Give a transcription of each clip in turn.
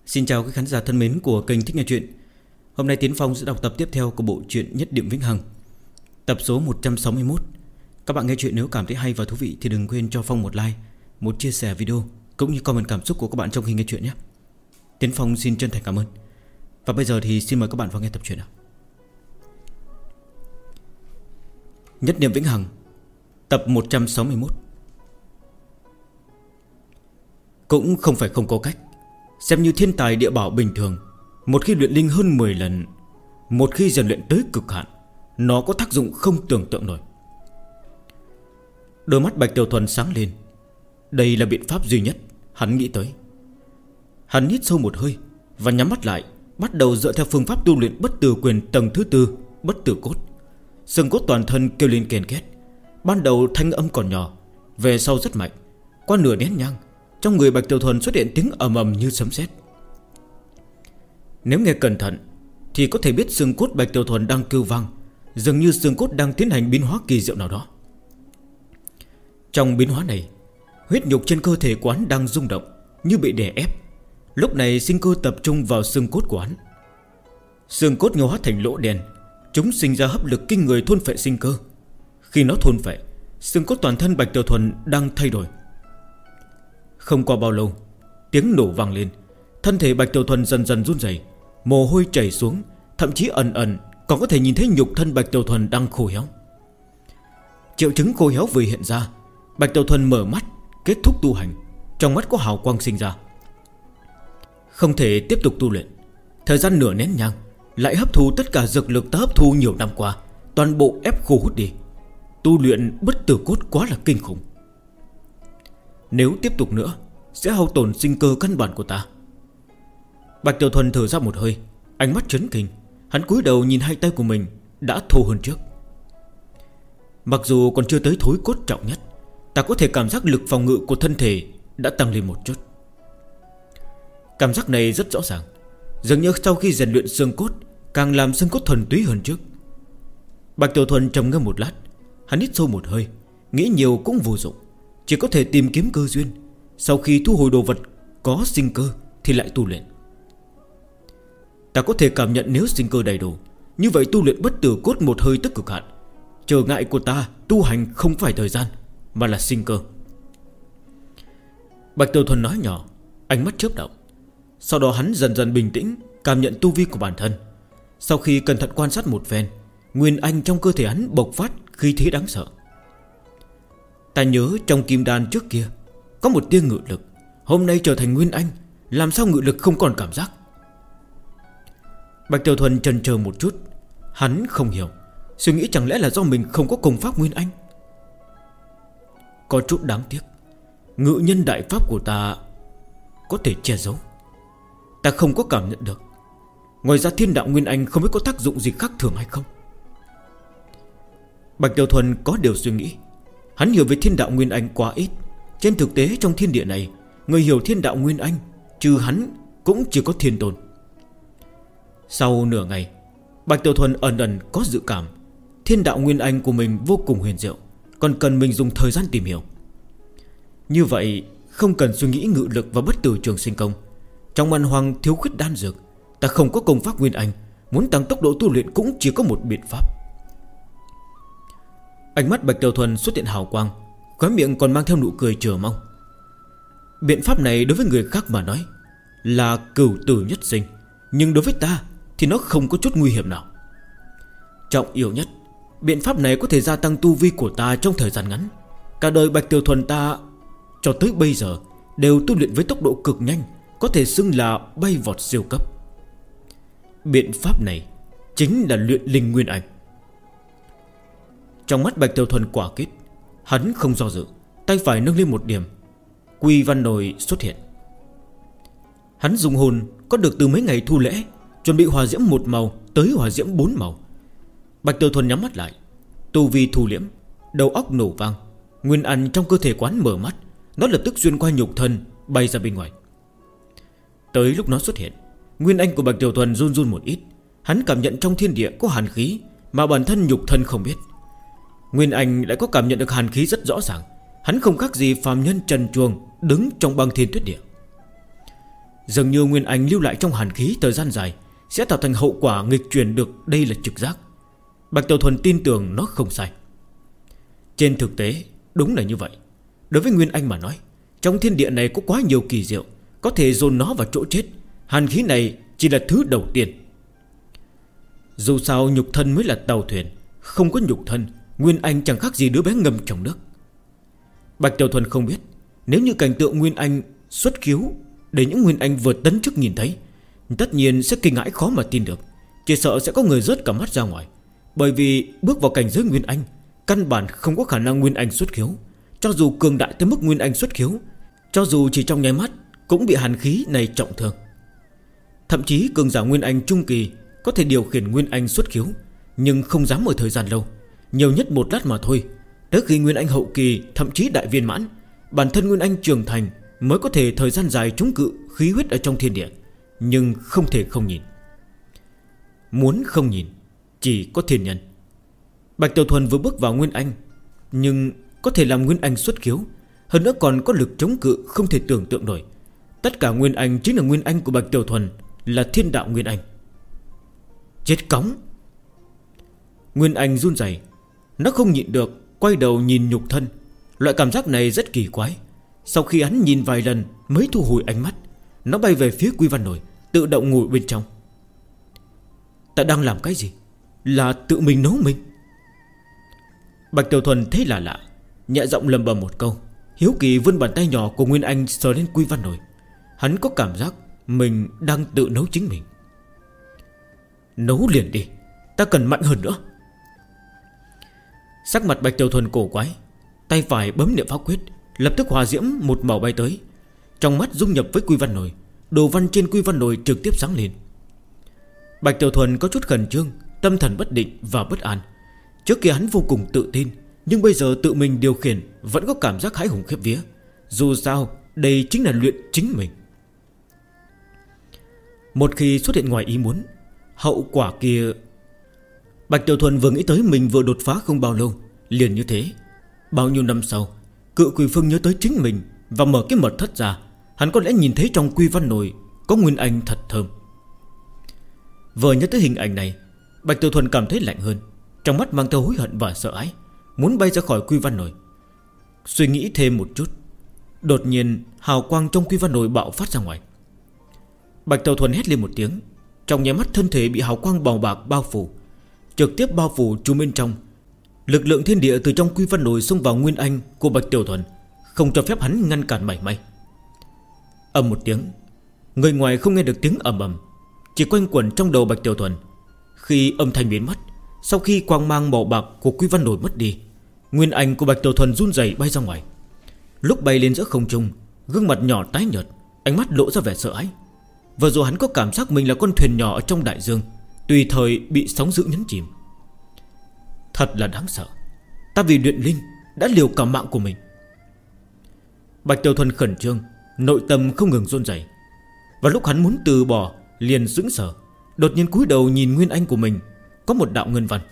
Xin chào các khán giả thân mến của kênh Thích Nghe Chuyện. Hôm nay Tiến Phong sẽ đọc tập tiếp theo của bộ truyện Nhất Niệm Vĩnh Hằng, tập số 161. Các bạn nghe chuyện nếu cảm thấy hay và thú vị thì đừng quên cho Phong một like, một chia sẻ video cũng như comment cảm xúc của các bạn trong khi nghe chuyện nhé. Tiến Phong xin chân thành cảm ơn. Và bây giờ thì xin mời các bạn vào nghe tập truyện nào. Nhất Niệm Vĩnh Hằng, tập 161. Cũng không phải không có cách. Xem như thiên tài địa bảo bình thường, một khi luyện linh hơn 10 lần, một khi rèn luyện tới cực hạn, nó có tác dụng không tưởng tượng nổi. Đôi mắt Bạch Tiểu Thuần sáng lên. Đây là biện pháp duy nhất hắn nghĩ tới. Hắn hít sâu một hơi và nhắm mắt lại, bắt đầu dựa theo phương pháp tu luyện bất tử quyền tầng thứ 4, bất tử cốt. Xương cốt toàn thân kêu lên kèn két. Ban đầu thanh âm còn nhỏ, về sau rất mạnh. Qua nửa nén nhang, trong người Bạch Tiểu Thuần xuất hiện tiếng ầm ầm như sấm sét. Nếu nghe cẩn thận thì có thể biết xương cốt Bạch Tiểu Thuần đang kêu vang, dường như xương cốt đang tiến hành biến hóa kỳ diệu nào đó. Trong biến hóa này, huyết nhục trên cơ thể của hắn đang rung động, như bị đè ép. Lúc này sinh cơ tập trung vào xương cốt của hắn. Xương cốt nhô hóa thành lỗ đen, chúng sinh ra hấp lực kinh người thôn phệ sinh cơ. Khi nó thôn phệ, xương cốt toàn thân Bạch Tiểu Thuần đang thay đổi. Không qua bao lâu, tiếng nổ vang lên. Thân thể Bạch Tiểu Thuần dần dần run rẩy, mồ hôi chảy xuống, thậm chí ẩn ẩn còn có thể nhìn thấy nhục thân Bạch Tiểu Thuần đang khô héo. Triệu chứng khô héo vừa hiện ra, Bạch Tiểu Thuần mở mắt, kết thúc tu hành. Trong mắt có hào quang sinh ra. Không thể tiếp tục tu luyện. Thời gian nửa nén nhang lại hấp thu tất cả dược lực ta hấp thu nhiều năm qua, toàn bộ ép khô hút đi. Tu luyện bất tử cốt quá là kinh khủng. Nếu tiếp tục nữa sẽ hao tổn sinh cơ căn bản của ta. Bạch Tiểu Thuần thở ra một hơi, ánh mắt chấn kinh. Hắn cúi đầu nhìn hai tay của mình đã thô hơn trước. Mặc dù còn chưa tới thối cốt trọng nhất, ta có thể cảm giác lực phòng ngự của thân thể đã tăng lên một chút. Cảm giác này rất rõ ràng, dường như sau khi rèn luyện xương cốt, càng làm xương cốt thuần túy hơn trước. Bạch Tiểu Thuần trầm ngâm một lát, hắn hít sâu một hơi. Nghĩ nhiều cũng vô dụng, chỉ có thể tìm kiếm cơ duyên. Sau khi thu hồi đồ vật có sinh cơ thì lại tu luyện. Ta có thể cảm nhận nếu sinh cơ đầy đủ, như vậy tu luyện bất tử cốt một hơi tức cực hạn. Trở ngại của ta tu hành không phải thời gian, mà là sinh cơ. Bạch Tiểu Thuần nói nhỏ, ánh mắt chớp động. Sau đó hắn dần dần bình tĩnh, cảm nhận tu vi của bản thân. Sau khi cẩn thận quan sát một phen, nguyên anh trong cơ thể hắn bộc phát khí thế đáng sợ. Ta nhớ trong kim đan trước kia có một tia ngự lực, hôm nay trở thành nguyên anh, làm sao ngự lực không còn cảm giác? Bạch Tiểu Thuần chần chờ một chút. Hắn không hiểu, suy nghĩ chẳng lẽ là do mình không có công pháp nguyên anh. Có chút đáng tiếc, ngự nhân đại pháp của ta có thể che giấu, ta không có cảm nhận được. Ngoài ra thiên đạo nguyên anh không biết có tác dụng gì khác thường hay không. Bạch Tiểu Thuần có điều suy nghĩ. Hắn hiểu về thiên đạo nguyên anh quá ít. Trên thực tế trong thiên địa này, người hiểu thiên đạo nguyên anh trừ hắn cũng chỉ có thiên tôn. Sau nửa ngày, Bạch Tiểu Thuần ẩn ẩn có dự cảm thiên đạo nguyên anh của mình vô cùng huyền diệu, còn cần mình dùng thời gian tìm hiểu. Như vậy không cần suy nghĩ ngự lực và bất tử trường sinh công. Trong man hoang thiếu khuyết đan dược, ta không có công pháp nguyên anh, muốn tăng tốc độ tu luyện cũng chỉ có một biện pháp. Ánh mắt Bạch Tiểu Thuần xuất hiện hào quang, khóe miệng còn mang theo nụ cười chờ mong. Biện pháp này đối với người khác mà nói là cửu tử nhất sinh, nhưng đối với ta thì nó không có chút nguy hiểm nào. Trọng yếu nhất, biện pháp này có thể gia tăng tu vi của ta trong thời gian ngắn. Cả đời Bạch Tiểu Thuần ta cho tới bây giờ đều tu luyện với tốc độ cực nhanh, có thể xưng là bay vọt siêu cấp. Biện pháp này chính là luyện linh nguyên anh. Trong mắt Bạch Tiểu Thuần quả quyết, hắn không do dự, tay phải nâng lên một điểm, Quy Văn Nồi xuất hiện. Hắn dùng hồn có được từ mấy ngày thu lễ, chuẩn bị hỏa diễm một màu tới hỏa diễm 4 màu. Bạch Tiểu Thuần nhắm mắt lại, tu vi thu liễm, đầu óc nổ vang. Nguyên anh trong cơ thể quán mở mắt, nó lập tức xuyên qua nhục thân bay ra bên ngoài. Tới lúc nó xuất hiện, nguyên anh của Bạch Tiểu Thuần run run một ít. Hắn cảm nhận trong thiên địa có hàn khí mà bản thân nhục thân không biết. Nguyên anh lại có cảm nhận được hàn khí rất rõ ràng. Hắn không khác gì phàm nhân trần truồng đứng trong băng thiên tuyết địa. Dường như nguyên anh lưu lại trong hàn khí thời gian dài sẽ tạo thành hậu quả nghịch chuyển được. Đây là trực giác. Bạch Tiểu Thuần tin tưởng nó không sai. Trên thực tế đúng là như vậy. Đối với nguyên anh mà nói, trong thiên địa này có quá nhiều kỳ diệu, có thể dồn nó vào chỗ chết. Hàn khí này chỉ là thứ đầu tiên. Dù sao nhục thân mới là tàu thuyền, không có nhục thân, nguyên anh chẳng khác gì đứa bé ngâm trong nước. Bạch Tiểu Thuần không biết, nếu như cảnh tượng nguyên anh xuất khiếu để những nguyên anh vừa tấn chức nhìn thấy, tất nhiên sẽ kinh hãi khó mà tin được. Chỉ sợ sẽ có người rớt cả mắt ra ngoài. Bởi vì bước vào cảnh giới nguyên anh, căn bản không có khả năng nguyên anh xuất khiếu. Cho dù cường đại tới mức nguyên anh xuất khiếu, cho dù chỉ trong nháy mắt, cũng bị hàn khí này trọng thương. Thậm chí cường giả nguyên anh trung kỳ có thể điều khiển nguyên anh xuất khiếu, nhưng không dám ở thời gian lâu, nhiều nhất một lát mà thôi. Tới khi nguyên anh hậu kỳ, thậm chí đại viên mãn, bản thân nguyên anh trưởng thành mới có thể thời gian dài chống cự khí huyết ở trong thiên địa. Nhưng không thể không nhìn. Muốn không nhìn chỉ có thiên nhân. Bạch Tiểu Thuần vừa bước vào nguyên anh, nhưng có thể làm nguyên anh xuất khiếu, hơn nữa còn có lực chống cự không thể tưởng tượng nổi. Tất cả nguyên anh chính là nguyên anh của Bạch Tiểu Thuần, là thiên đạo nguyên anh. Chết cóng. Nguyên anh run rẩy, nó không nhịn được quay đầu nhìn nhục thân. Loại cảm giác này rất kỳ quái. Sau khi hắn nhìn vài lần mới thu hồi ánh mắt, nó bay về phía Quy Văn Nổi, tự động ngồi bên trong. Ta đang làm cái gì? Là tự mình nấu mình. Bạch Tiểu Thuần thấy là lạ, nhẹ giọng lầm bầm một câu, hiếu kỳ vươn bàn tay nhỏ của Nguyên Anh sờ lên Quy Văn Nổi. Hắn có cảm giác mình đang tự nấu chính mình. Nấu liền đi, ta cần mạnh hơn nữa. Sắc mặt Bạch Tiểu Thuần cổ quái, tay phải bấm niệm pháp quyết, lập tức hỏa diễm một màu bay tới, trong mắt dung nhập với Quy Văn Nổi. Đồ văn trên Quy Văn Nổi trực tiếp sáng lên. Bạch Tiểu Thuần có chút khẩn trương, tâm thần bất định và bất an. Trước kia hắn vô cùng tự tin, nhưng bây giờ tự mình điều khiển vẫn có cảm giác hãi hùng khiếp vía. Dù sao đây chính là luyện chính mình. Một khi xuất hiện ngoài ý muốn, hậu quả kia... Bạch Tiểu Thuần vừa nghĩ tới mình vừa đột phá không bao lâu, liền như thế. Bao nhiêu năm sau, Cự Quỷ Phương nhớ tới chính mình và mở cái mật thất ra, hắn có lẽ nhìn thấy trong Quy Văn Nổi có nguyên anh thật thơm. Vừa nhớ tới hình ảnh này, Bạch Tiểu Thuần cảm thấy lạnh hơn, trong mắt mang theo hối hận và sợ hãi, muốn bay ra khỏi Quy Văn Nổi. Suy nghĩ thêm một chút, đột nhiên hào quang trong Quy Văn Nổi bạo phát ra ngoài. Bạch Tiểu Thuần hét lên một tiếng, trong nháy mắt thân thể bị hào quang màu bạc bao phủ, trực tiếp bao phủ trùm bên trong. Lực lượng thiên địa từ trong Quy Văn Nổi xông vào nguyên anh của Bạch Tiểu Thuần, không cho phép hắn ngăn cản mảy may. Ầm một tiếng, người ngoài không nghe được tiếng ầm ầm, chỉ quanh quẩn trong đầu Bạch Tiểu Thuần. Khi âm thanh biến mất, sau khi quang mang màu bạc của Quy Văn Nổi mất đi, nguyên anh của Bạch Tiểu Thuần run rẩy bay ra ngoài. Lúc bay lên giữa không trung, gương mặt nhỏ tái nhợt, ánh mắt lộ ra vẻ sợ hãi. Vừa rồi hắn có cảm giác mình là con thuyền nhỏ ở trong đại dương, tùy thời bị sóng dữ nhấn chìm. Thật là đáng sợ, ta vì luyện linh đã liều cả mạng của mình. Bạch Tiểu Thuần khẩn trương, nội tâm không ngừng run rẩy. Và lúc hắn muốn từ bỏ, liền sững sờ, đột nhiên cúi đầu nhìn nguyên anh của mình, có một đạo ngân văn.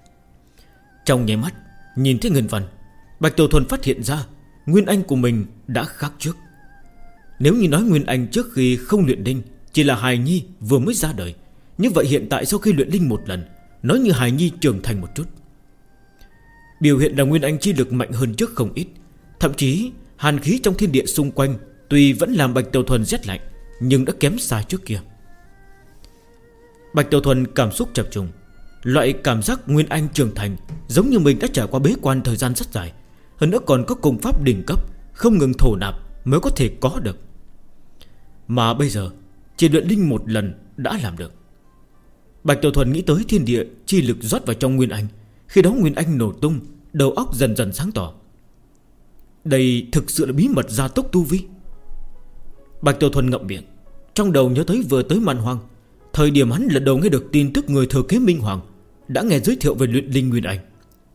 Trong nháy mắt nhìn thấy ngân văn, Bạch Tiểu Thuần phát hiện ra nguyên anh của mình đã khác trước. Nếu như nói nguyên anh trước khi không luyện linh chỉ là hài nhi vừa mới ra đời, như vậy hiện tại sau khi luyện linh một lần, nói như hài nhi trưởng thành một chút. Biểu hiện là nguyên anh chi lực mạnh hơn trước không ít. Thậm chí hàn khí trong thiên địa xung quanh tuy vẫn làm Bạch Tiểu Thuần rét lạnh, nhưng đã kém xa trước kia. Bạch Tiểu Thuần cảm xúc chập trùng. Loại cảm giác nguyên anh trưởng thành giống như mình đã trải qua bế quan thời gian rất dài, hơn nữa còn có công pháp đỉnh cấp không ngừng thổ nạp mới có thể có được. Mà bây giờ chỉ luyện linh một lần đã làm được. Bạch Tiểu Thuần nghĩ tới thiên địa chi lực rót vào trong nguyên anh. Khi đó nguyên anh nổ tung, đầu óc dần dần sáng tỏ. Đây thực sự là bí mật gia tốc tu vi. Bạch Tiểu Thuần ngậm miệng, trong đầu nhớ tới vừa tới Man Hoang, thời điểm hắn lần đầu nghe được tin tức người thừa kế Minh Hoàng đã nghe giới thiệu về luyện linh nguyên anh.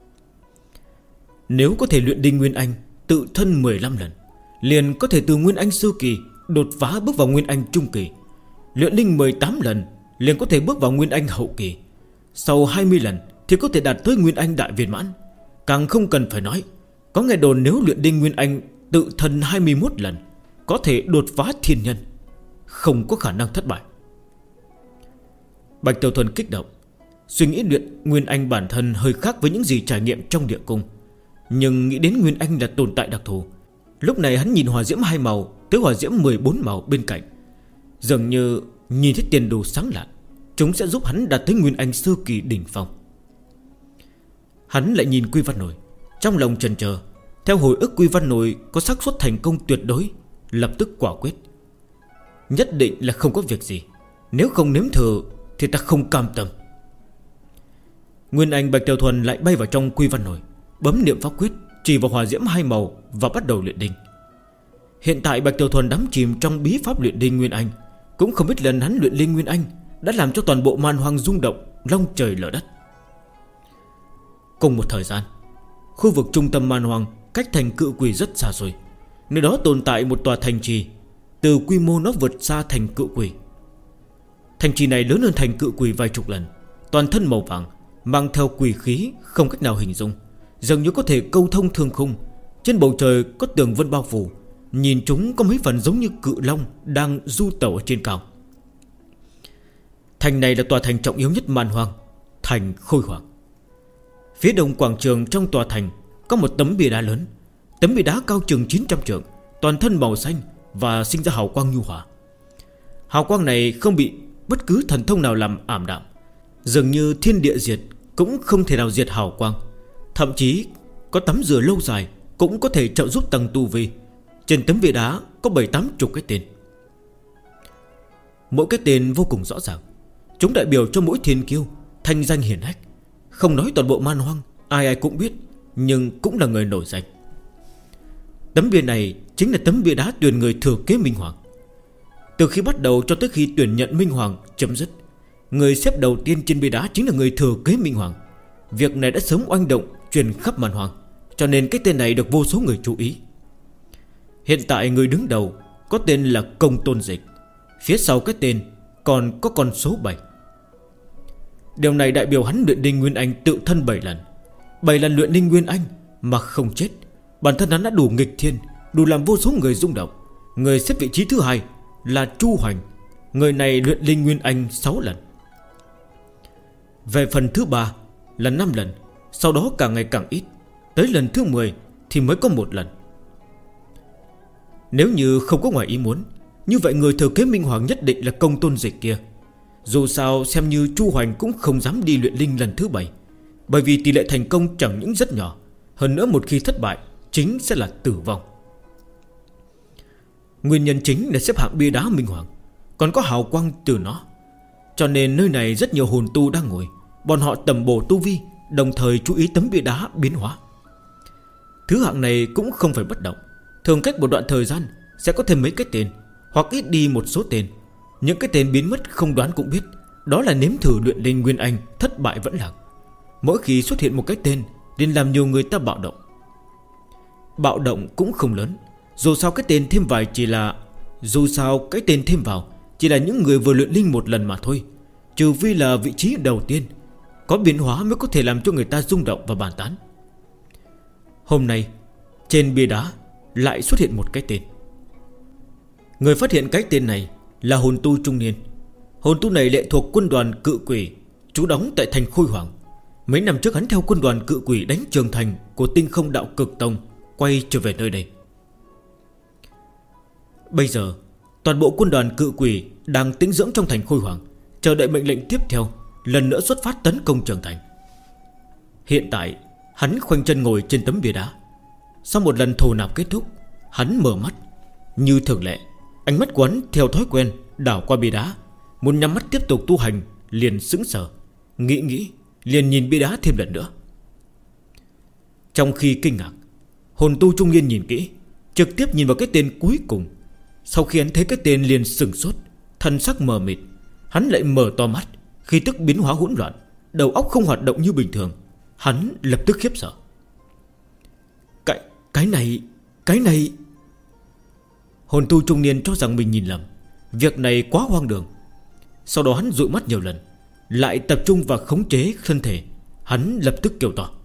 Nếu có thể luyện linh nguyên anh tự thân 15 lần, liền có thể từ nguyên anh sơ kỳ đột phá bước vào nguyên anh trung kỳ. Luyện linh 18 lần, liền có thể bước vào nguyên anh hậu kỳ. Sau 20 lần thì có thể đạt tới nguyên anh đại viên mãn. Càng không cần phải nói, có nghe đồn nếu luyện linh nguyên anh tự thân 21 lần, có thể đột phá thiên nhân. không có khả năng thất bại. Bạch Tiểu Thuần kích động. Suy nghĩ luyện Nguyên Anh bản thân hơi khác với những gì trải nghiệm trong địa cung, nhưng nghĩ đến Nguyên Anh là tồn tại đặc thù. Lúc này hắn nhìn hỏa diễm 2 màu tới hỏa diễm 14 màu bên cạnh, dường như nhìn thấy tiền đồ sáng lạn. Chúng sẽ giúp hắn đạt tới Nguyên Anh sơ kỳ đỉnh phong. Hắn lại nhìn Quy Văn Nổi, trong lòng chần chờ. Theo hồi ức Quy Văn Nổi có xác suất thành công tuyệt đối, lập tức quả quyết: nhất định là không có việc gì, nếu không nếm thử thì ta không cam tâm. Nguyên Anh Bạch Tiểu Thuần lại bay vào trong Quy Văn Nổi, bấm niệm pháp quyết chỉ vào hỏa diễm 2 màu và bắt đầu luyện đinh. Hiện tại Bạch Tiểu Thuần đắm chìm trong bí pháp luyện đinh Nguyên Anh, cũng không biết lần hắn luyện linh Nguyên Anh đã làm cho toàn bộ man hoang rung động, long trời lở đất. Cùng một thời gian, khu vực trung tâm man hoang cách thành Cự Quỷ rất xa xôi. Nơi đó tồn tại một tòa thành trì, từ quy mô nó vượt xa thành Cự Quỷ. Thành trì này lớn hơn thành Cự Quỷ vài chục lần, toàn thân màu vàng, mang theo quỷ khí không cách nào hình dung, dường như có thể câu thông thương khung. Trên bầu trời có tường vân bao phủ, nhìn chúng có mấy phần giống như cự long đang du tẩu ở trên cao. Thành này là tòa thành trọng yếu nhất man hoang, thành Khôi Hoàng. Phía đông quảng trường trong tòa thành có một tấm bia đá lớn. Tấm bia đá cao chừng 900 trượng, toàn thân màu xanh và sinh ra hào quang nhu hòa. Hào quang này không bị bất cứ thần thông nào làm ảm đạm, dường như thiên địa diệt cũng không thể nào diệt hào quang. Thậm chí có tắm rửa lâu dài cũng có thể trợ giúp tăng tu vi. Trên tấm bia đá có 7-8 chục cái tên. Mỗi cái tên vô cùng rõ ràng, chúng đại biểu cho mỗi thiên kiêu, thanh danh hiển hách. Không nói toàn bộ man hoang, ai ai cũng biết, nhưng cũng là người nổi danh. Tấm bia này chính là tấm bia đá tuyển người thừa kế Minh Hoàng. Từ khi bắt đầu cho tới khi tuyển nhận Minh Hoàng chấm dứt, người xếp đầu tiên trên bia đá chính là người thừa kế Minh Hoàng. Việc này đã sớm oanh động truyền khắp man hoang, cho nên cái tên này được vô số người chú ý. Hiện tại người đứng đầu có tên là Công Tôn Dịch, phía sau cái tên còn có con số 7. Điều này đại biểu hắn luyện đinh Nguyên Anh tự thân 7 lần. 7 lần luyện đinh Nguyên Anh mà không chết. Bản thân hắn đã đủ nghịch thiên, đủ làm vô số người rung động. Người xếp vị trí thứ 2 là Chu Hoành. Người này luyện linh Nguyên Anh 6 lần. Về phần thứ 3 là 5 lần, sau đó càng ngày càng ít, tới lần thứ 10 thì mới có 1 lần. Nếu như không có ngoài ý muốn, như vậy người thừa kế Minh Hoàng nhất định là Công Tôn Dịch kia. Dù sao xem như Chu Hoành cũng không dám đi luyện linh lần thứ 7, bởi vì tỷ lệ thành công chẳng những rất nhỏ, hơn nữa một khi thất bại chính sẽ là tử vong. Nguyên nhân chính là xếp hạng bia đá Minh Hoàng, còn có hào quang từ nó. Cho nên nơi này rất nhiều hồn tu đang ngồi, bọn họ tầm bổ tu vi, đồng thời chú ý tấm bia đá biến hóa. Thứ hạng này cũng không phải bất động, thường cách một đoạn thời gian sẽ có thêm mấy cái tên, hoặc ít đi một số tên. Những cái tên biến mất không đoán cũng biết, đó là nếm thử luyện linh Nguyên Anh thất bại vẫn lạc. Mỗi khi xuất hiện một cái tên nên làm nhiều người ta bạo động. Bạo động cũng không lớn, dù sao cái tên thêm vào chỉ là những người vừa luyện linh một lần mà thôi. Trừ vì là vị trí đầu tiên có biến hóa mới có thể làm cho người ta rung động và bàn tán. Hôm nay trên bia đá lại xuất hiện một cái tên. Người phát hiện cái tên này là hồn tu trung niên. Hồn tu này lệ thuộc quân đoàn Cự Quỷ, trú đóng tại thành Khôi Hoàng. Mấy năm trước hắn theo quân đoàn Cự Quỷ đánh Trường Thành của Tinh Không Đạo Cực Tông, quay trở về nơi đây. Bây giờ toàn bộ quân đoàn Cự Quỷ đang tĩnh dưỡng trong thành Khôi Hoàng, chờ đợi mệnh lệnh tiếp theo, lần nữa xuất phát tấn công Trường Thành. Hiện tại hắn khoanh chân ngồi trên tấm bia đá. Sau một lần thổ nạp kết thúc, hắn mở mắt. Như thường lệ, ánh mắt của hắn theo thói quen đảo qua bia đá. Muốn nhắm mắt tiếp tục tu hành, liền sững sờ, nghĩ liền nhìn bia đá thêm lần nữa. Trong khi kinh ngạc, hồn tu trung niên nhìn kỹ, trực tiếp nhìn vào cái tên cuối cùng. Sau khi hắn thấy cái tên liền sừng sốt, thân sắc mờ mịt. Hắn lại mở to mắt, khí tức biến hóa hỗn loạn, đầu óc không hoạt động như bình thường. Hắn lập tức khiếp sợ. Cái này. Hồn tu trung niên cho rằng mình nhìn lầm, việc này quá hoang đường. Sau đó hắn dụi mắt nhiều lần, lại tập trung vào khống chế thân thể. Hắn lập tức kêu to: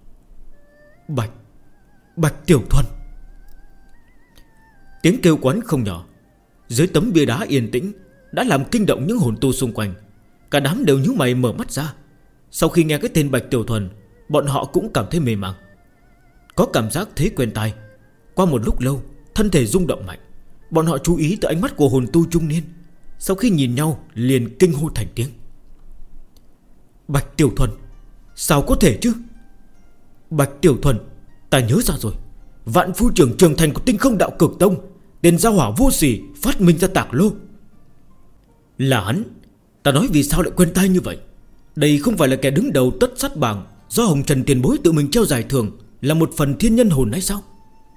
Bạch Tiểu Thuần. Tiếng kêu quán không nhỏ. Dưới tấm bia đá yên tĩnh, đã làm kinh động những hồn tu xung quanh. Cả đám đều nhíu mày mở mắt ra. Sau khi nghe cái tên Bạch Tiểu Thuần, bọn họ cũng cảm thấy mê mang, có cảm giác thấy quen tai. Qua một lúc lâu, thân thể rung động mạnh. Bọn họ chú ý tới ánh mắt của hồn tu trung niên. Sau khi nhìn nhau liền kinh hô thành tiếng: Bạch Tiểu Thuần, sao có thể chứ? Bạch Tiểu Thuần, ta nhớ ra rồi. Vạn phu trưởng trưởng thành của Tinh Không Đạo Cực Tông, tên gia hỏa vô sỉ phát minh ra tạc lô. Là hắn. Ta nói vì sao lại quen tai như vậy. Đây không phải là kẻ đứng đầu tất sát bảng do Hồng Trần tiền bối tự mình treo giải thưởng, là một phần thiên nhân hồn hay sao?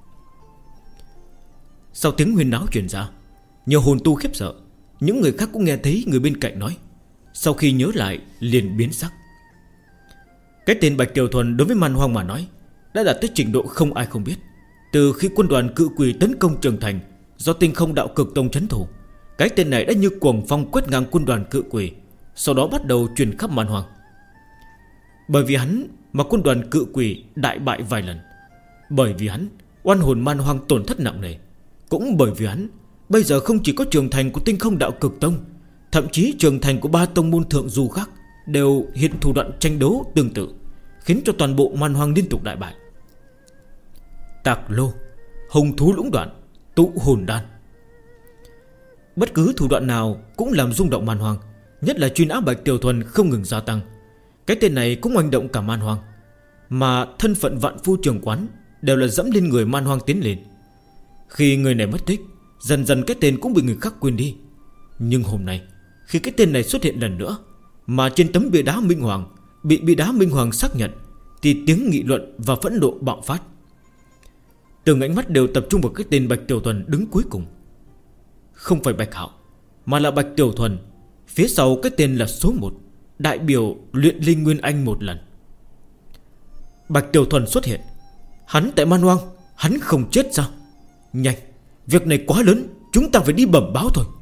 Sau tiếng huyên náo truyền ra, nhiều hồn tu khiếp sợ. Những người khác cũng nghe thấy người bên cạnh nói. Sau khi nhớ lại liền biến sắc. Cái tên Bạch Tiểu Thuần đối với Man Hoang mà nói đã đạt tới trình độ không ai không biết. Từ khi quân đoàn cự quỷ tấn công Trường Thành do Tinh Không Đạo Cực Tông trấn thủ, cái tên này đã như cuồng phong quét ngang quân đoàn cự quỷ, sau đó bắt đầu truyền khắp Man Hoang. Bởi vì hắn mà quân đoàn cự quỷ đại bại vài lần. Bởi vì hắn, oan hồn Man Hoang tổn thất nặng nề. Cũng bởi vì hắn, bây giờ không chỉ có Trường Thành của Tinh Không Đạo Cực Tông, thậm chí Trường Thành của 3 tông môn thượng du khác đều hiện thủ đoạn tranh đấu tương tự, khiến cho toàn bộ Man Hoang liên tục đại bại. Tạc lô, hung thú lũng đoạn, tụ hồn đan. Bất cứ thủ đoạn nào cũng làm rung động Man Hoang, nhất là truy nã Bạch Tiểu Thuần không ngừng gia tăng. Cái tên này cũng oanh động cả Man Hoang. Mà thân phận vạn phu trưởng quán đều là dẫm lên người Man Hoang tiến lên. Khi người này mất tích, dần dần cái tên cũng bị người khác quên đi. Nhưng hôm nay, khi cái tên này xuất hiện lần nữa, mà trên tấm bia đá Minh Hoàng bị bia đá Minh Hoàng xác nhận, thì tiếng nghị luận và phẫn nộ bạo phát. Từng ánh mắt đều tập trung vào cái tên Bạch Tiểu Thuần đứng cuối cùng. Không phải Bạch Hạo, mà là Bạch Tiểu Thuần. Phía sau cái tên là số 1, đại biểu luyện linh Nguyên Anh một lần. Bạch Tiểu Thuần xuất hiện. Hắn tại Man Hoang, hắn không chết sao? Nhanh, việc này quá lớn, chúng ta phải đi bẩm báo thôi.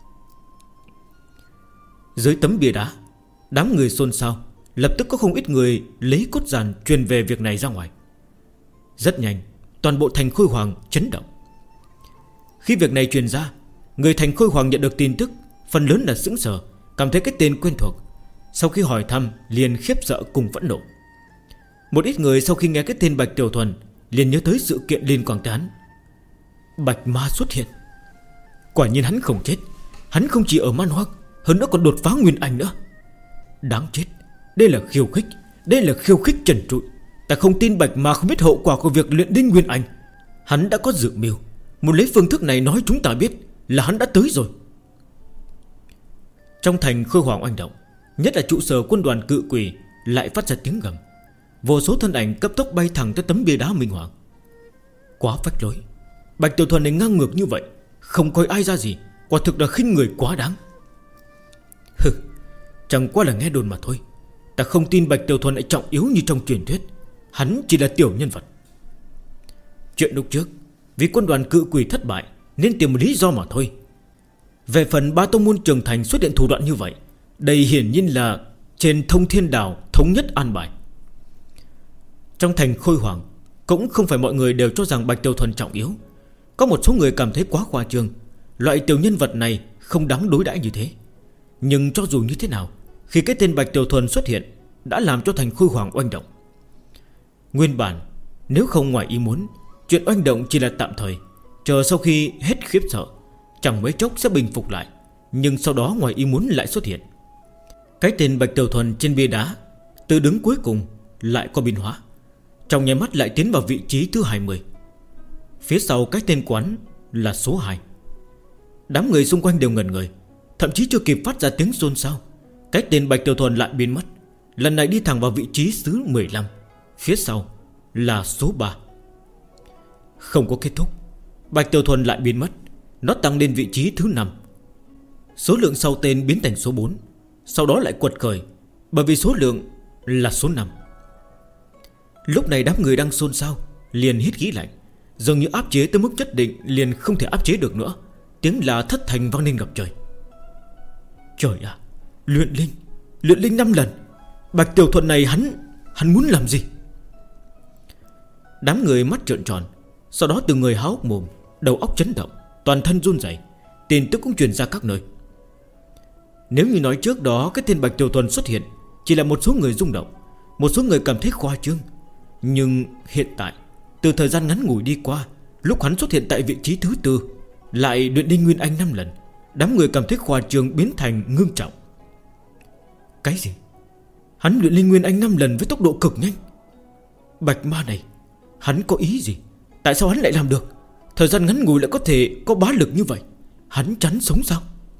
Dưới tấm bia đá, đám người xôn xao. Lập tức có không ít người lấy cốt giàn truyền về việc này ra ngoài. Rất nhanh, toàn bộ thành Khôi Hoàng chấn động. Khi việc này truyền ra, người thành Khôi Hoàng nhận được tin tức phần lớn là sững sờ, cảm thấy cái tên quen thuộc. Sau khi hỏi thăm liền khiếp sợ cùng phẫn nộ. Một ít người sau khi nghe cái tên Bạch Tiểu Thuần liền nhớ tới sự kiện liên quan tới hắn. Bạch Ma xuất hiện. Quả nhiên hắn không chết. Hắn không chỉ ở Man Hoang, hơn nữa còn đột phá Nguyên Anh nữa. Đáng chết. Đây là khiêu khích. Đây là khiêu khích trần trụi. Ta không tin Bạch Ma không biết hậu quả của việc luyện đinh Nguyên Anh. Hắn đã có dự mưu, muốn lấy phương thức này nói chúng ta biết là hắn đã tới rồi. Trong thành Khôi Hoàng oanh động, nhất là trụ sở quân đoàn cự quỷ lại phát ra tiếng gầm. Vô số thân ảnh cấp tốc bay thẳng tới tấm bia đá Minh Hoàng. Quá phách lối. Bạch Tiểu Thuần này ngang ngược như vậy, không coi ai ra gì, quả thực là khinh người quá đáng. Hừ, chẳng qua là nghe đồn mà thôi. Ta không tin Bạch Tiểu Thuần lại trọng yếu như trong truyền thuyết. Hắn chỉ là tiểu nhân vật. Chuyện lúc trước, vì quân đoàn cự quỷ thất bại nên tìm một lý do mà thôi. Về phần 3 tông môn Trường Thành xuất hiện thủ đoạn như vậy, đây hiển nhiên là trên Thông Thiên Đảo thống nhất an bài. Trong thành Khôi Hoàng, cũng không phải mọi người đều cho rằng Bạch Tiểu Thuần trọng yếu. Có một số người cảm thấy quá khoa trương, loại tiểu nhân vật này không đáng đối đãi như thế. Nhưng cho dù như thế nào, khi cái tên Bạch Tiểu Thuần xuất hiện đã làm cho thành Khôi Hoàng oanh động. Nguyên bản, nếu không ngoài ý muốn, chuyện oanh động chỉ là tạm thời, chờ sau khi hết khiếp sợ, chẳng mấy chốc sẽ bình phục lại. Nhưng sau đó ngoài ý muốn lại xuất hiện. Cái tên Bạch Tiểu Thuần trên bia đá từ đứng cuối cùng lại có biến hóa, trong nháy mắt lại tiến vào vị trí thứ 20. Phía sau cái tên quán là số 2. Đám người xung quanh đều ngẩn người, thậm chí chưa kịp phát ra tiếng xôn xao, cái tên Bạch Tiểu Thuần lại biến mất. Lần này đi thẳng vào vị trí thứ 15. Phía sau là số 3. Không có kết thúc, Bạch Tiểu Thuần lại biến mất. Nó tăng lên vị trí thứ 5. Số lượng sau tên biến thành số 4, sau đó lại quật khởi, bởi vì số lượng là số 5. Lúc này đám người đang xôn xao liền hít khí lạnh, dường như áp chế tới mức nhất định liền không thể áp chế được nữa. Tiếng là thất thành vang lên ngập trời. Trời ạ, luyện linh 5 lần. Bạch Tiểu Thuần này hắn muốn làm gì? Đám người mắt trợn tròn, sau đó từng người há hốc mồm, đầu óc chấn động, toàn thân run rẩy. Tin tức cũng truyền ra các nơi. Nếu như nói trước đó cái tên Bạch Tiểu Thuần xuất hiện chỉ là một số người rung động, một số người cảm thấy khoa trương, nhưng hiện tại từ thời gian ngắn ngủi đi qua, lúc hắn xuất hiện tại vị trí thứ tư, lại luyện linh Nguyên Anh 5 lần, đám người cảm thấy khoa trương biến thành ngưng trọng. Cái gì? Hắn luyện linh Nguyên Anh 5 lần với tốc độ cực nhanh. Bạch ma này, hắn có ý gì? Tại sao hắn lại làm được? Thời gian ngắn ngủi lại có thể có bá lực như vậy. Hắn chắn sống sao?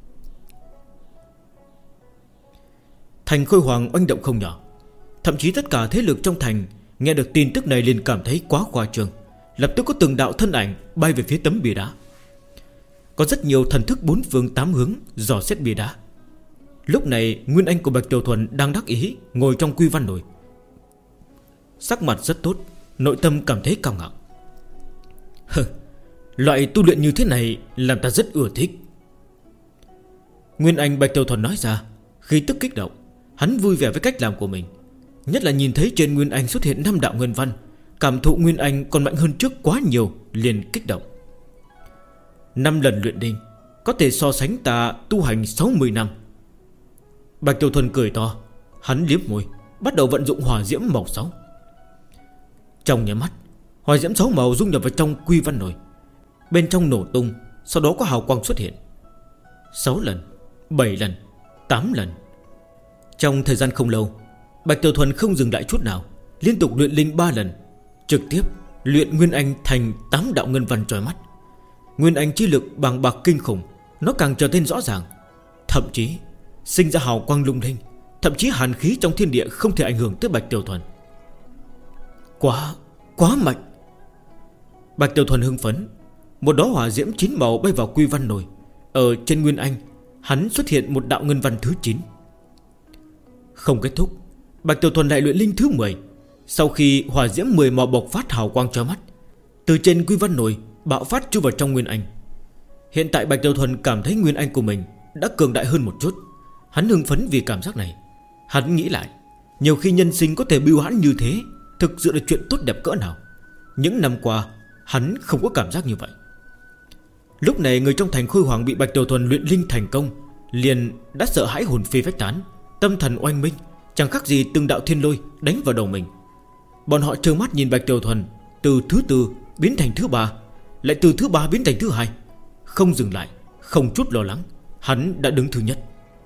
Thành Khôi Hoàng oanh động không nhỏ. Thậm chí tất cả thế lực trong thành nghe được tin tức này liền cảm thấy quá khoa trương, lập tức có từng đạo thân ảnh bay về phía tấm bia đá. Có rất nhiều thần thức bốn phương tám hướng dò xét bia đá. Lúc này Nguyên Anh của Bạch Tiểu Thuần đang đắc ý ngồi trong quy văn nồi, sắc mặt rất tốt, nội tâm cảm thấy cao ngạo. Loại tu luyện như thế này làm ta rất ưa thích. Nguyên Anh Bạch Tiểu Thuần nói ra, khí tức kích động. Hắn vui vẻ với cách làm của mình, nhất là nhìn thấy trên Nguyên Anh xuất hiện 5 đạo nguyên văn, cảm thụ Nguyên Anh còn mạnh hơn trước quá nhiều, liền kích động. 5 lần luyện đinh có thể so sánh ta tu hành 60 năm. Bạch Tiểu Thuần cười to. Hắn liếm môi, bắt đầu vận dụng hỏa diễm màu 6. Trong nháy mắt, hỏa diễm 6 màu dung nhập vào trong quy văn nồi, bên trong nổ tung. Sau đó có hào quang xuất hiện 6 lần, 7 lần, 8 lần. Trong thời gian không lâu, Bạch Tiểu Thuần không dừng lại chút nào, liên tục luyện linh 3 lần, trực tiếp luyện Nguyên Anh thành 8 đạo ngân văn chói mắt. Nguyên Anh chi lực bàng bạc kinh khủng, nó càng trở nên rõ ràng, thậm chí sinh ra hào quang lung linh, thậm chí hàn khí trong thiên địa không thể ảnh hưởng tới Bạch Tiểu Thuần. Quá mạnh. Bạch Tiểu Thuần hưng phấn. Một đóa hỏa diễm 9 màu bay vào quy văn nồi. Ở trên Nguyên Anh, hắn xuất hiện một đạo ngân văn thứ 9. Không kết thúc, Bạch Tiểu Thuần lại luyện linh thứ 10. Sau khi hỏa diễm 10 màu bộc phát hào quang chói mắt, từ trên quy văn nồi bạo phát chui vào trong Nguyên Anh. Hiện tại Bạch Tiểu Thuần cảm thấy Nguyên Anh của mình đã cường đại hơn một chút. Hắn hưng phấn vì cảm giác này. Hắn nghĩ lại, nhiều khi nhân sinh có thể bưu hãn như thế thực sự là chuyện tốt đẹp cỡ nào. Những năm qua hắn không có cảm giác như vậy. Lúc này người trong thành Khôi Hoàng bị Bạch Tiểu Thuần luyện linh thành công, liền đã sợ hãi hồn phi phách tán, tâm thần oanh minh, chẳng khác gì từng đạo thiên lôi đánh vào đầu mình. Bọn họ trơ mắt nhìn Bạch Tiểu Thuần từ thứ tư biến thành thứ 3, lại từ thứ 3 biến thành thứ 2, không dừng lại, không chút lo lắng. Hắn đã đứng thứ nhất.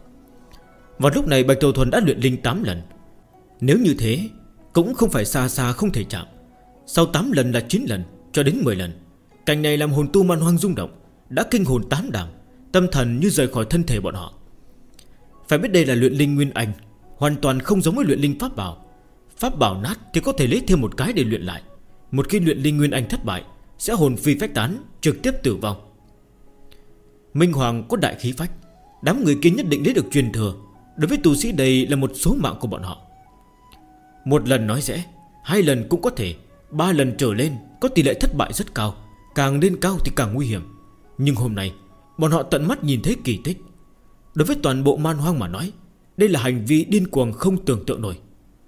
Vào lúc này Bạch Tiểu Thuần đã luyện linh 8 lần. Nếu như thế cũng không phải xa xa không thể chạm. Sau 8 lần là 9 lần cho đến 10 lần. Cảnh này làm hồn tu man hoang rung động, đã kinh hồn tán đảm, tâm thần như rời khỏi thân thể bọn họ. Phải biết đây là luyện linh Nguyên Anh, hoàn toàn không giống với luyện linh pháp bảo. Pháp bảo nát thì có thể lấy thêm một cái để luyện lại. Một khi luyện linh Nguyên Anh thất bại, sẽ hồn phi phách tán, trực tiếp tử vong. Minh Hoàng có đại khí phách, đám người kia nhất định lấy được truyền thừa. Đối với tu sĩ đây là một số mạng của bọn họ. Một lần nói dễ, 2 lần cũng có thể, 3 lần trở lên có tỷ lệ thất bại rất cao. Càng lên cao thì càng nguy hiểm. Nhưng hôm nay bọn họ tận mắt nhìn thấy kỳ tích. Đối với toàn bộ man hoang mà nói, đây là hành vi điên cuồng không tưởng tượng nổi.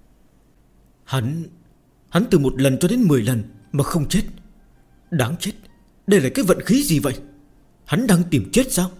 Hắn từ 1 lần cho đến 10 lần mà không chết. Đáng chết. Đây là cái vận khí gì vậy? Hắn đang tìm chết sao?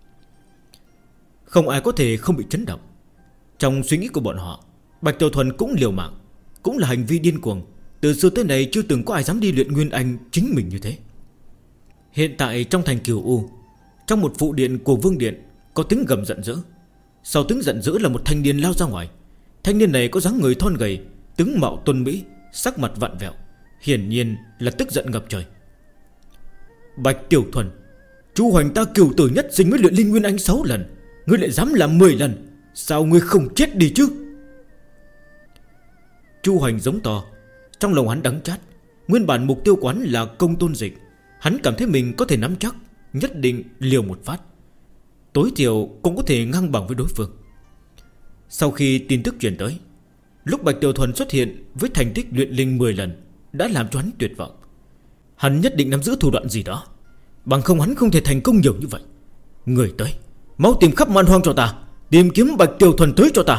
Không ai có thể không bị chấn động. Trong suy nghĩ của bọn họ, Bạch Tiểu Thuần cũng liều mạng, cũng là hành vi điên cuồng. Từ xưa tới nay chưa từng có ai dám đi luyện Nguyên Anh chính mình như thế. Hiện tại trong thành Kiều U, trong một phụ điện của Vương Điện, có tiếng gầm giận dữ. Sau tiếng giận dữ là một thanh niên lao ra ngoài. Thanh niên này có dáng người thon gầy, tướng mạo tuấn mỹ, sắc mặt vặn vẹo, hiển nhiên là tức giận ngập trời. Bạch Tiểu Thuần, Chu Hoành ta Kiều tử nhất sinh với luyện linh Nguyên Anh 6 lần, ngươi lại dám làm 10 lần. Sao ngươi không chết đi chứ? Chu Hoành giống to. Trong lòng hắn đắng chát. Nguyên bản mục tiêu quán là công tôn dịch. Hắn cảm thấy mình có thể nắm chắc, nhất định liều một phát, tối thiểu cũng có thể ngang bằng với đối phương. Sau khi tin tức truyền tới, lúc Bạch Tiểu Thuần xuất hiện với thành tích luyện linh 10 lần đã làm cho hắn tuyệt vọng. Hắn nhất định nắm giữ thủ đoạn gì đó, bằng không hắn không thể thành công nhiều như vậy. Người tới, mau tìm khắp man hoang cho ta, tìm kiếm Bạch Tiểu Thuần tới cho ta.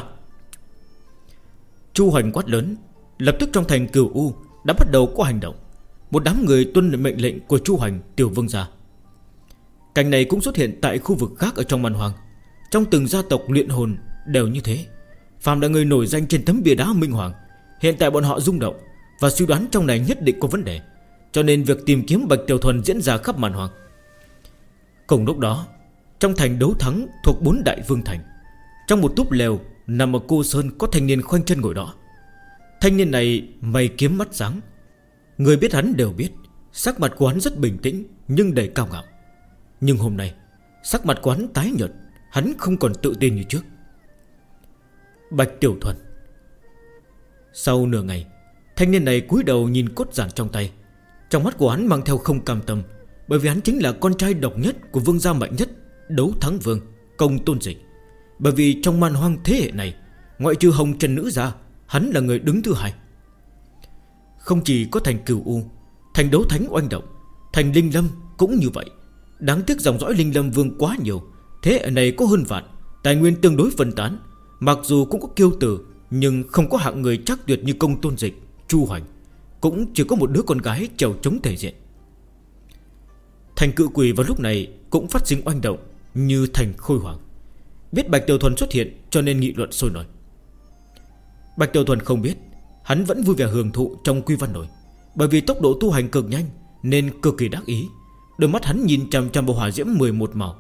Chu Hoành quát lớn. Lập tức trong thành Cửu U đã bắt đầu có hành động. Một đám người tuân mệnh lệnh của Chu Hoành, Tiểu Vương gia. Cảnh này cũng xuất hiện tại khu vực khác ở trong man hoang. Trong từng gia tộc luyện hồn đều như thế. Phàm là người nổi danh trên tấm bia đá Minh Hoàng, hiện tại bọn họ rung động và suy đoán trong này nhất định có vấn đề. Cho nên việc tìm kiếm Bạch Tiểu Thuần diễn ra khắp màn hoàng. Cùng lúc đó, trong thành Đấu Thắng thuộc 4 đại vương thành, trong một túp lều nằm ở cô sơn có thanh niên khoanh chân ngồi đó. Thanh niên này mày kiếm mắt sáng. Người biết hắn đều biết sắc mặt của hắn rất bình tĩnh nhưng đầy cao ngạo. Nhưng hôm nay sắc mặt của hắn tái nhợt, hắn không còn tự tin như trước. Bạch Tiểu Thuần. Sau nửa ngày, thanh niên này cúi đầu nhìn cốt giản trong tay. Trong mắt của hắn mang theo không cam tâm, bởi vì hắn chính là con trai độc nhất của vương gia mạnh nhất, Đấu Thắng Vương Công Tôn Dịch. Bởi vì trong man hoang thế hệ này, ngoại trừ Hồng Trần Nữ ra, hắn là người đứng thứ hai. Không chỉ có thành Cửu U, thành Đấu Thánh oanh động, thành Linh Lâm cũng như vậy. Đáng tiếc dòng dõi Linh Lâm Vương quá nhiều, thế hệ này có hơn vạn, tài nguyên tương đối phân tán. Mặc dù cũng có kiêu tử, nhưng không có hạng người chắc tuyệt như Công Tôn Dịch, Chu Hoành. Cũng chỉ có một đứa con gái chèo chống thể diện. Thành Cự Quỷ vào lúc này cũng phát sinh oanh động như thành Khôi Hoàng. Biết Bạch Tiểu Thuần xuất hiện cho nên nghị luận sôi nổi. Bạch Tiểu Thuần không biết, hắn vẫn vui vẻ hưởng thụ trong Quy Văn Nổi. Bởi vì tốc độ tu hành cực nhanh nên cực kỳ đắc ý. Đôi mắt hắn nhìn chằm chằm vào hỏa diễm 11 màu.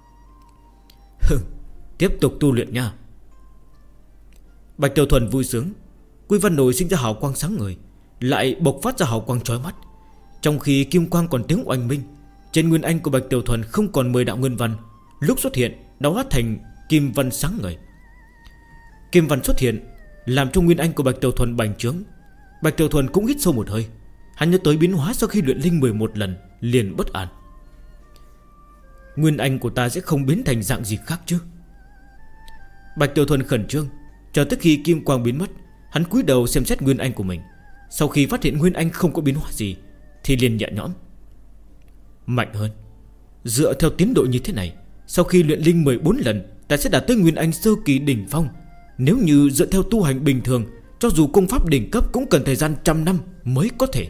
Tiếp tục tu luyện nha. Bạch Tiểu Thuần vui sướng. Quy Văn Nổi sinh ra hào quang sáng ngời, lại bộc phát ra hào quang chói mắt. Trong khi kim quang còn tiếng oanh minh, trên nguyên anh của Bạch Tiểu Thuần không còn 10 đạo nguyên văn. Lúc xuất hiện nó hóa thành kim văn sáng ngời. Kim văn xuất hiện làm cho nguyên anh của Bạch Tiểu Thuần bành trướng. Bạch Tiểu Thuần cũng hít sâu một hơi. Hắn nhớ tới biến hóa sau khi luyện linh 11 lần, liền bất an. Nguyên anh của ta sẽ không biến thành dạng gì khác chứ? Bạch Tiểu Thuần khẩn trương. Chờ tới khi kim quang biến mất, hắn cúi đầu xem xét nguyên anh của mình. Sau khi phát hiện nguyên anh không có biến hóa gì thì liền nhẹ nhõm. Mạnh hơn. Dựa theo tiến độ như thế này, sau khi luyện linh 14 lần, ta sẽ đạt tới nguyên anh sơ kỳ đỉnh phong. Nếu như dựa theo tu hành bình thường, cho dù công pháp đỉnh cấp cũng cần thời gian 100 năm mới có thể.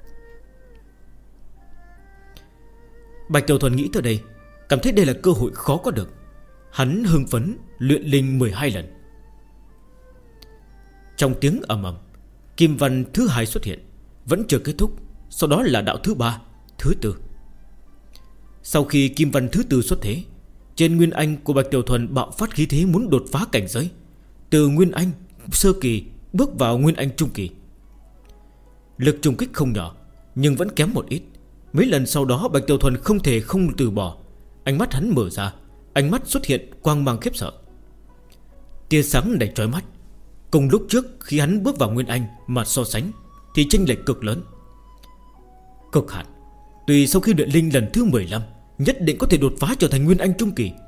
Bạch Tiểu Thuần nghĩ tới đây, cảm thấy đây là cơ hội khó có được. Hắn hưng phấn luyện linh 12 lần. Trong tiếng ầm ầm, kim văn thứ 2 xuất hiện, vẫn chưa kết thúc. Sau đó là đạo thứ 3, thứ 4. Sau khi kim văn thứ 4 xuất thế, trên nguyên anh của Bạch Tiểu Thuần bạo phát khí thế muốn đột phá cảnh giới, từ nguyên anh sơ kỳ bước vào nguyên anh trung kỳ. Lực trùng kích không nhỏ, nhưng vẫn kém một ít. Mấy lần sau đó Bạch Tiểu Thuần không thể không từ bỏ. Ánh mắt hắn mở ra, ánh mắt xuất hiện quang mang khiếp sợ. Tia sáng đầy chói mắt. Cùng lúc trước khi hắn bước vào nguyên anh mà so sánh thì chênh lệch cực lớn, cực hạn. Tuy sau khi luyện linh lần thứ 15 nhất định có thể đột phá trở thành nguyên anh trung kỳ.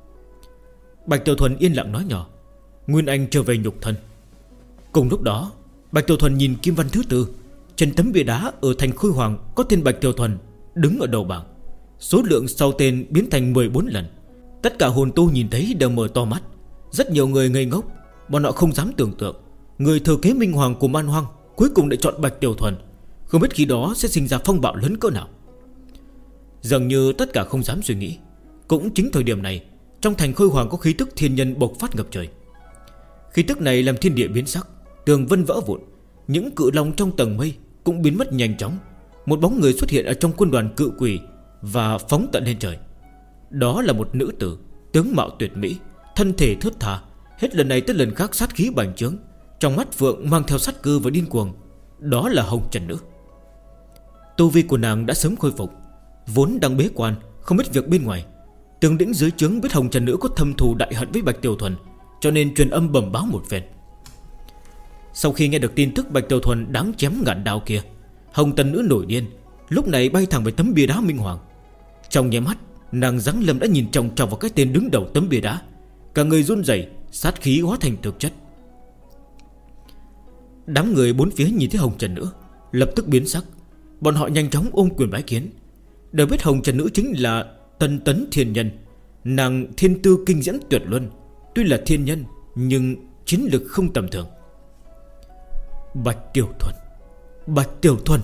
Bạch Tiểu Thuần yên lặng nói nhỏ. Nguyên anh trở về nhục thân. Cùng lúc đó Bạch Tiểu Thuần nhìn kim văn thứ 4. Trên tấm bia đá ở thành Khôi Hoàng có tên Bạch Tiểu Thuần đứng ở đầu bảng. Số lượng sau tên biến thành 14 lần. Tất cả hồn tu nhìn thấy đều mở to mắt. Rất nhiều người ngây ngốc. Bọn họ không dám tưởng tượng người thừa kế minh hoàng của man hoang cuối cùng lại chọn Bạch Tiểu Thuần. Không biết khi đó sẽ sinh ra phong bạo lớn cỡ nào. Dường như tất cả không dám suy nghĩ. Cũng chính thời điểm này, trong thành Khôi Hoàng có khí tức thiên nhân bộc phát ngập trời. Khí tức này làm thiên địa biến sắc, tường vân vỡ vụn. Những cự long trong tầng mây cũng biến mất nhanh chóng. Một bóng người xuất hiện ở trong quân đoàn cự quỷ và phóng tận lên trời. Đó là một nữ tử, tướng mạo tuyệt mỹ, thân thể thướt tha. Hết lần này tới lần khác sát khí bành trướng, trong mắt phượng mang theo sát cơ và điên cuồng. Đó là Hồng Trần Nữ. Tu vi của nàng đã sớm khôi phục, vốn đang bế quan không biết việc bên ngoài. Tướng lĩnh dưới trướng biết Hồng Trần Nữ có thâm thù đại hận với Bạch Tiểu Thuần, cho nên truyền âm bẩm báo một phen. Sau khi nghe được tin tức Bạch Tiểu Thuần đáng chém ngàn đao kia, Hồng Trần Nữ nổi điên, lúc này bay thẳng về tấm bia đá minh hoàng. Trong nháy mắt, nàng giáng lâm đã nhìn chòng chòng vào cái tên đứng đầu tấm bia đá. Cả người run rẩy, sát khí hóa thành thực chất. Đám người bốn phía nhìn thấy Hồng Trần Nữ lập tức biến sắc. Bọn họ nhanh chóng ôm quyền bái kiến. Đều biết Hồng Trần Nữ chính là Tân Tấn Thiên Nhân. Nàng thiên tư kinh diễm tuyệt luân. Tuy là thiên nhân nhưng chiến lực không tầm thường. Bạch Tiểu Thuần, Bạch Tiểu Thuần.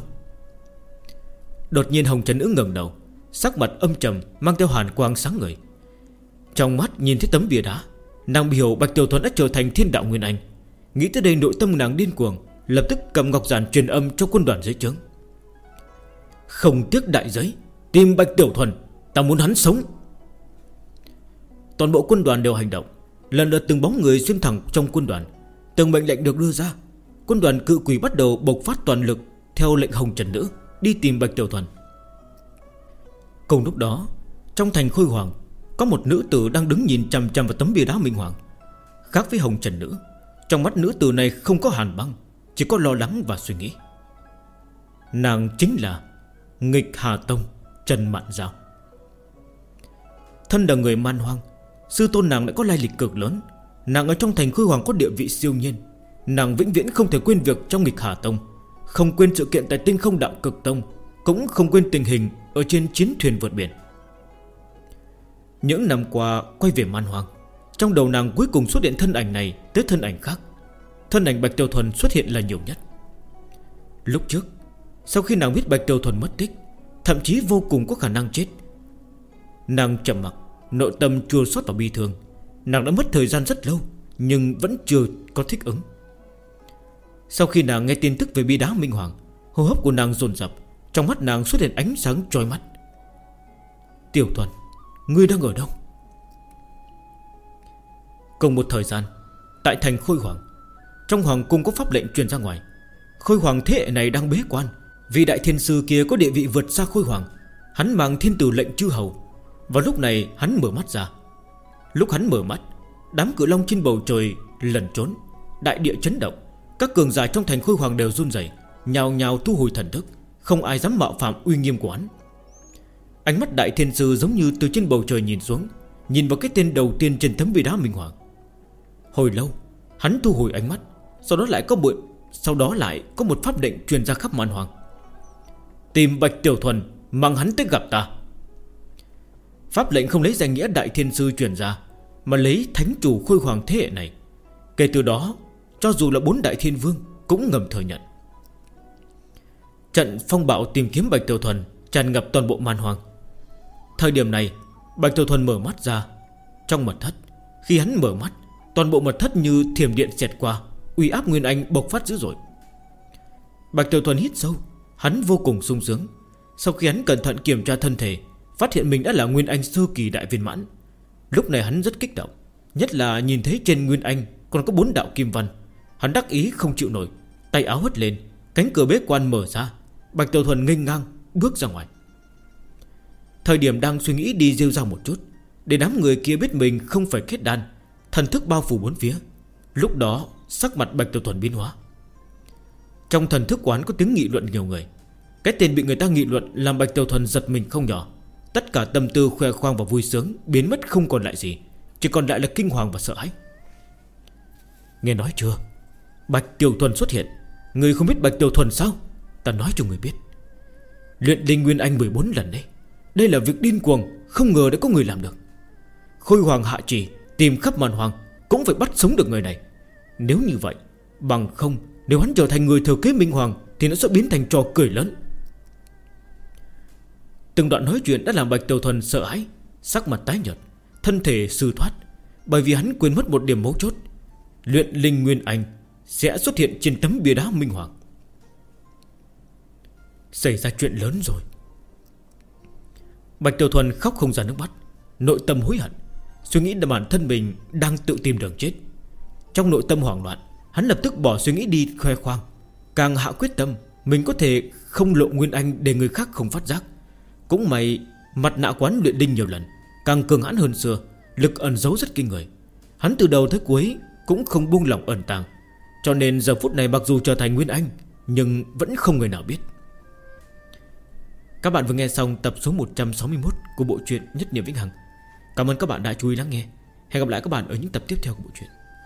Đột nhiên Hồng Trần Nữ ngẩng đầu, sắc mặt âm trầm mang theo hàn quang sáng ngời. Trong mắt nhìn thấy tấm bia đá, nàng hiểu Bạch Tiểu Thuần đã trở thành thiên đạo Nguyên Anh. Nghĩ tới đây nội tâm nàng điên cuồng, lập tức cầm ngọc giản truyền âm cho quân đoàn dưới trướng. Không tiếc đại giới, tìm Bạch Tiểu Thuần, ta muốn hắn sống. Toàn bộ quân đoàn đều hành động. Lần lượt từng bóng người xuyên thẳng trong quân đoàn. Từng mệnh lệnh được đưa ra. Quân đoàn cự quỷ bắt đầu bộc phát toàn lực theo lệnh Hồng Trần Nữ đi tìm Bạch Tiểu Thuần. Cùng lúc đó, trong thành Khôi Hoàng, có một nữ tử đang đứng nhìn chằm chằm vào tấm bia đá minh hoàng. Khác với Hồng Trần Nữ, trong mắt nữ tử này không có hàn băng, chỉ có lo lắng và suy nghĩ. Nàng chính là Nghịch Hà Tông Trần Mạn Giao. Thân là người man hoang, sư tôn nàng lại có lai lịch cực lớn. Nàng ở trong thành Khôi Hoàng có địa vị siêu nhiên. Nàng vĩnh viễn không thể quên việc trong Nghịch Hà Tông, không quên sự kiện tại Tinh Không Đạo Cực Tông, cũng không quên tình hình ở trên chiến thuyền vượt biển. Những năm qua quay về man hoang, trong đầu nàng cuối cùng xuất hiện thân ảnh này tới thân ảnh khác. Thân ảnh Bạch Tiểu Thuần xuất hiện là nhiều nhất. Lúc trước, sau khi nàng biết Bạch Tiểu Thuần mất tích, thậm chí vô cùng có khả năng chết, nàng trầm mặc, nội tâm chua xót và bi thương. Nàng đã mất thời gian rất lâu, nhưng vẫn chưa có thích ứng. Sau khi nàng nghe tin tức về bia đá minh hoàng, hô hấp của nàng dồn dập, trong mắt nàng xuất hiện ánh sáng chói mắt. Tiểu Thuần, ngươi đang ở đâu? Cùng một thời gian, tại thành Khôi Hoàng, trong hoàng cung có pháp lệnh truyền ra ngoài. Khôi Hoàng thế hệ này đang bế quan, vì đại thiên sư kia có địa vị vượt xa Khôi Hoàng. Hắn mang thiên tử lệnh chư hầu. Và lúc này hắn mở mắt ra. Lúc hắn mở mắt, đám cự long trên bầu trời lẩn trốn, đại địa chấn động. Các cường giả trong thành Khôi Hoàng đều run rẩy, nhào nhào thu hồi thần thức. Không ai dám mạo phạm uy nghiêm của hắn. Ánh mắt đại thiên sư giống như từ trên bầu trời nhìn xuống, nhìn vào cái tên đầu tiên trên tấm bia đá minh hoàng. Hồi lâu hắn thu hồi ánh mắt. Sau đó lại có một pháp lệnh truyền ra khắp man hoàng. Tìm Bạch Tiểu Thuần, mang hắn tới gặp ta. Pháp lệnh không lấy danh nghĩa đại thiên sư truyền ra, mà lấy thánh chủ Khôi Hoàng thế hệ này. Kể từ đó, cho dù là 4 đại thiên vương cũng ngầm thừa nhận. Trận phong bạo tìm kiếm Bạch Tiểu Thuần tràn ngập toàn bộ man hoang. Thời điểm này, Bạch Tiểu Thuần mở mắt ra. Trong mật thất, khi hắn mở mắt, toàn bộ mật thất như thiểm điện xẹt qua, uy áp Nguyên Anh bộc phát dữ dội. Bạch Tiểu Thuần hít sâu, hắn vô cùng sung sướng. Sau khi hắn cẩn thận kiểm tra thân thể, phát hiện mình đã là Nguyên Anh sơ kỳ đại viên mãn. Lúc này hắn rất kích động, nhất là nhìn thấy trên Nguyên Anh còn có 4 đạo kim văn. Hắn đắc ý không chịu nổi, tay áo hất lên, cánh cửa bế quan mở ra. Bạch Tiểu Thuần nghênh ngang bước ra ngoài. Thời điểm đang suy nghĩ đi rêu rao một chút, để đám người kia biết mình không phải kết đan, thần thức bao phủ bốn phía. Lúc đó sắc mặt Bạch Tiểu Thuần biến hóa. Trong thần thức quán có tiếng nghị luận nhiều người. Cái tên bị người ta nghị luận làm Bạch Tiểu Thuần giật mình không nhỏ. Tất cả tâm tư khoe khoang và vui sướng biến mất không còn lại gì, chỉ còn lại là kinh hoàng và sợ hãi. Nghe nói chưa, Bạch Tiểu Thuần xuất hiện. Người không biết Bạch Tiểu Thuần sao? Ta nói cho người biết, luyện linh Nguyên Anh 14 lần đấy. Đây là việc điên cuồng, không ngờ đã có người làm được. Khôi Hoàng hạ chỉ tìm khắp man hoàng cũng phải bắt sống được người này. Nếu như vậy, bằng không, nếu hắn trở thành người thừa kế Minh Hoàng thì nó sẽ biến thành trò cười lớn. Từng đoạn nói chuyện đã làm Bạch Tiểu Thuần sợ hãi, sắc mặt tái nhợt, thân thể sư thoát. Bởi vì hắn quên mất một điểm mấu chốt: luyện linh Nguyên Anh sẽ xuất hiện trên tấm bia đá Minh Hoàng. Xảy ra chuyện lớn rồi. Bạch Tiểu Thuần khóc không ra nước mắt, nội tâm hối hận, suy nghĩ bản thân mình đang tự tìm đường chết. Trong nội tâm hoảng loạn, hắn lập tức bỏ suy nghĩ đi khoe khoang, càng hạ quyết tâm mình có thể không lộ Nguyên Anh để người khác không phát giác. Cũng may mặt nạ quán luyện đinh nhiều lần, càng cường hãn hơn xưa, lực ẩn giấu rất kinh người. Hắn từ đầu tới cuối cũng không buông lỏng ẩn tàng, cho nên giờ phút này mặc dù trở thành Nguyên Anh, nhưng vẫn không người nào biết. Các bạn vừa nghe xong tập số 161 của bộ truyện Nhất Niệm Vĩnh Hằng. Cảm ơn các bạn đã chú ý lắng nghe. Hẹn gặp lại các bạn ở những tập tiếp theo của bộ truyện.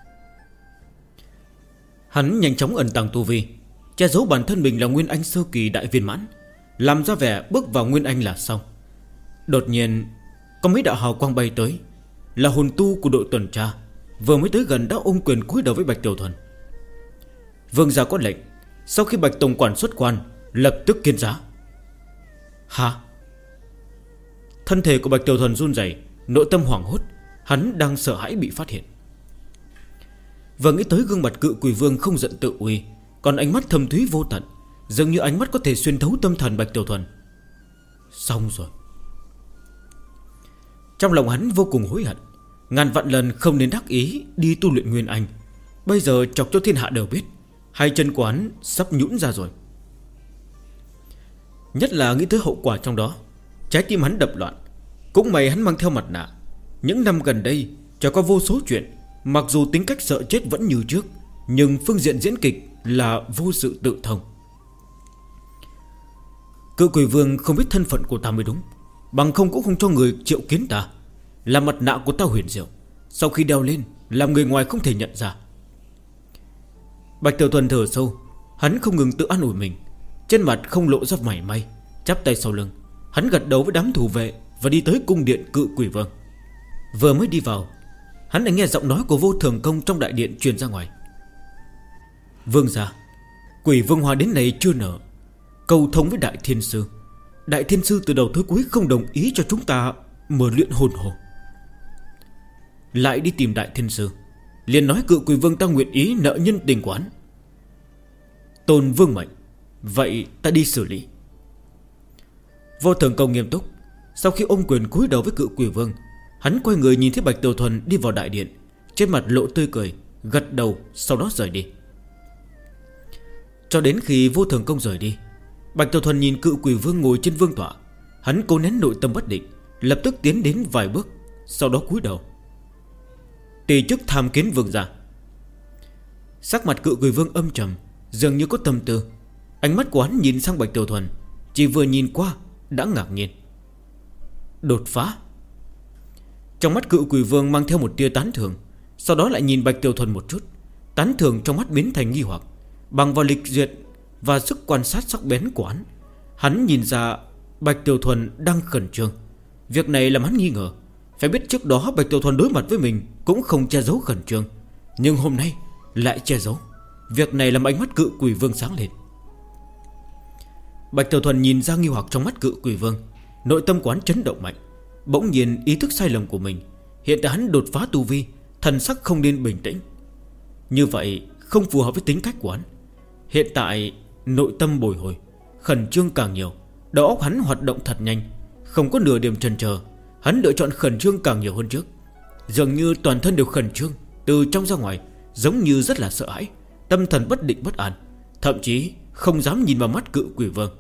Hắn nhanh chóng ẩn tàng tu vi, che giấu bản thân mình là Nguyên Anh sơ kỳ đại viên mãn, làm ra vẻ bước vào Nguyên Anh là xong. Đột nhiên có mấy đạo hào quang bay tới, là hồn tu của đội tuần tra, vừa mới tới gần đã ôm quyền cúi đầu với Bạch Tiểu Thuần. Vương gia có lệnh, sau khi Bạch tổng quản xuất quan lập tức kiến giá. Hả? Thân thể của Bạch Tiểu Thuần run rẩy, nội tâm hoảng hốt. hắn đang sợ hãi bị phát hiện. Vừa nghĩ tới gương mặt cự quỷ vương không giận tự uy, còn ánh mắt thâm thúy vô tận, dường như ánh mắt có thể xuyên thấu tâm thần Bạch Tiểu Thuần. Xong rồi. Trong lòng hắn vô cùng hối hận, ngàn vạn lần không nên đắc ý đi tu luyện Nguyên Anh. Bây giờ chọc cho thiên hạ đều biết hai chân của hắn sắp nhũn ra rồi. Nhất là nghĩ tới hậu quả trong đó, trái tim hắn đập loạn. Cũng may hắn mang theo mặt nạ. Những năm gần đây trải qua vô số chuyện, mặc dù tính cách sợ chết vẫn như trước, nhưng phương diện diễn kịch là vô sự tự thông. Cự quỷ vương không biết thân phận của ta mới đúng, bằng không cũng không cho người triệu kiến ta. Là mặt nạ của ta huyền diệu, sau khi đeo lên làm người ngoài không thể nhận ra. Bạch Tiểu Thuần thở sâu, hắn không ngừng tự an ủi mình. Trên mặt không lộ ra mảy may, chắp tay sau lưng, hắn gật đầu với đám thủ vệ và đi tới cung điện cự quỷ vương. Vừa mới đi vào, hắn đã nghe giọng nói của Vô Thường Công trong đại điện truyền ra ngoài. Vương gia, quỷ vương hoa đến này chưa nở, cầu thông với Đại Thiên Sư. Đại Thiên Sư từ đầu tới cuối không đồng ý cho chúng ta mở luyện hồn hồ. Lại đi tìm Đại Thiên Sư, liền nói cự quỷ vương ta nguyện ý nợ nhân tình quán. Tôn vương mệnh, vậy ta đi xử lý. Vô Thường Công nghiêm túc. Sau khi ôm quyền cúi đầu với cự quỷ vương, hắn quay người nhìn thấy Bạch Tiểu Thuần đi vào đại điện, trên mặt lộ tươi cười, gật đầu, sau đó rời đi. Cho đến khi Vô Thường Công rời đi, Bạch Tiểu Thuần nhìn cự quỷ vương ngồi trên vương tọa. Hắn cố nén nội tâm bất định, lập tức tiến đến vài bước, sau đó cúi đầu. Tỳ chức tham kiến vương gia. Sắc mặt cự quỷ vương âm trầm, dường như có tâm tư. Ánh mắt của hắn nhìn sang Bạch Tiểu Thuần, chỉ vừa nhìn qua đã ngạc nhiên. Đột phá. Trong mắt cự quỷ vương mang theo một tia tán thưởng, sau đó lại nhìn Bạch Tiểu Thuần một chút. Tán thưởng trong mắt biến thành nghi hoặc. Bằng vào lịch duyệt và sức quan sát sắc bén của hắn nhìn ra Bạch Tiểu Thuần đang khẩn trương. Việc này làm hắn nghi ngờ. Phải biết trước đó Bạch Tiểu Thuần đối mặt với mình cũng không che giấu khẩn trương, nhưng hôm nay lại che giấu. Việc này làm ánh mắt cự quỷ vương sáng lên. Bạch Tiểu Thuần nhìn ra nghi hoặc trong mắt cự quỷ vương, nội tâm của hắn chấn động mạnh. Bỗng nhiên ý thức sai lầm của mình. Hiện tại hắn đột phá tu vi, thần sắc không nên bình tĩnh. Như vậy không phù hợp với tính cách của hắn. Hiện tại nội tâm bồi hồi, khẩn trương càng nhiều, đầu óc hắn hoạt động thật nhanh, không có nửa điểm chần chờ. Hắn lựa chọn khẩn trương càng nhiều hơn trước. Dường như toàn thân đều khẩn trương, từ trong ra ngoài, giống như rất là sợ hãi, tâm thần bất định bất an, thậm chí không dám nhìn vào mắt cự quỷ vương.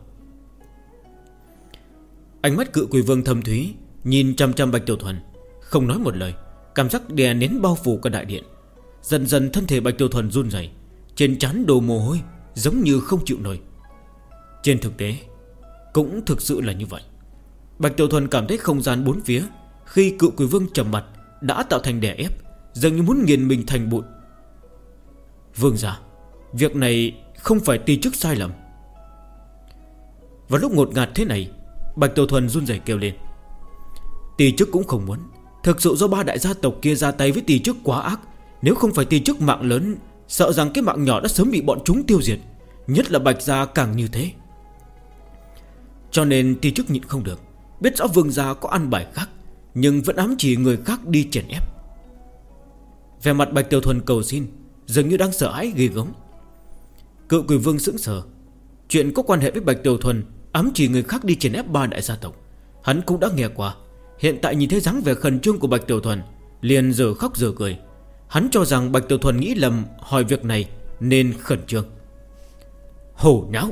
Ánh mắt cự quỷ vương thâm thúy, nhìn chăm chăm Bạch Tiểu Thuần, không nói một lời. Cảm giác đè nén bao phủ cả đại điện. Dần dần thân thể Bạch Tiểu Thuần run rẩy, trên trán đổ mồ hôi, giống như không chịu nổi. Trên thực tế cũng thực sự là như vậy. Bạch Tiểu Thuần cảm thấy không gian bốn phía khi cự quỷ vương trầm mặt đã tạo thành đè ép, dường như muốn nghiền mình thành bụi. Vương gia, việc này không phải ti chức sai lầm. Vào lúc ngột ngạt thế này, Bạch Tiểu Thuần run rẩy kêu lên. Ti chức cũng không muốn. Thực sự do ba đại gia tộc kia ra tay với ti chức quá ác. Nếu không phải ti chức mạng lớn, sợ rằng cái mạng nhỏ đã sớm bị bọn chúng tiêu diệt. Nhất là Bạch gia càng như thế. Cho nên ti chức nhịn không được, biết rõ vương gia có ăn bài khác, nhưng vẫn ám chỉ người khác đi chèn ép. Vẻ mặt Bạch Tiểu Thuần cầu xin, dường như đang sợ hãi ghê gớm. Cự quỷ vương sững sờ. Chuyện có quan hệ với Bạch Tiểu Thuần ám chỉ người khác đi chèn ép ba đại gia tộc, hắn cũng đã nghe qua. Hiện tại nhìn thấy dáng vẻ khẩn trương của Bạch Tiểu Thuần, liền giờ khóc giờ cười. Hắn cho rằng Bạch Tiểu Thuần nghĩ lầm hỏi việc này nên khẩn trương. Hổ nháo.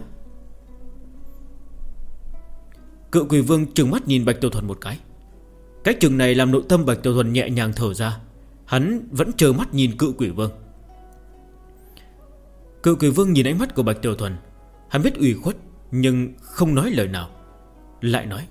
Cự quỷ vương trừng mắt nhìn Bạch Tiểu Thuần một cái. Cái chừng này làm nội tâm Bạch Tiểu Thuần nhẹ nhàng thở ra. Hắn vẫn trơ mắt nhìn cự quỷ vương. Cự quỷ vương nhìn ánh mắt của Bạch Tiểu Thuần, hắn biết ủy khuất nhưng không nói lời nào. Lại nói,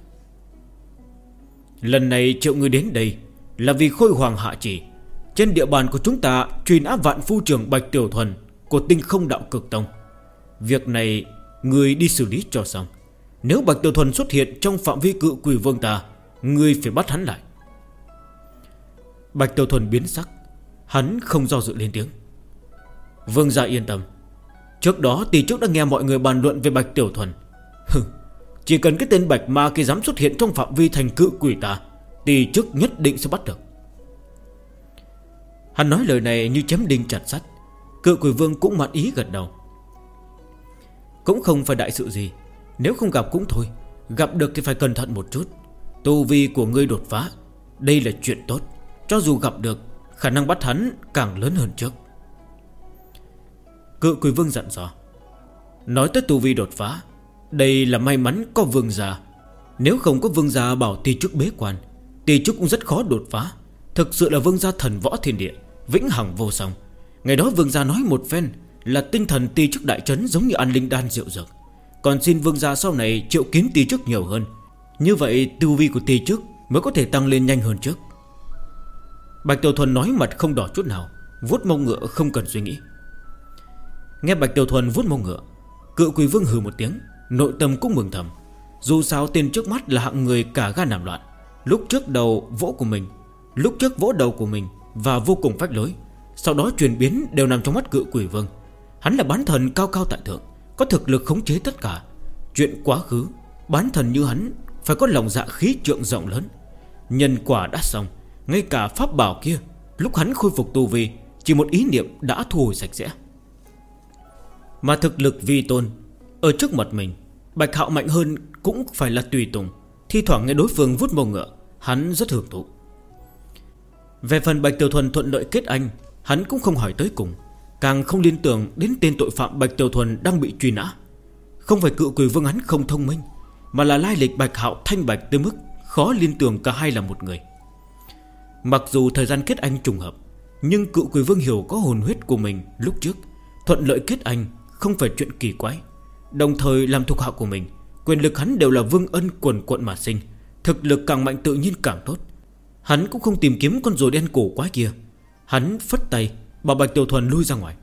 lần này triệu người đến đây là vì Khôi Hoàng hạ chỉ. Trên địa bàn của chúng ta truy nã vạn phu trưởng Bạch Tiểu Thuần của Tinh Không Đạo Cực Tông. Việc này người đi xử lý cho xong. Nếu Bạch Tiểu Thuần xuất hiện trong phạm vi cự quỷ vương ta, người phải bắt hắn lại. Bạch Tiểu Thuần biến sắc, hắn không do dự lên tiếng. Vương gia yên tâm. Trước đó tỷ trước đã nghe mọi người bàn luận về Bạch Tiểu Thuần. Chỉ cần cái tên Bạch Ma kia dám xuất hiện trong phạm vi thành cự quỷ ta, tỷ trước nhất định sẽ bắt được. Hắn nói lời này như chém đinh chặt sắt. Cự quỷ vương cũng mãn ý gật đầu. Cũng không phải đại sự gì. Nếu không gặp cũng thôi, gặp được thì phải cẩn thận một chút. Tu vi của ngươi đột phá, đây là chuyện tốt. Cho dù gặp được, khả năng bắt hắn càng lớn hơn trước. Cự quỷ vương dặn dò. Nói tới tu vi đột phá, đây là may mắn có vương gia. Nếu không có vương gia bảo Ti Trúc bế quan, Ti Trúc cũng rất khó đột phá. Thực sự là vương gia thần võ thiên địa, vĩnh hằng vô song. Ngày đó vương gia nói một phen là tinh thần Ti Trúc đại trấn giống như ăn linh đan rượu dược. Còn xin vương gia sau này triệu kiến Ti Trúc nhiều hơn. Như vậy tu vi của Ti Trúc mới có thể tăng lên nhanh hơn trước. Bạch Tiểu Thuần nói mặt không đỏ chút nào, vuốt mông ngựa không cần suy nghĩ. Nghe Bạch Tiểu Thuần vuốt mông ngựa, cự quỷ vương hừ một tiếng, nội tâm cũng mừng thầm. Dù sao tên trước mắt là hạng người cả gan làm loạn. Lúc trước vỗ đầu của mình và vô cùng phách lối, sau đó chuyển biến đều nằm trong mắt cự quỷ vương. Hắn là bán thần cao cao tại thượng, có thực lực khống chế tất cả. Chuyện quá khứ, bán thần như hắn phải có lòng dạ khí trượng rộng lớn. Nhân quả đã xong, ngay cả pháp bảo kia lúc hắn khôi phục tu vi, chỉ một ý niệm đã thu hồi sạch sẽ. Mà thực lực vi tôn ở trước mặt mình, Bạch Hạo mạnh hơn cũng phải là tùy tùng. Thi thoảng nghe đối phương vút mông ngựa, hắn rất hưởng thụ. Về phần Bạch Tiểu Thuần thuận lợi kết anh, hắn cũng không hỏi tới cùng, càng không liên tưởng đến tên tội phạm Bạch Tiểu Thuần đang bị truy nã. Không phải cự quỷ vương hắn không thông minh, mà là lai lịch Bạch Hạo thanh bạch tới mức khó liên tưởng cả hai là một người. Mặc dù thời gian kết anh trùng hợp, nhưng cự quỷ vương hiểu có hồn huyết của mình lúc trước, thuận lợi kết anh không phải chuyện kỳ quái. Đồng thời làm thuộc hạ của mình, quyền lực hắn đều là vương ân quần quận mà sinh. Thực lực càng mạnh tự nhiên càng tốt. Hắn cũng không tìm kiếm con rùa đen cổ quái kia. Hắn phất tay bảo Bạch Tiểu Thuần lui ra ngoài.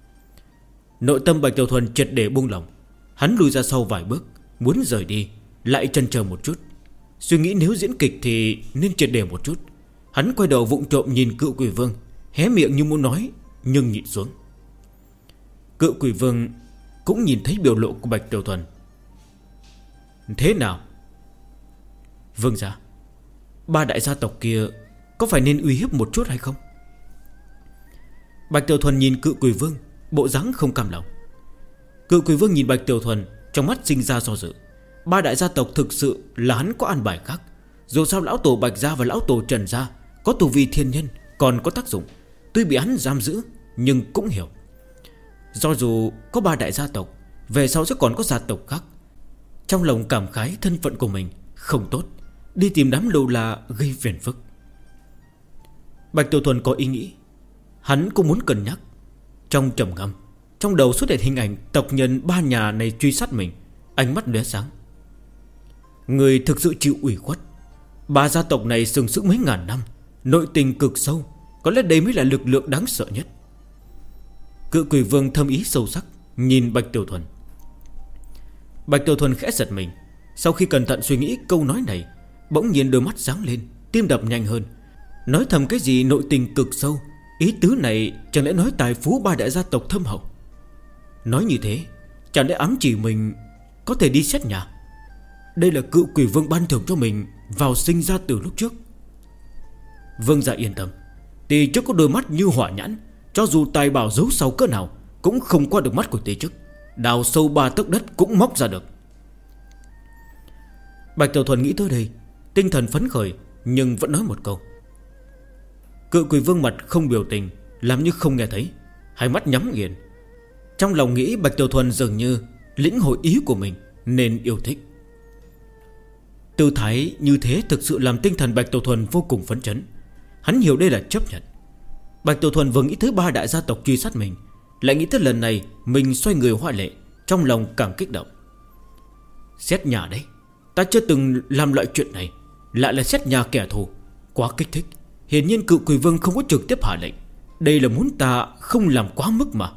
Nội tâm Bạch Tiểu Thuần triệt để buông lòng. Hắn lùi ra sau vài bước, muốn rời đi, lại chần chờ một chút. Suy nghĩ nếu diễn kịch thì nên triệt để một chút. Hắn quay đầu vụng trộm nhìn cự quỷ vương, hé miệng như muốn nói, nhưng nhịn xuống. Cự quỷ vương cũng nhìn thấy biểu lộ của Bạch Tiểu Thuần. Thế nào? Vương gia, ba đại gia tộc kia có phải nên uy hiếp một chút hay không? Bạch Tiểu Thuần nhìn cự quỷ vương, bộ dáng không cam lòng. Cự quỷ vương nhìn Bạch Tiểu Thuần, trong mắt sinh ra do dự. Ba đại gia tộc thực sự là hắn có an bài khác. Dù sao lão tổ Bạch gia và lão tổ Trần gia có tu vi thiên nhân, còn có tác dụng. Tuy bị hắn giam giữ, nhưng cũng hiểu, do dù có ba đại gia tộc, về sau sẽ còn có gia tộc khác. Trong lòng cảm khái thân phận của mình không tốt, đi tìm đám lâu la gây phiền phức. Bạch Tiểu Thuần có ý nghĩ, hắn cũng muốn cân nhắc. Trong trầm ngâm, trong đầu xuất hiện hình ảnh tộc nhân ba nhà này truy sát mình. Ánh mắt lóe sáng. Người thực sự chịu ủy khuất. Ba gia tộc này sừng sững mấy ngàn năm, nội tình cực sâu, có lẽ đây mới là lực lượng đáng sợ nhất. Cự quỷ vương thâm ý sâu sắc nhìn Bạch Tiểu Thuần. Bạch Tiểu Thuần khẽ giật mình. Sau khi cẩn thận suy nghĩ câu nói này, bỗng nhiên đôi mắt sáng lên, tim đập nhanh hơn. Nói thầm cái gì nội tình cực sâu, ý tứ này chẳng lẽ nói tài phú ba đại gia tộc thâm hậu? Nói như thế chẳng lẽ ám chỉ mình có thể đi xét nhà? Đây là cự quỷ vương ban thưởng cho mình vào sinh ra từ lúc trước. Vương gia yên tâm, Ti Trúc có đôi mắt như hỏa nhãn, cho dù tài bảo giấu sâu cỡ nào cũng không qua được mắt của Ti Trúc. Đào sâu 3 tấc đất cũng móc ra được. Bạch Tiểu Thuần nghĩ tới đây, tinh thần phấn khởi, nhưng vẫn nói một câu. Cự quỷ vương mặt không biểu tình, làm như không nghe thấy, hai mắt nhắm nghiền. Trong lòng nghĩ Bạch Tiểu Thuần dường như lĩnh hội ý của mình nên yêu thích. Tư thái như thế thực sự làm tinh thần Bạch Tiểu Thuần vô cùng phấn chấn. Hắn hiểu đây là chấp nhận. Bạch Tiểu Thuần vừa nghĩ tới ba đại gia tộc truy sát mình, lại nghĩ tới lần này mình xoay người hoa lệ, trong lòng càng kích động. Xét nhà đấy, ta chưa từng làm loại chuyện này, lại là xét nhà kẻ thù, quá kích thích. Hiển nhiên cự quỷ vương không có trực tiếp hạ lệnh, đây là muốn ta không làm quá mức mà.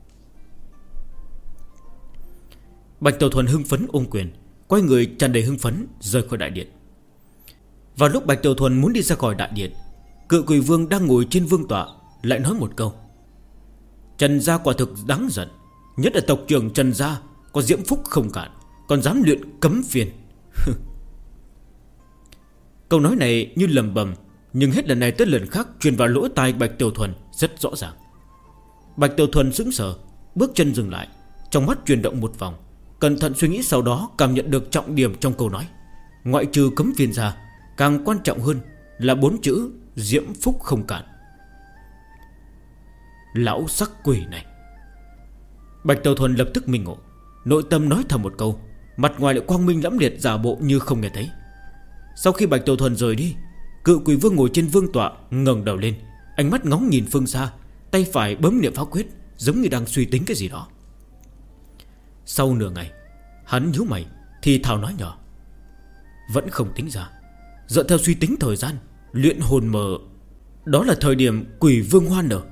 Bạch Tiểu Thuần hưng phấn ôm quyền, quay người tràn đầy hưng phấn rời khỏi đại điện. Vào lúc Bạch Tiểu Thuần muốn đi ra khỏi đại điện, cự quỷ vương đang ngồi trên vương tọa lại nói một câu. Trần gia quả thực đáng giận, nhất là tộc trưởng Trần gia có diễm phúc không cạn, còn dám luyện cấm phiền. Câu nói này như lầm bầm, Nhưng hết lần này tới lần khác truyền vào lỗ tai Bạch Tiểu Thuần rất rõ ràng. Bạch Tiểu Thuần sững sờ, bước chân dừng lại, trong mắt chuyển động một vòng, cẩn thận suy nghĩ, sau đó cảm nhận được trọng điểm trong câu nói. Ngoại trừ cấm viên ra, càng quan trọng hơn là 4 chữ diễm phúc không cản. Lão sắc quỷ này. Bạch Tiểu Thuần lập tức minh ngộ, nội tâm nói thầm một câu, mặt ngoài lại quang minh lẫm liệt, giả bộ như không nghe thấy. Sau khi Bạch Tiểu Thuần rời đi, Cự Quỷ Vương ngồi trên vương tọa, ngẩng đầu lên, ánh mắt ngóng nhìn phương xa, tay phải bấm niệm pháp quyết, giống như đang suy tính cái gì đó. Sau nửa ngày, hắn nhíu mày thì thào nói nhỏ: vẫn không tính ra. Dựa theo suy tính thời gian, luyện hồn mờ, đó là thời điểm Quỷ Vương hoa nở.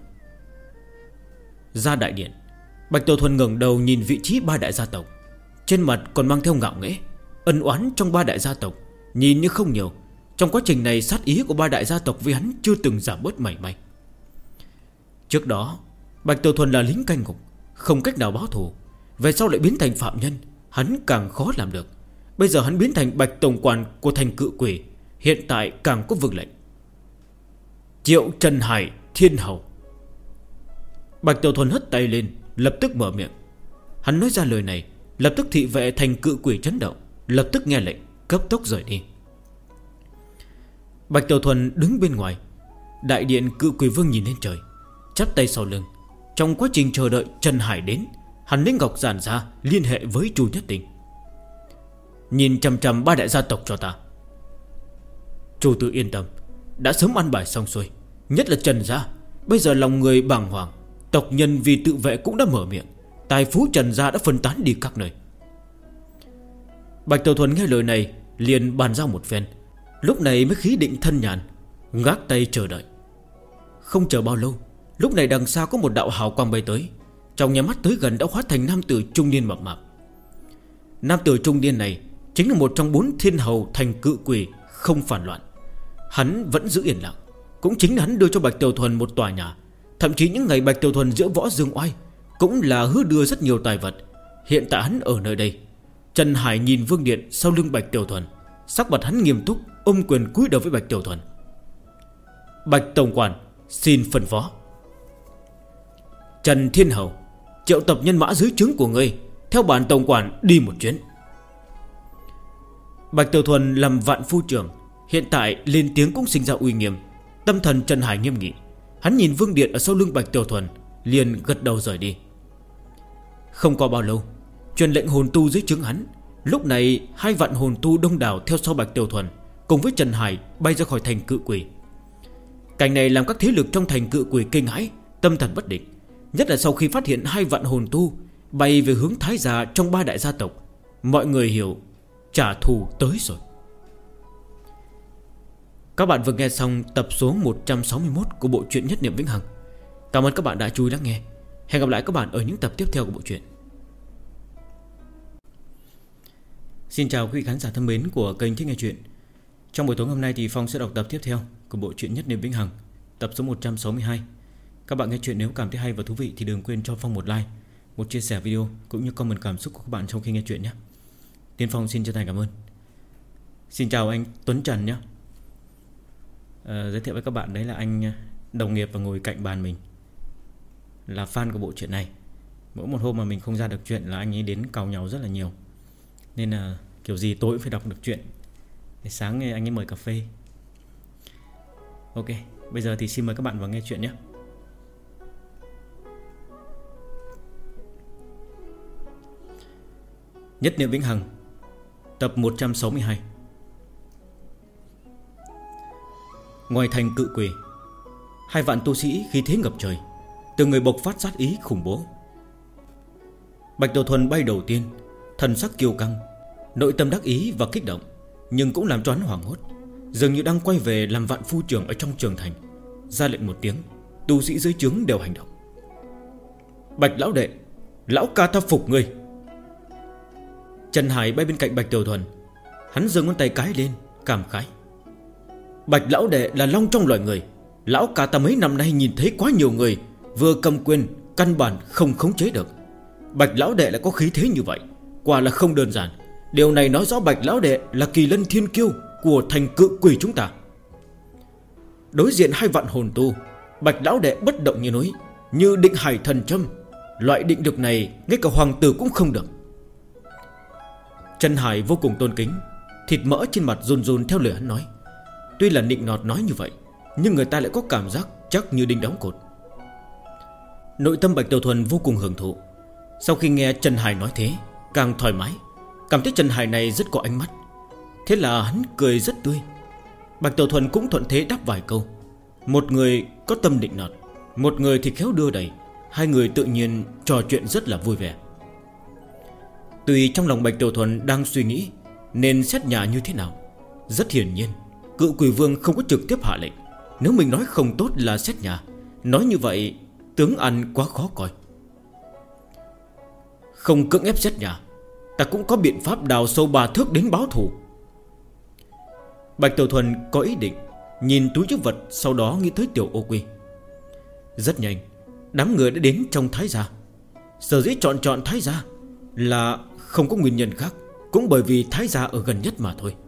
Ra đại điện, Bạch Tiểu Thuần ngẩng đầu nhìn vị trí 3 đại gia tộc, trên mặt còn mang theo ngạo nghễ. Ân oán trong 3 đại gia tộc nhìn như không nhiều, trong quá trình này sát ý của 3 đại gia tộc với hắn chưa từng giảm bớt mảy may. Trước đó Bạch Tiểu Thuần là lính canh ngục, không cách nào báo thù, về sau lại biến thành phạm nhân, hắn càng khó làm được. Bây giờ hắn biến thành Bạch Tổng Quản của thành Cự Quỷ, hiện tại càng có vương lệnh. Triệu Trần Hải Thiên Hầu. Bạch Tiểu Thuần hất tay lên, lập tức mở miệng. Hắn nói ra lời này, lập tức thị vệ thành Cự Quỷ chấn động, lập tức nghe lệnh, cấp tốc rời đi. Bạch Tiểu Thuần đứng bên ngoài đại điện. Cự Quỷ Vương nhìn lên trời, chắp tay sau lưng. Trong quá trình chờ đợi Trần Hải đến, hắn lấy ngọc giản ra liên hệ với Chu Nhất Tinh. Nhìn chằm chằm 3 đại gia tộc cho ta. Chu Tử yên tâm, đã sớm ăn bài xong xuôi. Nhất là Trần gia, bây giờ lòng người bàng hoàng, tộc nhân vì tự vệ cũng đã mở miệng, tài phú Trần gia đã phân tán đi các nơi. Bạch Tiểu Thuần nghe lời này liền bàn giao một phen, lúc này mới khí định thân nhàn, gác tay chờ đợi. Không chờ bao lâu, lúc này đằng xa có một đạo hào quang bay tới, trong nháy mắt tới gần đã hóa thành nam tử trung niên mập mạp. Nam tử trung niên này chính là một trong 4 thiên hầu thành Cự Quỷ không phản loạn. Hắn vẫn giữ yên lặng, cũng chính là hắn đưa cho Bạch Tiểu Thuần một tòa nhà. Thậm chí những ngày Bạch Tiểu Thuần giữa võ dương oai, cũng là hứa đưa rất nhiều tài vật. Hiện tại hắn ở nơi đây. Trần Hải nhìn vương điện sau lưng Bạch Tiểu Thuần, sắc mặt hắn nghiêm túc, ôm quyền cúi đầu với Bạch Tiểu Thuần. Bạch Tổng Quản xin phân phó. Trần Thiên Hầu, triệu tập nhân mã dưới trướng của ngươi, theo bản Tổng Quản đi một chuyến. Bạch Tiểu Thuần làm vạn phu trưởng, hiện tại lên tiếng cũng sinh ra uy nghiêm. Tâm thần Trần Hải nghiêm nghị, hắn nhìn vương điện ở sau lưng Bạch Tiểu Thuần, liền gật đầu rời đi. Không có bao lâu, truyền lệnh hồn tu dưới trướng hắn. Lúc này 2 vạn hồn tu đông đảo theo sau Bạch Tiểu Thuần, cùng với Trần Hải bay ra khỏi thành Cự Quỷ. Cảnh này làm các thế lực trong thành Cự Quỷ kinh hãi, tâm thần bất định. Nhất là sau khi phát hiện 2 vạn hồn tu bay về hướng Thái gia trong 3 đại gia tộc, mọi người hiểu trả thù tới rồi. Các bạn vừa nghe xong tập số 161 của bộ truyện Nhất Niệm Vĩnh Hằng. Cảm ơn các bạn đã chú ý lắng nghe. Hẹn gặp lại các bạn ở những tập tiếp theo của bộ truyện. Xin chào quý vị khán giả thân mến của kênh Thích Nghe Chuyện. Trong buổi tối hôm nay thì Phong sẽ đọc tập tiếp theo của bộ truyện Nhất Niệm Vĩnh Hằng, tập số 162. Các bạn nghe chuyện nếu cảm thấy hay và thú vị thì đừng quên cho Phong một like, một chia sẻ video cũng như comment cảm xúc của các bạn trong khi nghe chuyện nhé. Tiên Phong xin chân thành cảm ơn. Xin chào anh Tuấn Trần nhé. Giới thiệu với các bạn, đấy là anh đồng nghiệp và ngồi cạnh bàn mình, là fan của bộ truyện này. Mỗi một hôm mà mình không ra được chuyện là anh ấy đến cào nhau rất là nhiều, nên là kiểu gì tối cũng phải đọc được chuyện. Để sáng anh ấy mời cà phê. Ok, bây giờ thì xin mời các bạn vào nghe chuyện nhé. Nhất Niệm Vĩnh Hằng, tập 162. Ngoài thành Cự Quỷ, 2 vạn tu sĩ khí thế ngập trời, từng người bộc phát sát ý khủng bố. Bạch Tiểu Thuần bay đầu tiên, thần sắc kiêu căng, nội tâm đắc ý và kích động, nhưng cũng làm cho hắn hoảng hốt, dường như đang quay về làm vạn phu trưởng ở trong trường thành. Ra lệnh một tiếng, tu sĩ dưới trướng đều hành động. Bạch lão đệ, lão ca ta phục ngươi. Trần Hải bay bên cạnh Bạch Tiểu Thuần, hắn giơ ngón tay cái lên, cảm khái. Bạch lão đệ là long trong loài người, lão ca ta mấy năm nay nhìn thấy quá nhiều người vừa cầm quyền căn bản không khống chế được. Bạch lão đệ lại có khí thế như vậy, quả là không đơn giản. Điều này nói rõ Bạch lão đệ là kỳ lân thiên kiêu của thành Cự Quỷ chúng ta. Đối diện 2 vạn hồn tu, Bạch lão đệ bất động như núi, như định hải thần châm. Loại định lực này ngay cả hoàng tử cũng không được. Trần Hải vô cùng tôn kính, thịt mỡ trên mặt run run theo lời hắn nói. Tuy là nịnh nọt nói như vậy, nhưng người ta lại có cảm giác chắc như đinh đóng cột. Nội tâm Bạch Tiểu Thuần vô cùng hưởng thụ. Sau khi nghe Trần Hải nói thế, càng thoải mái, cảm thấy Trần Hải này rất có ánh mắt. Thế là hắn cười rất tươi. Bạch Tiểu Thuần cũng thuận thế đáp vài câu. Một người có tâm định nọt, một người thì khéo đưa đẩy. Hai người tự nhiên trò chuyện rất là vui vẻ. Tuy trong lòng Bạch Tiểu Thuần đang suy nghĩ nên xét nhà như thế nào. Rất hiển nhiên Cự Quỷ Vương không có trực tiếp hạ lệnh. Nếu mình nói không tốt là xét nhà, nói như vậy tướng ăn quá khó coi. Không cưỡng ép xét nhà, ta cũng có biện pháp đào sâu 3 thước đến báo thù. Bạch Tiểu Thuần có ý định nhìn túi trữ vật, sau đó nghĩ tới Tiểu Ô Quy. Rất nhanh đám người đã đến trong Thái gia. Sở dĩ chọn Thái gia là không có nguyên nhân khác, cũng bởi vì Thái gia ở gần nhất mà thôi.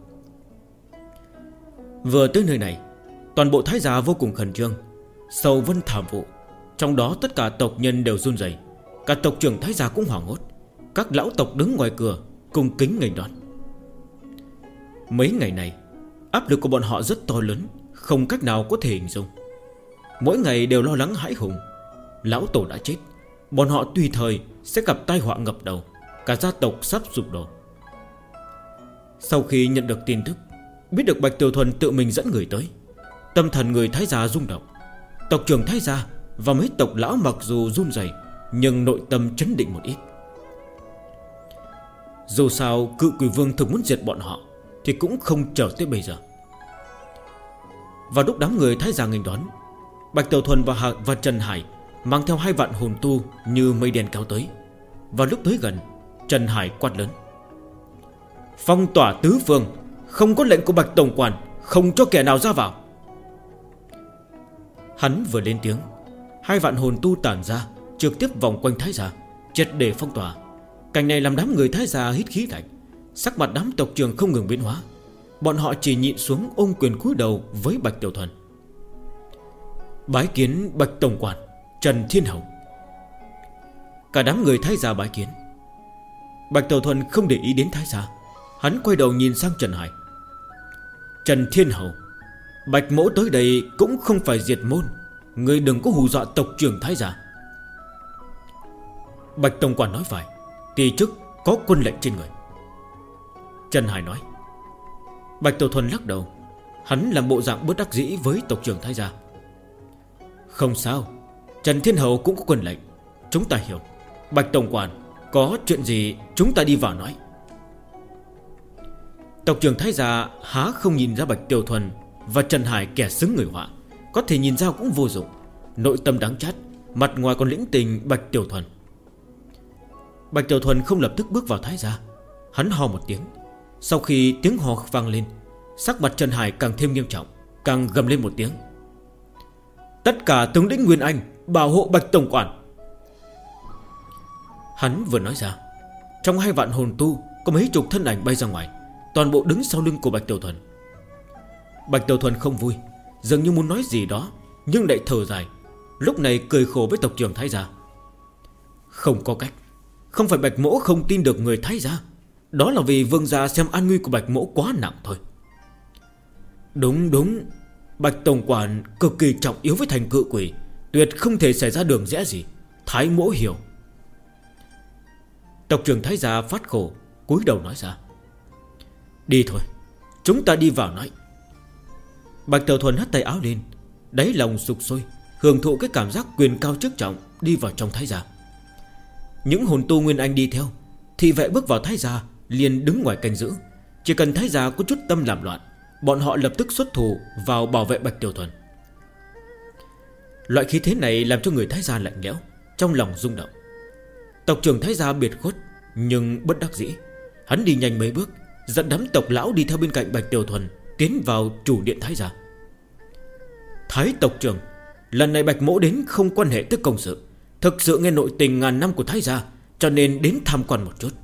Vừa tới nơi này, toàn bộ Thái gia vô cùng khẩn trương, sầu vân thảm vụ. Trong đó tất cả tộc nhân đều run rẩy, cả tộc trưởng Thái gia cũng hoảng hốt. Các lão tộc đứng ngoài cửa cung kính nghênh đón. Mấy ngày này áp lực của bọn họ rất to lớn, không cách nào có thể hình dung. Mỗi ngày đều lo lắng hãi hùng. Lão tổ đã chết, bọn họ tùy thời sẽ gặp tai họa ngập đầu, cả gia tộc sắp sụp đổ. Sau khi nhận được tin tức, biết được Bạch Tiểu Thuần tự mình dẫn người tới, tâm thần người Thái gia rung động. Tộc trưởng Thái gia và mấy tộc lão mặc dù run rẩy, nhưng nội tâm chấn định một ít. Dù sao Cự Quỷ Vương thực muốn diệt bọn họ thì cũng không chờ tới bây giờ. Vào lúc đám người Thái gia nghênh đón, Bạch Tiểu Thuần và Trần Hải mang theo 2 vạn hồn tu như mây đen kéo tới. Vào lúc tới gần, Trần Hải quát lớn: phong tỏa tứ phương, không có lệnh của Bạch tổng quản, không cho kẻ nào ra vào. Hắn vừa lên tiếng, 2 vạn hồn tu tản ra, trực tiếp vòng quanh Thái gia, triệt để phong tỏa. Cảnh này làm đám người Thái gia hít khí lạnh. Sắc mặt đám tộc trưởng không ngừng biến hóa. Bọn họ chỉ nhịn xuống ôm quyền cúi đầu với Bạch Tiểu Thuần. Bái kiến Bạch tổng quản Trần Thiên Hồng. Cả đám người Thái gia bái kiến. Bạch Tiểu Thuần không để ý đến Thái gia, hắn quay đầu nhìn sang Trần Hải. Trần Thiên Hồng, Bạch mỗ tới đây cũng không phải diệt môn, ngươi đừng có hù dọa tộc trưởng Thái gia. Bạch tổng quản nói phải, tỷ chức có quân lệnh trên người. Trần Hải nói. Bạch Tiểu Thuần lắc đầu, hắn làm bộ dạng bất đắc dĩ với tộc trưởng Thái gia. Không sao, Trần Thiên Hầu cũng có quân lệnh, chúng ta hiểu. Bạch tổng quản, có chuyện gì chúng ta đi vào nói. Tộc trưởng Thái gia há không nhìn ra Bạch Tiểu Thuần và Trần Hải kẻ xứng người họa, có thể nhìn ra cũng vô dụng. Nội tâm đáng chát, mặt ngoài còn lĩnh tình Bạch Tiểu Thuần. Bạch Tiểu Thuần không lập tức bước vào Thái gia. Hắn ho một tiếng. Sau khi tiếng ho vang lên, sắc mặt Trần Hải càng thêm nghiêm trọng, càng gầm lên một tiếng: tất cả tướng lĩnh Nguyên Anh bảo hộ Bạch tổng quản. Hắn vừa nói ra, trong 2 vạn hồn tu có mấy chục thân ảnh bay ra ngoài, toàn bộ đứng sau lưng của Bạch Tiểu Thuần. Bạch Tiểu Thuần không vui, dường như muốn nói gì đó, nhưng lại thở dài. Lúc này cười khổ với tộc trưởng Thái gia. Không có cách, không phải Bạch mỗ không tin được người Thái gia, đó là vì vương gia xem an nguy của Bạch mỗ quá nặng thôi. Đúng, Bạch tổng quản cực kỳ trọng yếu với thành Cự Quỷ, tuyệt không thể xảy ra đường rẽ gì, Thái mỗ hiểu. Tộc trưởng Thái gia phát khổ, cúi đầu nói ra: đi thôi, chúng ta đi vào nói. Bạch Tiểu Thuần hất tay áo lên, đáy lòng sục sôi, hưởng thụ cái cảm giác quyền cao chức trọng, đi vào trong Thái gia. Những hồn tu Nguyên Anh đi theo, thị vệ bước vào Thái gia liền đứng ngoài canh giữ. Chỉ cần Thái gia có chút tâm làm loạn, bọn họ lập tức xuất thủ vào bảo vệ Bạch Tiểu Thuần. Loại khí thế này làm cho người Thái gia lạnh lẽo, trong lòng rung động. Tộc trưởng Thái gia biệt khuất nhưng bất đắc dĩ, hắn đi nhanh mấy bước, dẫn đám tộc lão đi theo bên cạnh Bạch Tiểu Thuần, tiến vào chủ điện Thái gia. Thái tộc trưởng, lần này Bạch mỗ đến không quan hệ tới công sự, thực sự nghe nội tình ngàn năm của Thái gia, cho nên đến tham quan một chút.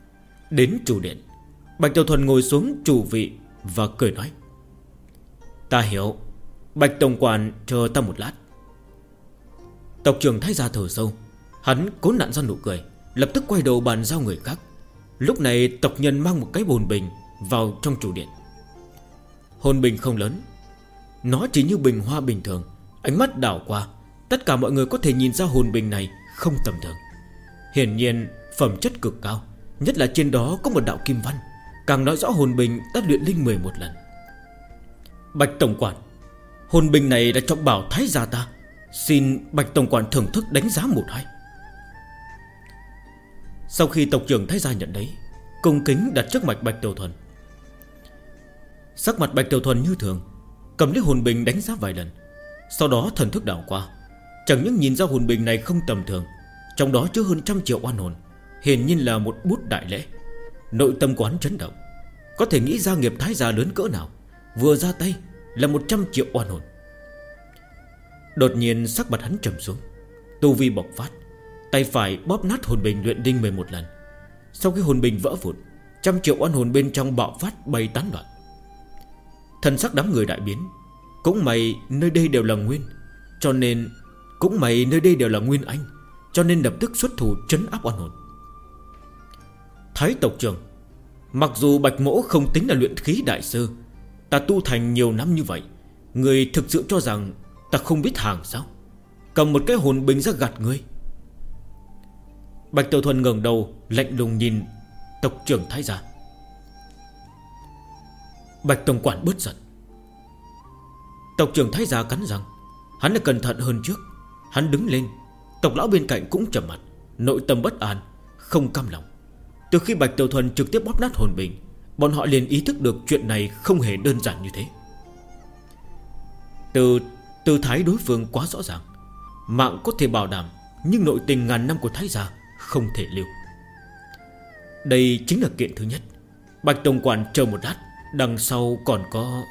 Đến chủ điện, Bạch Tiểu Thuần ngồi xuống chủ vị và cười nói: Ta hiểu. Bạch tổng quản chờ ta một lát. Tộc trưởng Thái Gia thở sâu. Hắn cố nặn ra nụ cười, lập tức quay đầu bàn giao người khác. Lúc này tộc nhân mang một cái hồn bình vào trong chủ điện. Hồn bình không lớn, nó chỉ như bình hoa bình thường. Ánh mắt đảo qua, tất cả mọi người có thể nhìn ra hồn bình này không tầm thường. Hiển nhiên phẩm chất cực cao, nhất là trên đó có một đạo kim văn, càng nói rõ hồn bình đã luyện linh 11 lần. Bạch tổng quản, hồn bình này là trọng bảo Thái gia ta, xin Bạch tổng quản thưởng thức đánh giá một hai. Sau khi tộc trưởng Thái gia nhận đấy, cung kính đặt trước mặt Bạch Tiểu Thuần. Sắc mặt Bạch Tiểu Thuần như thường, cầm lấy hồn bình đánh giá vài lần. Sau đó thần thức đảo qua, chẳng những nhìn ra hồn bình này không tầm thường, trong đó chứa hơn 100 triệu oan hồn, hiển nhiên là một bút đại lễ. Nội tâm quán chấn động, có thể nghĩ gia nghiệp Thái gia lớn cỡ nào, vừa ra tay là 100 triệu oan hồn. Đột nhiên sắc mặt hắn trầm xuống, tu vi bộc phát, tay phải bóp nát hồn bình luyện đinh 11 lần. Sau khi hồn bình vỡ vụn, 100 triệu oan hồn bên trong bạo phát bay tán loạn. Thần sắc đám người đại biến. Cũng mày nơi đây đều là nguyên, cho nên cũng mày nơi đây đều là nguyên anh, cho nên lập tức xuất thủ trấn áp oan hồn. Thái tộc trưởng, mặc dù Bạch mỗ không tính là luyện khí đại sư, ta tu thành nhiều năm như vậy, người thực sự cho rằng ta không biết hàng sao? Cầm một cái hồn bình ra gạt ngươi. Bạch Tiểu Thuần ngẩng đầu lạnh lùng nhìn tộc trưởng Thái gia. Bạch tổng quản bớt giận. Tộc trưởng Thái gia cắn răng, hắn là cẩn thận hơn trước. Hắn đứng lên, tộc lão bên cạnh cũng trầm mặt, nội tâm bất an, không cam lòng. Từ khi Bạch Tiểu Thuần trực tiếp bóp nát hồn bình, bọn họ liền ý thức được chuyện này không hề đơn giản như thế. Tư thái đối phương quá rõ ràng, mạng có thể bảo đảm, nhưng nội tình ngàn năm của Thái gia không thể lưu. Đây chính là kiện thứ nhất. Bạch tổng quản chờ một lát, đằng sau còn có.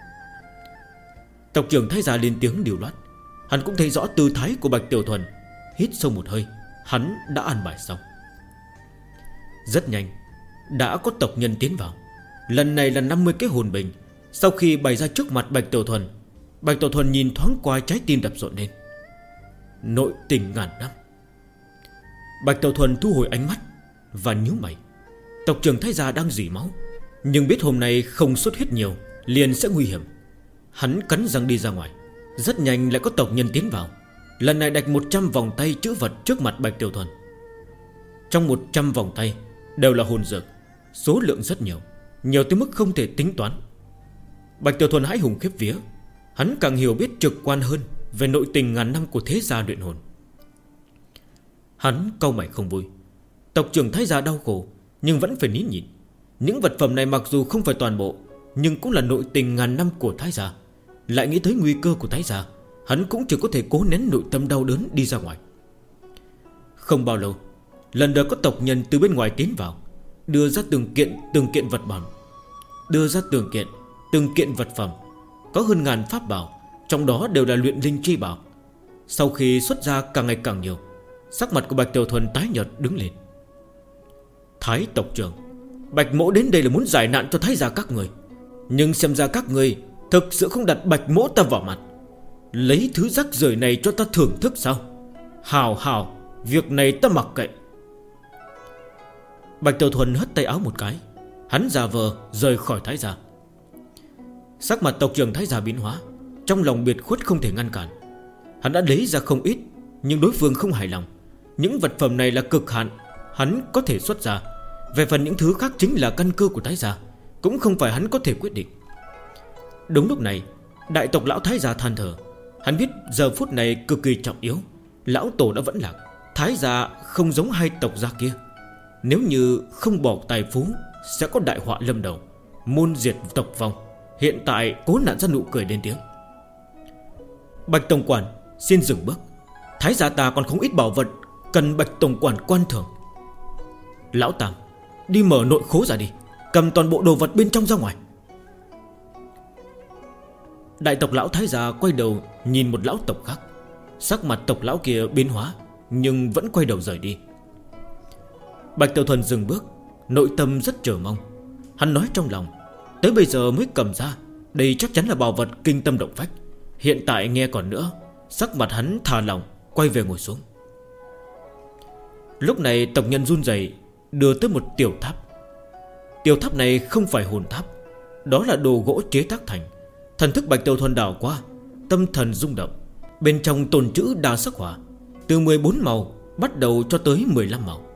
Tộc trưởng Thái gia lên tiếng điều loát. Hắn cũng thấy rõ tư thái của Bạch Tiểu Thuần. Hít sâu một hơi, hắn đã an bài xong. Rất nhanh đã có tộc nhân tiến vào. Lần này là 50 cái hồn bình. Sau khi bày ra trước mặt Bạch Tiểu Thuần, Bạch Tiểu Thuần nhìn thoáng qua, trái tim đập rộn lên. Nội tình ngàn năm. Bạch Tiểu Thuần thu hồi ánh mắt và nhíu mày. Tộc trưởng Thái gia đang rỉ máu, nhưng biết hôm nay không xuất huyết nhiều liền sẽ nguy hiểm. Hắn cắn răng đi ra ngoài. Rất nhanh lại có tộc nhân tiến vào. Lần này đặt 100 vòng tay chữ vật trước mặt Bạch Tiểu Thuần. Trong 100 vòng tay đều là hồn dược, số lượng rất nhiều, nhiều tới mức không thể tính toán. Bạch Tiểu Thuần hãi hùng khiếp vía. Hắn càng hiểu biết trực quan hơn về nội tình ngàn năm của thế gia luyện hồn. Hắn cau mày không vui. Tộc trưởng Thái gia đau khổ, nhưng vẫn phải nín nhịn. Những vật phẩm này mặc dù không phải toàn bộ, nhưng cũng là nội tình ngàn năm của Thái gia. Lại nghĩ tới nguy cơ của Thái gia, hắn cũng chỉ có thể cố nén nội tâm đau đớn đi ra ngoài. Không bao lâu, lần đầu có tộc nhân từ bên ngoài tiến vào, đưa ra từng kiện vật phẩm. Đưa ra từng kiện vật phẩm. Có hơn ngàn pháp bảo, trong đó đều là luyện linh chi bảo. Sau khi xuất ra càng ngày càng nhiều, sắc mặt của Bạch Tiểu Thuần tái nhợt đứng lên. Thái tộc trưởng, Bạch mỗ đến đây là muốn giải nạn cho Thái gia các người, nhưng xem ra các người thực sự không đặt Bạch mỗ ta vào mặt. Lấy thứ rác rưởi này cho ta thưởng thức sao? Hào, việc này ta mặc kệ. Bạch Tiểu Thuần hất tay áo một cái, hắn giả vờ rời khỏi Thái gia. Sắc mặt tộc trưởng Thái gia biến hóa, trong lòng biệt khuất không thể ngăn cản. Hắn đã lấy ra không ít, nhưng đối phương không hài lòng. Những vật phẩm này là cực hạn hắn có thể xuất ra. Về phần những thứ khác chính là căn cơ của Thái gia, cũng không phải hắn có thể quyết định. Đúng lúc này, đại tộc lão Thái gia than thở. Hắn biết giờ phút này cực kỳ trọng yếu. Lão tổ đã vẫn lạc, Thái gia không giống hai tộc gia kia. Nếu như không bỏ tài phú, sẽ có đại họa lâm đầu, môn diệt tộc vong. Hiện tại cố nặn ra nụ cười đến tiếng. Bạch tổng quản xin dừng bước. Thái gia ta còn không ít bảo vật cần Bạch tổng quản quan thưởng. Lão Tam, đi mở nội khố ra đi, cầm toàn bộ đồ vật bên trong ra ngoài. Đại tộc lão Thái gia quay đầu nhìn một lão tộc khác. Sắc mặt tộc lão kia biến hóa, nhưng vẫn quay đầu rời đi. Bạch Tiểu Thuần dừng bước, nội tâm rất chờ mong. Hắn nói trong lòng, tới bây giờ mới cầm ra, Đây chắc chắn là bảo vật kinh tâm động phách. Hiện tại nghe còn nữa, sắc mặt hắn thả lỏng, quay về ngồi xuống. Lúc này tộc nhân run rẩy đưa tới một tiểu tháp. Tiểu tháp này không phải hồn tháp, đó là đồ gỗ chế tác thành. Thần thức Bạch Tiểu Thuần đảo qua, tâm thần rung động. Bên trong tồn trữ đa sắc hỏa, từ 14 màu bắt đầu cho tới 15 màu.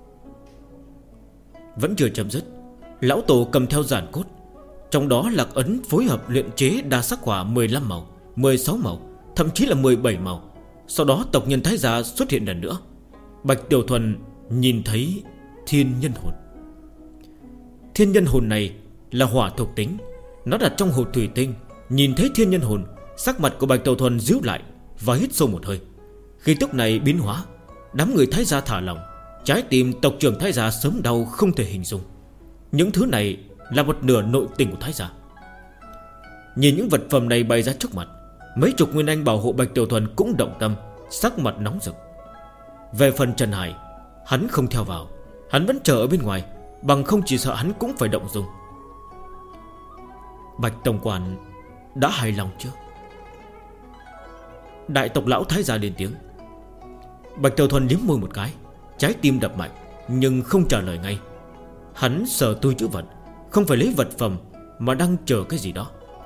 Vẫn chưa chấm dứt, lão tổ cầm theo giản cốt, trong đó lạc ấn phối hợp luyện chế đa sắc hỏa 15 màu, 16 màu, thậm chí là 17 màu. Sau đó tộc nhân Thái Gia xuất hiện lần nữa. Bạch Tiểu Thuần nhìn thấy thiên nhân hồn. Thiên nhân hồn này là hỏa thuộc tính, nó đặt trong hột thủy tinh. Nhìn thấy thiên nhân hồn, sắc mặt của Bạch Tiểu Thuần díu lại và hít sâu một hơi. Khi tức này biến hóa, đám người Thái Gia thả lỏng. Trái tim tộc trưởng Thái Gia sớm đau không thể hình dung. Những thứ này là một nửa nội tình của Thái Gia. Nhìn những vật phẩm này bày ra trước mặt, mấy chục nguyên anh bảo hộ Bạch Tiểu Thuần cũng động tâm, sắc mặt nóng rực. Về phần Trần Hải, hắn không theo vào, hắn vẫn chờ ở bên ngoài, bằng không chỉ sợ hắn cũng phải động dung. Bạch tổng quản đã hài lòng chưa? Đại tộc lão Thái Gia lên tiếng. Bạch Tiểu Thuần liếm môi một cái, trái tim đập mạnh, nhưng không trả lời ngay. Hắn sờ túi trữ vật, không phải lấy vật phẩm, mà đang chờ cái gì đó.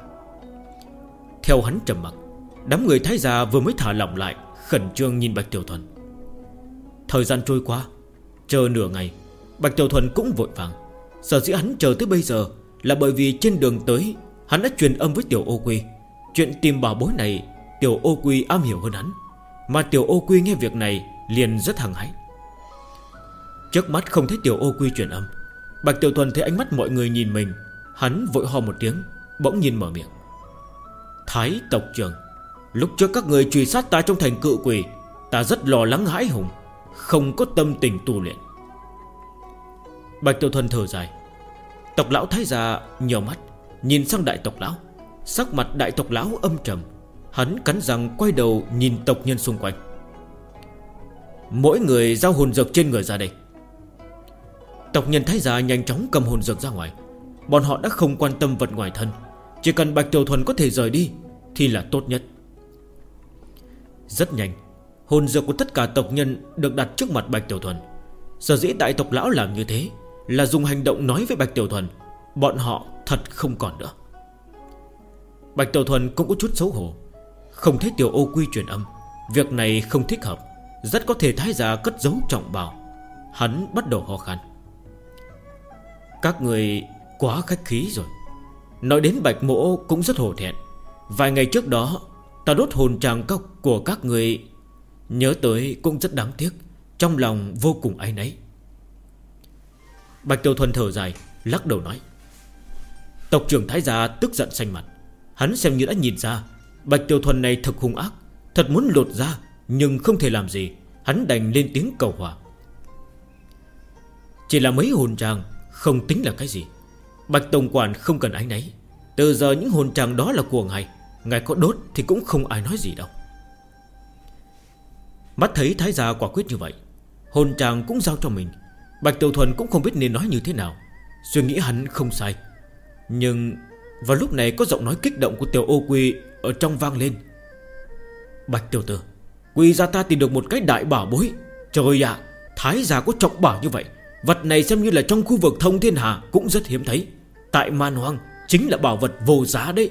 Theo hắn trầm mặc, đám người Thái Gia vừa mới thả lỏng lại, khẩn trương nhìn Bạch Tiểu Thuần. Thời gian trôi qua, chờ nửa ngày, Bạch Tiểu Thuần cũng vội vàng. Sở dĩ hắn chờ tới bây giờ là bởi vì trên đường tới, hắn đã truyền âm với Tiểu Ô Quy. Chuyện tìm bảo bối này Tiểu Ô Quy am hiểu hơn hắn, mà Tiểu Ô Quy nghe việc này liền rất hăng hái. Trước mắt không thấy Tiểu Ô Quy truyền âm, Bạch Tiểu Thuần thấy ánh mắt mọi người nhìn mình, hắn vội ho một tiếng, bỗng nhiên mở miệng. Thái tộc trưởng, lúc trước các người truy sát ta trong thành Cự Quỷ, ta rất lo lắng hãi hùng, không có tâm tình tu luyện. Bạch Tiểu Thuần thở dài. Tộc lão Thái Gia nhiều mắt nhìn sang đại tộc lão. Sắc mặt đại tộc lão âm trầm. Hắn cắn răng quay đầu nhìn tộc nhân xung quanh. Mỗi người giao hồn dược trên người ra đây. Tộc nhân Thái Gia nhanh chóng cầm hồn dược ra ngoài. Bọn họ đã không quan tâm vật ngoài thân, chỉ cần Bạch Tiểu Thuần có thể rời đi thì là tốt nhất. Rất nhanh, hồn dược của tất cả tộc nhân được đặt trước mặt Bạch Tiểu Thuần. Sở dĩ đại tộc lão làm như thế là dùng hành động nói với Bạch Tiểu Thuần bọn họ thật không còn nữa. Bạch Tiểu Thuần cũng có chút xấu hổ, không thấy Tiểu Ô Quy truyền âm. Việc này không thích hợp, rất có thể Thái Gia cất giấu trọng bảo. Hắn bắt đầu ho khan. Các người quá khách khí rồi. Nói đến Bạch Mỗ cũng rất hổ thẹn. Vài ngày trước đó ta đốt hồn tràng cốc của các người, nhớ tới cũng rất đáng tiếc, trong lòng vô cùng áy náy. Bạch Tiểu Thuần thở dài, lắc đầu nói. Tộc trưởng Thái Gia tức giận xanh mặt. Hắn xem như đã nhìn ra Bạch Tiểu Thuần này thật hung ác, thật muốn lột ra, nhưng không thể làm gì. Hắn đành lên tiếng cầu hòa. Chỉ là mấy hồn tràng, không tính là cái gì. Bạch tổng quản không cần áy náy. Từ giờ những hồn tràng đó là của ngài, ngài có đốt thì cũng không ai nói gì đâu. Mắt thấy Thái Gia quả quyết như vậy, hồn tràng cũng giao cho mình. Bạch Tiểu Thuần cũng không biết nên nói như thế nào. Suy nghĩ hắn không sai, nhưng vào lúc này có giọng nói kích động của Tiểu Ô Quy ở trong vang lên. Bạch Tiểu Tử, Quy gia ta tìm được một cái đại bảo bối. Trời ạ, Thái Gia có trọng bảo như vậy, vật này xem như là trong khu vực thông thiên hà cũng rất hiếm thấy. Tại Man Hoang chính là bảo vật vô giá đấy.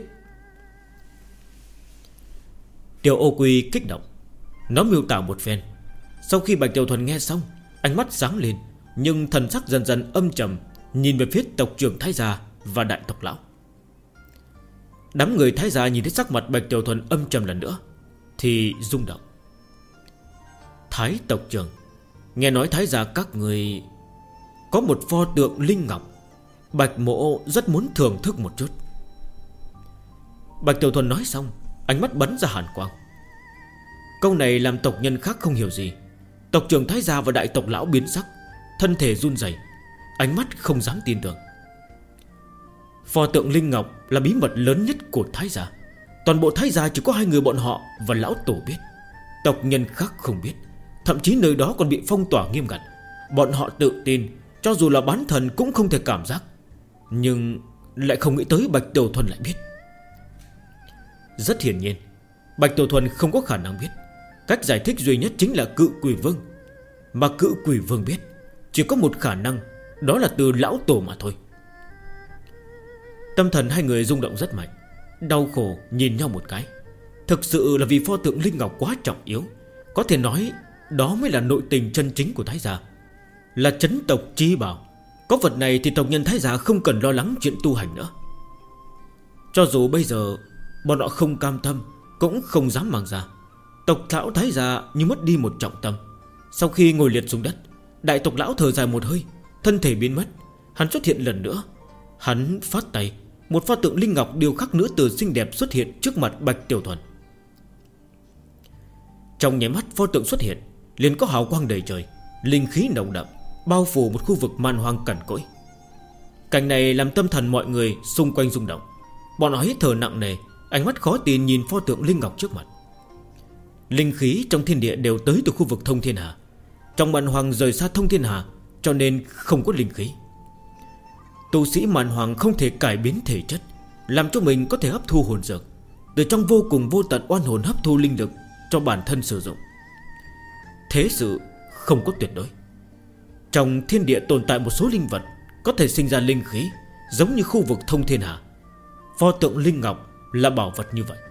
Tiểu Ô Quy kích động, nó miêu tả một phen. Sau khi Bạch Tiểu Thuần nghe xong, ánh mắt sáng lên, nhưng thần sắc dần dần âm trầm, nhìn về phía tộc trưởng Thái Gia và đại tộc lão. Đám người Thái Gia nhìn thấy sắc mặt Bạch Tiểu Thuần âm trầm lần nữa thì rung động. Thái tộc trưởng, nghe nói Thái Gia các người có một pho tượng linh ngọc, Bạch Mỗ rất muốn thưởng thức một chút. Bạch Tiểu Thuần nói xong, ánh mắt bắn ra hàn quang. Câu này làm tộc nhân khác không hiểu gì. Tộc trưởng Thái Gia và đại tộc lão biến sắc, thân thể run rẩy, ánh mắt không dám tin tưởng. Pho tượng linh ngọc là bí mật lớn nhất của Thái Gia. Toàn bộ Thái Gia chỉ có hai người bọn họ và lão tổ biết, tộc nhân khác không biết. Thậm chí nơi đó còn bị phong tỏa nghiêm ngặt. Bọn họ tự tin cho dù là bán thần cũng không thể cảm giác, nhưng lại không nghĩ tới Bạch Tiểu Thuần lại biết. Rất hiển nhiên Bạch Tiểu Thuần không có khả năng biết. Cách giải thích duy nhất chính là Cự Quỷ Vương. Mà Cự Quỷ Vương biết chỉ có một khả năng, đó là từ lão tổ mà thôi. Tâm thần hai người rung động rất mạnh, đau khổ nhìn nhau một cái. Thực sự là vì pho tượng Linh Ngọc quá trọng yếu. Có thể nói đó mới là nội tình chân chính của Thái gia, là chấn tộc chi bảo. Có vật này thì tộc nhân Thái gia không cần lo lắng chuyện tu hành nữa. Cho dù bây giờ bọn họ không cam tâm, cũng không dám mang ra. Tộc lão Thái gia như mất đi một trọng tâm. Sau khi ngồi liệt xuống đất, đại tộc lão thở dài một hơi, thân thể biến mất. Hắn xuất hiện lần nữa. Hắn phát tay, một pho tượng Linh Ngọc điêu khắc nữ tử xinh đẹp xuất hiện trước mặt Bạch Tiểu Thuần. Trong nháy mắt pho tượng xuất hiện, liền có hào quang đầy trời, linh khí nồng đậm, bao phủ một khu vực man hoang cằn cỗi. Cảnh này làm tâm thần mọi người xung quanh rung động. Bọn họ hít thở nặng nề, ánh mắt khó tin nhìn pho tượng Linh Ngọc trước mặt. Linh khí trong thiên địa đều tới từ khu vực Thông Thiên Hà. Trong man hoang rời xa Thông Thiên Hà, cho nên không có linh khí. Tu sĩ man hoang không thể cải biến thể chất, làm cho mình có thể hấp thu hồn dược, từ trong vô cùng vô tận oan hồn hấp thu linh lực cho bản thân sử dụng. Thế sự không có tuyệt đối. Trong thiên địa tồn tại một số linh vật có thể sinh ra linh khí, giống như khu vực Thông Thiên Hà. Pho tượng Linh Ngọc là bảo vật như vậy.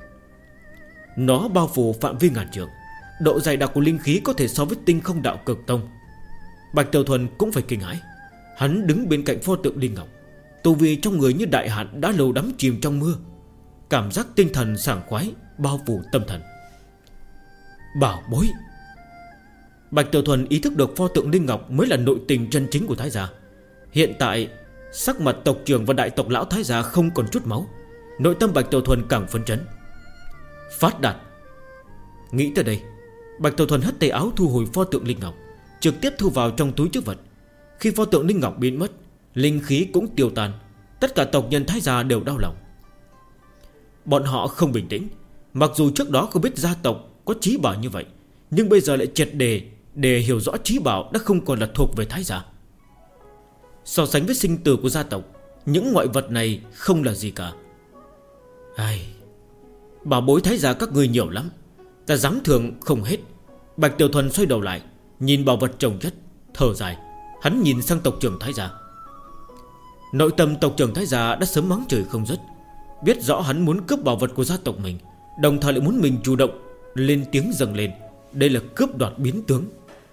Nó bao phủ phạm vi ngàn trượng, độ dày đặc của linh khí có thể so với Tinh Không Đạo Cực Tông. Bạch Tiểu Thuần cũng phải kinh hãi. Hắn đứng bên cạnh pho tượng Linh Ngọc, tu vi trong người như đại hạn đã lâu đắm chìm trong mưa. Cảm giác tinh thần sảng khoái bao phủ tâm thần. Bảo bối. Bạch Tiểu Thuần ý thức được pho tượng Linh Ngọc mới là nội tình chân chính của Thái gia. Hiện tại sắc mặt tộc trưởng và đại tộc lão Thái gia không còn chút máu. Nội tâm Bạch Tiểu Thuần càng phấn chấn. Phát đạt. Nghĩ tới đây, Bạch Tiểu Thuần hất tay áo thu hồi pho tượng Linh Ngọc, trực tiếp thu vào trong túi trữ vật. Khi pho tượng Linh Ngọc biến mất, linh khí cũng tiêu tan. Tất cả tộc nhân Thái gia đều đau lòng. Bọn họ không bình tĩnh. Mặc dù trước đó không biết gia tộc có trí bảo như vậy, nhưng bây giờ lại triệt để hiểu rõ trí bảo đã không còn là thuộc về Thái gia. So sánh với sinh tử của gia tộc, những ngoại vật này không là gì cả. Ai, bảo bối Thái gia các ngươi nhiều lắm, ta dám thưởng không hết. Bạch Tiểu Thuần xoay đầu lại, nhìn bảo vật chồng chất, thở dài. Hắn nhìn sang tộc trưởng Thái gia. Nội tâm tộc trưởng Thái gia đã sớm mắng trời không dứt. Biết rõ hắn muốn cướp bảo vật của gia tộc mình, đồng thời lại muốn mình chủ động lên tiếng dâng lên. Đây là cướp đoạt biến tướng.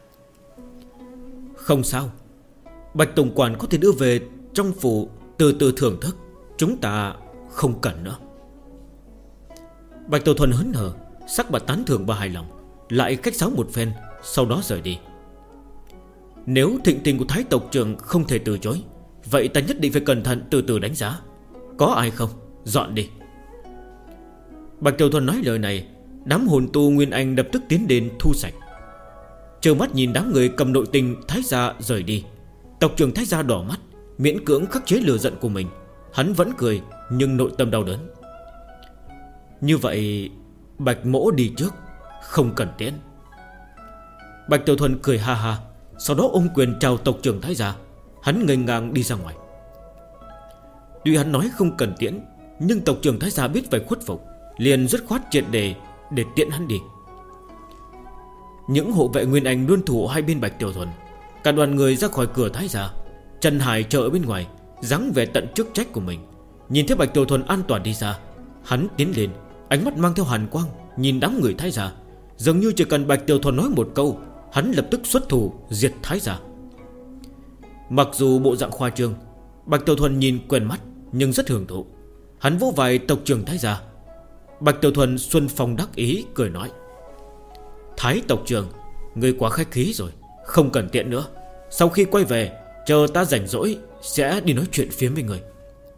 Không sao, Bạch tổng quản có thể đưa về trong phủ từ từ thưởng thức. Chúng ta không cần nữa. Bạch Tiểu Thuần hớn hở, sắc mặt tán thưởng và hài lòng, lại khách sáo một phen, sau đó rời đi. Nếu thịnh tình của Thái tộc trưởng không thể từ chối, vậy ta nhất định phải cẩn thận từ từ đánh giá. Có ai không? Dọn đi. Bạch Tiểu Thuần nói lời này, đám hồn tu Nguyên Anh lập tức tiến đến thu sạch. Trơ mắt nhìn đám người cầm nội tình Thái gia rời đi, tộc trưởng Thái gia đỏ mắt, miễn cưỡng khắc chế lửa giận của mình. Hắn vẫn cười, nhưng nội tâm đau đớn. Như vậy Bạch mỗ đi trước, không cần tiễn. Bạch Tiểu Thuần cười ha ha, sau đó ôm quyền chào tộc trưởng Thái gia. Hắn ngây ngang đi ra ngoài. Tuy hắn nói không cần tiễn, nhưng tộc trưởng Thái gia biết phải khuất phục, liền dứt khoát triệt để tiễn hắn đi. Những hộ vệ Nguyên Anh luôn thủ hai bên Bạch Tiểu Thuần. Cả đoàn người ra khỏi cửa Thái gia. Trần Hải chờ ở bên ngoài, dáng vẻ tận chức trách của mình. Nhìn thấy Bạch Tiểu Thuần an toàn đi ra, hắn tiến lên, ánh mắt mang theo hàn quang, nhìn đám người Thái gia. Dường như chỉ cần Bạch Tiểu Thuần nói một câu, hắn lập tức xuất thủ diệt Thái gia. Mặc dù bộ dạng khoa trương, Bạch Tiểu Thuần nhìn quen mắt, nhưng rất hưởng thụ. Hắn vỗ vai tộc trưởng Thái gia. Bạch Tiểu Thuần xuân phong đắc ý cười nói: Thái tộc trưởng, ngươi quá khách khí rồi, không cần tiện nữa. Sau khi quay về, chờ ta rảnh rỗi sẽ đi nói chuyện phiếm với người.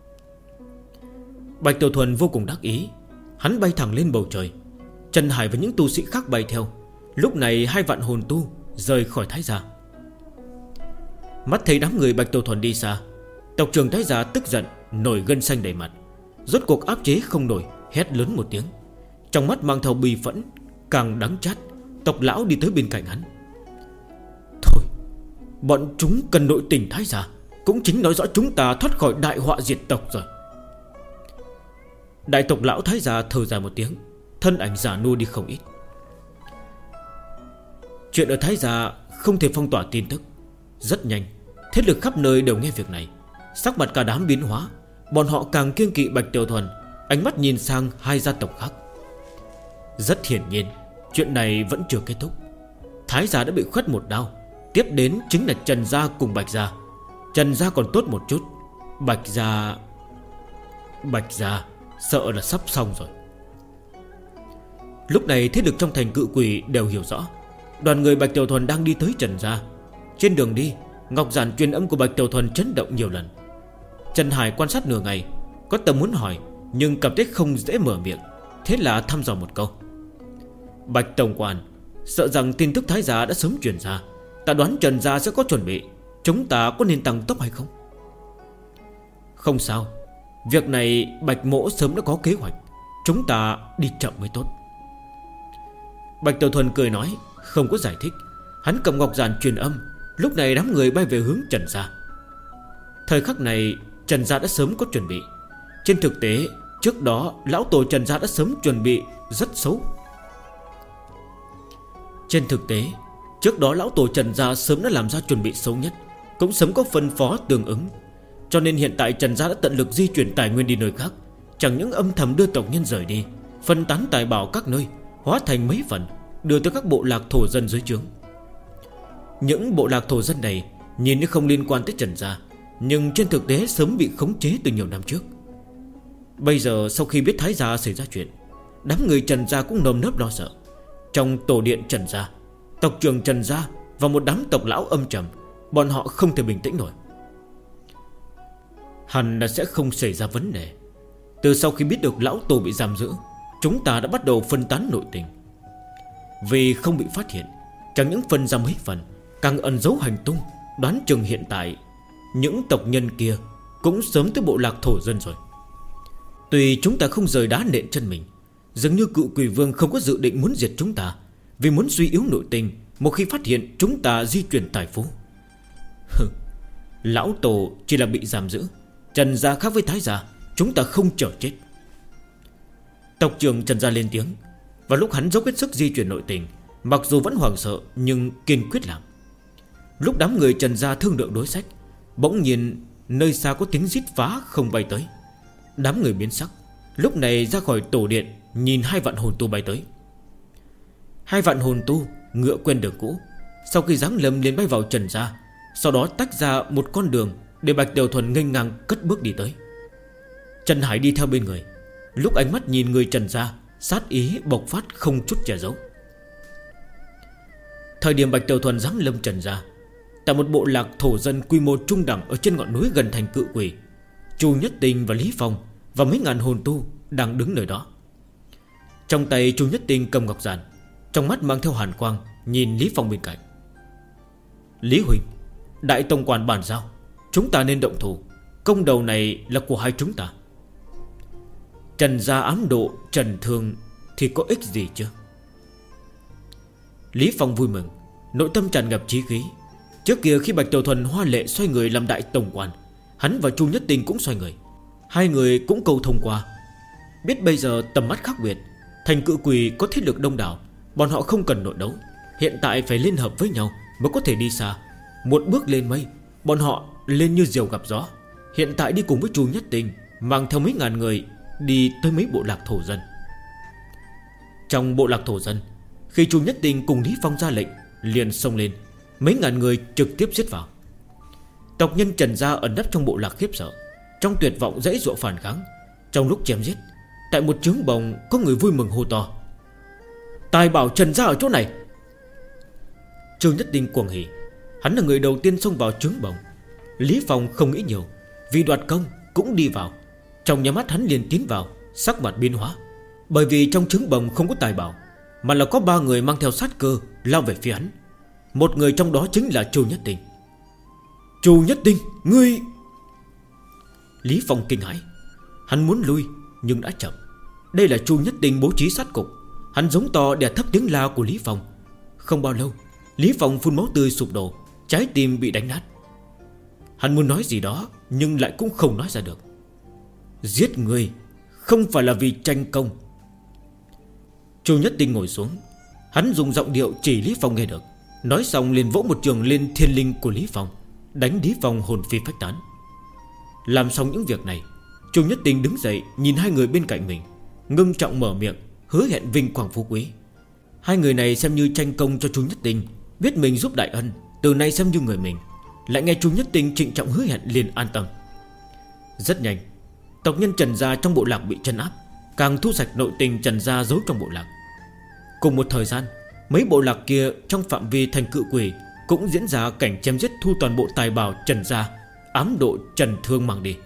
Bạch Tiểu Thuần vô cùng đắc ý. Hắn bay thẳng lên bầu trời. Trần Hải và những tu sĩ khác bay theo. Lúc này 2 vạn hồn tu rời khỏi Thái gia. Mắt thấy đám người Bạch Tiểu Thuần đi xa, tộc trưởng Thái gia tức giận, nổi gân xanh đầy mặt. Rốt cuộc áp chế không nổi, hét lớn một tiếng, trong mắt mang theo bi phẫn, càng đắng chát. Tộc lão đi tới bên cạnh hắn. Thôi, bọn chúng cần nội tình Thái gia, cũng chính nói rõ chúng ta thoát khỏi đại họa diệt tộc rồi. Đại tộc lão thái gia thở dài một tiếng, thân ảnh già nua đi không ít. Chuyện ở Thái gia không thể phong tỏa tin tức. Rất nhanh, thế lực khắp nơi đều nghe việc này. Sắc mặt cả đám biến hóa. Bọn họ càng kiêng kỵ Bạch Tiểu Thuần, ánh mắt nhìn sang hai gia tộc khác. Rất hiển nhiên, chuyện này vẫn chưa kết thúc. Thái gia đã bị khuất một đao. Tiếp đến chính là Trần gia cùng Bạch gia. Trần gia còn tốt một chút, Bạch gia sợ là sắp xong rồi. Lúc này thế lực trong thành Cự Quỷ đều hiểu rõ. Đoàn người Bạch Tiểu Thuần đang đi tới Trần gia. Trên đường đi, ngọc giản truyền âm của Bạch Tiểu Thuần chấn động nhiều lần. Trần Hải quan sát nửa ngày, có tâm muốn hỏi, nhưng cảm thấy không dễ mở miệng. Thế là thăm dò một câu. Bạch tổng quản, sợ rằng tin tức Thái gia đã sớm truyền ra. Ta đoán Trần gia sẽ có chuẩn bị. Chúng ta có nên tăng tốc hay không? Không sao, việc này Bạch mỗ sớm đã có kế hoạch. Chúng ta đi chậm mới tốt. Bạch Tiểu Thuần cười nói, không có giải thích. Hắn cầm ngọc giản truyền âm. Lúc này đám người bay về hướng Trần gia. Thời khắc này Trần gia đã sớm có chuẩn bị. Trên thực tế, trước đó lão tổ Trần gia đã sớm chuẩn bị rất xấu. Trên thực tế, trước đó lão tổ Trần gia sớm đã làm ra chuẩn bị xấu nhất, cũng sớm có phân phó tương ứng. Cho nên hiện tại Trần gia đã tận lực di chuyển tài nguyên đi nơi khác. Chẳng những âm thầm đưa tộc nhân rời đi, phân tán tài bảo các nơi, hóa thành mấy phần, đưa tới các bộ lạc thổ dân dưới trướng. Những bộ lạc thổ dân này nhìn như không liên quan tới Trần gia, nhưng trên thực tế sớm bị khống chế từ nhiều năm trước. Bây giờ sau khi biết Thái gia xảy ra chuyện, đám người Trần gia cũng nơm nớp lo sợ. Trong tổ điện Trần gia, tộc trưởng Trần gia và một đám tộc lão âm trầm, bọn họ không thể bình tĩnh nổi. Hẳn là sẽ không xảy ra vấn đề. Từ sau khi biết được lão tổ bị giam giữ, chúng ta đã bắt đầu phân tán nội tình. Vì không bị phát hiện, chẳng những phân ra mấy phần, càng ẩn giấu hành tung. Đoán chừng hiện tại những tộc nhân kia cũng sớm tới bộ lạc thổ dân rồi. Tuy chúng ta không rời đá nện chân mình, dường như Cự Quỷ Vương không có dự định muốn diệt chúng ta, vì muốn suy yếu nội tình một khi phát hiện chúng ta di chuyển tài phú. Lão tổ chỉ là bị giam giữ. Trần gia khác với Thái gia, chúng ta không chờ chết. Tộc trưởng Trần gia lên tiếng. Và lúc hắn dốc hết sức di chuyển nội tình, mặc dù vẫn hoảng sợ nhưng kiên quyết làm. Lúc đám người Trần gia thương lượng đối sách, bỗng nhiên nơi xa có tiếng rít phá không bay tới. Đám người biến sắc, lúc này ra khỏi tổ điện, nhìn 2 vạn hồn tu bay tới. 2 vạn hồn tu ngựa quen đường cũ, sau khi giáng lâm liền bay vào Trần gia, sau đó tách ra một con đường để Bạch Tiểu Thuần nghênh ngang cất bước đi tới. Trần Hải đi theo bên người. Lúc ánh mắt nhìn người Trần gia, sát ý bộc phát không chút che giấu. Thời điểm Bạch Tiểu Thuần giáng lâm Trần gia, tại một bộ lạc thổ dân quy mô trung đẳng ở trên ngọn núi gần thành Cự Quỷ, Chu Nhất Tinh và Lý Phong và mấy ngàn hồn tu đang đứng nơi đó. Trong tay Chu Nhất Tinh cầm ngọc giản, trong mắt mang theo hàn quang, nhìn Lý Phong bên cạnh. Lý huynh, đại tông quản bàn giao, chúng ta nên động thủ. Công đầu này là của hai chúng ta. Trần gia ám độ Trần Thương thì có ích gì chứ? Lý Phong vui mừng, nội tâm tràn ngập chí khí. Trước kia khi Bạch Tiểu Thuần hoa lệ xoay người làm đại tổng quản, hắn và Chu Nhất Tinh cũng xoay người. Hai người cũng cầu thông qua. Biết bây giờ tầm mắt khác biệt, thành Cự Quỷ có thế lực đông đảo, bọn họ không cần nội đấu. Hiện tại phải liên hợp với nhau mới có thể đi xa. Một bước lên mây, bọn họ lên như diều gặp gió. Hiện tại đi cùng với Chu Nhất Tinh, mang theo mấy ngàn người đi tới mấy bộ lạc thổ dân. Trong bộ lạc thổ dân, khi Chu Nhất Tinh cùng Lý Phong ra lệnh, liền xông lên, mấy ngàn người trực tiếp giết vào. Tộc nhân Trần gia ẩn nấp trong bộ lạc khiếp sợ, trong tuyệt vọng giãy giụa phản kháng. Trong lúc chém giết, tại một trướng bồng có người vui mừng hô to: tài bảo Trần gia ở chỗ này. Chu Nhất Tinh cuồng hỉ, hắn là người đầu tiên xông vào trướng bồng. Lý Phong không nghĩ nhiều, vì đoạt công cũng đi vào. Trong nhà mắt hắn liền tiến vào, sắc mặt biến hóa. Bởi vì trong trứng bồng không có tài bảo, mà là có 3 người mang theo sát cơ lao về phía hắn. Một người trong đó chính là Chu Nhất Tinh. Chu Nhất Tinh, ngươi... Lý Phong kinh hãi. Hắn muốn lui nhưng đã chậm. Đây là Chu Nhất Tinh bố trí sát cục. Hắn giống to đè thấp tiếng la của Lý Phong. Không bao lâu, Lý Phong phun máu tươi sụp đổ, trái tim bị đánh nát. Hắn muốn nói gì đó nhưng lại cũng không nói ra được. Giết người không phải là vì tranh công. Chu Nhất Tinh ngồi xuống. Hắn dùng giọng điệu chỉ Lý Phong nghe được. Nói xong liền vỗ một trường lên thiên linh của Lý Phong, đánh Lý Phong hồn phi phách tán. Làm xong những việc này, Chu Nhất Tinh đứng dậy nhìn hai người bên cạnh mình, ngưng trọng mở miệng hứa hẹn vinh quang phú quý. Hai người này xem như tranh công cho Chu Nhất Tinh, biết mình giúp đại ân, từ nay xem như người mình. Lại nghe Chu Nhất Tinh trịnh trọng hứa hẹn liền an tâm. Rất nhanh, tộc nhân Trần gia trong bộ lạc bị trấn áp, càng thu sạch nội tình Trần gia giấu trong bộ lạc. Cùng một thời gian, mấy bộ lạc kia trong phạm vi thành Cự Quỷ cũng diễn ra cảnh chém giết thu toàn bộ tài bảo Trần gia, ám độ Trần Thương mang đi.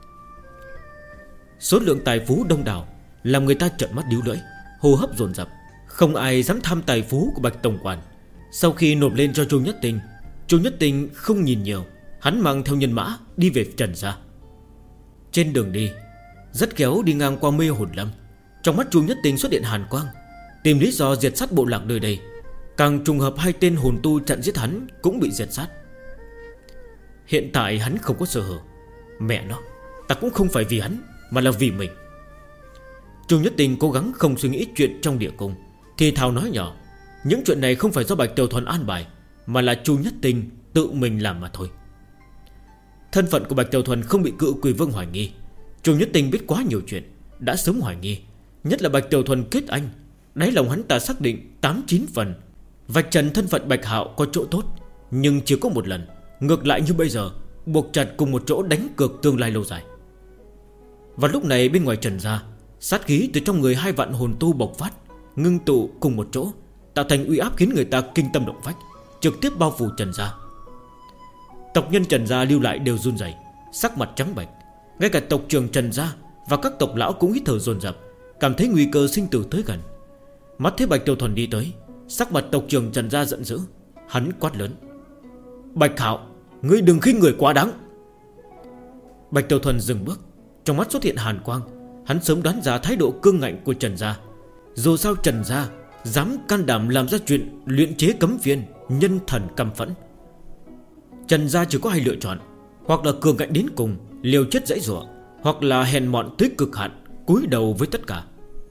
Số lượng tài phú đông đảo làm người ta trợn mắt điếu lưỡi, hô hấp dồn dập. Không ai dám tham tài phú của Bạch Tổng Quản. Sau khi nộp lên cho Chu Nhất Tinh, Chu Nhất Tinh không nhìn nhiều, hắn mang theo nhân mã đi về Trần gia. Trên đường đi, rất khéo đi ngang qua Mê Hồn Lâm. Trong mắt Chu Nhất Tinh xuất hiện hàn quang, tìm lý do diệt sát bộ lạc nơi đây. Càng trùng hợp hai tên hồn tu chặn giết hắn cũng bị diệt sát. Hiện tại hắn không có sơ hở. Mẹ nó, ta cũng không phải vì hắn, mà là vì mình. Chu Nhất Tinh cố gắng không suy nghĩ chuyện trong địa cung, thì thào nói nhỏ, những chuyện này không phải do Bạch Tiểu Thuần an bài, mà là Chu Nhất Tinh tự mình làm mà thôi. Thân phận của Bạch Tiểu Thuần không bị Cự Quỷ Vương hoài nghi. Chu Nhất Tinh biết quá nhiều chuyện, đã sớm hoài nghi. Nhất là Bạch Tiểu Thuần kết anh, đáy lòng hắn ta xác định 8-9 phần vạch trần thân phận Bạch Hạo có chỗ tốt, nhưng chỉ có một lần. Ngược lại như bây giờ, buộc chặt cùng một chỗ đánh cược tương lai lâu dài. Và lúc này bên ngoài Trần gia, sát khí từ trong người hai vạn hồn tu bộc phát, ngưng tụ cùng một chỗ, tạo thành uy áp khiến người ta kinh tâm động phách, trực tiếp bao phủ Trần gia. Tộc nhân Trần gia lưu lại đều run rẩy, sắc mặt trắng bệch. Ngay cả tộc trưởng Trần gia và các tộc lão cũng hít thở dồn dập, cảm thấy nguy cơ sinh tử tới gần. Mắt thấy Bạch Tiểu Thuần đi tới, sắc mặt tộc trưởng Trần gia giận dữ. Hắn quát lớn, Bạch Hạo, ngươi đừng khinh người quá đáng. Bạch Tiểu Thuần dừng bước, trong mắt xuất hiện hàn quang. Hắn sớm đoán ra thái độ cương ngạnh của Trần gia. Dù sao Trần gia dám can đảm làm ra chuyện luyện chế cấm viên, nhân thần căm phẫn. Trần gia chỉ có hai lựa chọn, hoặc là cường ngạnh đến cùng, liều chết dãy rủa, hoặc là hèn mọn tới cực hạn, cúi đầu với tất cả.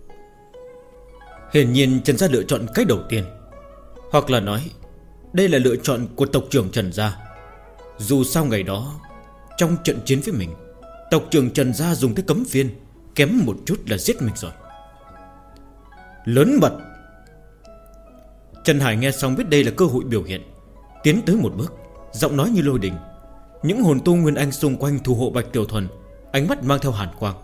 Hiển nhiên Trần gia lựa chọn cái đầu tiên, hoặc là nói đây là lựa chọn của tộc trưởng Trần gia. Dù sao ngày đó trong trận chiến với mình, tộc trưởng Trần gia dùng tới cấm viên, kém một chút là giết mình rồi. Lớn mật. Trần Hải nghe xong biết đây là cơ hội biểu hiện, tiến tới một bước, giọng nói như lôi đình. Những hồn tu Nguyên Anh xung quanh thủ hộ Bạch Tiểu Thuần, ánh mắt mang theo hàn quang.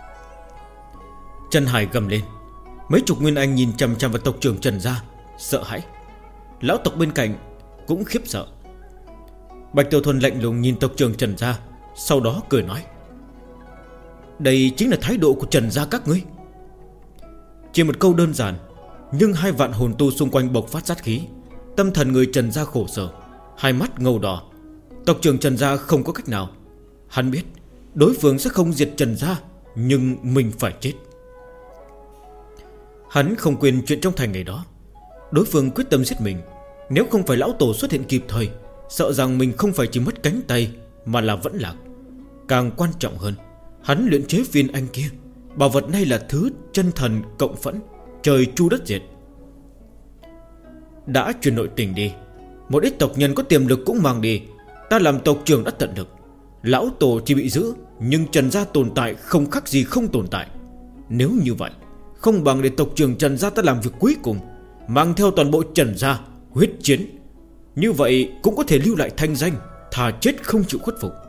Trần Hải gầm lên. Mấy chục Nguyên Anh nhìn chằm chằm vào tộc trưởng Trần gia, sợ hãi. Lão tộc bên cạnh cũng khiếp sợ. Bạch Tiểu Thuần lạnh lùng nhìn tộc trưởng Trần gia, sau đó cười nói, đây chính là thái độ của Trần gia các ngươi. Chỉ một câu đơn giản, nhưng hai vạn hồn tu xung quanh bộc phát sát khí. Tâm thần người Trần gia khổ sở, hai mắt ngầu đỏ. Tộc trưởng Trần gia không có cách nào. Hắn biết đối phương sẽ không diệt Trần gia, nhưng mình phải chết. Hắn không quên chuyện trong thành ngày đó. Đối phương quyết tâm giết mình. Nếu không phải lão tổ xuất hiện kịp thời, sợ rằng mình không phải chỉ mất cánh tay, mà là vẫn lạc. Càng quan trọng hơn, hắn luyện chế viên anh kia, bảo vật này là thứ chân thần cộng phẫn, trời chu đất diệt. Đã truyền nội tình đi, một ít tộc nhân có tiềm lực cũng mang đi. Ta làm tộc trưởng đã tận lực. Lão tổ chỉ bị giữ, nhưng Trần gia tồn tại không khác gì không tồn tại. Nếu như vậy, không bằng để tộc trưởng Trần gia ta làm việc cuối cùng, mang theo toàn bộ Trần gia huyết chiến. Như vậy cũng có thể lưu lại thanh danh, thà chết không chịu khuất phục.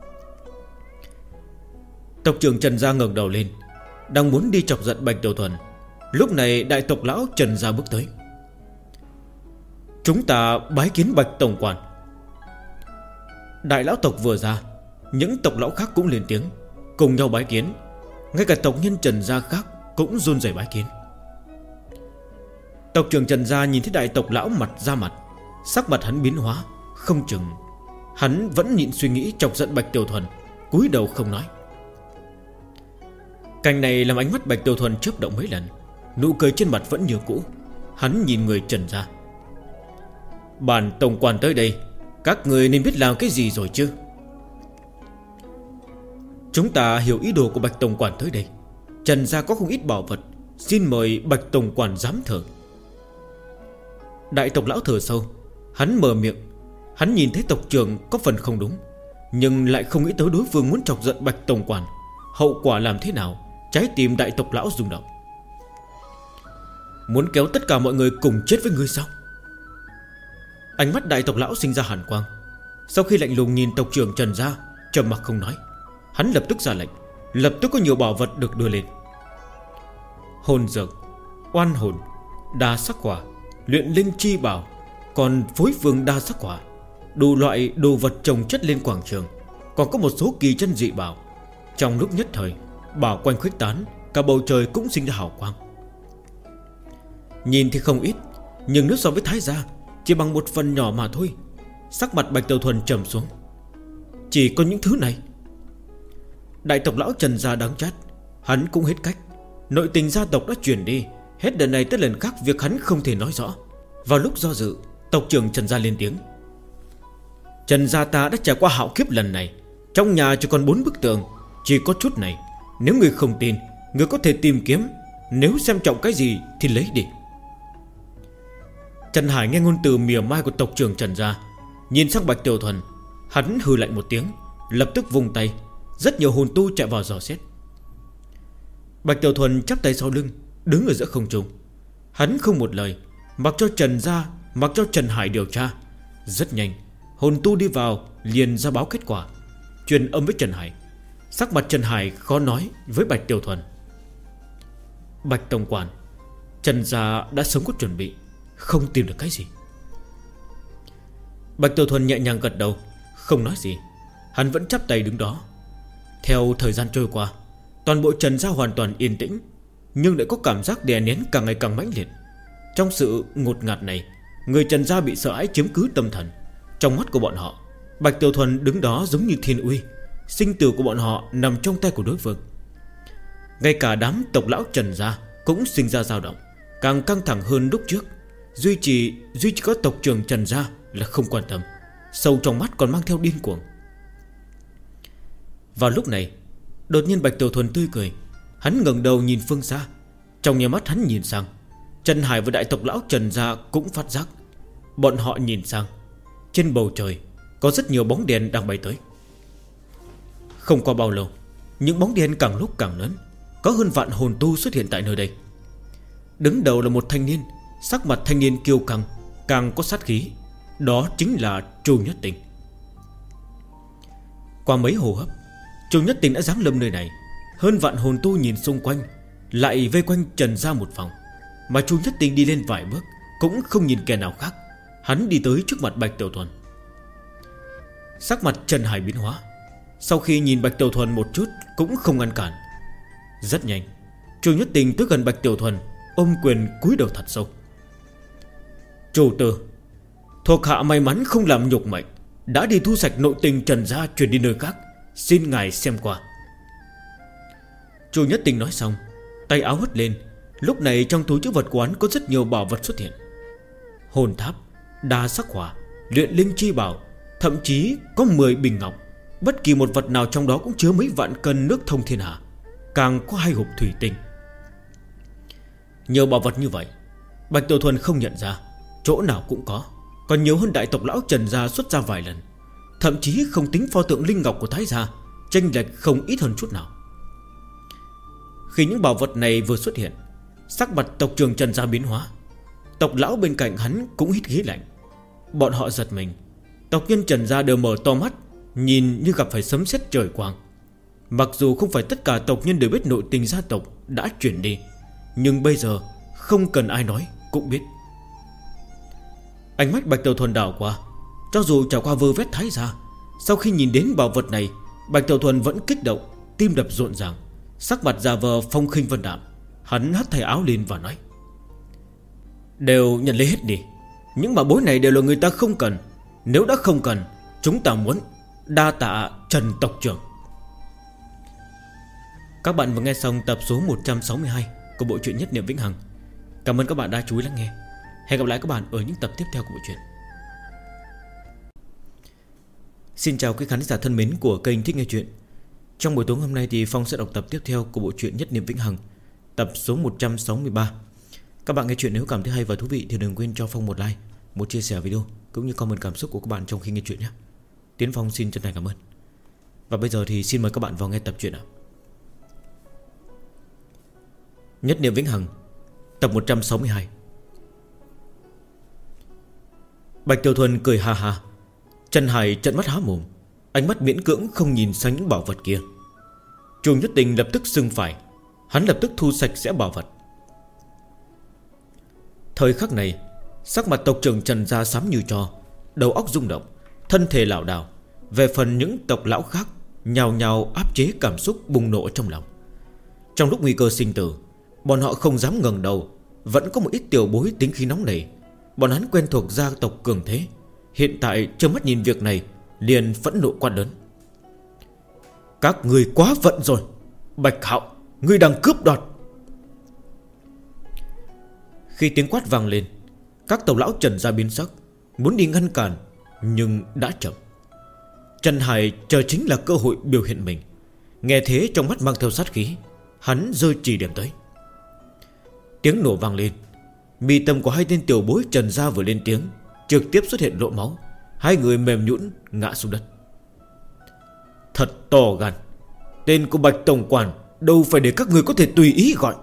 Tộc trưởng Trần gia ngẩng đầu lên, đang muốn đi chọc giận Bạch Tiểu Thuần. Lúc này đại tộc lão Trần gia bước tới. Chúng ta bái kiến Bạch Tổng Quản. Đại lão tộc vừa ra, những tộc lão khác cũng lên tiếng, cùng nhau bái kiến. Ngay cả tộc nhân Trần gia khác cũng run rẩy bái kiến. Tộc trưởng Trần gia nhìn thấy đại tộc lão mặt ra mặt, sắc mặt hắn biến hóa. Không chừng hắn vẫn nhịn suy nghĩ chọc giận Bạch Tiểu Thuần, cúi đầu không nói. Cảnh này làm ánh mắt Bạch Tiểu Thuần chớp động mấy lần, nụ cười trên mặt vẫn như cũ. Hắn nhìn người Trần gia. Bản tổng quản tới đây, các người nên biết làm cái gì rồi chứ? Chúng ta hiểu ý đồ của Bạch Tổng Quản tới đây. Trần gia có không ít bảo vật, xin mời Bạch tổng quản giám thờ. Đại tộc lão thở sâu. Hắn mở miệng. Hắn nhìn thấy tộc trưởng có phần không đúng, nhưng lại không nghĩ tới đối phương muốn chọc giận Bạch tổng quản, hậu quả làm thế nào. Trái tim đại tộc lão rung động. Muốn kéo tất cả mọi người cùng chết với ngươi sao? Ánh mắt đại tộc lão sinh ra hàn quang. Sau khi lạnh lùng nhìn tộc trưởng Trần gia, trầm mặc không nói. Hắn lập tức ra lệnh. Lập tức có nhiều bảo vật được đưa lên. Hồn dược, oan hồn, đa sắc quả, luyện linh chi bảo, còn phối phương đa sắc quả, đủ loại đồ vật trồng chất lên quảng trường. Còn có một số kỳ chân dị bảo. Trong lúc nhất thời, bảo quanh khuếch tán, cả bầu trời cũng sinh ra hào quang. Nhìn thì không ít, nhưng nếu so với Thái gia, chỉ bằng một phần nhỏ mà thôi. Sắc mặt Bạch Tiểu Thuần trầm xuống. Chỉ có những thứ này? Đại tộc lão Trần gia đáng chát. Hắn cũng hết cách. Nội tình gia tộc đã chuyển đi, hết lần này tới lần khác việc hắn không thể nói rõ. Vào lúc do dự, tộc trưởng Trần gia lên tiếng. Trần gia ta đã trải qua hạo kiếp lần này. Trong nhà chỉ còn 4 bức tường, chỉ có chút này. Nếu người không tin, người có thể tìm kiếm. Nếu xem trọng cái gì thì lấy đi. Trần Hải nghe ngôn từ mỉa mai của tộc trưởng Trần gia, nhìn sang Bạch Tiểu Thuần. Hắn hừ lạnh một tiếng, lập tức vung tay. Rất nhiều hồn tu chạy vào dò xét. Bạch Tiểu Thuần chắp tay sau lưng, đứng ở giữa không trung. Hắn không một lời, mặc cho Trần gia, mặc cho Trần Hải điều tra. Rất nhanh, hồn tu đi vào liền ra báo kết quả, truyền âm với Trần Hải. Sắc mặt Trần Hải khó nói với Bạch Tiểu Thuần. Bạch tổng quản, Trần gia đã sớm có chuẩn bị, không tìm được cái gì. Bạch Tiểu Thuần nhẹ nhàng gật đầu, không nói gì. Hắn vẫn chắp tay đứng đó. Theo thời gian trôi qua, toàn bộ Trần gia hoàn toàn yên tĩnh, nhưng lại có cảm giác đè nén càng ngày càng mãnh liệt. Trong sự ngột ngạt này, người Trần gia bị sợ hãi chiếm cứ tâm thần. Trong mắt của bọn họ, Bạch Tiểu Thuần đứng đó giống như thiên uy. Sinh tử của bọn họ nằm trong tay của đối phương. Ngay cả đám tộc lão Trần gia cũng sinh ra dao động, càng căng thẳng hơn lúc trước. Duy chỉ có tộc trưởng Trần gia là không quan tâm, sâu trong mắt còn mang theo điên cuồng. Vào lúc này, đột nhiên Bạch Tiểu Thuần tươi cười. Hắn ngẩng đầu nhìn phương xa. Trong nhà mắt hắn nhìn sang, Trần Hải và đại tộc lão Trần gia cũng phát giác. Bọn họ nhìn sang, trên bầu trời có rất nhiều bóng đèn đang bay tới. Không qua bao lâu, những bóng đèn càng lúc càng lớn. Có hơn vạn hồn tu xuất hiện tại nơi đây. Đứng đầu là một thanh niên. Sắc mặt thanh niên kiêu căng, càng có sát khí. Đó chính là Chu Nhất Tình. Qua mấy hô hấp, Chu Nhất Tình đã giáng lâm nơi này. Hơn vạn hồn tu nhìn xung quanh, lại vây quanh Trần gia một vòng. Mà Chu Nhất Tình đi lên vài bước, cũng không nhìn kẻ nào khác. Hắn đi tới trước mặt Bạch Tiểu Thuần. Sắc mặt Trần Hải biến hóa. Sau khi nhìn Bạch Tiểu Thuần một chút, cũng không ngăn cản. Rất nhanh, Chu Nhất Tình tới gần Bạch Tiểu Thuần, ôm quyền cúi đầu thật sâu. Chủ tử, thuộc hạ may mắn không làm nhục mệnh, đã đi thu sạch nội tình Trần gia chuyển đi nơi khác, xin ngài xem qua. Chu Nhất Tình nói xong, tay áo hất lên. Lúc này trong túi trữ vật của hắn có rất nhiều bảo vật xuất hiện. Hồn tháp, đa sắc hỏa, luyện linh chi bảo, thậm chí có 10 bình ngọc. Bất kỳ một vật nào trong đó cũng chứa mấy vạn cân nước thông thiên hạ. Càng có 2 hộp thủy tinh. Nhiều bảo vật như vậy, Bạch Tiểu Thuần không nhận ra. Chỗ nào cũng có. Còn nhiều hơn đại tộc lão Trần gia xuất ra vài lần. Thậm chí không tính pho tượng linh ngọc của Thái gia, chênh lệch không ít hơn chút nào. Khi những bảo vật này vừa xuất hiện, sắc mặt tộc trưởng Trần gia biến hóa. Tộc lão bên cạnh hắn cũng hít khí lạnh. Bọn họ giật mình. Tộc nhân Trần gia đều mở to mắt, nhìn như gặp phải sấm sét trời quang. Mặc dù không phải tất cả tộc nhân đều biết nội tình gia tộc đã chuyển đi, nhưng bây giờ không cần ai nói cũng biết. Ánh mắt Bạch Tiểu Thuần đảo qua. Cho dù trải qua vơ vét Thái gia, sau khi nhìn đến bảo vật này, Bạch Tiểu Thuần vẫn kích động, tim đập rộn ràng, sắc mặt già vờ phong khinh vân đạm. Hắn hất thay áo lên và nói: đều nhận lấy hết đi. Những bảo bối này đều là người ta không cần. Nếu đã không cần, chúng ta muốn. Đa tạ Trần tộc trưởng. Các bạn vừa nghe xong tập số 162 của bộ truyện Nhất Niệm Vĩnh Hằng. Cảm ơn các bạn đã chú ý lắng nghe. Hẹn gặp lại các bạn ở những tập tiếp theo của bộ truyện. Xin chào quý khán giả thân mến của kênh Thích Nghe Chuyện. Trong buổi tối hôm nay thì Phong sẽ đọc tập tiếp theo của bộ truyện Nhất Niệm Vĩnh Hằng, tập số 163. Các bạn nghe chuyện nếu cảm thấy hay và thú vị thì đừng quên cho Phong một like, một chia sẻ video cũng như comment cảm xúc của các bạn trong khi nghe chuyện nhé. Tiến Phong xin chân thành cảm ơn. Và bây giờ thì xin mời các bạn vào nghe tập truyện ạ. Nhất Niệm Vĩnh Hằng, tập 162. Bạch Tiểu Thuần cười ha ha. Trần Hải trợn mắt há mồm, ánh mắt miễn cưỡng không nhìn sang những bảo vật kia. Chu Nhất Tình lập tức sưng phải. Hắn lập tức thu sạch sẽ bảo vật. Thời khắc này, sắc mặt tộc trưởng Trần gia xám như tro, đầu óc rung động, thân thể lảo đảo. Về phần những tộc lão khác, nhào nhào áp chế cảm xúc bùng nổ trong lòng. Trong lúc nguy cơ sinh tử, bọn họ không dám ngẩng đầu. Vẫn có một ít tiểu bối tính khí nóng nảy. Bọn hắn quen thuộc gia tộc cường thế, hiện tại trơ mắt nhìn việc này liền phẫn nộ quát lớn: các người quá phận rồi. Bạch Hạo, ngươi đang cướp đoạt. Khi tiếng quát vang lên, các tộc lão Trần gia biến sắc, muốn đi ngăn cản, nhưng đã chậm. Trần Hải chờ chính là cơ hội biểu hiện mình. Nghe thế trong mắt mang theo sát khí, hắn giơ chỉ điểm tới. Tiếng nổ vang lên. Mi tâm của hai tên tiểu bối Trần gia vừa lên tiếng, trực tiếp xuất hiện lộ máu. Hai người mềm nhũn ngã xuống đất. Thật to gan. Tên của Bạch tổng quản đâu phải để các người có thể tùy ý gọi.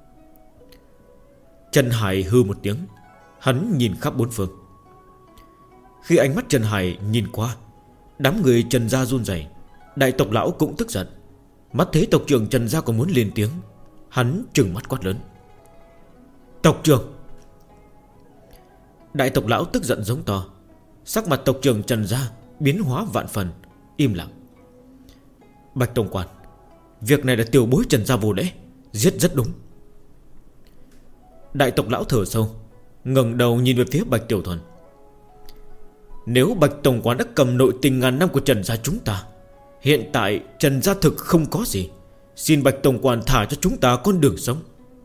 Trần Hải hư một tiếng. Hắn nhìn khắp bốn phương. Khi ánh mắt Trần Hải nhìn qua, đám người Trần gia run rẩy. Đại tộc lão cũng tức giận. Mắt thấy tộc trưởng Trần gia còn muốn lên tiếng, hắn trừng mắt quát lớn: tộc trưởng! Đại tộc lão tức giận giống to. Sắc mặt tộc trưởng Trần gia biến hóa vạn phần, im lặng. Bạch tổng quản, việc này là tiểu bối Trần gia vô lễ, giết rất đúng. Đại tộc lão thở sâu, ngẩng đầu nhìn về phía Bạch Tiểu Thuần. Nếu Bạch tổng quản đã cầm nội tình ngàn năm của Trần gia chúng ta, hiện tại Trần gia thực không có gì, xin Bạch tổng quản thả cho chúng ta con đường sống.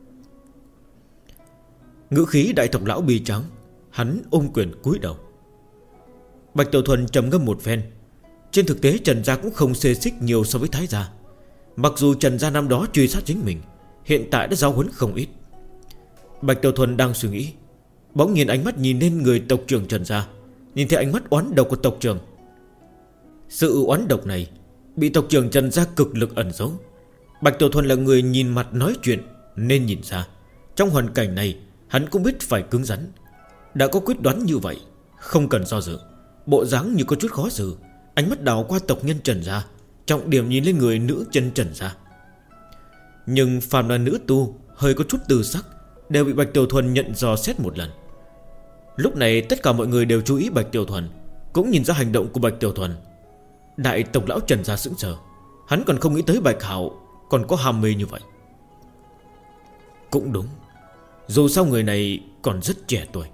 Ngữ khí đại tộc lão bi trắng, hắn ôm quyền cúi đầu. Bạch Tiểu Thuần trầm ngâm một phen. Trên thực tế Trần gia cũng không xê xích nhiều so với Thái gia. Mặc dù Trần gia năm đó truy sát chính mình, hiện tại đã giáo huấn không ít. Bạch Tiểu Thuần đang suy nghĩ, bỗng nhiên ánh mắt nhìn lên người tộc trưởng Trần gia, nhìn thấy ánh mắt oán độc của tộc trưởng. Sự oán độc này bị tộc trưởng Trần gia cực lực ẩn giấu. Bạch Tiểu Thuần là người nhìn mặt nói chuyện, nên nhìn ra trong hoàn cảnh này hắn cũng biết phải cứng rắn. Đã có quyết đoán như vậy, không cần do dự. Bộ dáng như có chút khó xử, ánh mắt đảo qua tộc nhân Trần gia, trọng điểm nhìn lên người nữ chân Trần gia. Nhưng phàm là nữ tu hơi có chút tư sắc đều bị Bạch Tiểu Thuần nhận dò xét một lần. Lúc này tất cả mọi người đều chú ý Bạch Tiểu Thuần, cũng nhìn ra hành động của Bạch Tiểu Thuần. Đại tộc lão Trần gia sững sờ. Hắn còn không nghĩ tới Bạch Hạo còn có ham mê như vậy. Cũng đúng, dù sao người này còn rất trẻ tuổi.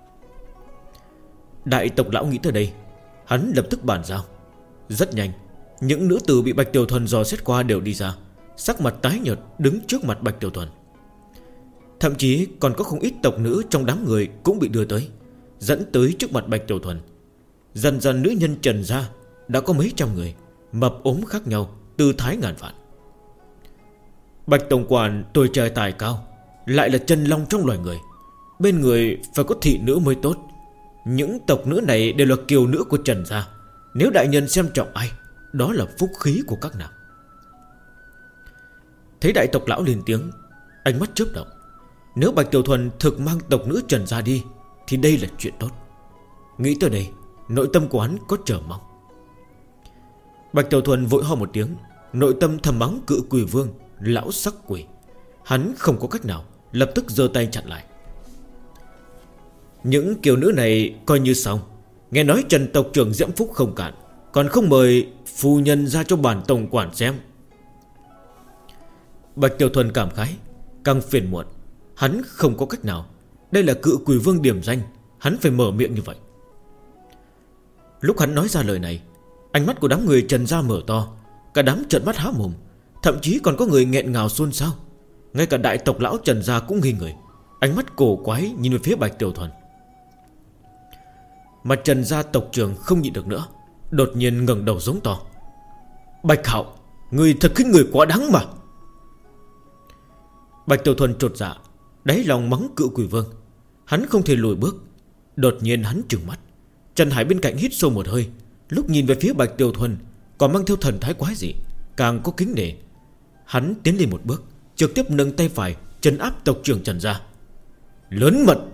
Đại tộc lão nghĩ tới đây, hắn lập tức bàn giao. Rất nhanh, những nữ tử bị Bạch Tiểu Thuần dò xét qua đều đi ra, sắc mặt tái nhợt đứng trước mặt Bạch Tiểu Thuần. Thậm chí còn có không ít tộc nữ trong đám người cũng bị đưa tới, dẫn tới trước mặt Bạch Tiểu Thuần. Dần dần nữ nhân Trần gia đã có mấy trăm người, mập ốm khác nhau, tư thái ngàn vạn. Bạch tổng quản tuổi trẻ tài cao, lại là chân long trong loài người, bên người phải có thị nữ mới tốt. Những tộc nữ này đều là kiều nữ của Trần gia. Nếu đại nhân xem trọng ai, đó là phúc khí của các nàng. Thấy đại tộc lão lên tiếng, ánh mắt chớp động. Nếu Bạch Tiểu Thuần thực mang tộc nữ Trần gia đi, thì đây là chuyện tốt. Nghĩ tới đây, nội tâm của hắn có chờ mong. Bạch Tiểu Thuần vội ho một tiếng, nội tâm thầm mắng cự quỷ vương, lão sắc quỷ. Hắn không có cách nào, lập tức giơ tay chặn lại. Những kiều nữ này coi như xong. Nghe nói Trần tộc trưởng diễm phúc không cạn, còn không mời phu nhân ra cho bản tổng quản xem. Bạch Tiểu Thuần cảm khái, càng phiền muộn. Hắn không có cách nào, đây là cự quỷ vương điểm danh, hắn phải mở miệng như vậy. Lúc hắn nói ra lời này, ánh mắt của đám người Trần gia mở to, cả đám trợn mắt há mồm. Thậm chí còn có người nghẹn ngào xôn xao. Ngay cả đại tộc lão Trần gia cũng nghi người, ánh mắt cổ quái nhìn về phía Bạch Tiểu Thuần. Mà Trần gia tộc trưởng không nhịn được nữa, đột nhiên ngẩng đầu giống to: Bạch Hạo, Người thật khinh người quá đáng mà. Bạch Tiểu Thuần chột dạ, đáy lòng mắng Cự Quỷ Vương. Hắn không thể lùi bước. Đột nhiên hắn trừng mắt. Trần Hải bên cạnh hít sâu một hơi, lúc nhìn về phía Bạch Tiểu Thuần còn mang theo thần thái quái dị, càng có kính nể. Hắn tiến lên một bước, trực tiếp nâng tay phải trấn áp tộc trưởng Trần ra. Lớn mật.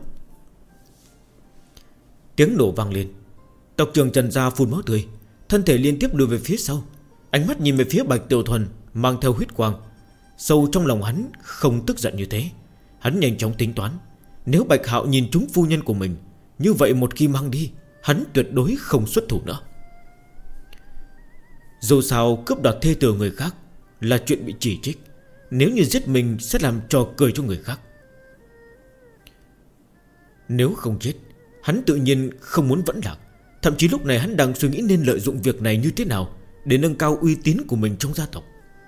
Tiếng nổ vang lên. Tộc trưởng Trần ra phun máu tươi, thân thể liên tiếp lùi về phía sau. Ánh mắt nhìn về phía Bạch Tiểu Thuần mang theo huyết quang. Sâu trong lòng hắn không tức giận như thế. Hắn nhanh chóng tính toán, nếu Bạch Hạo nhìn trúng phu nhân của mình, như vậy một khi mang đi, hắn tuyệt đối không xuất thủ nữa. Dù sao cướp đoạt thê tử người khác là chuyện bị chỉ trích, nếu như giết mình sẽ làm trò cười cho người khác. Nếu không chết, hắn tự nhiên không muốn vẫn lạc. Thậm chí lúc này hắn đang suy nghĩ nên lợi dụng việc này như thế nào để nâng cao uy tín của mình trong gia tộc.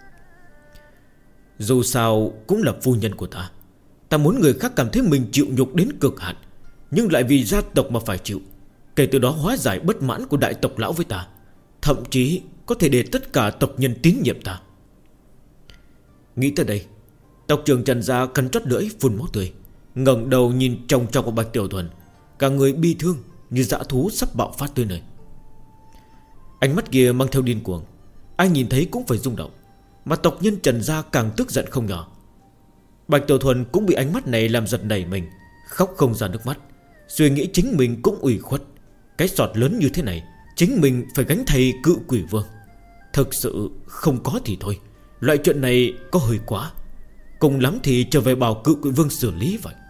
Dù sao cũng là phu nhân của ta, ta muốn người khác cảm thấy mình chịu nhục đến cực hạn, nhưng lại vì gia tộc mà phải chịu. Kể từ đó hóa giải bất mãn của đại tộc lão với ta, thậm chí có thể để tất cả tộc nhân tín nhiệm ta. Nghĩ tới đây, tộc trưởng Trần gia cắn chót lưỡi phun máu tươi, ngẩng đầu nhìn chòng chọc của Bạch Tiểu Thuần, cả người bi thương như dã thú sắp bạo phát tới nơi. Ánh mắt kia mang theo điên cuồng, ai nhìn thấy cũng phải rung động. Mà tộc nhân Trần gia càng tức giận không nhỏ. Bạch Tiểu Thuần cũng bị ánh mắt này làm giật nảy mình, khóc không ra nước mắt. Suy nghĩ chính mình cũng ủy khuất, cái sọt lớn như thế này chính mình phải gánh thay Cự Quỷ Vương. Thực sự không có thì thôi, loại chuyện này có hơi quá. Cùng lắm thì trở về bảo Cự Quỷ Vương xử lý vậy.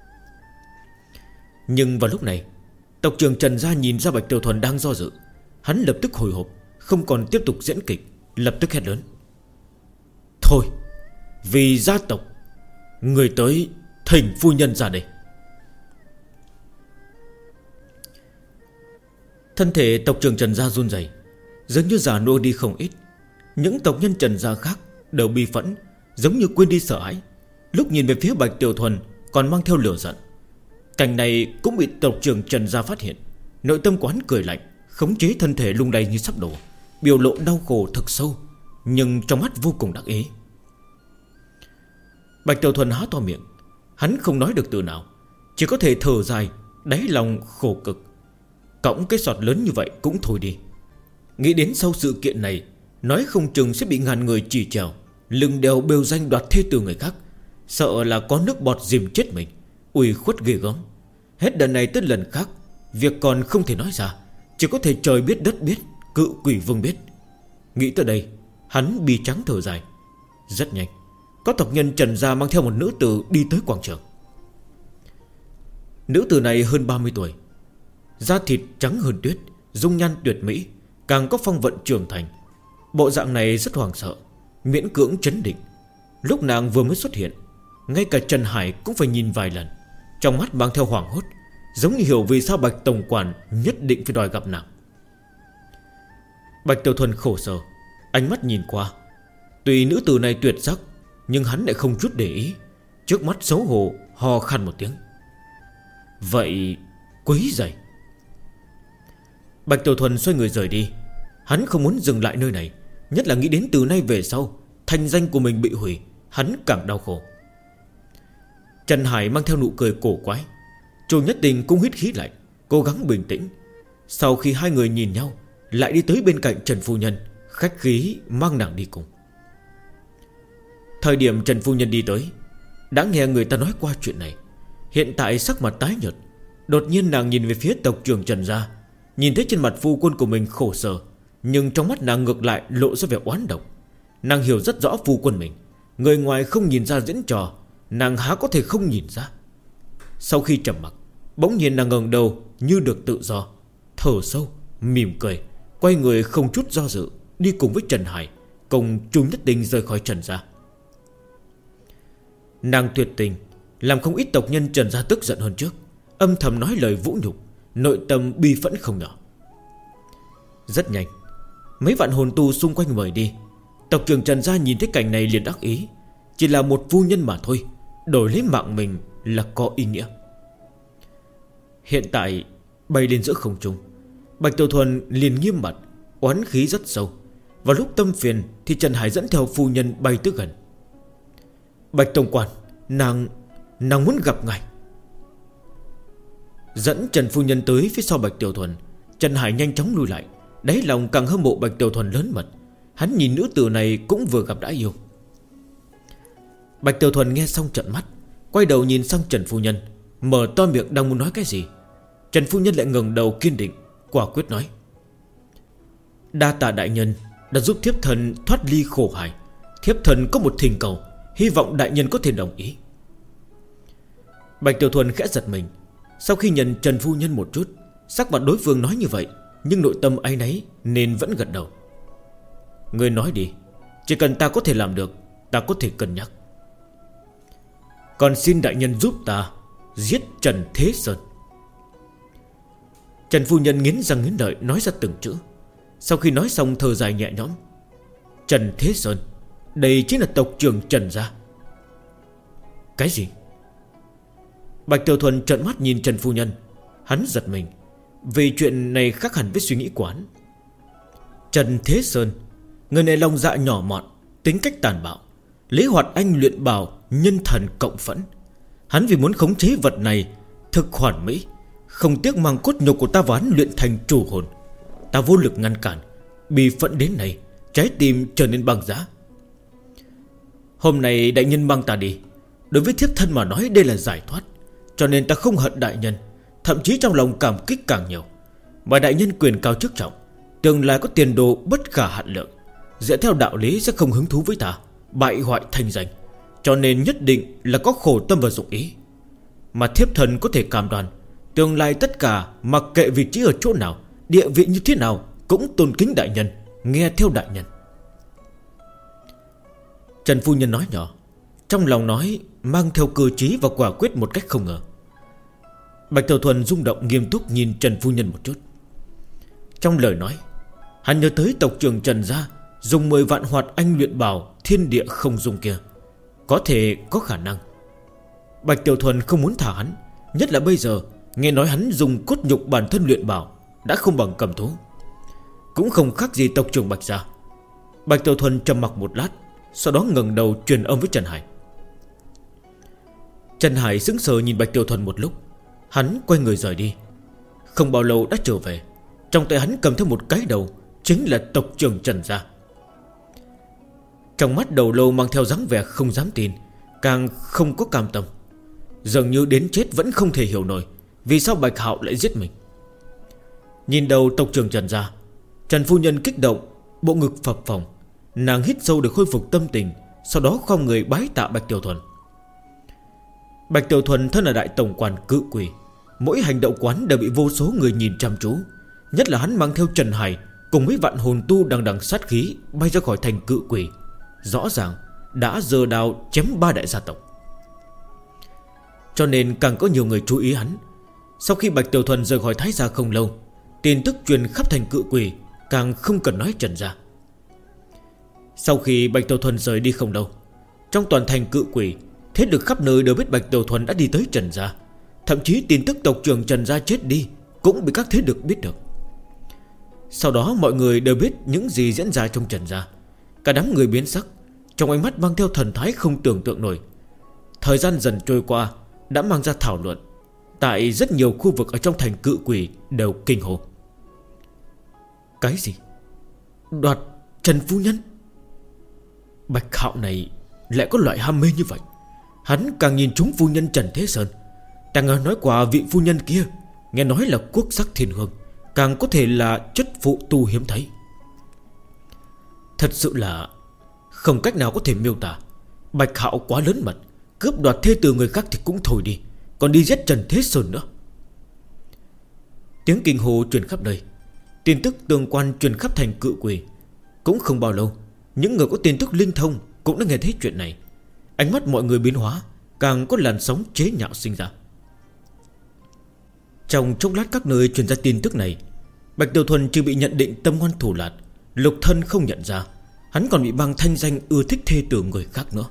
Nhưng vào lúc này, tộc trưởng Trần gia nhìn ra Bạch Tiểu Thuần đang do dự. Hắn lập tức hồi hộp, không còn tiếp tục diễn kịch, lập tức hét lớn: Thôi, vì gia tộc, người tới thỉnh phu nhân ra đây. Thân thể tộc trưởng Trần gia run rẩy, dường như già nua đi không ít. Những tộc nhân Trần gia khác đều bi phẫn, giống như quên đi sợ hãi. Lúc nhìn về phía Bạch Tiểu Thuần còn mang theo lửa giận. Cảnh này cũng bị tộc trưởng Trần gia phát hiện. Nội tâm của hắn cười lạnh, khống chế thân thể lung lay như sắp đổ, biểu lộ đau khổ thực sâu, nhưng trong mắt vô cùng đắc ý. Bạch Tiểu Thuần há to miệng, hắn không nói được từ nào, chỉ có thể thở dài, đáy lòng khổ cực. Cõng cái sọt lớn như vậy cũng thôi đi. Nghĩ đến sau sự kiện này, nói không chừng sẽ bị ngàn người chỉ trèo, lưng đeo bêu danh đoạt thê từ người khác, sợ là có nước bọt dìm chết mình. Ủy khuất ghê gớm. Hết lần này tới lần khác, việc còn không thể nói ra, chỉ có thể trời biết đất biết, Cự Quỷ Vương biết. Nghĩ tới đây, hắn bi trắng thở dài. Rất nhanh, có tộc nhân Trần gia mang theo một nữ tử đi tới quảng trường. Nữ tử này hơn 30 tuổi, da thịt trắng hơn tuyết, dung nhan tuyệt mỹ, càng có phong vận trưởng thành. Bộ dạng này rất hoảng sợ, miễn cưỡng trấn định. Lúc nàng vừa mới xuất hiện, ngay cả Trần Hải cũng phải nhìn vài lần, trong mắt mang theo hoảng hốt, giống như hiểu vì sao Bạch tổng quản nhất định phải đòi gặp nàng. Bạch Tiểu Thuần khổ sở, ánh mắt nhìn qua. Tuy nữ tử này tuyệt sắc, nhưng hắn lại không chút để ý. Trước mắt xấu hổ ho khan một tiếng: Vậy quấy rầy. Bạch Tiểu Thuần xoay người rời đi. Hắn không muốn dừng lại nơi này, nhất là nghĩ đến từ nay về sau thanh danh của mình bị hủy, hắn càng đau khổ. Trần Hải mang theo nụ cười cổ quái. Chu Nhất Tình cũng hít khí lạnh, cố gắng bình tĩnh. Sau khi hai người nhìn nhau, lại đi tới bên cạnh Trần phu nhân, khách khí mang nàng đi cùng. Thời điểm Trần phu nhân đi tới, đã nghe người ta nói qua chuyện này. Hiện tại sắc mặt tái nhợt. Đột nhiên nàng nhìn về phía tộc trưởng Trần gia, nhìn thấy trên mặt phu quân của mình khổ sở, nhưng trong mắt nàng ngược lại lộ ra vẻ oán độc. Nàng hiểu rất rõ phu quân mình, người ngoài không nhìn ra diễn trò, nàng há có thể không nhìn ra. Sau khi trầm mặc, bỗng nhiên nàng ngẩng đầu như được tự do, thở sâu, mỉm cười, quay người không chút do dự đi cùng với Trần Hải, cùng Chu Nhất Tình rời khỏi Trần gia. Nàng tuyệt tình làm không ít tộc nhân Trần gia tức giận hơn trước, âm thầm nói lời vũ nhục, nội tâm bi phẫn không nhỏ. Rất nhanh, mấy vạn hồn tu xung quanh mời đi. Tộc trưởng Trần gia nhìn thấy cảnh này liền đắc ý. Chỉ là một phu nhân mà thôi, đổi lấy mạng mình là có ý nghĩa. Hiện tại bay lên giữa không trung, Bạch Tiểu Thuần liền nghiêm mặt, oán khí rất sâu. Vào lúc tâm phiền thì Trần Hải dẫn theo phu nhân bay tới gần. Bạch tổng quản, nàng muốn gặp ngài. Dẫn Trần phu nhân tới phía sau Bạch Tiểu Thuần, Trần Hải nhanh chóng lùi lại. Đáy lòng càng hâm mộ Bạch Tiểu Thuần lớn mật. Hắn nhìn nữ tử này cũng vừa gặp đã yêu. Bạch Tiểu Thuần nghe xong trợn mắt, quay đầu nhìn sang Trần phu nhân, mở to miệng đang muốn nói cái gì. Trần phu nhân lại ngẩng đầu kiên định, quả quyết nói: đa tạ đại nhân đã giúp thiếp thần thoát ly khổ hải. Thiếp thần có một thỉnh cầu, hy vọng đại nhân có thể đồng ý. Bạch Tiểu Thuần khẽ giật mình. Sau khi nhìn Trần phu nhân một chút, sắc mặt đối phương nói như vậy, nhưng nội tâm áy náy nên vẫn gật đầu. Người nói đi, chỉ cần ta có thể làm được, ta có thể cân nhắc. Còn xin đại nhân giúp ta giết Trần Thế Sơn. Trần phu nhân nghiến răng nghiến lợi nói ra từng chữ. Sau khi nói xong thở dài nhẹ nhõm. Trần Thế Sơn, đây chính là tộc trưởng Trần gia. Cái gì? Bạch Tiểu Thuần trợn mắt nhìn Trần phu nhân. Hắn giật mình, vì chuyện này khác hẳn với suy nghĩ của hắn. Trần Thế Sơn, người này lòng dạ nhỏ mọn, tính cách tàn bạo, lấy hoạt anh luyện bào, nhân thần cộng phẫn. Hắn vì muốn khống chế vật này thực hoàn mỹ, không tiếc mang cốt nhục của ta và hắn luyện thành chủ hồn. Ta vô lực ngăn cản, bị phẫn đến này, trái tim trở nên băng giá. Hôm nay đại nhân mang ta đi, đối với thiếp thân mà nói đây là giải thoát. Cho nên ta không hận đại nhân, thậm chí trong lòng cảm kích càng nhiều. Mà đại nhân quyền cao chức trọng, tương lai có tiền đồ bất khả hạn lượng, dựa theo đạo lý sẽ không hứng thú với ta, bại hoại thanh danh. Cho nên nhất định là có khổ tâm và dụng ý. Mà thiếp thần có thể cam đoan, tương lai tất cả mặc kệ vị trí ở chỗ nào, địa vị như thế nào, cũng tôn kính đại nhân, nghe theo đại nhân. Trần phu nhân nói nhỏ, trong lòng nói mang theo cơ trí và quả quyết một cách không ngờ. Bạch Tiểu Thuần rung động nghiêm túc nhìn Trần phu nhân một chút. Trong lời nói, hắn nhớ tới tộc trưởng Trần gia dùng 10 vạn hoạt anh luyện bảo thiên địa không dùng kia. Có thể có khả năng. Bạch Tiểu Thuần không muốn thả hắn, nhất là bây giờ nghe nói hắn dùng cốt nhục bản thân luyện bảo, đã không bằng cầm thú, cũng không khác gì tộc trưởng Bạch gia. Bạch Tiểu Thuần trầm mặc một lát, sau đó ngẩng đầu truyền âm với Trần Hải. Trần Hải sững sờ nhìn Bạch Tiểu Thuần một lúc, hắn quay người rời đi. Không bao lâu đã trở về, trong tay hắn cầm theo một cái đầu, chính là tộc trưởng Trần gia. Trong mắt đầu lâu mang theo dáng vẻ không dám tin, càng không có cam tâm, dường như đến chết vẫn không thể hiểu nổi vì sao Bạch Hạo lại giết mình. Nhìn đầu tộc trưởng Trần gia, Trần phu nhân kích động, bộ ngực phập phồng. Nàng hít sâu để khôi phục tâm tình, sau đó khom người bái tạ Bạch Tiểu Thuần. Bạch Tiểu Thuần thân là đại tổng quản cự quỷ, mỗi hành động quán đều bị vô số người nhìn chăm chú. Nhất là hắn mang theo Trần Hải cùng mấy vạn hồn tu đằng đằng sát khí bay ra khỏi thành cự quỷ, rõ ràng đã giơ đao chém 3 đại gia tộc. Cho nên càng có nhiều người chú ý hắn. Sau khi Bạch Tiểu Thuần rời khỏi Thái gia không lâu, tin tức truyền khắp thành cự quỷ, càng không cần nói Trần gia. Sau khi Bạch Tiểu Thuần rời đi không lâu, trong toàn thành cự quỷ, thế lực khắp nơi đều biết Bạch Tiểu Thuần đã đi tới Trần gia. Thậm chí tin tức tộc trưởng Trần gia chết đi cũng bị các thế lực biết được. Sau đó mọi người đều biết những gì diễn ra trong Trần gia. Cả đám người biến sắc, trong ánh mắt mang theo thần thái không tưởng tượng nổi. Thời gian dần trôi qua đã mang ra thảo luận. Tại rất nhiều khu vực ở trong thành cự quỷ đều kinh hô. Cái gì? Đoạt Trần phu nhân? Bạch Hạo này lại có loại ham mê như vậy. Hắn càng nhìn trúng phu nhân Trần Thế Sơn. Ta nghe nói qua vị phu nhân kia, nghe nói là quốc sắc thiên hương, càng có thể là chất phụ tu hiếm thấy. Thật sự là không cách nào có thể miêu tả. Bạch Hạo quá lớn mật, cướp đoạt thê từ người khác thì cũng thôi đi, còn đi giết Trần Thế Sơn nữa. Tiếng kinh hô truyền khắp nơi, tin tức tương quan truyền khắp thành cự quỷ. Cũng không bao lâu, những người có tin tức linh thông cũng đã nghe thấy chuyện này. Ánh mắt mọi người biến hóa, càng có làn sóng chế nhạo sinh ra. Trong chốc lát các nơi truyền ra tin tức này, Bạch Tiểu Thuần chưa bị nhận định tâm ngoan thủ lạt, lục thân không nhận ra, hắn còn bị mang thanh danh ưa thích thê tử người khác nữa.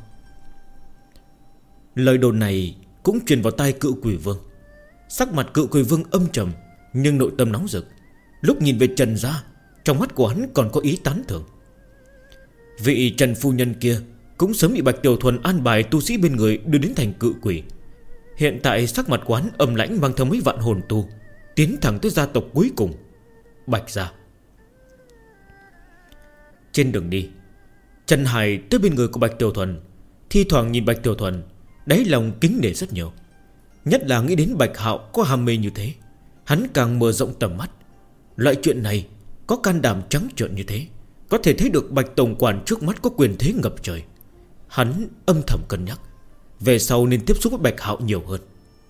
Lời đồn này cũng truyền vào tai cự quỷ vương. Sắc mặt cự quỷ vương âm trầm, nhưng nội tâm nóng rực. Lúc nhìn về Trần gia, trong mắt của hắn còn có ý tán thưởng. Vị Trần phu nhân kia cũng sớm bị Bạch Tiểu Thuần an bài tu sĩ bên người đưa đến thành cự quỷ. Hiện tại sắc mặt quán âm lãnh mang theo mấy vạn hồn tu, tiến thẳng tới gia tộc cuối cùng, Bạch gia. Trên đường đi, Trần Hải tới bên người của Bạch Tiểu Thuần, thi thoảng nhìn Bạch Tiểu Thuần, đáy lòng kính nể rất nhiều. Nhất là nghĩ đến Bạch Hạo có ham mê như thế, hắn càng mở rộng tầm mắt. Loại chuyện này có can đảm trắng trợn như thế, có thể thấy được Bạch tổng quản trước mắt có quyền thế ngập trời. Hắn âm thầm cân nhắc, về sau nên tiếp xúc với Bạch Hạo nhiều hơn.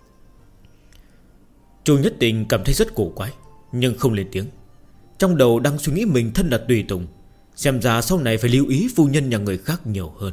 Chu Nhất Tình cảm thấy rất cổ quái, nhưng không lên tiếng. Trong đầu đang suy nghĩ mình thân là tùy tùng, xem ra sau này phải lưu ý phu nhân nhà người khác nhiều hơn.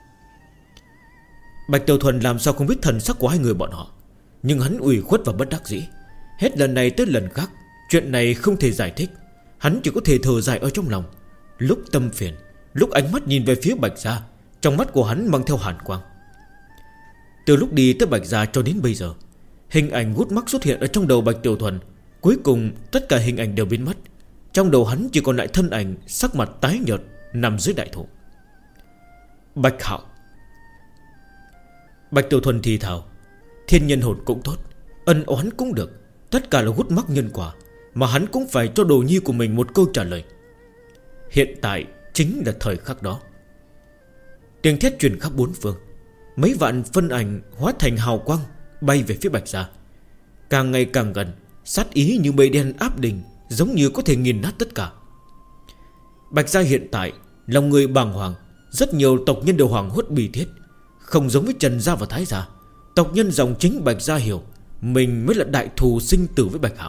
Bạch Tiểu Thuần làm sao không biết thần sắc của hai người bọn họ, nhưng hắn ủy khuất và bất đắc dĩ. Hết lần này tới lần khác, chuyện này không thể giải thích, hắn chỉ có thể thở dài ở trong lòng. Lúc tâm phiền, lúc ánh mắt nhìn về phía Bạch gia, trong mắt của hắn mang theo hàn quang. Từ lúc đi tới Bạch gia cho đến bây giờ, hình ảnh gút mắt xuất hiện ở trong đầu Bạch Tiểu Thuần. Cuối cùng tất cả hình ảnh đều biến mất. Trong đầu hắn chỉ còn lại thân ảnh sắc mặt tái nhợt nằm dưới đại thụ. Bạch Hạo. Bạch Tiểu Thuần thì thào, thiên nhân hồn cũng tốt, ân oán cũng được, tất cả là gút mắc nhân quả, mà hắn cũng phải cho đồ nhi của mình một câu trả lời. Hiện tại chính là thời khắc đó. Tiếng thét truyền khắp bốn phương, mấy vạn phân ảnh hóa thành hào quang bay về phía Bạch gia. Càng ngày càng gần, sát ý như mây đen áp đỉnh, giống như có thể nghiền nát tất cả. Bạch gia hiện tại lòng người bàng hoàng, rất nhiều tộc nhân đều hoảng hốt bi thiết. Không giống với Trần gia và Thái gia, tộc nhân dòng chính Bạch gia hiểu mình mới là đại thù sinh tử với Bạch Hạo.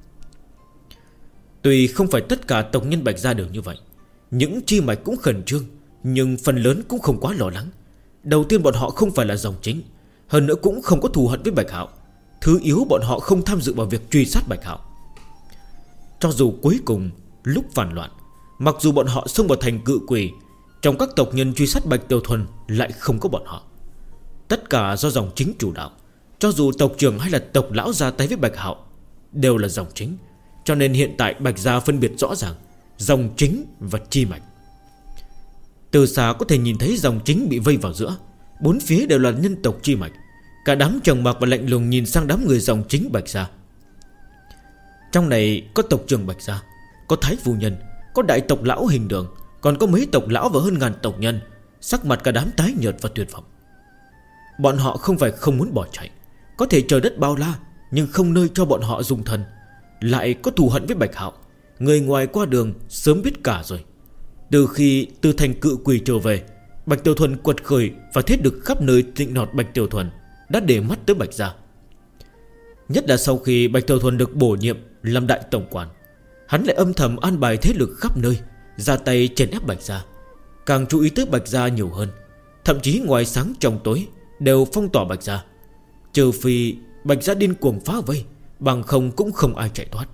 Tuy không phải tất cả tộc nhân Bạch gia đều như vậy, những chi mạch cũng khẩn trương, nhưng phần lớn cũng không quá lo lắng. Đầu tiên bọn họ không phải là dòng chính, hơn nữa cũng không có thù hận với Bạch Hạo. Thứ yếu bọn họ không tham dự vào việc truy sát Bạch Hạo. Cho dù cuối cùng lúc phản loạn, mặc dù bọn họ xông vào thành cự quỷ, trong các tộc nhân truy sát Bạch Tiểu Thuần lại không có bọn họ. Tất cả do dòng chính chủ đạo. Cho dù tộc trưởng hay là tộc lão ra tay với Bạch Hạo đều là dòng chính, cho nên hiện tại Bạch gia phân biệt rõ ràng dòng chính và chi mạch. Từ xa có thể nhìn thấy dòng chính bị vây vào giữa, bốn phía đều là nhân tộc chi mạch. Cả đám trầm mặc và lạnh lùng nhìn sang đám người dòng chính Bạch gia. Trong này có tộc trưởng Bạch gia, có thái phu nhân, có đại tộc lão Hình Đường, còn có mấy tộc lão và hơn ngàn tộc nhân. Sắc mặt cả đám tái nhợt và tuyệt vọng. Bọn họ không phải không muốn bỏ chạy, có thể trời đất bao la, nhưng không nơi cho bọn họ dùng thân. Lại có thù hận với Bạch Hạo, người ngoài qua đường sớm biết cả rồi. Từ khi từ thành cự quỷ trở về, Bạch Tiểu Thuần quật khởi và thiết được khắp nơi tịnh nọt Bạch Tiểu Thuần đã để mắt tới Bạch gia. Nhất là sau khi Bạch Tiểu Thuần được bổ nhiệm làm đại tổng quản, hắn lại âm thầm an bài thế lực khắp nơi, ra tay chèn ép Bạch gia, càng chú ý tới Bạch gia nhiều hơn. Thậm chí ngoài sáng trong tối đều phong tỏa Bạch gia, trừ phi Bạch gia điên cuồng phá vây, bằng không cũng không ai chạy thoát.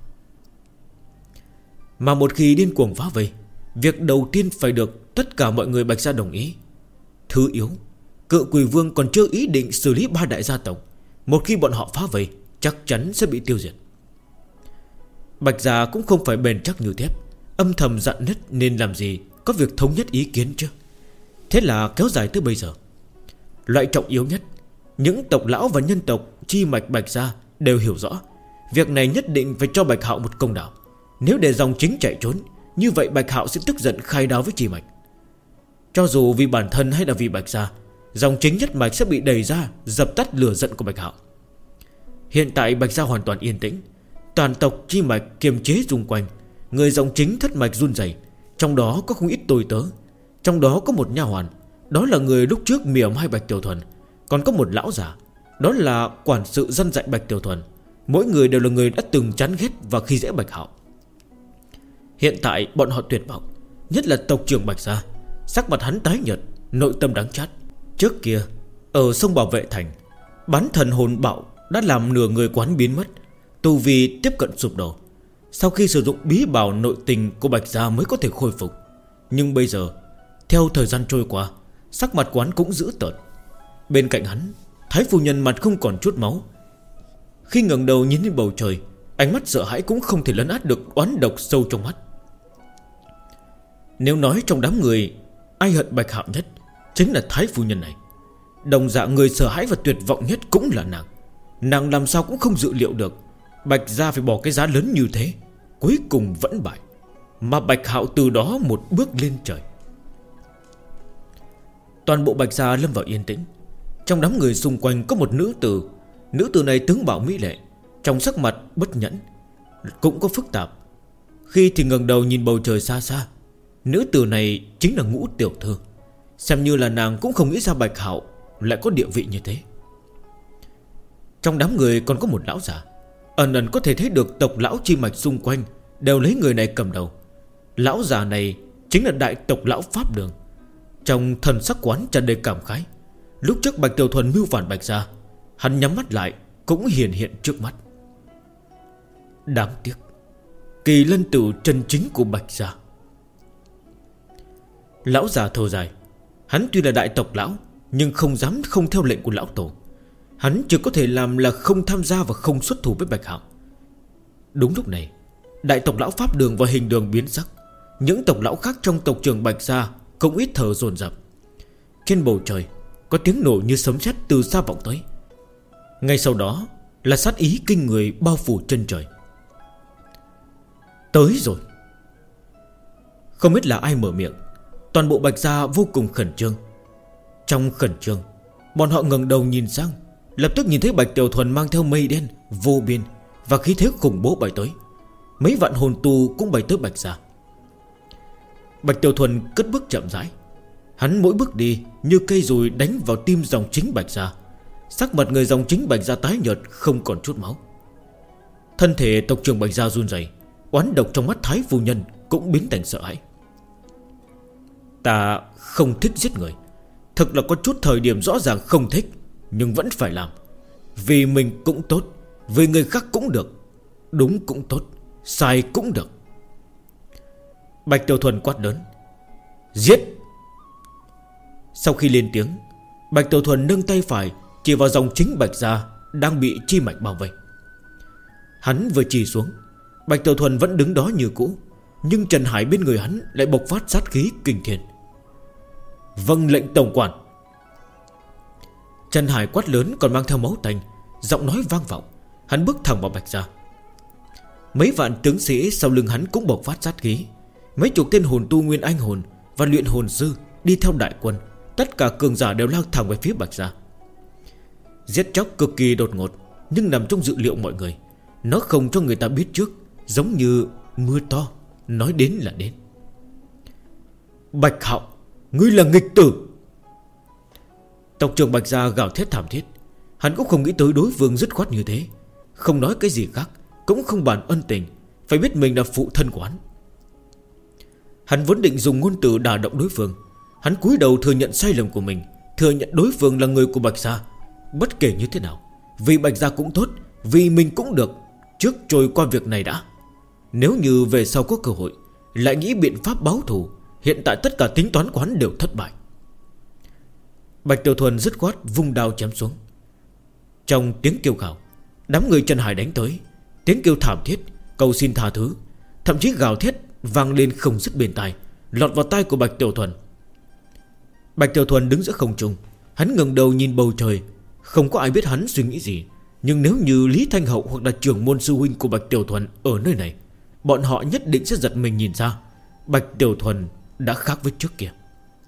Mà một khi điên cuồng phá vây, việc đầu tiên phải được tất cả mọi người Bạch gia đồng ý. Thứ yếu, Cự Quỷ Vương còn chưa ý định xử lý ba đại gia tộc. Một khi bọn họ phá vây, chắc chắn sẽ bị tiêu diệt. Bạch gia cũng không phải bền chắc như thép, âm thầm dặn nứt nên làm gì có việc thống nhất ý kiến chứ. Thế là kéo dài tới bây giờ. Loại trọng yếu nhất, những tộc lão và nhân tộc chi mạch Bạch gia đều hiểu rõ, việc này nhất định phải cho Bạch Hạo một công đạo. Nếu để dòng chính chạy trốn, như vậy Bạch Hạo sẽ tức giận khai đao với chi mạch. Cho dù vì bản thân hay là vì Bạch gia, dòng chính nhất mạch sẽ bị đẩy ra, dập tắt lửa giận của Bạch Hạo. Hiện tại Bạch gia hoàn toàn yên tĩnh, toàn tộc chi mạch kiềm chế xung quanh. Người dòng chính thất mạch run rẩy, trong đó có không ít tôi tớ. Trong đó có một nha hoàn, đó là người lúc trước mỉa mai Bạch Tiểu Thuần. Còn có một lão già, đó là quản sự dân dạy Bạch Tiểu Thuần. Mỗi người đều là người đã từng chán ghét và khi dễ Bạch Hạo. Hiện tại bọn họ tuyệt vọng, nhất là tộc trưởng Bạch gia. Sắc mặt hắn tái nhợt, nội tâm đắng chát. Trước kia ở sông Bảo Vệ Thành, bán thần hồn bạo đã làm nửa người quán biến mất, tu vi tiếp cận sụp đổ. Sau khi sử dụng bí bảo nội tình của Bạch gia mới có thể khôi phục. Nhưng bây giờ, theo thời gian trôi qua, sắc mặt quán cũng dữ tợn. Bên cạnh hắn, thái phu nhân mặt không còn chút máu. Khi ngẩng đầu nhìn lên bầu trời, ánh mắt sợ hãi cũng không thể lấn át được oán độc sâu trong mắt. Nếu nói trong đám người ai hận Bạch Hạo nhất chính là Thái phu nhân này. Đồng dạng người sợ hãi và tuyệt vọng nhất cũng là nàng. Nàng làm sao cũng không dự liệu được Bạch gia phải bỏ cái giá lớn như thế, cuối cùng vẫn bại, mà Bạch Hạo từ đó một bước lên trời. Toàn bộ Bạch gia lâm vào yên tĩnh. Trong đám người xung quanh có một nữ tử. Nữ tử này tướng mạo mỹ lệ, trong sắc mặt bất nhẫn, cũng có phức tạp. Khi thì ngẩng đầu nhìn bầu trời xa xa. Nữ tử này chính là Ngũ tiểu thư. Xem như là nàng cũng không nghĩ ra Bạch Hạo lại có địa vị như thế. Trong đám người còn có một lão già, ẩn ẩn có thể thấy được tộc lão chi mạch xung quanh đều lấy người này cầm đầu. Lão già này chính là đại tộc lão Pháp Đường. Trong thần sắc quán tràn đầy cảm khái. Lúc trước Bạch Tiểu Thuần mưu phản Bạch gia, hắn nhắm mắt lại cũng hiện trước mắt. Đáng tiếc, kỳ lân tử chân chính của Bạch gia. Lão già thở dài. Hắn tuy là đại tộc lão, nhưng không dám không theo lệnh của lão tổ. Hắn chỉ có thể làm là không tham gia và không xuất thủ với Bạch Hạo. Đúng lúc này, đại tộc lão Pháp Đường và Hình Đường biến sắc. Những tộc lão khác trong tộc trưởng Bạch gia cũng ít thở dồn dập. Trên bầu trời có tiếng nổ như sấm sét từ xa vọng tới. Ngay sau đó là sát ý kinh người bao phủ chân trời. Tới rồi. Không biết là ai mở miệng. Toàn bộ Bạch gia vô cùng khẩn trương. Trong khẩn trương, bọn họ ngẩng đầu nhìn sang, lập tức nhìn thấy Bạch Tiểu Thuần mang theo mây đen vô biên và khí thế khủng bố bay tới. Mấy vạn hồn tu cũng bay tới Bạch gia. Bạch Tiểu Thuần cất bước chậm rãi. Hắn mỗi bước đi như cây dùi đánh vào tim dòng chính Bạch gia. Sắc mặt người dòng chính Bạch gia tái nhợt, không còn chút máu. Thân thể tộc trưởng Bạch gia run rẩy, oán độc trong mắt Thái phu nhân cũng biến thành sợ hãi. Ta không thích giết người. Thực là có chút thời điểm rõ ràng không thích, nhưng vẫn phải làm. Vì mình cũng tốt, vì người khác cũng được. Đúng cũng tốt, sai cũng được. Bạch Tiểu Thuần quát lớn: giết! Sau khi lên tiếng, Bạch Tiểu Thuần nâng tay phải chỉ vào dòng chính Bạch gia đang bị chi mạch bao vây. Hắn vừa chỉ xuống, Bạch Tiểu Thuần vẫn đứng đó như cũ, nhưng Trần Hải bên người hắn lại bộc phát sát khí kinh thiên. Vâng lệnh tổng quản. Trần Hải quát lớn còn mang theo máu tanh, giọng nói vang vọng. Hắn bước thẳng vào Bạch gia. Mấy vạn tướng sĩ sau lưng hắn cũng bộc phát sát khí. Mấy chục tên hồn tu nguyên anh hồn và luyện hồn sư đi theo đại quân. Tất cả cường giả đều lao thẳng về phía Bạch gia. Giết chóc cực kỳ đột ngột, nhưng nằm trong dự liệu mọi người. Nó không cho người ta biết trước, giống như mưa to, nói đến là đến. Bạch Hạo, ngươi là nghịch tử! Tộc trưởng Bạch gia gào thét thảm thiết. Hắn cũng không nghĩ tới đối phương dứt khoát như thế. Không nói cái gì khác, cũng không bàn ân tình, phải biết mình là phụ thân của hắn. Hắn vốn định dùng ngôn từ đả động đối phương. Hắn cúi đầu thừa nhận sai lầm của mình, thừa nhận đối phương là người của Bạch gia. Bất kể như thế nào, vì Bạch gia cũng tốt, vì mình cũng được. Trước trôi qua việc này đã. Nếu như về sau có cơ hội lại nghĩ biện pháp báo thù, hiện tại tất cả tính toán của hắn đều thất bại. Bạch Tiểu Thuần dứt khoát vung đao chém xuống. Trong tiếng kêu gào, đám người Trần Hải đánh tới. Tiếng kêu thảm thiết, cầu xin tha thứ, thậm chí gào thét vang lên không dứt bên tai, lọt vào tai của Bạch Tiểu Thuần. Bạch Tiểu Thuần đứng giữa không trung. Hắn ngẩng đầu nhìn bầu trời. Không có ai biết hắn suy nghĩ gì, nhưng nếu như Lý Thanh Hậu hoặc là trưởng môn sư huynh của Bạch Tiểu Thuần ở nơi này, bọn họ nhất định sẽ giật mình nhìn ra Bạch Tiểu Thuần đã khác với trước kia.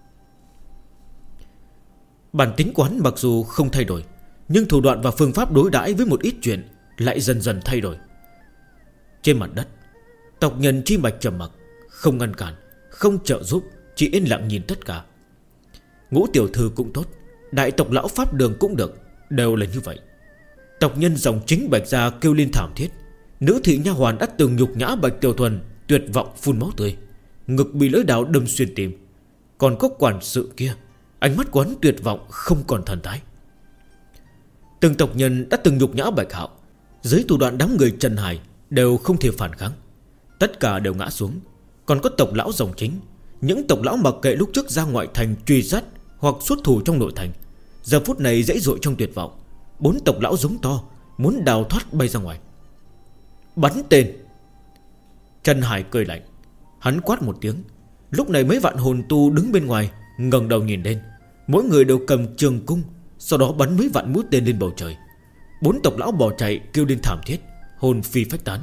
Bản tính của hắn mặc dù không thay đổi, nhưng thủ đoạn và phương pháp đối đãi với một ít chuyện lại dần dần thay đổi. Trên mặt đất, tộc nhân chi mạch trầm mặc, không ngăn cản, không trợ giúp, chỉ yên lặng nhìn tất cả. Ngũ tiểu thư cũng tốt, đại tộc lão Pháp Đường cũng được, đều là như vậy. Tộc nhân dòng chính Bạch gia kêu lên thảm thiết. Nữ thị nha hoàn đã từng nhục nhã Bạch Tiểu Thuần, tuyệt vọng phun máu tươi, ngực bị lưỡi đao đâm xuyên tim. Còn có quản sự kia, ánh mắt quán tuyệt vọng không còn thần thái. Từng tộc nhân đã từng nhục nhã Bạch Hạo, dưới thủ đoạn đám người Trần Hải đều không thể phản kháng. Tất cả đều ngã xuống. Còn có tộc lão dòng chính, những tộc lão mặc kệ lúc trước ra ngoại thành truy sát hoặc xuất thủ trong nội thành, giờ phút này dãy dội trong tuyệt vọng. 4 tộc lão giống to, muốn đào thoát bay ra ngoài. Bắn tên! Trần Hải cười lạnh. Hắn quát một tiếng. Lúc này mấy vạn hồn tu đứng bên ngoài ngẩng đầu nhìn lên. Mỗi người đều cầm trường cung, sau đó bắn mấy vạn mũi tên lên bầu trời. 4 tộc lão bỏ chạy kêu lên thảm thiết, hồn phi phách tán.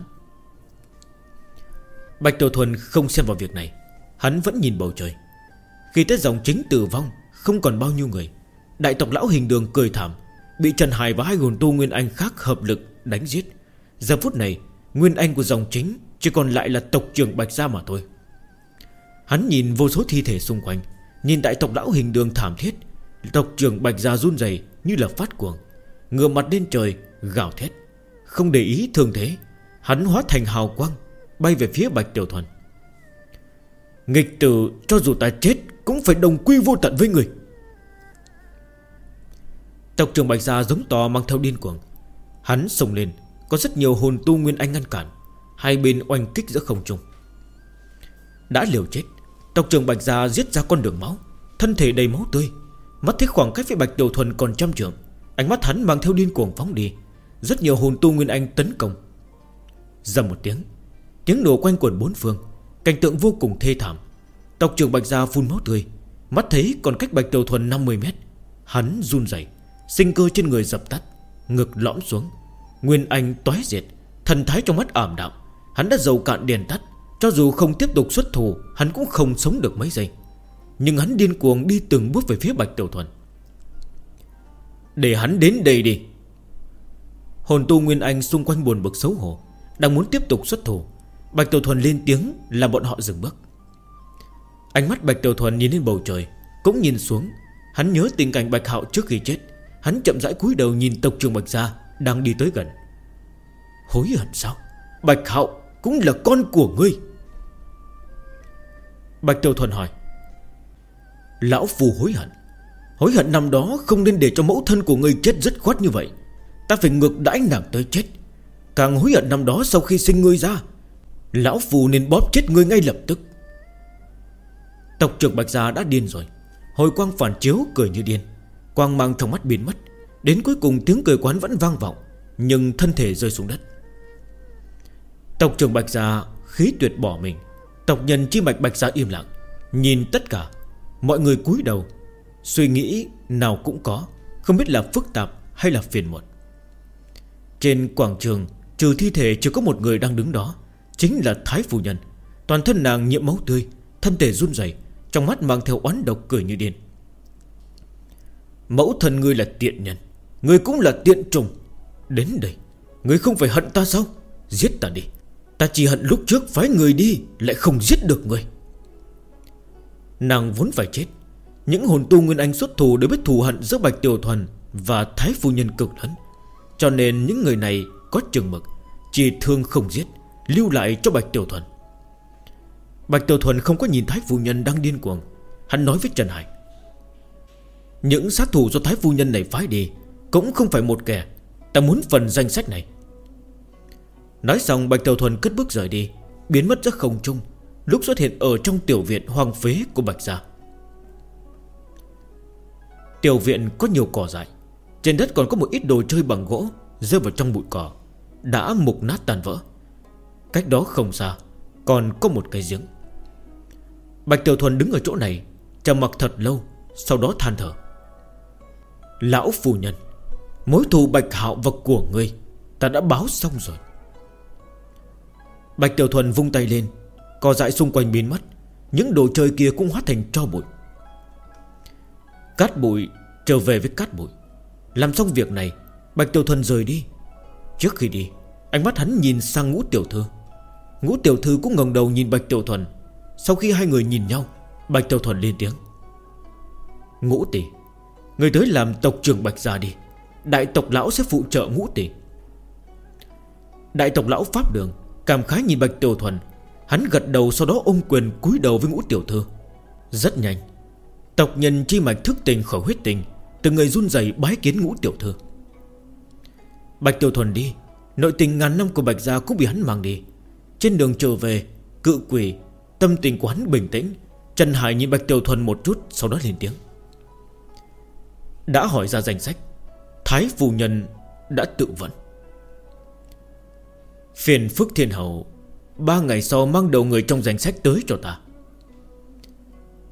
Bạch Tiểu Thuần không xem vào việc này. Hắn vẫn nhìn bầu trời. Khi tới dòng chính tử vong, không còn bao nhiêu người. Đại tộc lão Hình Đường cười thảm, bị Trần Hải và 2 hồn tu Nguyên Anh khác hợp lực đánh giết. Giờ phút này Nguyên Anh của dòng chính chỉ còn lại là tộc trưởng Bạch Gia mà thôi. Hắn nhìn vô số thi thể xung quanh, nhìn đại tộc lão Hình Đường thảm thiết. Tộc trưởng Bạch Gia run rẩy như là phát cuồng, ngửa mặt lên trời gào thét. Không để ý thương thế, hắn hóa thành hào quang bay về phía Bạch Tiểu Thuần. Nghịch tử, cho dù ta chết cũng phải đồng quy vô tận với người. Tộc trưởng Bạch Gia giống to mang theo điên cuồng. Hắn xông lên, có rất nhiều hồn tu Nguyên Anh ngăn cản. Hai bên oanh kích giữa không trung. Đã liều chết, tộc trưởng Bạch Gia giết ra con đường máu, thân thể đầy máu tươi. Mắt thấy khoảng cách với Bạch Tiểu Thuần còn trăm trượng, ánh mắt hắn mang theo điên cuồng phóng đi. Rất nhiều hồn tu Nguyên Anh tấn công. Dầm một tiếng, tiếng nổ quanh quẩn bốn phương, cảnh tượng vô cùng thê thảm. Tộc trưởng Bạch Gia phun máu tươi, mắt thấy còn cách Bạch Tiểu Thuần 50 mét. Hắn run rẩy, sinh cơ trên người dập tắt, ngực lõm xuống, Nguyên Anh toái diệt, thần thái trong mắt ảm đạm. Hắn đã dầu cạn đèn tắt, cho dù không tiếp tục xuất thủ, hắn cũng không sống được mấy giây. Nhưng hắn điên cuồng đi từng bước về phía Bạch Tiểu Thuần. Để hắn đến đây đi. Hồn tu Nguyên Anh xung quanh buồn bực xấu hổ, đang muốn tiếp tục xuất thủ. Bạch Tiểu Thuần lên tiếng làm bọn họ dừng bước. Ánh mắt Bạch Tiểu Thuần nhìn lên bầu trời, cũng nhìn xuống. Hắn nhớ tình cảnh Bạch Hạo trước khi chết. Hắn chậm rãi cúi đầu nhìn tộc trưởng Bạch Gia đang đi tới gần. Hối hận sao? Bạch Hạo cũng là con của ngươi. Bạch Tiểu Thuần hỏi. Lão phù hối hận. Hối hận năm đó không nên để cho mẫu thân của ngươi chết dứt khoát như vậy. Ta phải ngược đãi nàng tới chết. Càng hối hận năm đó sau khi sinh ngươi ra, lão phù nên bóp chết ngươi ngay lập tức. Tộc trưởng Bạch Gia đã điên rồi. Hồi quang phản chiếu cười như điên, quang mang trong mắt biến mất. Đến cuối cùng tiếng cười quán vẫn vang vọng, nhưng thân thể rơi xuống đất. Tộc trưởng Bạch Gia khí tuyệt bỏ mình. Tộc nhân chi mạch Bạch Gia im lặng, nhìn tất cả. Mọi người cúi đầu, suy nghĩ nào cũng có, không biết là phức tạp hay là phiền muộn. Trên quảng trường trừ thi thể chỉ có một người đang đứng đó, chính là Thái phu nhân. Toàn thân nàng nhiễm máu tươi, thân thể run rẩy, trong mắt mang theo oán độc, cười như điên. Mẫu thân ngươi là tiện nhân, ngươi cũng là tiện trùng. Đến đây, ngươi không phải hận ta sao? Giết ta đi. Ta chỉ hận lúc trước phái người đi lại không giết được ngươi. Nàng vốn phải chết. Những hồn tu Nguyên Anh xuất thủ đều biết thù hận giữa Bạch Tiểu Thuần và Thái phu nhân cực lớn, cho nên những người này có chừng mực, chỉ thương không giết, lưu lại cho Bạch Tiểu Thuần. Bạch Tiểu Thuần không có nhìn Thái phu nhân đang điên cuồng. Hắn nói với Trần Hải. Những sát thủ do Thái phu nhân này phái đi cũng không phải một kẻ. Ta muốn phần danh sách này. Nói xong Bạch Tiểu Thuần cất bước rời đi, biến mất giữa không trung, lúc xuất hiện ở trong tiểu viện hoang phế của Bạch Gia. Tiểu viện có nhiều cỏ dại, trên đất còn có một ít đồ chơi bằng gỗ rơi vào trong bụi cỏ, đã mục nát tàn vỡ. Cách đó không xa còn có một cái giếng. Bạch Tiểu Thuần đứng ở chỗ này trầm mặc thật lâu, sau đó than thở. Lão phu nhân, mối thù Bạch Hạo và của ngươi ta đã báo xong rồi. Bạch Tiểu Thuần vung tay lên, cỏ dại xung quanh biến mất, những đồ chơi kia cũng hóa thành tro bụi. Cát bụi trở về với cát bụi. Làm xong việc này, Bạch Tiểu Thuần rời đi. Trước khi đi, ánh mắt hắn nhìn sang Ngũ Tiểu Thư. Ngũ Tiểu Thư cũng ngẩng đầu nhìn Bạch Tiểu Thuần. Sau khi hai người nhìn nhau, Bạch Tiểu Thuần lên tiếng. Ngũ tỷ, người tới làm tộc trưởng Bạch Gia đi. Đại tộc lão sẽ phụ trợ Ngũ tỷ. Đại tộc lão Pháp Đường cảm khái nhìn Bạch Tiểu Thuần. Hắn gật đầu, sau đó ôm quyền cúi đầu với Ngũ Tiểu Thư. Rất nhanh, tộc nhân chi mạch thức tình khỏi huyết tình, từng người run rẩy bái kiến Ngũ Tiểu Thư. Bạch Tiểu Thuần đi, nội tình ngàn năm của Bạch Gia cũng bị hắn mang đi. Trên đường trở về, cự quỷ, tâm tình của hắn bình tĩnh. Trần Hải nhìn Bạch Tiểu Thuần một chút, sau đó lên tiếng. Đã hỏi ra danh sách, Thái phu nhân đã tự vấn. Phiền phức thiên hậu, 3 ngày sau mang đầu người trong danh sách tới cho ta.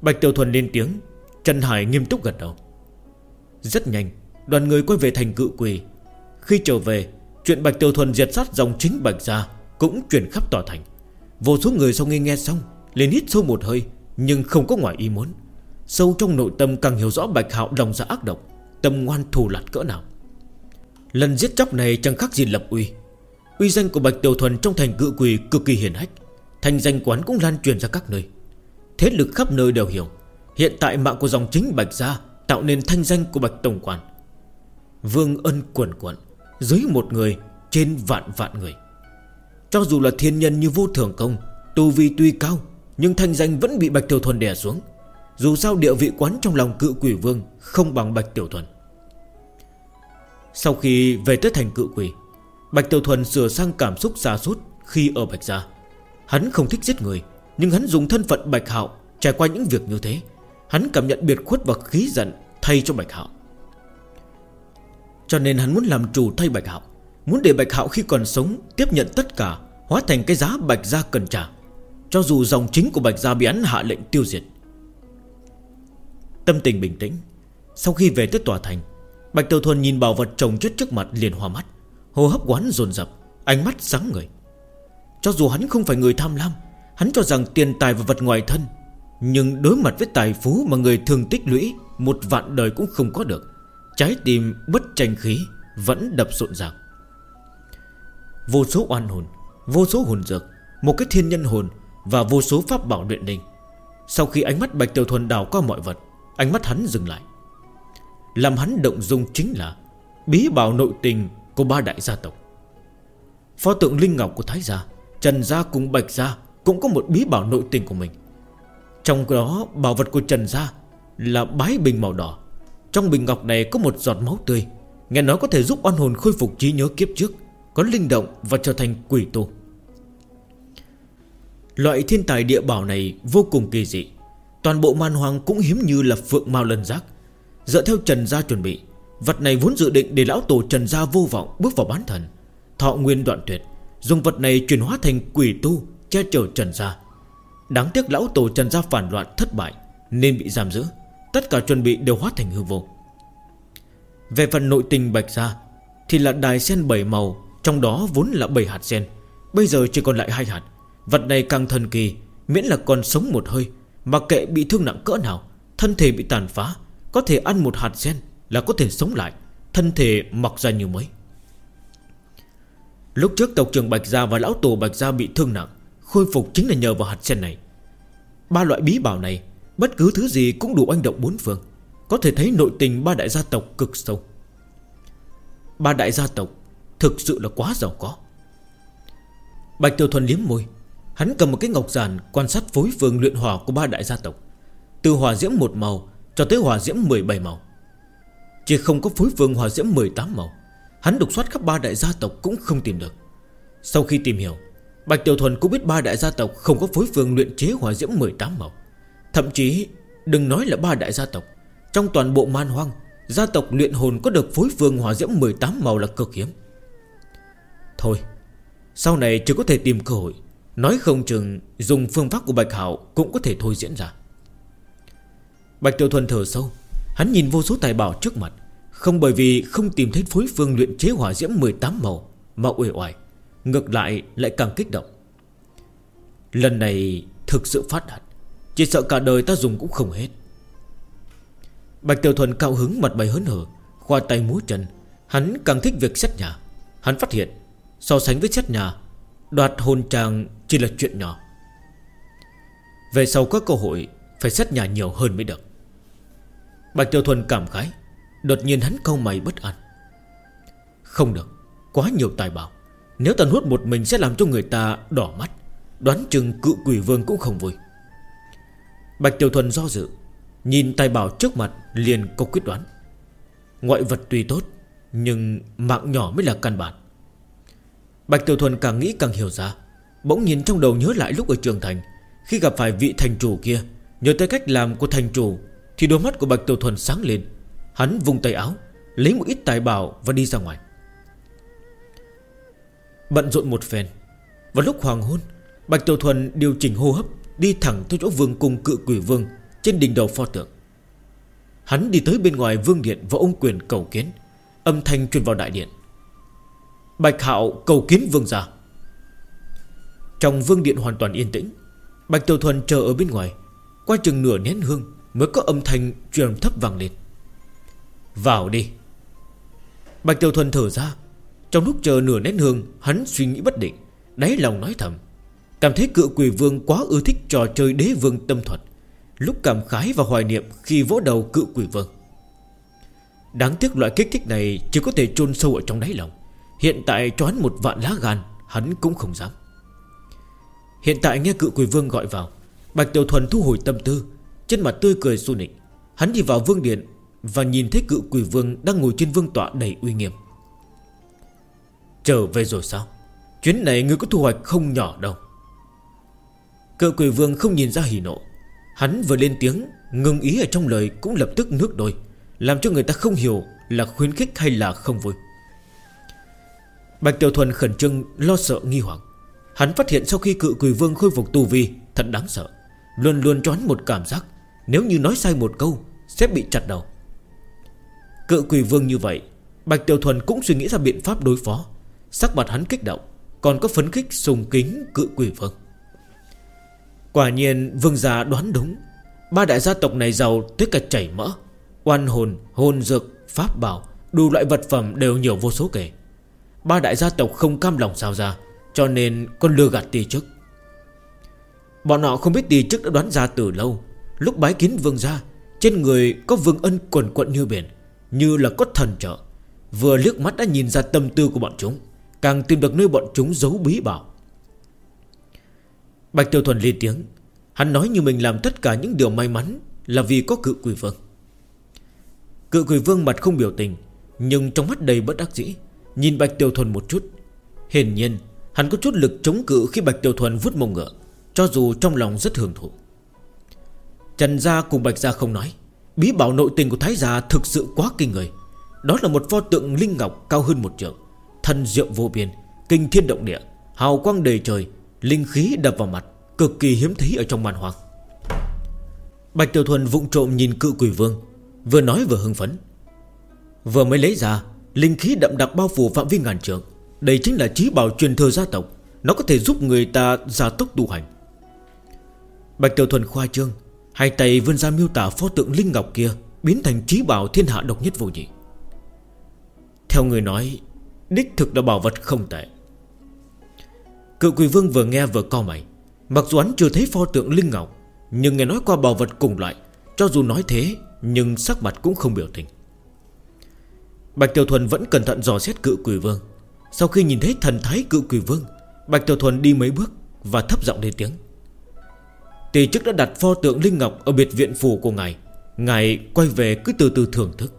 Bạch Tiểu Thuần lên tiếng. Trần Hải nghiêm túc gật đầu. Rất nhanh đoàn người quay về thành Cự Quỷ. Khi trở về, chuyện Bạch Tiểu Thuần diệt sát dòng chính Bạch gia cũng truyền khắp tòa thành. Vô số người sau khi nghe xong liền hít sâu một hơi, nhưng không có ngoài ý muốn. Sâu trong nội tâm càng hiểu rõ Bạch Hạo lòng dạ ác độc, tâm ngoan thù lạt cỡ nào. Lần giết chóc này chẳng khác gì lập uy. Uy danh của Bạch Tiểu Thuần trong thành Cự Quỷ cực kỳ hiển hách. Thành danh quán cũng lan truyền ra các nơi. Thế lực khắp nơi đều hiểu hiện tại mạng của dòng chính Bạch gia tạo nên thanh danh của Bạch Tổng Quản. Vương ân quần quận, dưới một người trên vạn vạn người. Cho dù là thiên nhân như Vô Thường Công, tu vi tuy cao, nhưng thanh danh vẫn bị Bạch Tiểu Thuần đè xuống. Dù sao địa vị quán trong lòng Cự Quỷ Vương không bằng Bạch Tiểu Thuần. Sau khi về tới thành Cự Quỷ, Bạch Tiểu Thuần sửa sang cảm xúc sa sút khi ở Bạch gia. Hắn không thích giết người, nhưng hắn dùng thân phận Bạch Hạo trải qua những việc như thế. Hắn cảm nhận biệt khuất và khí giận thay cho Bạch Hạo. Cho nên hắn muốn làm chủ thay Bạch Hạo, muốn để Bạch Hạo khi còn sống tiếp nhận tất cả, hóa thành cái giá Bạch gia cần trả, cho dù dòng chính của Bạch gia bị hắn hạ lệnh tiêu diệt. Tâm tình bình tĩnh, sau khi về tới tòa thành, Bạch Tiểu Thuần nhìn bảo vật chồng chất trước mặt liền hoa mắt, hô hấp quán dồn dập, ánh mắt sáng ngời. Cho dù hắn không phải người tham lam, hắn cho rằng tiền tài và vật ngoài thân, nhưng đối mặt với tài phú mà người thường tích lũy một vạn đời cũng không có được, trái tim bất tranh khí vẫn đập rộn ràng. Vô số oan hồn, vô số hồn dược, một cái thiên nhân hồn và vô số pháp bảo luyện linh. Sau khi ánh mắt Bạch Tiểu Thuần đảo qua mọi vật, ánh mắt hắn dừng lại. Làm hắn động dung chính là bí bảo nội tình của ba đại gia tộc. Pho tượng linh ngọc của Thái gia, Trần gia cùng Bạch gia cũng có một bí bảo nội tình của mình. Trong đó bảo vật của Trần gia là bái bình màu đỏ. Trong bình ngọc này có một giọt máu tươi, nghe nói có thể giúp oan hồn khôi phục trí nhớ kiếp trước, có linh động và trở thành quỷ tu. Loại thiên tài địa bảo này vô cùng kỳ dị. Toàn bộ man hoang cũng hiếm như là phượng mao lân giác. Dựa theo Trần gia chuẩn bị, vật này vốn dự định để lão tổ Trần gia vô vọng bước vào bán thần, thọ nguyên đoạn tuyệt, dùng vật này chuyển hóa thành quỷ tu che chở Trần gia. Đáng tiếc lão tổ Trần gia phản loạn thất bại nên bị giam giữ. Tất cả chuẩn bị đều hóa thành hư vô. Về phần nội tình Bạch gia thì là đài sen 7 màu, trong đó vốn là 7 hạt sen, bây giờ chỉ còn lại 2 hạt. Vật này càng thần kỳ, miễn là còn sống một hơi, mặc kệ bị thương nặng cỡ nào, thân thể bị tàn phá, có thể ăn một hạt sen là có thể sống lại, thân thể mọc ra như mới. Lúc trước tộc trưởng Bạch gia và lão tổ Bạch gia bị thương nặng, khôi phục chính là nhờ vào hạt sen này. Ba loại bí bảo này, bất cứ thứ gì cũng đủ oanh động bốn phương. Có thể thấy nội tình ba đại gia tộc cực sâu. Ba đại gia tộc thực sự là quá giàu có. Bạch Tiểu Thuần liếm môi, hắn cầm một cái ngọc giản quan sát phối phương luyện hỏa của ba đại gia tộc, từ hỏa diễm 1 màu cho tới hỏa diễm 17 màu. Chỉ không có phối phương hỏa diễm 18 màu. Hắn đục soát khắp ba đại gia tộc cũng không tìm được. Sau khi tìm hiểu, Bạch Tiểu Thuần cũng biết ba đại gia tộc không có phối phương luyện chế hỏa diễm 18 màu. Thậm chí đừng nói là ba đại gia tộc, trong toàn bộ man hoang, gia tộc luyện hồn có được phối phương hỏa diễm 18 màu là cực hiếm. Thôi, sau này chỉ có thể tìm cơ hội, nói không chừng dùng phương pháp của Bạch Hạo cũng có thể thôi diễn ra. Bạch Tiểu Thuần thở sâu, hắn nhìn vô số tài bảo trước mặt, không bởi vì không tìm thấy phối phương luyện chế hỏa diễm 18 màu mà uể oải, ngược lại càng kích động. Lần này thực sự phát đạt, chỉ sợ cả đời ta dùng cũng không hết. Bạch Tiểu Thuần cao hứng mặt mày hớn hở, khoa tay múa chân. Hắn càng thích việc xét nhà. Hắn phát hiện so sánh với xét nhà, đoạt hồn tràng chỉ là chuyện nhỏ. Về sau có cơ hội phải xét nhà nhiều hơn mới được. Bạch Tiểu Thuần cảm khái. Đột nhiên hắn cau mày bất an. Không được, quá nhiều tài bảo, nếu ta nuốt một mình sẽ làm cho người ta đỏ mắt, đoán chừng Cự Quỷ Vương cũng không vui. Bạch Tiểu Thuần do dự, nhìn tài bảo trước mặt liền có quyết đoán. Ngoại vật tuy tốt, nhưng mạng nhỏ mới là căn bản. Bạch Tiểu Thuần càng nghĩ càng hiểu ra. Bỗng nhìn trong đầu nhớ lại lúc ở Trường Thành, khi gặp phải vị thành chủ kia, nhớ tới cách làm của thành chủ, thì đôi mắt của Bạch Tiểu Thuần sáng lên. Hắn vung tay áo, lấy một ít tài bảo và đi ra ngoài. Bận rộn một phen, vào lúc hoàng hôn, Bạch Tiểu Thuần điều chỉnh hô hấp, đi thẳng tới chỗ vương cung Cự Quỷ Vương trên đỉnh đầu pho tượng. Hắn đi tới bên ngoài vương điện và ôm quyền cầu kiến. Âm thanh truyền vào đại điện: Bạch Hạo cầu kiến vương gia. Trong vương điện hoàn toàn yên tĩnh. Bạch Tiểu Thuần chờ ở bên ngoài. Qua chừng nửa nén hương mới có âm thanh truyền thấp vang lên: Vào đi. Bạch Tiểu Thuần thở ra. Trong lúc chờ nửa nén hương, hắn suy nghĩ bất định, đáy lòng nói thầm: Cảm thấy Cự Quỷ Vương quá ưa thích trò chơi đế vương tâm thuật. Lúc cảm khái và hoài niệm khi vỗ đầu Cự Quỷ Vương. Đáng tiếc loại kích thích này chỉ có thể chôn sâu ở trong đáy lòng. Hiện tại cho hắn một vạn lá gan, hắn cũng không dám. Hiện tại nghe Cự Quỷ Vương gọi vào, Bạch Tiểu Thuần thu hồi tâm tư, trên mặt tươi cười xu nịnh. Hắn đi vào vương điện và nhìn thấy Cự Quỷ Vương đang ngồi trên vương tọa đầy uy nghiêm. Trở về rồi sao? Chuyến này ngươi có thu hoạch không nhỏ đâu. Cự Quỷ Vương không nhìn ra hỉ nộ. Hắn vừa lên tiếng, ngừng ý ở trong lời cũng lập tức nước đôi, làm cho người ta không hiểu là khuyến khích hay là không vui. Bạch Tiểu Thuần khẩn trương lo sợ nghi hoặc. Hắn phát hiện sau khi Cự Quỷ Vương khôi phục tu vi thật đáng sợ. Luôn luôn cho hắn một cảm giác nếu như nói sai một câu sẽ bị chặt đầu. Cự Quỷ Vương như vậy, Bạch Tiểu Thuần cũng suy nghĩ ra biện pháp đối phó. Sắc mặt hắn kích động, còn có phấn khích sùng kính Cự Quỷ Vương. Quả nhiên vương gia đoán đúng. Ba đại gia tộc này giàu tới cả chảy mỡ, oan hồn, hồn dược, pháp bảo, đủ loại vật phẩm đều nhiều vô số kể. Ba đại gia tộc không cam lòng sao ra, cho nên con lừa gạt Ti Chức. Bọn họ không biết Ti Chức đã đoán ra từ lâu. Lúc bái kiến vương gia, trên người có vương ân quần quận như biển, như là có thần trợ. Vừa liếc mắt đã nhìn ra tâm tư của bọn chúng, càng tìm được nơi bọn chúng giấu bí bảo. Bạch Tiểu Thuần lên tiếng. Hắn nói như mình làm tất cả những điều may mắn là vì có Cự Quỷ Vương. Cự Quỷ Vương mặt không biểu tình, nhưng trong mắt đầy bất đắc dĩ, nhìn Bạch Tiểu Thuần một chút. Hiển nhiên hắn có chút lực chống cự khi Bạch Tiểu Thuần vuốt mông ngựa, cho dù trong lòng rất hưởng thụ. Trần gia cùng Bạch gia không nói, bí bảo nội tình của Thái gia thực sự quá kinh người. Đó là một pho tượng linh ngọc cao hơn 1 trượng, thần diệu vô biên, kinh thiên động địa, hào quang đầy trời, linh khí đập vào mặt, cực kỳ hiếm thấy ở trong man hoang. Bạch Tiểu Thuần vụng trộm nhìn Cự Quỷ Vương, vừa nói vừa hưng phấn. Vừa mới lấy ra, linh khí đậm đặc bao phủ phạm vi ngàn trượng. Đây chính là chí bảo truyền thừa gia tộc, nó có thể giúp người ta gia tốc tu hành. Bạch Tiểu Thuần khoa trương, hai tay vươn ra miêu tả pho tượng linh ngọc kia biến thành chí bảo thiên hạ độc nhất vô nhị. Theo người nói, đích thực là bảo vật không tệ. Cự Quỷ Vương vừa nghe vừa cau mày. Mặc dù hắn chưa thấy pho tượng linh ngọc, nhưng nghe nói qua bảo vật cùng loại. Cho dù nói thế, nhưng sắc mặt cũng không biểu tình. Bạch Tiểu Thuần vẫn cẩn thận dò xét Cự Quỷ Vương. Sau khi nhìn thấy thần thái Cự Quỷ Vương, Bạch Tiểu Thuần đi mấy bước và thấp giọng lên tiếng: Ti Chức đã đặt pho tượng linh ngọc ở biệt viện phủ của ngài, ngài quay về cứ từ từ thưởng thức.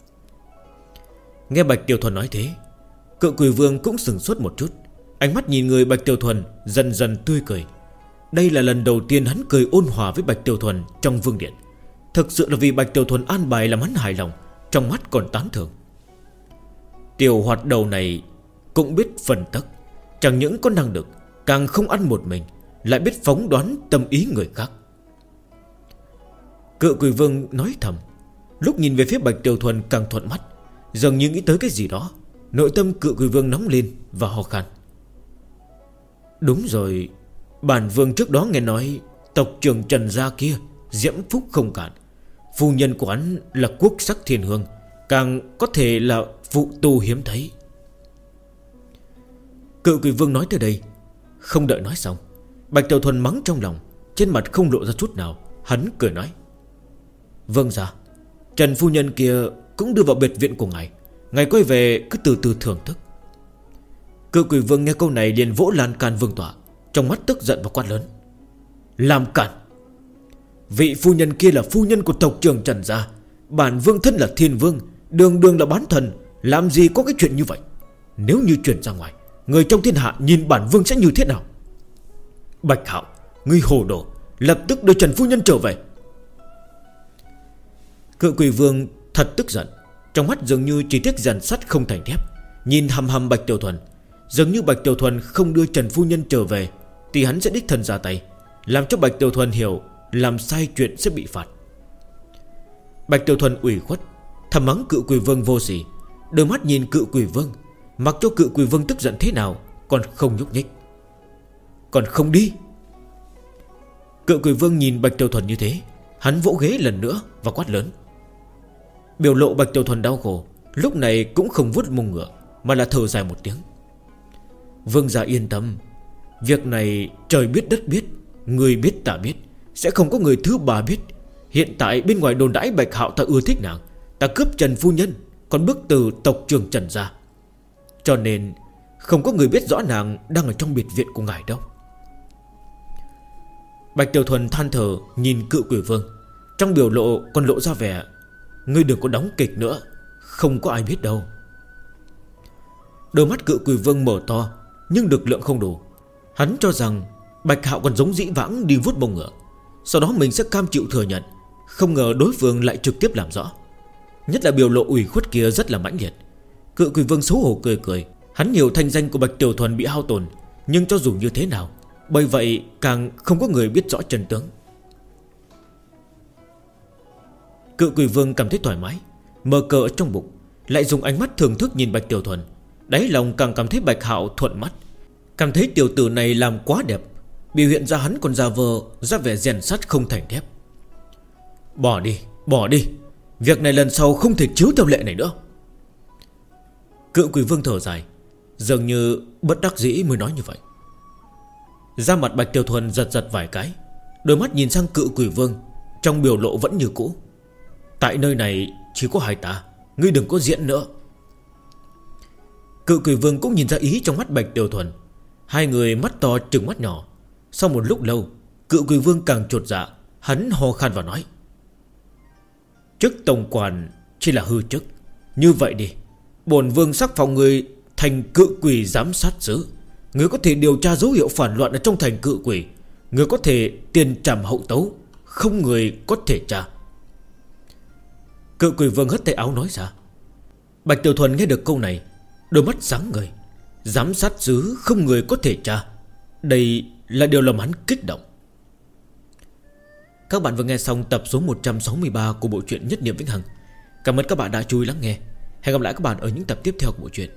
Nghe Bạch Tiểu Thuần nói thế, Cự Quỷ Vương cũng sừng sốt một chút. Ánh mắt nhìn người Bạch Tiểu Thuần dần dần tươi cười. Đây là lần đầu tiên hắn cười ôn hòa với Bạch Tiểu Thuần trong vương điện. Thực sự là vì Bạch Tiểu Thuần an bài làm hắn hài lòng, trong mắt còn tán thưởng. Tiểu hoạt đầu này cũng biết phân tắc, chẳng những có năng lực, càng không ăn một mình, lại biết phóng đoán tâm ý người khác. Cự Quỷ Vương nói thầm. Lúc nhìn về phía Bạch Tiểu Thuần càng thuận mắt, dường như nghĩ tới cái gì đó. Nội tâm Cự Quỷ Vương nóng lên và ho khan. Đúng rồi, bản vương trước đó nghe nói tộc trưởng Trần gia kia diễm phúc không cạn, phu nhân của hắn là quốc sắc thiên hương, càng có thể là phụ tu hiếm thấy. Cự Quỷ Vương nói tới đây, không đợi nói xong, Bạch Tiểu Thuần mắng trong lòng, trên mặt không lộ ra chút nào. Hắn cười nói: Vâng ra, Trần phu nhân kia cũng đưa vào biệt viện của ngài, ngài quay về cứ từ từ thưởng thức. Cự Quỷ Vương nghe câu này liền vỗ lan can vương tọa, trong mắt tức giận và quát lớn: Làm cản! Vị phu nhân kia là phu nhân của tộc trưởng Trần gia, bản vương thân là thiên vương, đường đường là bán thần, làm gì có cái chuyện như vậy. Nếu như truyền ra ngoài, người trong thiên hạ nhìn bản vương sẽ như thế nào? Bạch Hạo, ngươi hồ đồ, lập tức đưa Trần phu nhân trở về. Cự Quỷ Vương thật tức giận, trong mắt dường như chỉ tiếc rèn sắt không thành thép, nhìn hầm hầm Bạch Tiểu Thuần. Dường như Bạch Tiểu Thuần không đưa Trần phu nhân trở về thì hắn sẽ đích thân ra tay, làm cho Bạch Tiểu Thuần hiểu làm sai chuyện sẽ bị phạt. Bạch Tiểu Thuần ủy khuất thầm mắng Cự Quỷ Vương vô sỉ, đôi mắt nhìn Cự Quỷ Vương, mặc cho Cự Quỷ Vương tức giận thế nào còn không nhúc nhích. Còn không đi. Cự Quỷ Vương nhìn Bạch Tiểu Thuần như thế, hắn vỗ ghế lần nữa và quát lớn. Biểu lộ Bạch Tiểu Thuần đau khổ lúc này cũng không vuốt mông ngựa, mà là thở dài một tiếng. Vương gia yên tâm, việc này trời biết đất biết, người biết ta biết, sẽ không có người thứ ba biết. Hiện tại bên ngoài đồn đãi Bạch Hạo ta ưa thích nàng, ta cướp Trần phu nhân, còn bức từ tộc trưởng Trần ra, cho nên không có người biết rõ nàng đang ở trong biệt viện của ngài đâu. Bạch Tiểu Thuần than thở nhìn Cự Quỷ Vương, trong biểu lộ còn lộ ra vẻ ngươi đừng có đóng kịch nữa, không có ai biết đâu. Đôi mắt Cự Quỷ Vương mở to, nhưng lực lượng không đủ. Hắn cho rằng Bạch Hạo còn giống dĩ vãng đi vuốt bông ngựa, sau đó mình sẽ cam chịu thừa nhận. Không ngờ đối phương lại trực tiếp làm rõ, nhất là biểu lộ ủy khuất kia rất là mãnh liệt. Cự Quỷ Vương xấu hổ cười cười. Hắn hiểu thanh danh của Bạch Tiểu Thuần bị hao tổn, nhưng cho dù như thế nào, bởi vậy càng không có người biết rõ chân tướng. Cự Quỷ Vương cảm thấy thoải mái, mở cờ ở trong bụng, lại dùng ánh mắt thưởng thức nhìn Bạch Tiểu Thuần. Đáy lòng càng cảm thấy Bạch Hạo thuận mắt, cảm thấy tiểu tử này làm quá đẹp. Biểu hiện ra hắn còn già vờ ra vẻ rèn sắt không thành thép. Bỏ đi, bỏ đi, việc này lần sau không thể chiếu theo lệ này nữa. Cự Quỷ Vương thở dài, dường như bất đắc dĩ mới nói như vậy. Da mặt Bạch Tiểu Thuần giật giật vài cái, đôi mắt nhìn sang Cự Quỷ Vương, trong biểu lộ vẫn như cũ. Tại nơi này chỉ có hai ta, ngươi đừng có diễn nữa. Cự Quỷ Vương cũng nhìn ra ý trong mắt Bạch Tiểu Thuần. Hai người mắt to trừng mắt nhỏ. Sau một lúc lâu, Cự Quỷ Vương càng chột dạ, hắn ho khan và nói: chức tổng quản chỉ là hư chức. Như vậy đi, bổn vương sắc phong người thành Cự Quỷ giám sát sứ. Người có thể điều tra dấu hiệu phản loạn ở trong thành Cự Quỷ, người có thể tiền trảm hậu tấu, không người có thể tra. Cự Quỷ Vương hất tay áo nói ra. Bạch Tiểu Thuần nghe được câu này, đôi mắt sáng ngời. Giám sát sứ không người có thể tra, đây là điều làm hắn kích động. Các bạn vừa nghe xong tập số 163 của bộ truyện Nhất Niệm Vĩnh Hằng. Cảm ơn các bạn đã chú ý lắng nghe. Hẹn gặp lại các bạn ở những tập tiếp theo của bộ truyện.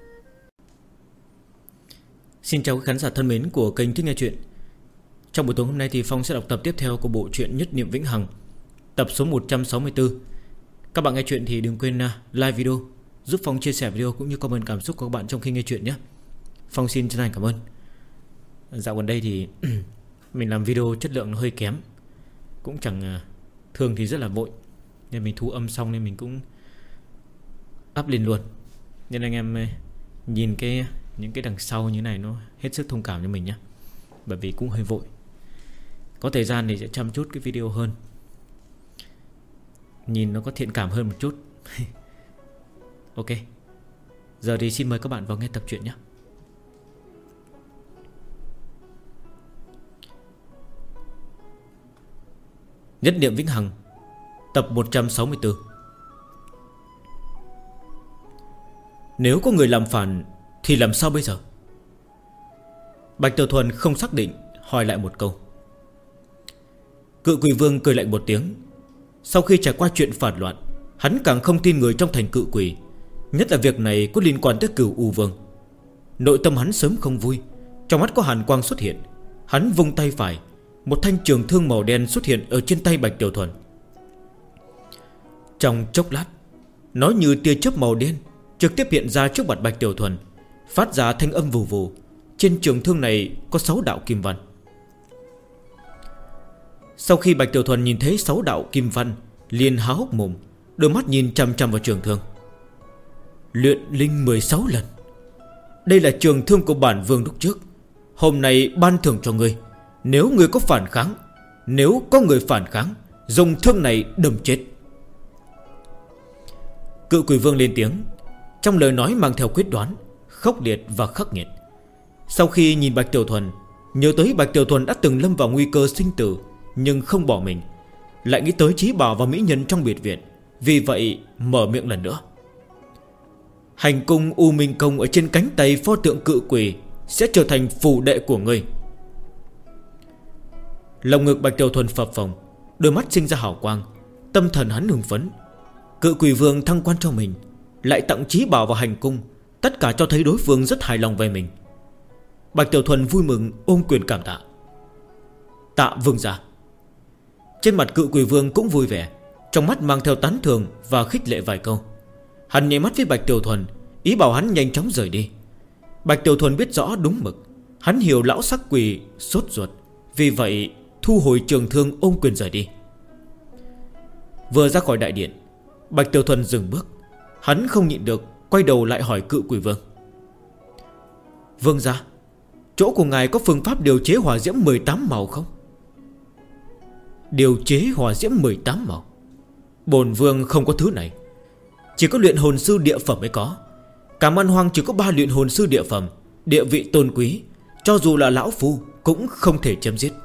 Xin chào các khán giả thân mến của kênh Thích Nghe Chuyện. Trong buổi tối hôm nay thì Phong sẽ đọc tập tiếp theo của bộ truyện Nhất Niệm Vĩnh Hằng, tập số 164. Các bạn nghe chuyện thì đừng quên like video, giúp Phong chia sẻ video cũng như comment cảm xúc của các bạn trong khi nghe chuyện nhé. Phong xin chân thành cảm ơn. Dạo gần đây thì mình làm video chất lượng nó hơi kém, cũng chẳng thường thì rất là vội, nên mình thu âm xong nên mình cũng up lên luôn. Nên anh em nhìn những cái đằng sau như này nó hết sức thông cảm cho mình nhé, bởi vì cũng hơi vội. Có thời gian thì sẽ chăm chút cái video hơn, nhìn nó có thiện cảm hơn một chút. Ok, giờ thì xin mời các bạn vào nghe tập truyện nhé. Nhất Niệm Vĩnh Hằng, tập 164. Nếu có người làm phản thì làm sao bây giờ? Bạch Tiểu Thuần không xác định, hỏi lại một câu. Cự Quỷ Vương cười lạnh một tiếng. Sau khi trải qua chuyện phản loạn, hắn càng không tin người trong thành Cự Quỷ, nhất là việc này có liên quan tới Cửu U Vương. Nội tâm hắn sớm không vui, trong mắt có hàn quang xuất hiện. Hắn vung tay phải, một thanh trường thương màu đen xuất hiện ở trên tay Bạch Tiểu Thuần. Trong chốc lát, nó như tia chớp màu đen trực tiếp hiện ra trước mặt Bạch Tiểu Thuần, phát ra thanh âm vù vù. Trên trường thương này có 6 đạo kim văn. Sau khi Bạch Tiểu Thuần nhìn thấy 6 đạo kim văn, liền há hốc mồm, đôi mắt nhìn chăm chăm vào trường thương. Luyện linh 16 lần. Đây là trường thương của bản vương lúc trước. Hôm nay ban thưởng cho ngươi. Nếu ngươi có phản kháng, nếu có người phản kháng, dùng thương này đâm chết. Cự Quỷ Vương lên tiếng, trong lời nói mang theo quyết đoán, khốc liệt và khắc nghiệt. Sau khi nhìn Bạch Tiểu Thuần, nhớ tới Bạch Tiểu Thuần đã từng lâm vào nguy cơ sinh tử nhưng không bỏ mình, lại nghĩ tới Chí Bảo và mỹ nhân trong biệt viện, vì vậy mở miệng lần nữa. Hành cung U Minh Công ở trên cánh tay pho tượng Cự Quỷ sẽ trở thành phù đệ của ngươi. Lòng ngực Bạch Tiểu Thuần phập phồng, đôi mắt sinh ra hào quang. Tâm thần hắn hưng phấn. Cự quỷ vương thăng quan cho mình, lại tặng trí bảo vào hành cung, tất cả cho thấy đối phương rất hài lòng về mình. Bạch Tiểu Thuần vui mừng ôm quyền cảm tạ. Tạ vương gia. Trên mặt cự quỷ vương cũng vui vẻ, trong mắt mang theo tán thưởng và khích lệ vài câu. Hắn nháy mắt với Bạch Tiểu Thuần, ý bảo hắn nhanh chóng rời đi. Bạch Tiểu Thuần biết rõ đúng mực, hắn hiểu lão sắc quỷ sốt ruột, vì vậy thu hồi trường thương ôm quyền rời đi. Vừa ra khỏi đại điện, Bạch Tiểu Thuần dừng bước. Hắn không nhịn được, quay đầu lại hỏi cự quỷ vương: Vương gia, chỗ của ngài có phương pháp điều chế hỏa diễm 18 màu không? Điều chế hỏa diễm 18 màu? Bổn vương không có thứ này. Chỉ có luyện hồn sư địa phẩm mới có. Cả Man Hoang chỉ có 3 luyện hồn sư địa phẩm, địa vị tôn quý, cho dù là lão phu cũng không thể chém giết.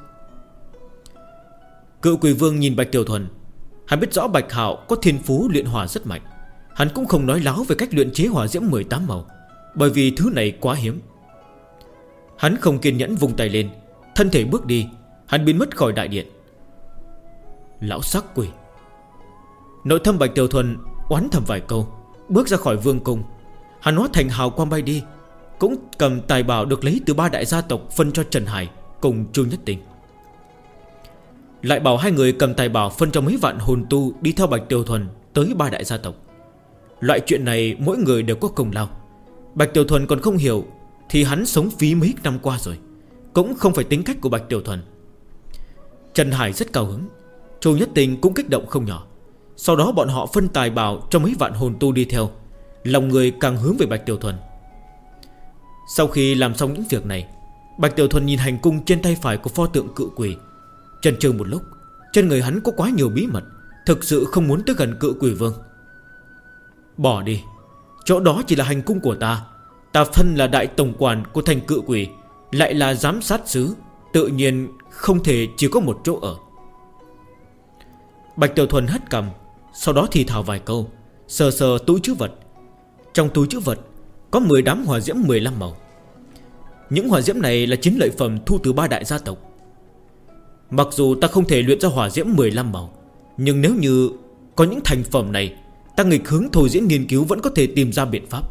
Cự quỷ vương nhìn Bạch Tiểu Thuần. Hắn biết rõ Bạch Hạo có thiên phú luyện hỏa rất mạnh. Hắn cũng không nói láo về cách luyện chế hỏa diễm 18 màu, bởi vì thứ này quá hiếm. Hắn không kiên nhẫn vung tay lên, thân thể bước đi. Hắn biến mất khỏi đại điện. Lão sắc quỷ. Nội tâm Bạch Tiểu Thuần oán thầm vài câu, bước ra khỏi vương cung. Hắn hóa thành hào quang bay đi, cũng cầm tài bảo được lấy từ 3 đại gia tộc phân cho Trần Hải cùng Chu Nhất Tinh. Lại bảo 2 người cầm tài bảo phân cho mấy vạn hồn tu đi theo Bạch Tiểu Thuần tới 3 đại gia tộc. Loại chuyện này mỗi người đều có công lao. Bạch Tiểu Thuần còn không hiểu thì hắn sống phí mấy năm qua rồi, cũng không phải tính cách của Bạch Tiểu Thuần. Trần Hải rất cao hứng, Chu Nhất Tinh cũng kích động không nhỏ. Sau đó bọn họ phân tài bảo cho mấy vạn hồn tu đi theo, lòng người càng hướng về Bạch Tiểu Thuần. Sau khi làm xong những việc này, Bạch Tiểu Thuần nhìn hành cung trên tay phải của pho tượng cự quỷ, chần chừ một lúc. Trên người hắn có quá nhiều bí mật, thực sự không muốn tới gần cự quỷ vương. Bỏ đi, chỗ đó chỉ là hành cung của ta. Ta thân là đại tổng quản của thành cự quỷ, lại là giám sát sứ, tự nhiên không thể chỉ có một chỗ ở. Bạch Tiểu Thuần hất cằm, sau đó thì thào vài câu, sờ sờ túi trữ vật. Trong túi trữ vật có 10 đám hỏa diễm 15 màu. Những hỏa diễm này là chiến lợi phẩm thu từ 3 đại gia tộc. Mặc dù ta không thể luyện ra hỏa diễm 15 màu, nhưng nếu như có những thành phẩm này, ta nghịch hướng thôi diễn nghiên cứu vẫn có thể tìm ra biện pháp.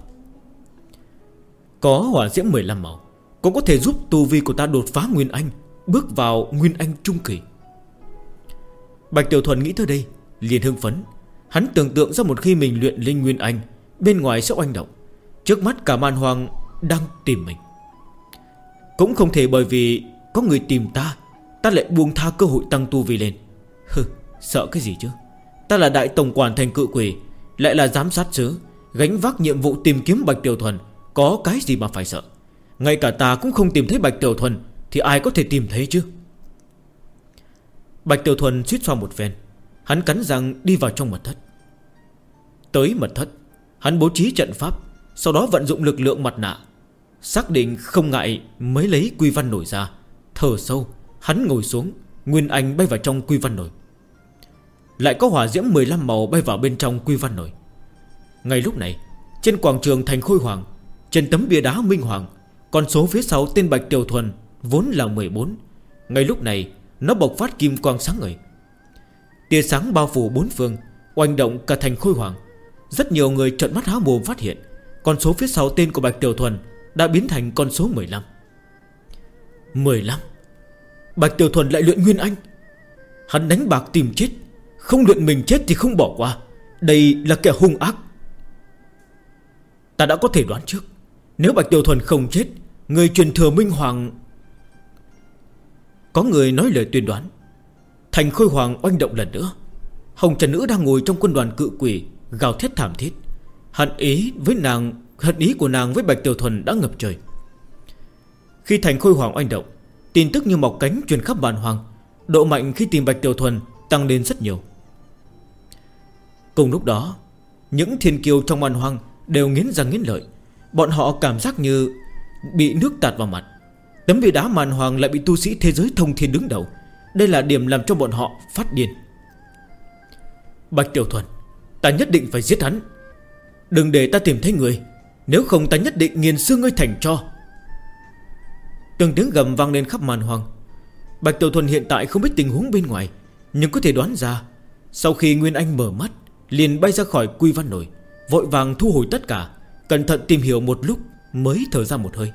Có hỏa diễm 15 màu cũng có thể giúp tu vi của ta đột phá Nguyên Anh, bước vào Nguyên Anh trung kỳ. Bạch Tiểu Thuần nghĩ tới đây liền hưng phấn. Hắn tưởng tượng ra một khi mình luyện linh Nguyên Anh, bên ngoài sẽ oanh động. Trước mắt cả Man Hoang đang tìm mình. Cũng không thể bởi vì có người tìm ta, ta lại buông tha cơ hội tăng tu vi lên. Sợ cái gì chứ? Ta là đại tổng quản thành cự quỷ, lại là giám sát sứ, gánh vác nhiệm vụ tìm kiếm Bạch Tiểu Thuần, có cái gì mà phải sợ? Ngay cả ta cũng không tìm thấy Bạch Tiểu Thuần, thì ai có thể tìm thấy chứ? Bạch Tiểu Thuần suýt xoa một phen, hắn cắn răng đi vào trong mật thất. Tới mật thất, hắn bố trí trận pháp, sau đó vận dụng lực lượng mặt nạ, xác định không ngại mới lấy quy văn nổi ra. Thở sâu, hắn ngồi xuống, Nguyên Anh bay vào trong quy văn nổi. Lại có hỏa diễm 15 màu bay vào bên trong quy văn nổi. Ngay lúc này, trên quảng trường thành Khôi Hoàng, trên tấm bia đá Minh Hoàng, con số phía sau tên Bạch Tiểu Thuần vốn là 14. Ngay lúc này nó bộc phát kim quang sáng ngời, tia sáng bao phủ bốn phương, oanh động cả thành Khôi Hoàng. Rất nhiều người trợn mắt há mồm phát hiện con số phía sau tên của Bạch Tiểu Thuần đã biến thành con số 15. 15. Bạch Tiểu Thuần lại luyện Nguyên Anh. Hắn đánh bạc tìm chết, không luyện mình chết thì không bỏ qua. Đây là kẻ hung ác. Ta đã có thể đoán trước, nếu Bạch Tiểu Thuần không chết, người truyền thừa Minh Hoàng. Có người nói lời tuyên đoán. Thành Khôi Hoàng oanh động lần nữa. Hồng Trần Nữ đang ngồi trong quân đoàn cự quỷ, gào thét thảm thiết. Hận ý của nàng với Bạch Tiểu Thuần đã ngập trời. Khi thành Khôi Hoàng oanh động, tin tức như mọc cánh truyền khắp Man Hoang. Độ mạnh khi tìm Bạch Tiểu Thuần tăng lên rất nhiều. Cùng lúc đó, những thiên kiêu trong Man Hoang đều nghiến răng nghiến lợi. Bọn họ cảm giác như bị nước tạt vào mặt. Tấm bia đá Man Hoang lại bị tu sĩ thế giới thông thiên đứng đầu. Đây là điểm làm cho bọn họ phát điên. Bạch Tiểu Thuần, ta nhất định phải giết hắn. Đừng để ta tìm thấy người, nếu không ta nhất định nghiền xương ngươi thành tro. Từng tiếng gầm vang lên khắp Man Hoang. Bạch Tiểu Thuần hiện tại không biết tình huống bên ngoài, nhưng có thể đoán ra sau khi Nguyên Anh mở mắt liền bay ra khỏi Quy Văn Nổi, vội vàng thu hồi tất cả, cẩn thận tìm hiểu một lúc mới thở ra một hơi.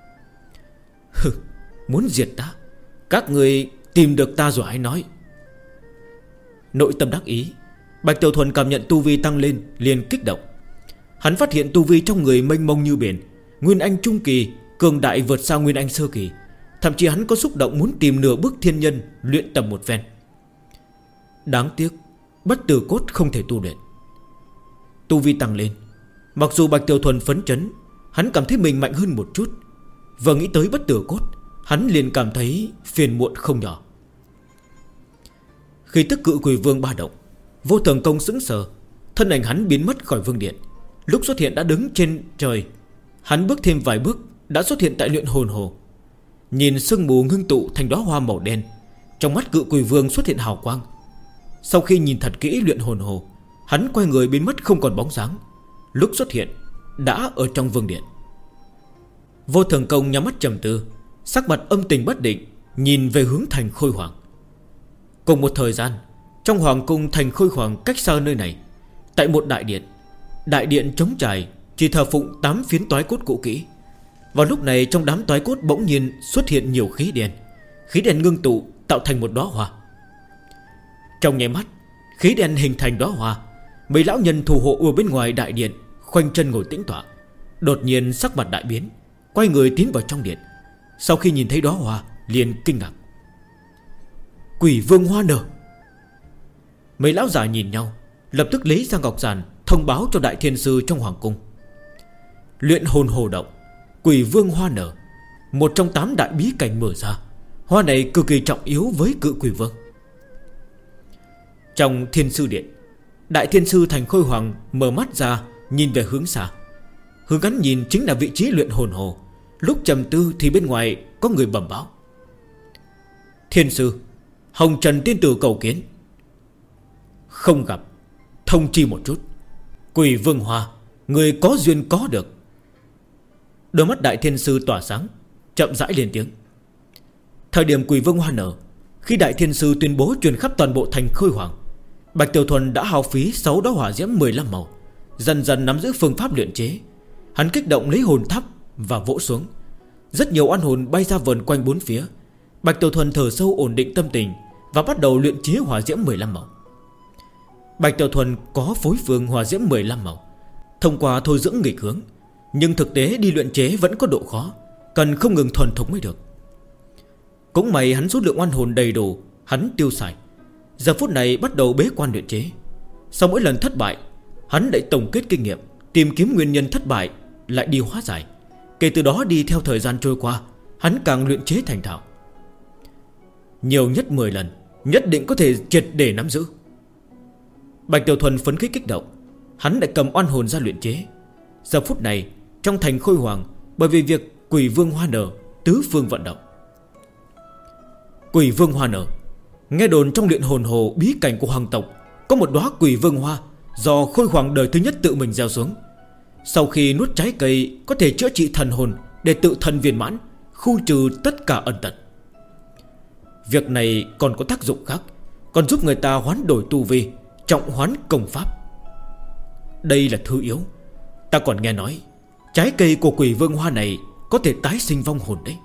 Muốn diệt ta, các người tìm được ta rồi hãy nói. Nội tâm đắc ý, Bạch Tiểu Thuần cảm nhận tu vi tăng lên liền kích động. Hắn phát hiện tu vi trong người mênh mông như biển, Nguyên Anh trung kỳ cường đại vượt xa Nguyên Anh sơ kỳ. Thậm chí hắn có xúc động muốn tìm nửa bước thiên nhân luyện tập một phen. Đáng tiếc bất tử cốt không thể tu luyện. Tu vi tăng lên, mặc dù Bạch Tiểu Thuần phấn chấn, hắn cảm thấy mình mạnh hơn một chút. Vừa nghĩ tới bất tử cốt, hắn liền cảm thấy phiền muộn không nhỏ. Khi tức cự quỷ vương ba động, Vô Thường Công sững sờ, thân ảnh hắn biến mất khỏi vương điện. Lúc xuất hiện đã đứng trên trời. Hắn bước thêm vài bước đã xuất hiện tại luyện hồn hồ. Nhìn sương mù ngưng tụ thành đóa hoa màu đen, trong mắt cự quỷ vương xuất hiện hào quang. Sau khi nhìn thật kỹ luyện hồn hồ, hắn quay người biến mất không còn bóng dáng. Lúc xuất hiện đã ở trong vương điện. Vô Thường Công nhắm mắt trầm tư, sắc mặt âm tình bất định, nhìn về hướng thành Khôi Hoàng. Cùng một thời gian, trong hoàng cung thành Khôi Hoàng cách xa nơi này, tại một đại điện. Đại điện trống trải, chỉ thờ phụng 8 phiến toái cốt cũ kỹ. Vào lúc này trong đám toái cốt bỗng nhiên xuất hiện nhiều khí đen. Khí đen ngưng tụ tạo thành một đóa hoa. Trong nháy mắt, khí đen hình thành đóa hoa. Mấy lão nhân thủ hộ ở bên ngoài đại điện khoanh chân ngồi tĩnh tọa. Đột nhiên sắc mặt đại biến, quay người tiến vào trong điện. Sau khi nhìn thấy đóa hoa liền kinh ngạc. Quỷ vương hoa nở. Mấy lão già nhìn nhau, lập tức lấy ra ngọc giản thông báo cho đại thiên sư trong hoàng cung. Luyện hồn hồ động, quỷ vương hoa nở, một trong 8 đại bí cảnh mở ra. Hoa này cực kỳ trọng yếu với cự quỷ vương. Trong thiên sư điện, đại thiên sư thành Khôi Hoàng mở mắt ra, nhìn về hướng xa. Hướng hắn nhìn chính là vị trí luyện hồn hồ. Lúc trầm tư thì bên ngoài có người bẩm báo. Thiên sư, Hồng Trần tiên tử cầu kiến. Không gặp, thông chi một chút. Quỷ vương hoa, người có duyên có được. Đôi mắt đại thiên sư tỏa sáng, chậm rãi lên tiếng. Thời điểm quỷ vương hoa nở, khi đại thiên sư tuyên bố truyền khắp toàn bộ thành Khôi Hoàng, Bạch Tiểu Thuần đã hao phí 6 đóa hỏa diễm 15 màu, dần dần nắm giữ phương pháp luyện chế. Hắn kích động lấy hồn tháp và vỗ xuống. Rất nhiều oan hồn bay ra vần quanh bốn phía. Bạch Tiểu Thuần thở sâu ổn định tâm tình và bắt đầu luyện chế hỏa diễm 15 màu. Bạch Tiểu Thuần có phối phương hỏa diễm 15 màu, thông qua thôi dưỡng nghịch hướng, nhưng thực tế đi luyện chế vẫn có độ khó, cần không ngừng thuần thục mới được. Cũng may hắn số lượng oan hồn đầy đủ, hắn tiêu xài. Giờ phút này bắt đầu bế quan luyện chế. Sau mỗi lần thất bại, hắn lại tổng kết kinh nghiệm, tìm kiếm nguyên nhân thất bại, lại đi hóa giải. Kể từ đó đi theo thời gian trôi qua, hắn càng luyện chế thành thạo. Nhiều nhất 10 lần, nhất định có thể triệt để nắm giữ. Bạch Tiểu Thuần phấn khích kích động, hắn lại cầm oan hồn ra luyện chế. Giờ phút này trong thành Khôi Hoàng, bởi vì việc quỷ vương hoa nở, tứ phương vận động. Quỷ vương hoa nở, nghe đồn trong luyện hồn hồ bí cảnh của hoàng tộc có một đóa quỷ vương hoa do Khôi Hoàng đời thứ nhất tự mình gieo xuống. Sau khi nuốt trái cây có thể chữa trị thần hồn để tự thân viên mãn, khu trừ tất cả ân tật. Việc này còn có tác dụng khác, còn giúp người ta hoán đổi tu vi, trọng hoán công pháp. Đây là thứ yếu. Ta còn nghe nói trái cây của quỷ vương hoa này có thể tái sinh vong hồn đấy.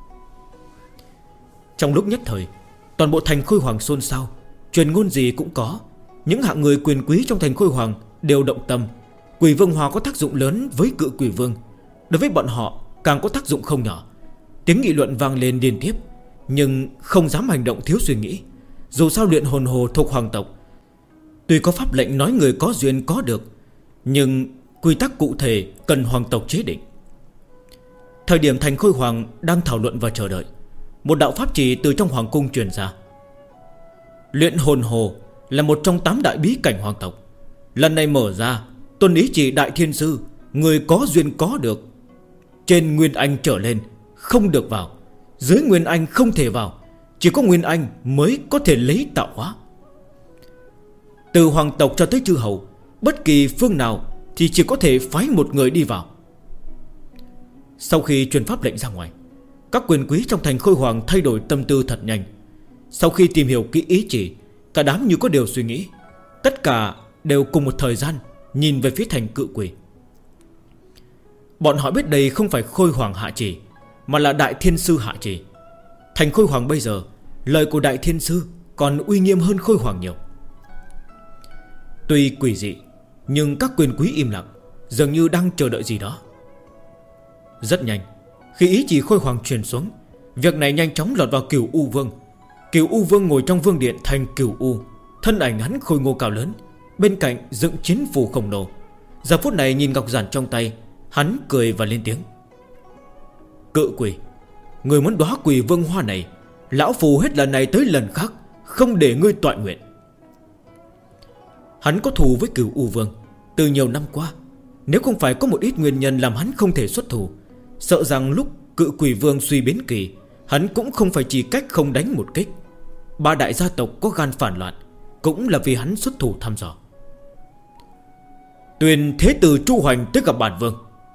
Trong lúc nhất thời, toàn bộ thành Khôi Hoàng xôn xao, truyền ngôn gì cũng có. Những hạng người quyền quý trong thành Khôi Hoàng đều động tâm. Quỷ vương hoa có tác dụng lớn với cự quỷ vương, đối với bọn họ càng có tác dụng không nhỏ. Tiếng nghị luận vang lên liên tiếp, nhưng không dám hành động thiếu suy nghĩ. Dù sao luyện hồn hồ thuộc hoàng tộc, tuy có pháp lệnh nói người có duyên có được, nhưng quy tắc cụ thể cần hoàng tộc chế định. Thời điểm thành Khôi Hoàng đang thảo luận và chờ đợi, một đạo pháp chỉ từ trong hoàng cung truyền ra. Luyện hồn hồ là một trong 8 đại bí cảnh hoàng tộc. Lần này mở ra, tuân ý chỉ đại thiên sư, người có duyên có được. Trên Nguyên Anh trở lên không được vào, dưới Nguyên Anh không thể vào, chỉ có Nguyên Anh mới có thể lấy tạo hóa. Từ hoàng tộc cho tới chư hầu, bất kỳ phương nào thì chỉ có thể phái một người đi vào. Sau khi truyền pháp lệnh ra ngoài, các quyền quý trong thành Khôi Hoàng thay đổi tâm tư thật nhanh. Sau khi tìm hiểu kỹ ý chỉ, cả đám như có điều suy nghĩ. Tất cả đều cùng một thời gian nhìn về phía thành Cự Quỷ. Bọn họ biết đây không phải Khôi Hoàng hạ chỉ, mà là Đại Thiên Sư hạ chỉ. Thành Khôi Hoàng bây giờ, lời của Đại Thiên Sư còn uy nghiêm hơn Khôi Hoàng nhiều. Tuy quỷ dị, nhưng các quyền quý im lặng, dường như đang chờ đợi gì đó. Rất nhanh, khi ý chỉ Khôi Hoàng truyền xuống, việc này nhanh chóng lọt vào Cửu U Vương. Cửu U Vương ngồi trong vương điện thành Cửu U, thân ảnh hắn khôi ngô cao lớn, bên cạnh dựng chiến phù khổng lồ. Giờ phút này nhìn ngọc giản trong tay, hắn cười và lên tiếng: Cự Quỷ, người muốn đóa Quỷ Vương hoa này, lão phù hết lần này tới lần khác, không để ngươi toại nguyện. Hắn có thù với Cửu U Vương từ nhiều năm qua. Nếu không phải có một ít nguyên nhân làm hắn không thể xuất thủ, sợ rằng lúc Cự Quỷ Vương suy biến kỳ, hắn cũng không phải chỉ cách không đánh một kích. Ba đại gia tộc có gan phản loạn cũng là vì hắn xuất thủ thăm dò. Tuyền thế tử Chu Hoành tới gặp bản vương.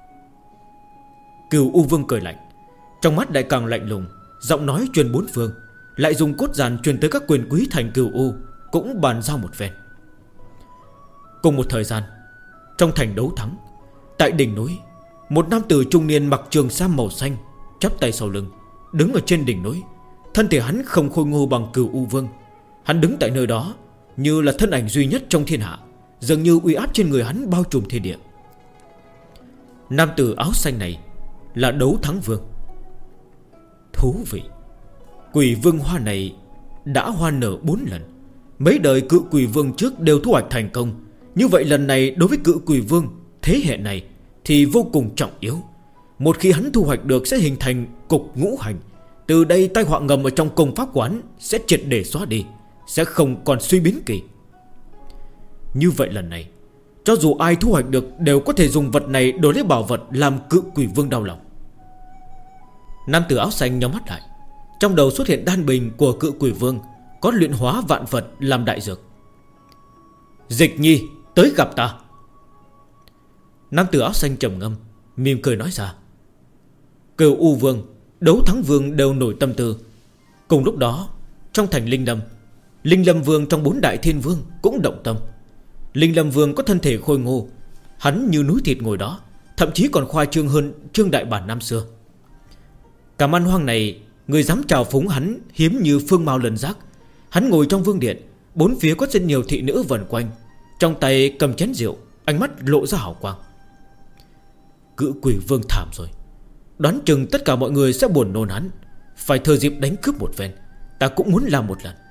Cửu U Vương cười lạnh, trong mắt lại càng lạnh lùng, giọng nói truyền bốn phương, lại dùng cốt giản truyền tới các quyền quý thành Cửu U, cũng bàn giao một phen. Cùng một thời gian, trong thành Đấu Thắng, tại đỉnh núi, một nam tử trung niên mặc trường sam màu xanh, chắp tay sau lưng, đứng ở trên đỉnh núi. Thân thể hắn không khôi ngô bằng Cửu U Vương. Hắn đứng tại nơi đó như là thân ảnh duy nhất trong thiên hạ, dường như uy áp trên người hắn bao trùm thiên địa. Nam tử áo xanh này là Đấu Thắng Vương. Thú vị, Quỷ Vương hoa này đã hoa nở 4 lần. Mấy đời Cự Quỷ Vương trước đều thu hoạch thành công. Như vậy lần này đối với Cự Quỷ Vương thế hệ này thì vô cùng trọng yếu. Một khi hắn thu hoạch được sẽ hình thành cục ngũ hành. Từ đây tai họa ngầm ở trong công pháp quán sẽ triệt để xóa đi, sẽ không còn suy biến kỳ. Như vậy lần này, cho dù ai thu hoạch được đều có thể dùng vật này đổi lấy bảo vật làm Cự Quỷ Vương đau lòng. Nam tử áo xanh nhắm mắt lại, trong đầu xuất hiện đan bình của Cự Quỷ Vương, có luyện hóa vạn vật làm đại dược. Dịch Nhi, tới gặp ta. Nam tử áo xanh trầm ngâm, mỉm cười nói ra. Cửu U Vương, Đấu Thắng Vương đều nổi tâm tư. Cùng lúc đó, trong thành Linh Lâm Vương trong 4 đại thiên vương cũng động tâm. Linh Lâm Vương có thân thể khôi ngô, hắn như núi thịt ngồi đó, thậm chí còn khoa trương hơn Trương Đại Bản năm xưa. Cả man hoang này, người dám chào phúng hắn hiếm như phương mao lần giác. Hắn ngồi trong vương điện, bốn phía có rất nhiều thị nữ vần quanh, trong tay cầm chén rượu, ánh mắt lộ ra hào quang. Cự Quỷ Vương thảm rồi, đoán chừng tất cả mọi người sẽ buồn nôn hắn. Phải thừa dịp đánh cướp một phen, ta cũng muốn làm một lần.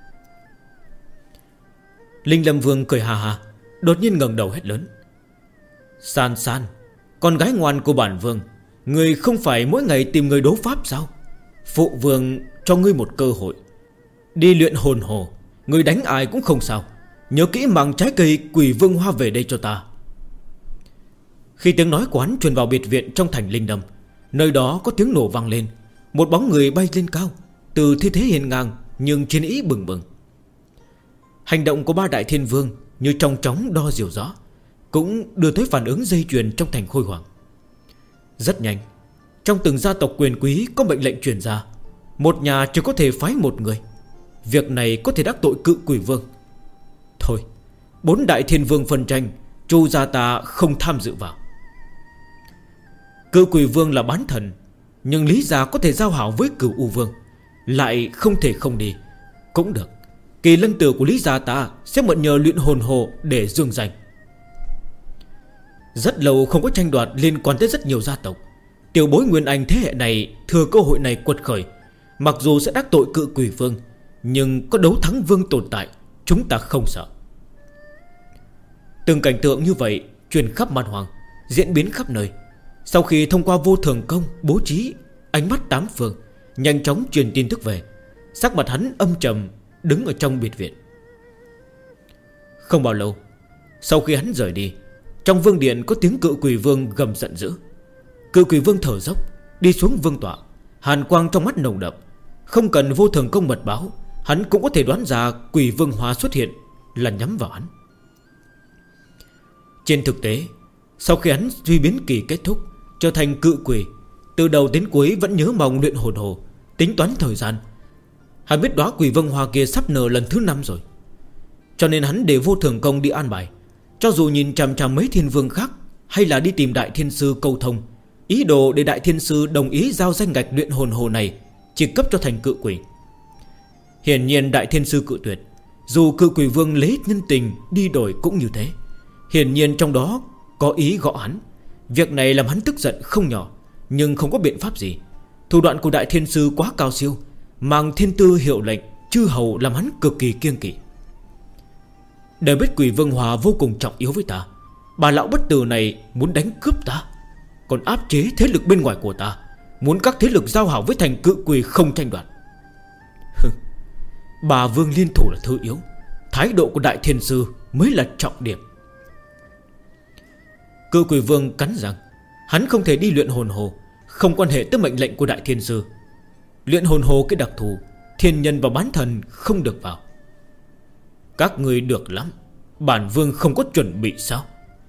Linh Lâm Vương cười hà hà, đột nhiên ngẩng đầu hét lớn. San San, con gái ngoan của bản vương, người không phải mỗi ngày tìm người đấu pháp sao? Phụ vương cho ngươi một cơ hội, đi luyện hồn hồ. Người đánh ai cũng không sao, nhớ kỹ mang trái cây Quỷ Vương hoa về đây cho ta. Khi tiếng nói quán truyền vào biệt viện trong thành Linh Đâm, nơi đó có tiếng nổ vang lên. Một bóng người bay lên cao, từ thi thế hiên ngang nhưng chiến ý bừng bừng. Hành động của 3 đại thiên vương như trong chóng đo diều gió, cũng đưa tới phản ứng dây chuyền trong thành Khôi Hoàng. Rất nhanh, trong từng gia tộc quyền quý có mệnh lệnh truyền ra, một nhà chỉ có thể phái một người. Việc này có thể đắc tội Cự Quỷ Vương. Thôi, 4 đại thiên vương phân tranh, Chu gia ta không tham dự vào. Cự Quỷ Vương là bán thần, nhưng Lý gia có thể giao hảo với Cửu U Vương, lại không thể không đi. Cũng được, kỳ lân tử của Lý gia ta sẽ mượn nhờ luyện hồn hồ để dương danh. Rất lâu không có tranh đoạt liên quan tới rất nhiều gia tộc. Tiểu bối Nguyên Anh thế hệ này thừa cơ hội này quật khởi. Mặc dù sẽ đắc tội Cự Quỷ Vương, nhưng có Đấu Thắng Vương tồn tại, chúng ta không sợ. Từng cảnh tượng như vậy truyền khắp man hoang, diễn biến khắp nơi. Sau khi thông qua vô thường công bố trí ánh mắt 8 phương, nhanh chóng truyền tin tức về, sắc mặt hắn âm trầm, đứng ở trong biệt viện. Không bao lâu, sau khi hắn rời đi, trong vương điện có tiếng Cự Quỷ Vương gầm giận dữ. Cự Quỷ Vương thở dốc, đi xuống vương tọa, hàn quang trong mắt nồng đậm. Không cần vô thường công mật báo, hắn cũng có thể đoán ra Quỷ Vương hóa xuất hiện là nhắm vào hắn. Trên thực tế, sau khi hắn duy biến kỳ kết thúc, trở thành cự quỷ, từ đầu đến cuối vẫn nhớ mong luyện hồn hồ, tính toán thời gian. Hắn biết đóa Quỷ Vương Hoa kia sắp nở lần thứ 5 rồi, cho nên hắn để Vô Thường Công đi an bài. Cho dù nhìn chằm chằm mấy thiên vương khác, hay là đi tìm Đại Thiên Sư câu thông, ý đồ để Đại Thiên Sư đồng ý giao danh ngạch luyện hồn hồ này chỉ cấp cho thành Cự Quỷ. Hiển nhiên Đại Thiên Sư cự tuyệt. Dù Cự Quỷ Vương lấy nhân tình đi đổi cũng như thế. Hiển nhiên trong đó có ý gõ hắn. Việc này làm hắn tức giận không nhỏ, nhưng không có biện pháp gì. Thủ đoạn của Đại Thiên Sư quá cao siêu, mang thiên tư hiệu lệnh chư hầu làm hắn cực kỳ kiêng kỵ. Đều biết Quỷ Vương Hòa vô cùng trọng yếu với ta. Bà lão bất tử này muốn đánh cướp ta, còn áp chế thế lực bên ngoài của ta, muốn các thế lực giao hảo với thành Cự Quỷ không tranh đoạt. Bà Vương liên thủ là thứ yếu, thái độ của Đại Thiên Sư mới là trọng điểm. Cự Quỷ Vương cắn răng, hắn không thể đi luyện hồn hồ, không quan hệ tới mệnh lệnh của Đại Thiên Sư. Luyện hồn hồ cái đặc thù, thiên nhân và bán thần không được vào. Các người được lắm, bản Vương không có chuẩn bị sao?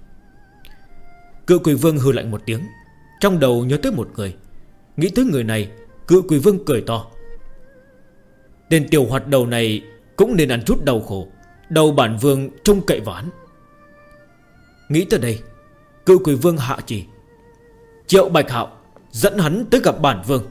Cự Quỷ Vương hừ lạnh một tiếng, trong đầu nhớ tới một người. Nghĩ tới người này, Cự Quỷ Vương cười to. Tên tiểu hoạt đầu này cũng nên ăn chút đau khổ, đầu bản Vương trông cậy vào hắn. Nghĩ tới đây, Cự Quỷ Vương hạ chỉ: Triệu Bạch Hạo, dẫn hắn tới gặp bản Vương.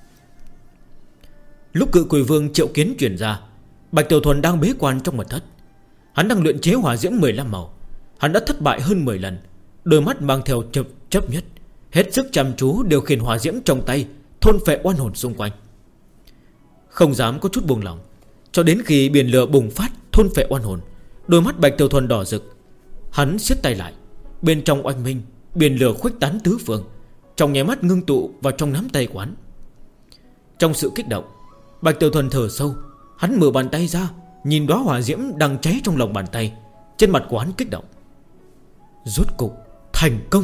Lúc Cự Quỷ Vương triệu kiến chuyển ra, Bạch Tiểu Thuần đang bế quan trong mật thất. Hắn đang luyện chế hỏa diễm 15 màu. Hắn đã thất bại hơn 10 lần, đôi mắt mang theo chấp nhất, hết sức chăm chú điều khiển hỏa diễm trong tay, thôn phệ oan hồn xung quanh. Không dám có chút buông lỏng, cho đến khi biển lửa bùng phát thôn phệ oan hồn, đôi mắt Bạch Tiểu Thuần đỏ rực. Hắn siết tay lại, bên trong oanh minh, biển lửa khuếch tán tứ phương, trong nháy mắt ngưng tụ vào trong nắm tay quán. Trong sự kích động, Bạch Tiểu Thuần thở sâu. Hắn mở bàn tay ra, nhìn đóa hỏa diễm đang cháy trong lòng bàn tay. Trên mặt của hắn kích động. Rốt cục thành công.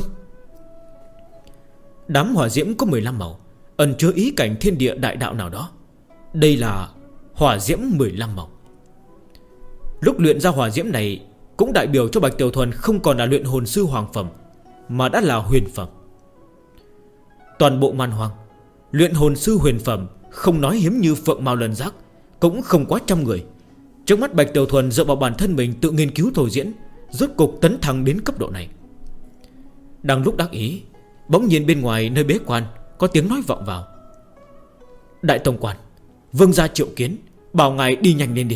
Đám hỏa diễm có 15 màu, ẩn chứa ý cảnh thiên địa đại đạo nào đó. Đây là hỏa diễm 15 màu. Lúc luyện ra hỏa diễm này cũng đại biểu cho Bạch Tiểu Thuần không còn là luyện hồn sư hoàng phẩm, mà đã là huyền phẩm. Toàn bộ man hoang, luyện hồn sư huyền phẩm không nói hiếm như phượng mao lân giác, cũng không quá trăm người. Trước mắt Bạch Tiểu Thuần dựa vào bản thân mình tự nghiên cứu thôi diễn, rốt cục tấn thăng đến cấp độ này. Đang lúc đắc ý, bỗng nhiên bên ngoài nơi bế quan có tiếng nói vọng vào: Đại Tông Quan, Vương gia triệu kiến, bảo ngài đi nhanh lên đi.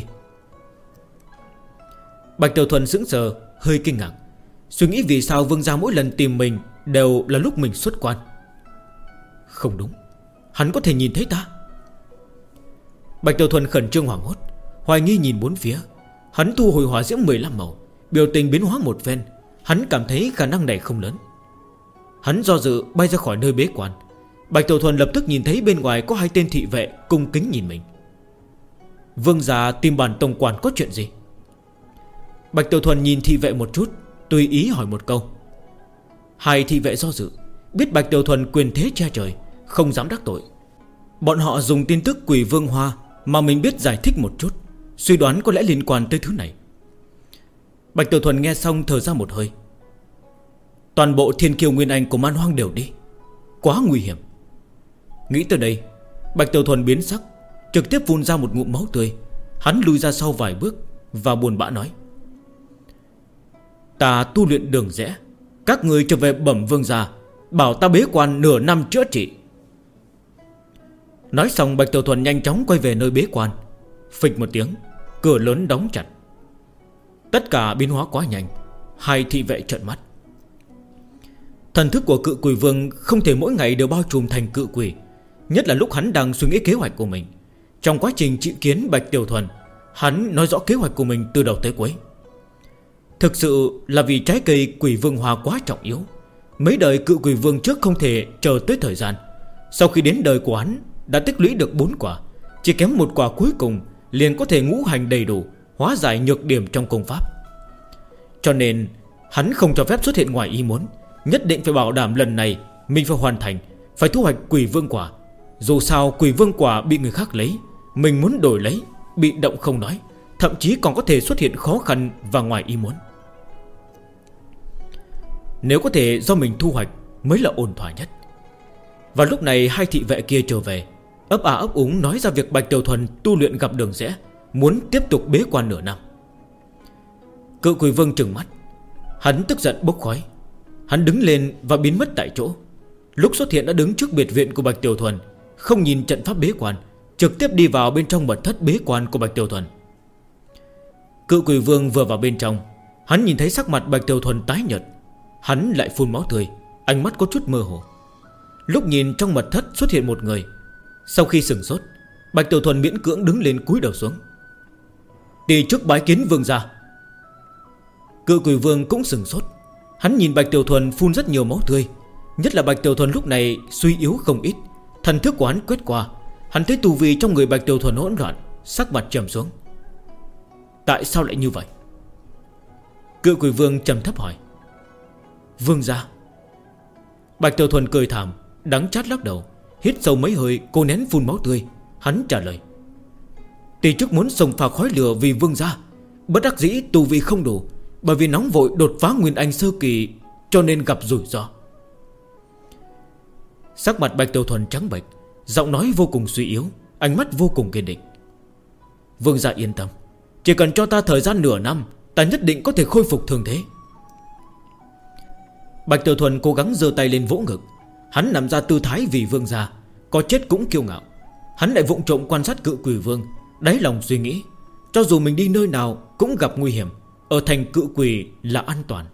Bạch Tiểu Thuần sững sờ, hơi kinh ngạc, suy nghĩ vì sao Vương gia mỗi lần tìm mình đều là lúc mình xuất quan. Không đúng, hắn có thể nhìn thấy ta. Bạch Tiểu Thuần khẩn trương hoảng hốt, hoài nghi nhìn bốn phía. Hắn thu hồi hỏa diễm 15 màu, biểu tình biến hóa một phen. Hắn cảm thấy khả năng này không lớn. Hắn do dự bay ra khỏi nơi bế quan. Bạch Tiểu Thuần lập tức nhìn thấy bên ngoài có 2 tên thị vệ cung kính nhìn mình. Vương gia tìm bản tổng quản có chuyện gì? Bạch Tiểu Thuần nhìn thị vệ một chút, tùy ý hỏi một câu. 2 thị vệ do dự, biết Bạch Tiểu Thuần quyền thế che trời, không dám đắc tội. Bọn họ dùng tin tức Quỷ Vương Hoa mà mình biết giải thích một chút, suy đoán có lẽ liên quan tới thứ này. Bạch Tiểu Thuần nghe xong thở ra một hơi. Toàn bộ thiên kiêu nguyên anh của man hoang đều đi, quá nguy hiểm. Nghĩ tới đây, Bạch Tiểu Thuần biến sắc, trực tiếp phun ra một ngụm máu tươi. Hắn lùi ra sau vài bước và buồn bã nói: Ta tu luyện đường rẽ, các người trở về bẩm Vương gia, bảo ta bế quan nửa năm chữa trị. Nói xong Bạch Tiểu Thuần nhanh chóng quay về nơi bế quan. Phịch một tiếng, cửa lớn đóng chặt. Tất cả biến hóa quá nhanh, 2 thị vệ trợn mắt. Thần thức của Cự Quỷ Vương không thể mỗi ngày đều bao trùm thành cự quỷ, nhất là lúc hắn đang suy nghĩ kế hoạch của mình. Trong quá trình trị kiến Bạch Tiểu Thuần, hắn nói rõ kế hoạch của mình từ đầu tới cuối. Thực sự là vì trái cây Quỷ Vương Hoa quá trọng yếu. Mấy đời Cự Quỷ Vương trước không thể chờ tới thời gian. Sau khi đến đời của hắn đã tích lũy được 4 quả, chỉ kém 1 quả cuối cùng liền có thể ngũ hành đầy đủ, hóa giải nhược điểm trong công pháp. Cho nên hắn không cho phép xuất hiện ngoài ý muốn, nhất định phải bảo đảm lần này mình phải hoàn thành, phải thu hoạch Quỷ Vương Quả. Dù sao Quỷ Vương Quả bị người khác lấy, mình muốn đổi lấy, bị động không nói, thậm chí còn có thể xuất hiện khó khăn và ngoài ý muốn. Nếu có thể do mình thu hoạch mới là ổn thỏa nhất. Và lúc này 2 thị vệ kia trở về. ấp ấp úng nói ra việc Bạch Tiểu Thuần tu luyện gặp đường rẽ, muốn tiếp tục bế quan nửa năm. Cự Quỷ Vương trừng mắt. Hắn tức giận bốc khói. Hắn đứng lên và biến mất tại chỗ. Lúc xuất hiện đã đứng trước biệt viện của Bạch Tiểu Thuần, không nhìn trận pháp bế quan, trực tiếp đi vào bên trong mật thất bế quan của Bạch Tiểu Thuần. Cự Quỷ Vương vừa vào bên trong, hắn nhìn thấy sắc mặt Bạch Tiểu Thuần tái nhợt. Hắn lại phun máu tươi, ánh mắt có chút mơ hồ. Lúc nhìn trong mật thất xuất hiện một người. Sau khi sửng sốt, Bạch Tiểu Thuần miễn cưỡng đứng lên cúi đầu xuống. Đi trước bái kiến vương gia. Cự Quỷ Vương cũng sửng sốt. Hắn nhìn Bạch Tiểu Thuần phun rất nhiều máu tươi, nhất là Bạch Tiểu Thuần lúc này suy yếu không ít. Thần thức của hắn quét qua, hắn thấy tu vi trong người Bạch Tiểu Thuần hỗn loạn, sắc mặt trầm xuống. Tại sao lại như vậy? Cự Quỷ Vương trầm thấp hỏi. Vương gia. Bạch Tiểu Thuần cười thảm, đắng chát lắc đầu, hít sâu mấy hơi, cô nén phun máu tươi. Hắn trả lời. Tỷ chức muốn xông pha khói lửa vì vương gia, bất đắc dĩ tu vi không đủ, bởi vì nóng vội đột phá Nguyên Anh sơ kỳ, cho nên gặp rủi ro. Sắc mặt Bạch Tiểu Thuần trắng bệch, giọng nói vô cùng suy yếu, ánh mắt vô cùng kiên định. Vương gia yên tâm, chỉ cần cho ta thời gian nửa năm, ta nhất định có thể khôi phục thường thế. Bạch Tiểu Thuần cố gắng giơ tay lên vỗ ngực. Hắn nằm ra tư thái vì vương gia, có chết cũng kiêu ngạo. Hắn lại vụng trộm quan sát Cự Quỷ Vương, đáy lòng suy nghĩ, cho dù mình đi nơi nào cũng gặp nguy hiểm, ở thành Cự Quỷ là an toàn.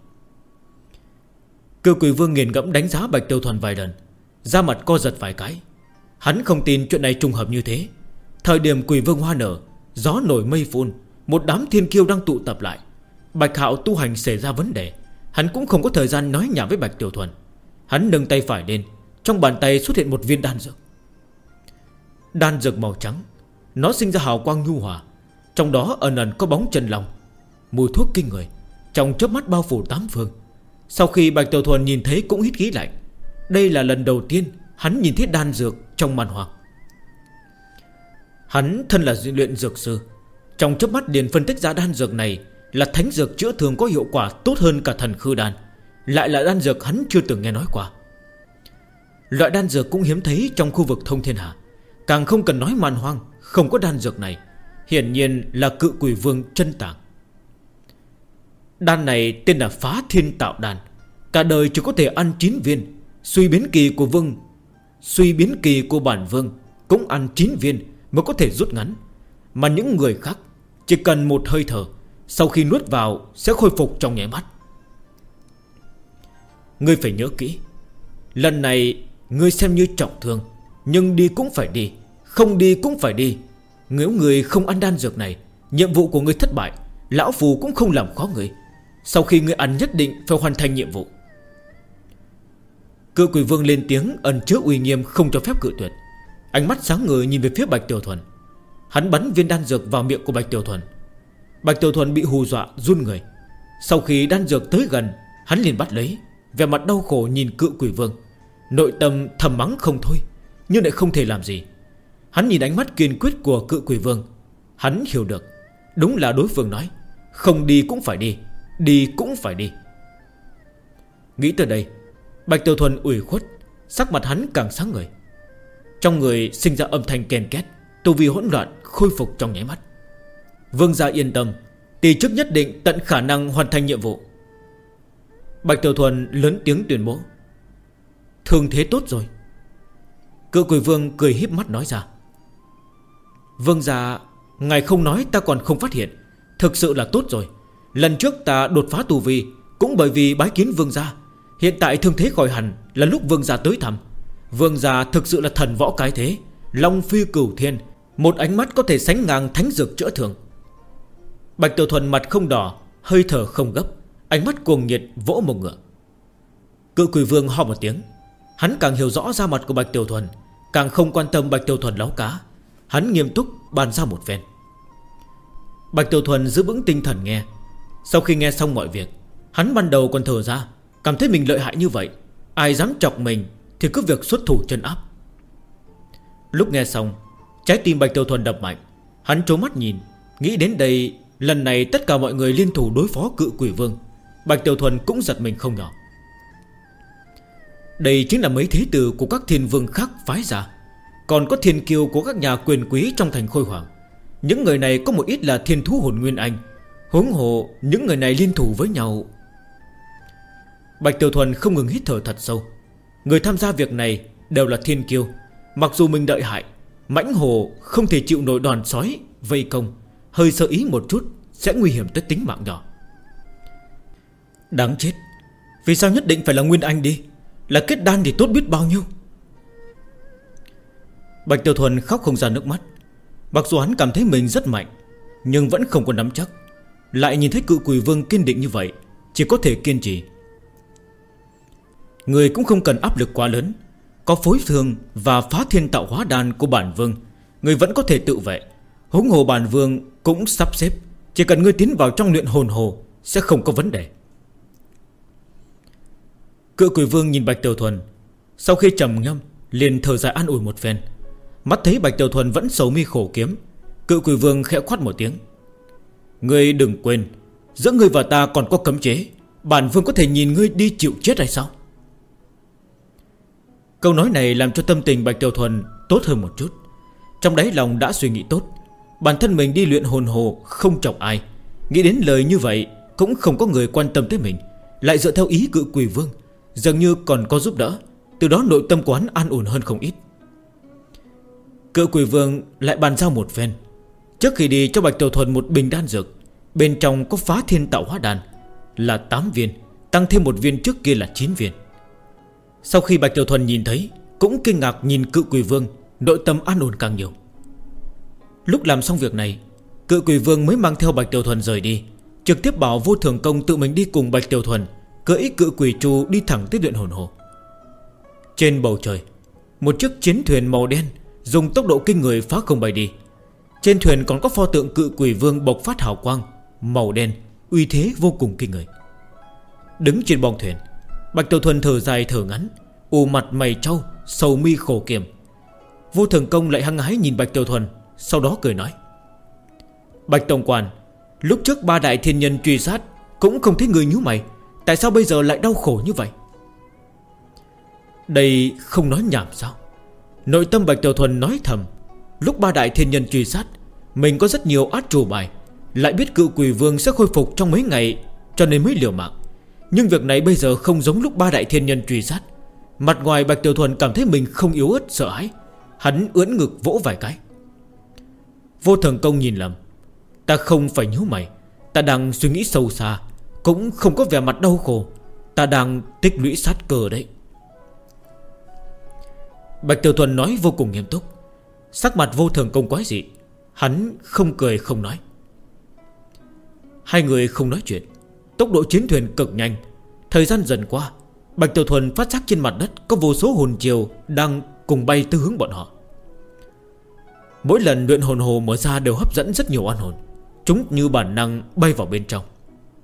Cự Quỷ Vương nghiền ngẫm đánh giá Bạch Tiểu Thuần vài lần, da mặt co giật vài cái. Hắn không tin chuyện này trùng hợp như thế. Thời điểm Quỷ Vương hoa nở, gió nổi mây phun, một đám thiên kiêu đang tụ tập lại. Bạch Hạo tu hành xảy ra vấn đề, hắn cũng không có thời gian nói nhảm với Bạch Tiểu Thuần. Hắn nâng tay phải lên, trong bàn tay xuất hiện một viên đan dược. Đan dược màu trắng, nó sinh ra hào quang nhu hòa, trong đó ẩn ẩn có bóng chân long. Mùi thuốc kinh người, trong chớp mắt bao phủ tám phương. Sau khi Bạch Tiểu Thuần nhìn thấy cũng hít khí lạnh. Đây là lần đầu tiên hắn nhìn thấy đan dược trong màn hoặc. Hắn thân là luyện dược sư, trong chớp mắt liền phân tích ra đan dược này là thánh dược chữa thương có hiệu quả tốt hơn cả thần khư đan, lại là đan dược hắn chưa từng nghe nói qua. Loại đan dược cũng hiếm thấy trong khu vực thông thiên hạ, càng không cần nói man hoang không có đan dược này. Hiển nhiên là Cự Quỷ Vương chân tàng. Đan này tên là Phá Thiên Tạo Đan, cả đời chỉ có thể ăn 9 viên. Suy biến kỳ của bản vương cũng ăn 9 viên mới có thể rút ngắn. Mà những người khác chỉ cần một hơi thở, sau khi nuốt vào sẽ khôi phục trong nháy mắt. Ngươi phải nhớ kỹ, lần này ngươi xem như trọng thương, nhưng đi cũng phải đi, không đi cũng phải đi. Nếu ngươi không ăn đan dược này, nhiệm vụ của ngươi thất bại, lão phù cũng không làm khó ngươi. Sau khi ngươi ăn nhất định phải hoàn thành nhiệm vụ. Cự Quỷ Vương lên tiếng ẩn chứa uy nghiêm không cho phép cự tuyệt. Ánh mắt sáng ngời nhìn về phía Bạch Tiểu Thuần. Hắn bắn viên đan dược vào miệng của Bạch Tiểu Thuần. Bạch Tiểu Thuần bị hù dọa run người. Sau khi đan dược tới gần, hắn liền bắt lấy, vẻ mặt đau khổ nhìn Cự Quỷ Vương. Nội tâm thầm mắng không thôi, nhưng lại không thể làm gì. Hắn nhìn ánh mắt kiên quyết của Cự Quỷ Vương, hắn hiểu được, đúng là đối phương nói, không đi cũng phải đi, đi cũng phải đi. Nghĩ tới đây, Bạch Tiểu Thuần ủy khuất, sắc mặt hắn càng sáng ngời. Trong người sinh ra âm thanh ken két, tu vi hỗn loạn khôi phục trong nháy mắt. Vương gia yên tâm, tỷ chức nhất định tận khả năng hoàn thành nhiệm vụ. Bạch Tiểu Thuần lớn tiếng tuyên bố. Thương thế tốt rồi. Cự Quỷ Vương cười híp mắt nói ra. Vương gia, ngài không nói ta còn không phát hiện. Thực sự là tốt rồi. Lần trước ta đột phá tu vi cũng bởi vì bái kiến vương gia. Hiện tại thương thế khỏi hẳn là lúc vương gia tới thăm. Vương gia thực sự là thần võ cái thế, long phi cửu thiên, một ánh mắt có thể sánh ngang thánh dược chữa thương. Bạch Tiểu Thuần mặt không đỏ, hơi thở không gấp, ánh mắt cuồng nhiệt vỗ một ngựa. Cự Quỷ Vương ho một tiếng. Hắn càng hiểu rõ da mặt của Bạch Tiểu Thuần, càng không quan tâm Bạch Tiểu Thuần láo cá. Hắn nghiêm túc bàn ra một phen. Bạch Tiểu Thuần giữ vững tinh thần nghe. Sau khi nghe xong mọi việc, hắn ban đầu còn thở ra, cảm thấy mình lợi hại như vậy, ai dám chọc mình thì cứ việc xuất thủ chân áp. Lúc nghe xong, trái tim Bạch Tiểu Thuần đập mạnh. Hắn trố mắt nhìn, nghĩ đến đây, lần này tất cả mọi người liên thủ đối phó Cự Quỷ Vương. Bạch Tiểu Thuần cũng giật mình không nhỏ. Đây chính là mấy thế tử của các thiên vương khác phái ra. còn có thiên kiêu của các nhà quyền quý trong thành Khôi Hoàng. Những người này có một ít là thiên thú hồn nguyên anh. Huống hồ những người này liên thủ với nhau. Bạch Tiểu Thuần không ngừng hít thở thật sâu. Người tham gia việc này đều là thiên kiêu. Mặc dù mình đợi hại, mãnh hồ không thể chịu nổi đòn sói vây công, hơi sơ ý một chút sẽ nguy hiểm tới tính mạng nhỏ. Đáng chết, vì sao nhất định phải là nguyên anh đi? Là kết đan thì tốt biết bao nhiêu. Bạch Tiểu Thuần khóc không ra nước mắt. Mặc dù hắn cảm thấy mình rất mạnh, nhưng vẫn không có nắm chắc. Lại nhìn thấy cự quỷ vương kiên định như vậy, chỉ có thể kiên trì. Người cũng không cần áp lực quá lớn. Có phối phương và phá thiên tạo hóa đan của bản vương, người vẫn có thể tự vệ. Huống hồ bản vương cũng sắp xếp, chỉ cần ngươi tiến vào trong luyện hồn hồ sẽ không có vấn đề. Cự quỷ vương nhìn Bạch Tiểu Thuần, sau khi trầm ngâm liền thở dài an ủi một phen. Mắt thấy Bạch Tiểu Thuần vẫn sầu mi khổ kiếm, cự quỷ vương khẽ quát một tiếng: Ngươi đừng quên, giữa ngươi và ta còn có cấm chế. Bản vương có thể nhìn ngươi đi chịu chết hay sao? Câu nói này làm cho tâm tình Bạch Tiểu Thuần tốt hơn một chút. Trong đáy lòng đã suy nghĩ tốt, bản thân mình đi luyện hồn hồ không chọc ai. Nghĩ đến lời như vậy cũng không có người quan tâm tới mình, lại dựa theo ý cự quỷ vương, dường như còn có giúp đỡ. Từ đó nội tâm của hắn an ổn hơn không ít. Cự quỷ vương lại bàn giao một phen. Trước khi đi cho Bạch Tiểu Thuần một bình đan dược, bên trong có phá thiên tạo hóa đan, là 8 viên, tăng thêm một viên trước kia là 9 viên. Sau khi Bạch Tiểu Thuần nhìn thấy, cũng kinh ngạc nhìn cự quỷ vương, nội tâm an ổn càng nhiều. Lúc làm xong việc này, cự quỷ vương mới mang theo Bạch Tiểu Thuần rời đi, trực tiếp bảo Vô Thường Công tự mình đi cùng Bạch Tiểu Thuần cưỡi cự quỷ trù đi thẳng tới luyện hồn hồ. Trên bầu trời, một chiếc chiến thuyền màu đen dùng tốc độ kinh người phá không bay đi. Trên thuyền còn có pho tượng cự quỷ vương bộc phát hào quang màu đen, uy thế vô cùng kinh người. Đứng trên bong thuyền, Bạch Tiểu Thuần thở dài thở ngắn, ù mặt mày trâu, sầu mi khổ kiềm. Vô Thường Công lại hăng hái nhìn Bạch Tiểu Thuần, sau đó cười nói: Bạch tổng quản, lúc trước 3 đại thiên nhân truy sát cũng không thấy người nhíu mày, tại sao bây giờ lại đau khổ như vậy? Đây không nói nhảm sao? Nội tâm Bạch Tiểu Thuần nói thầm, lúc 3 đại thiên nhân truy sát, mình có rất nhiều át chủ bài, lại biết cự quỷ vương sẽ khôi phục trong mấy ngày, cho nên mới liều mạng. Nhưng việc này bây giờ không giống lúc 3 đại thiên nhân truy sát. Mặt ngoài Bạch Tiểu Thuần cảm thấy mình không yếu ớt sợ hãi, hắn ưỡn ngực vỗ vài cái. Vô Thường Công nhìn lầm: Ta không phải nhíu mày, ta đang suy nghĩ sâu xa, cũng không có vẻ mặt đau khổ, ta đang tích lũy sát cơ đấy. Bạch Tiểu Thuần nói vô cùng nghiêm túc. Sắc mặt Vô Thường Công quái dị, hắn không cười không nói. Hai người không nói chuyện. Tốc độ chiến thuyền cực nhanh. Thời gian dần qua, Bạch Tiểu Thuần phát giác trên mặt đất có vô số hồn triều đang cùng bay tới hướng bọn họ. Mỗi lần luyện hồn hồ mở ra đều hấp dẫn rất nhiều oan hồn, chúng như bản năng bay vào bên trong.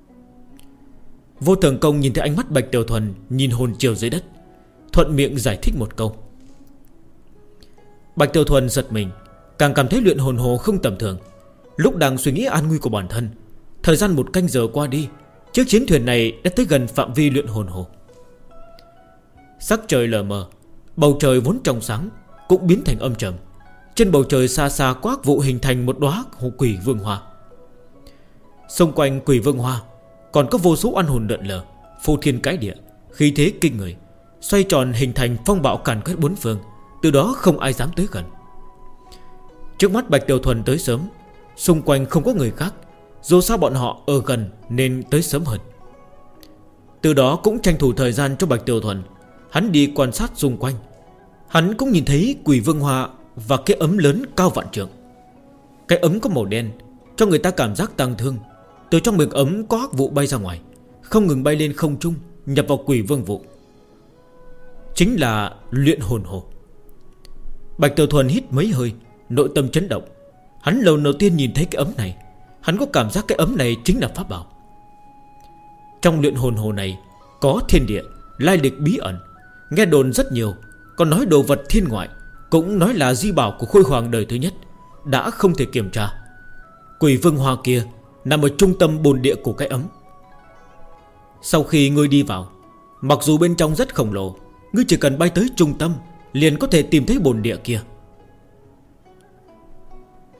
Vô Thường Công nhìn thấy ánh mắt Bạch Tiểu Thuần nhìn hồn triều dưới đất, thuận miệng giải thích một câu. Bạch Tiểu Thuần giật mình, càng cảm thấy luyện hồn hồ không tầm thường. Lúc đang suy nghĩ an nguy của bản thân, thời gian 1 canh giờ qua đi, chiếc chiến thuyền này đã tới gần phạm vi luyện hồn hồ. Sắc trời lờ mờ, bầu trời vốn trong sáng cũng biến thành âm trầm. Trên bầu trời xa xa có ác vụ hình thành một đóa quỷ vương hoa. Xung quanh quỷ vương hoa còn có vô số oan hồn lượn lờ, phô thiên cái địa, khí thế kinh người, xoay tròn hình thành phong bạo càn quét bốn phương. Từ đó không ai dám tới gần. Trước mắt Bạch Tiểu Thuần tới sớm, xung quanh không có người khác, dù sao bọn họ ở gần nên tới sớm hơn. Từ đó cũng tranh thủ thời gian cho Bạch Tiểu Thuần. Hắn đi quan sát xung quanh. Hắn cũng nhìn thấy quỷ vương hoa và cái ấm lớn cao vạn trượng. Cái ấm có màu đen, cho người ta cảm giác tang thương. Từ trong miệng ấm có hắc vụ bay ra ngoài, không ngừng bay lên không trung, nhập vào quỷ vương vụ. Chính là luyện hồn hồ. Bạch Tiểu Thuần hít mấy hơi, nội tâm chấn động. Hắn lần đầu tiên nhìn thấy cái ấm này, hắn có cảm giác cái ấm này chính là pháp bảo. Trong luyện hồn hồ này có thiên địa, lai lịch bí ẩn, nghe đồn rất nhiều. Còn nói đồ vật thiên ngoại, cũng nói là di bảo của Khôi Hoàng đời thứ nhất, đã không thể kiểm tra. Quỷ vương hoa kia nằm ở trung tâm bồn địa của cái ấm. Sau khi ngươi đi vào, mặc dù bên trong rất khổng lồ, ngươi chỉ cần bay tới trung tâm liền có thể tìm thấy bồn địa kia.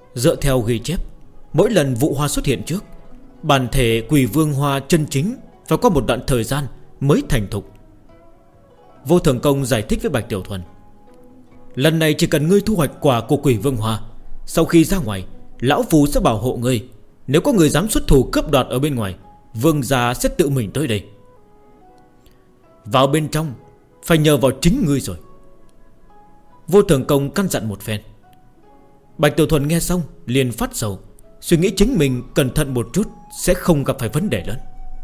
Dựa theo ghi chép, mỗi lần vụ hoa xuất hiện trước, bản thể quỷ vương hoa chân chính phải có một đoạn thời gian mới thành thục. Vô Thường Công giải thích với Bạch Tiểu Thuần: lần này chỉ cần ngươi thu hoạch quả của quỷ vương hoa, sau khi ra ngoài, lão phù sẽ bảo hộ ngươi. Nếu có người dám xuất thủ cướp đoạt ở bên ngoài, vương gia sẽ tự mình tới đây. Vào bên trong phải nhờ vào chính ngươi rồi. Vô Thường Công căn dặn một phen. Bạch Tiểu Thuần nghe xong liền phát sầu, suy nghĩ chính mình cẩn thận một chút sẽ không gặp phải vấn đề lớn.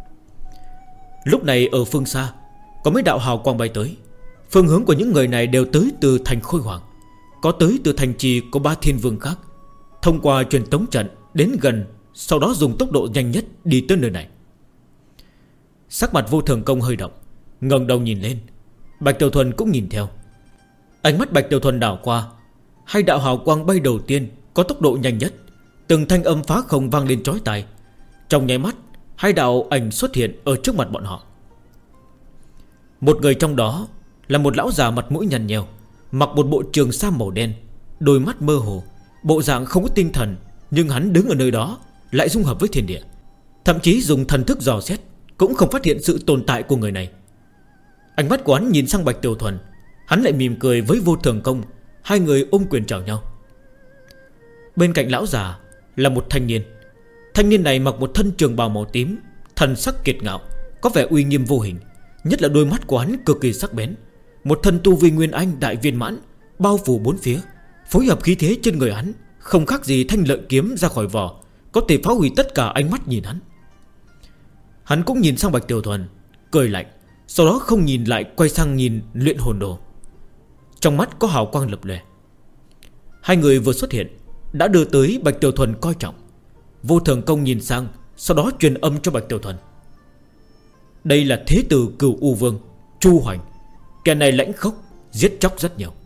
Lúc này ở phương xa có mấy đạo hào quang bay tới. Phương hướng của những người này đều tới từ thành Khôi Hoàng, có tới từ thành trì của 3 thiên vương khác. Thông qua truyền tống trận đến gần, sau đó dùng tốc độ nhanh nhất đi tới nơi này. Sắc mặt Vô Thường Công hơi động, ngẩng đầu nhìn lên. Bạch Tiểu Thuần cũng nhìn theo. Ánh mắt Bạch Tiểu Thuần đảo qua, hai đạo hào quang bay đầu tiên có tốc độ nhanh nhất, từng thanh âm phá không vang lên chói tai. Trong nháy mắt, hai đạo ảnh xuất hiện ở trước mặt bọn họ. Một người trong đó là một lão già mặt mũi nhăn nheo, mặc một bộ trường sam màu đen, đôi mắt mơ hồ, bộ dạng không có tinh thần. Nhưng hắn đứng ở nơi đó lại dung hợp với thiên địa, thậm chí dùng thần thức dò xét cũng không phát hiện sự tồn tại của người này. Ánh mắt của hắn nhìn sang Bạch Tiểu Thuần, hắn lại mỉm cười với Vô Thường Công. Hai người ôm quyền chào nhau. Bên cạnh lão già là một thanh niên. Thanh niên này mặc một thân trường bào màu tím, thần sắc kiệt ngạo, có vẻ uy nghiêm vô hình. Nhất là đôi mắt của hắn cực kỳ sắc bén. Một thân tu vi nguyên anh đại viên mãn, bao phủ bốn phía, phối hợp khí thế trên người hắn không khác gì thanh lợi kiếm ra khỏi vỏ, có thể phá hủy tất cả ánh mắt nhìn hắn. Hắn cũng nhìn sang Bạch Tiểu Thuần, cười lạnh, sau đó không nhìn lại quay sang nhìn luyện hồn đồ. Trong mắt có hào quang lập lòe. Hai người vừa xuất hiện đã đưa tới Bạch Tiểu Thuần coi trọng. Vô Thường Công nhìn sang, sau đó truyền âm cho Bạch Tiểu Thuần: đây là thế tử Cửu U Vương Chu Hoành. Kẻ này lãnh khốc, giết chóc rất nhiều.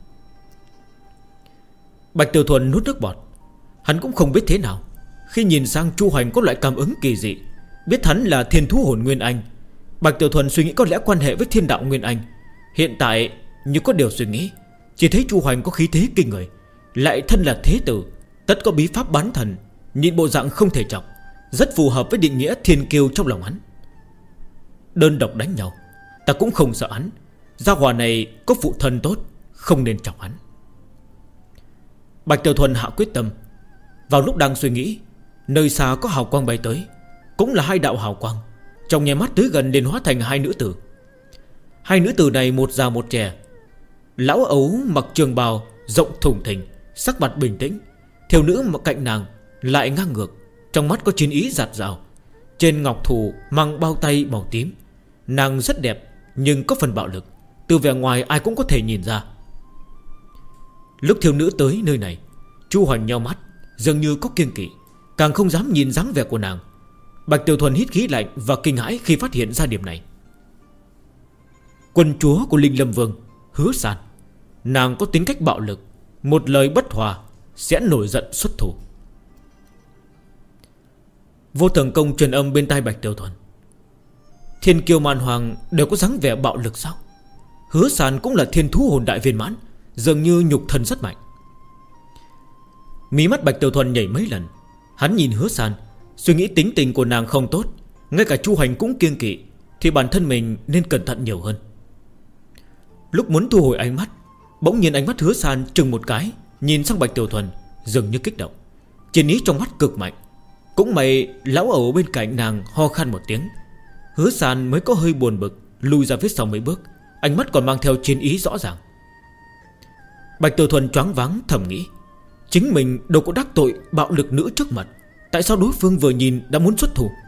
Bạch Tiểu Thuần nuốt nước bọt. Hắn cũng không biết thế nào, khi nhìn sang Chu Hoành có loại cảm ứng kỳ dị. Biết hắn là thiên thú hồn Nguyên Anh, Bạch Tiểu Thuần suy nghĩ có lẽ quan hệ với thiên đạo Nguyên Anh. Hiện tại như có điều suy nghĩ, chỉ thấy Chu Hoành có khí thế kinh người, lại thân là thế tử, tất có bí pháp bán thần, nhìn bộ dạng không thể chọc, rất phù hợp với định nghĩa thiên kiêu trong lòng hắn. Đơn độc đánh nhau ta cũng không sợ hắn, gia hỏa này có phụ thân tốt, không nên chọc hắn. Bạch Tiểu Thuần hạ quyết tâm. Vào lúc đang suy nghĩ, nơi xa có hào quang bay tới, cũng là hai đạo hào quang, trong nháy mắt tới gần liền hóa thành hai nữ tử. Hai nữ tử này một già một trẻ. Lão ấu mặc trường bào rộng thùng thình, sắc mặt bình tĩnh. Thiếu nữ mà cạnh nàng lại ngang ngược, trong mắt có chiến ý giạt rào. Trên ngọc thủ mang bao tay màu tím. Nàng rất đẹp nhưng có phần bạo lực, từ vẻ ngoài ai cũng có thể nhìn ra. Lúc thiếu nữ tới nơi này, Chu Hoành nheo mắt, dường như có kiêng kỵ, càng không dám nhìn dáng vẻ của nàng. Bạch Tiểu Thuần hít khí lạnh và kinh hãi khi phát hiện ra điểm này. Quân chúa của Linh Lâm Vương Hứa San, nàng có tính cách bạo lực, một lời bất hòa sẽ nổi giận xuất thủ. Vô Thường Công truyền âm bên tai Bạch Tiểu Thuần: thiên kiêu man hoàng đều có dáng vẻ bạo lực sao? Hứa San cũng là thiên thú hồn đại viên mãn, dường như nhục thân rất mạnh. Mí mắt Bạch Tiểu Thuần nhảy mấy lần. Hắn nhìn Hứa San, suy nghĩ tính tình của nàng không tốt, ngay cả Chu Hành cũng kiêng kỵ, thì bản thân mình nên cẩn thận nhiều hơn. Lúc muốn thu hồi ánh mắt, bỗng nhiên ánh mắt Hứa San chừng một cái, nhìn sang Bạch Tiểu Thuần, dường như kích động. Chiến ý trong mắt cực mạnh. Cũng may lão ẩu bên cạnh nàng ho khan một tiếng. Hứa San mới có hơi buồn bực, lùi ra phía sau mấy bước, ánh mắt còn mang theo chiến ý rõ ràng. Bạch Tiểu Thuần choáng váng thầm nghĩ, chính mình đâu có đắc tội bạo lực nữ trước mặt, tại sao đối phương vừa nhìn đã muốn xuất thủ?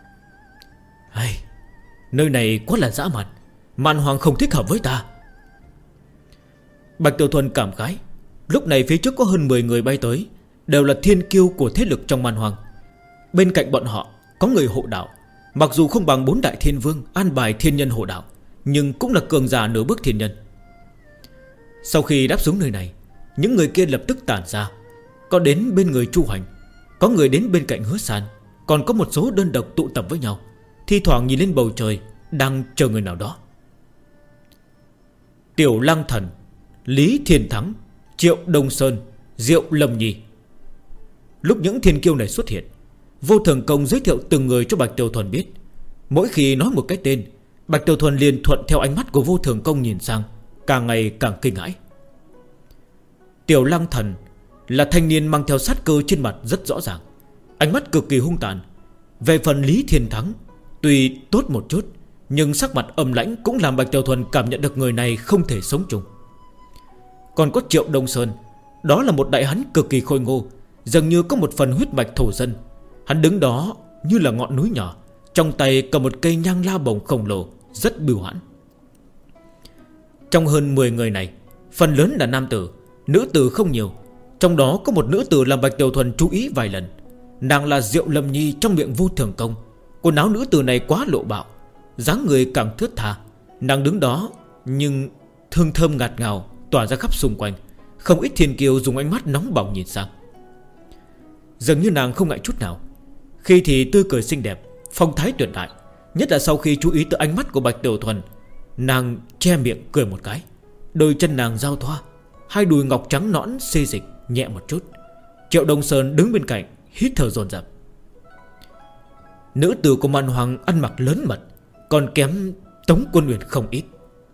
Nơi này quá là dã man, Man Hoàng không thích hợp với ta. Bạch Tiểu Thuần cảm khái. Lúc này phía trước có hơn 10 người bay tới, đều là thiên kiêu của thế lực trong Man Hoàng. Bên cạnh bọn họ có người hộ đạo, mặc dù không bằng 4 đại thiên vương an bài thiên nhân hộ đạo, nhưng cũng là cường giả nửa bước thiên nhân. Sau khi đáp xuống nơi này, những người kia lập tức tản ra. Có đến bên người Chu Hành, có người đến bên cạnh Hứa San, còn có một số đơn độc tụ tập với nhau, thi thoảng nhìn lên bầu trời, đang chờ người nào đó. Tiểu Lăng Thần, Lý Thiên Thắng, Triệu Đông Sơn, Diệu Lâm Nhi. Lúc những thiên kiêu này xuất hiện, Vô Thường Công giới thiệu từng người cho Bạch Tiểu Thuần biết. Mỗi khi nói một cái tên, Bạch Tiểu Thuần liền thuận theo ánh mắt của Vô Thường Công nhìn sang, càng ngày càng kinh hãi. Tiểu Lăng Thần là thanh niên mang theo sát cơ trên mặt rất rõ ràng, ánh mắt cực kỳ hung tàn. Về phần Lý Thiên Thắng, tuy tốt một chút, nhưng sắc mặt âm lãnh cũng làm Bạch Tiểu Thuần cảm nhận được người này không thể sống chung. Còn có Triệu Đông Sơn, đó là một đại hán cực kỳ khôi ngô, dường như có một phần huyết mạch thổ dân. Hắn đứng đó như là ngọn núi nhỏ, trong tay cầm một cây nhang la bồng khổng lồ, rất bưu hãn. Trong hơn 10 người này, phần lớn là nam tử, nữ tử không nhiều. Trong đó có một nữ tử làm Bạch Tiểu Thuần chú ý vài lần. Nàng là Diệu Lâm Nhi trong miệng Vô Thường Công. Quần áo nữ tử này quá lộ bạo, dáng người càng thướt tha. Nàng đứng đó nhưng hương thơm ngạt ngào tỏa ra khắp xung quanh. Không ít thiên kiêu dùng ánh mắt nóng bỏng nhìn sang. Dường như nàng không ngại chút nào. Khi thì tươi cười xinh đẹp, phong thái tuyệt đại. Nhất là sau khi chú ý tới ánh mắt của Bạch Tiểu Thuần, nàng che miệng cười một cái. Đôi chân nàng giao thoa, hai đùi ngọc trắng nõn xê dịch nhẹ một chút. Triệu Đông Sơn đứng bên cạnh hít thở dồn dập. Nữ tử của Man Hoàng ăn mặc lớn mật, còn kém Tống Quân Uyển không ít.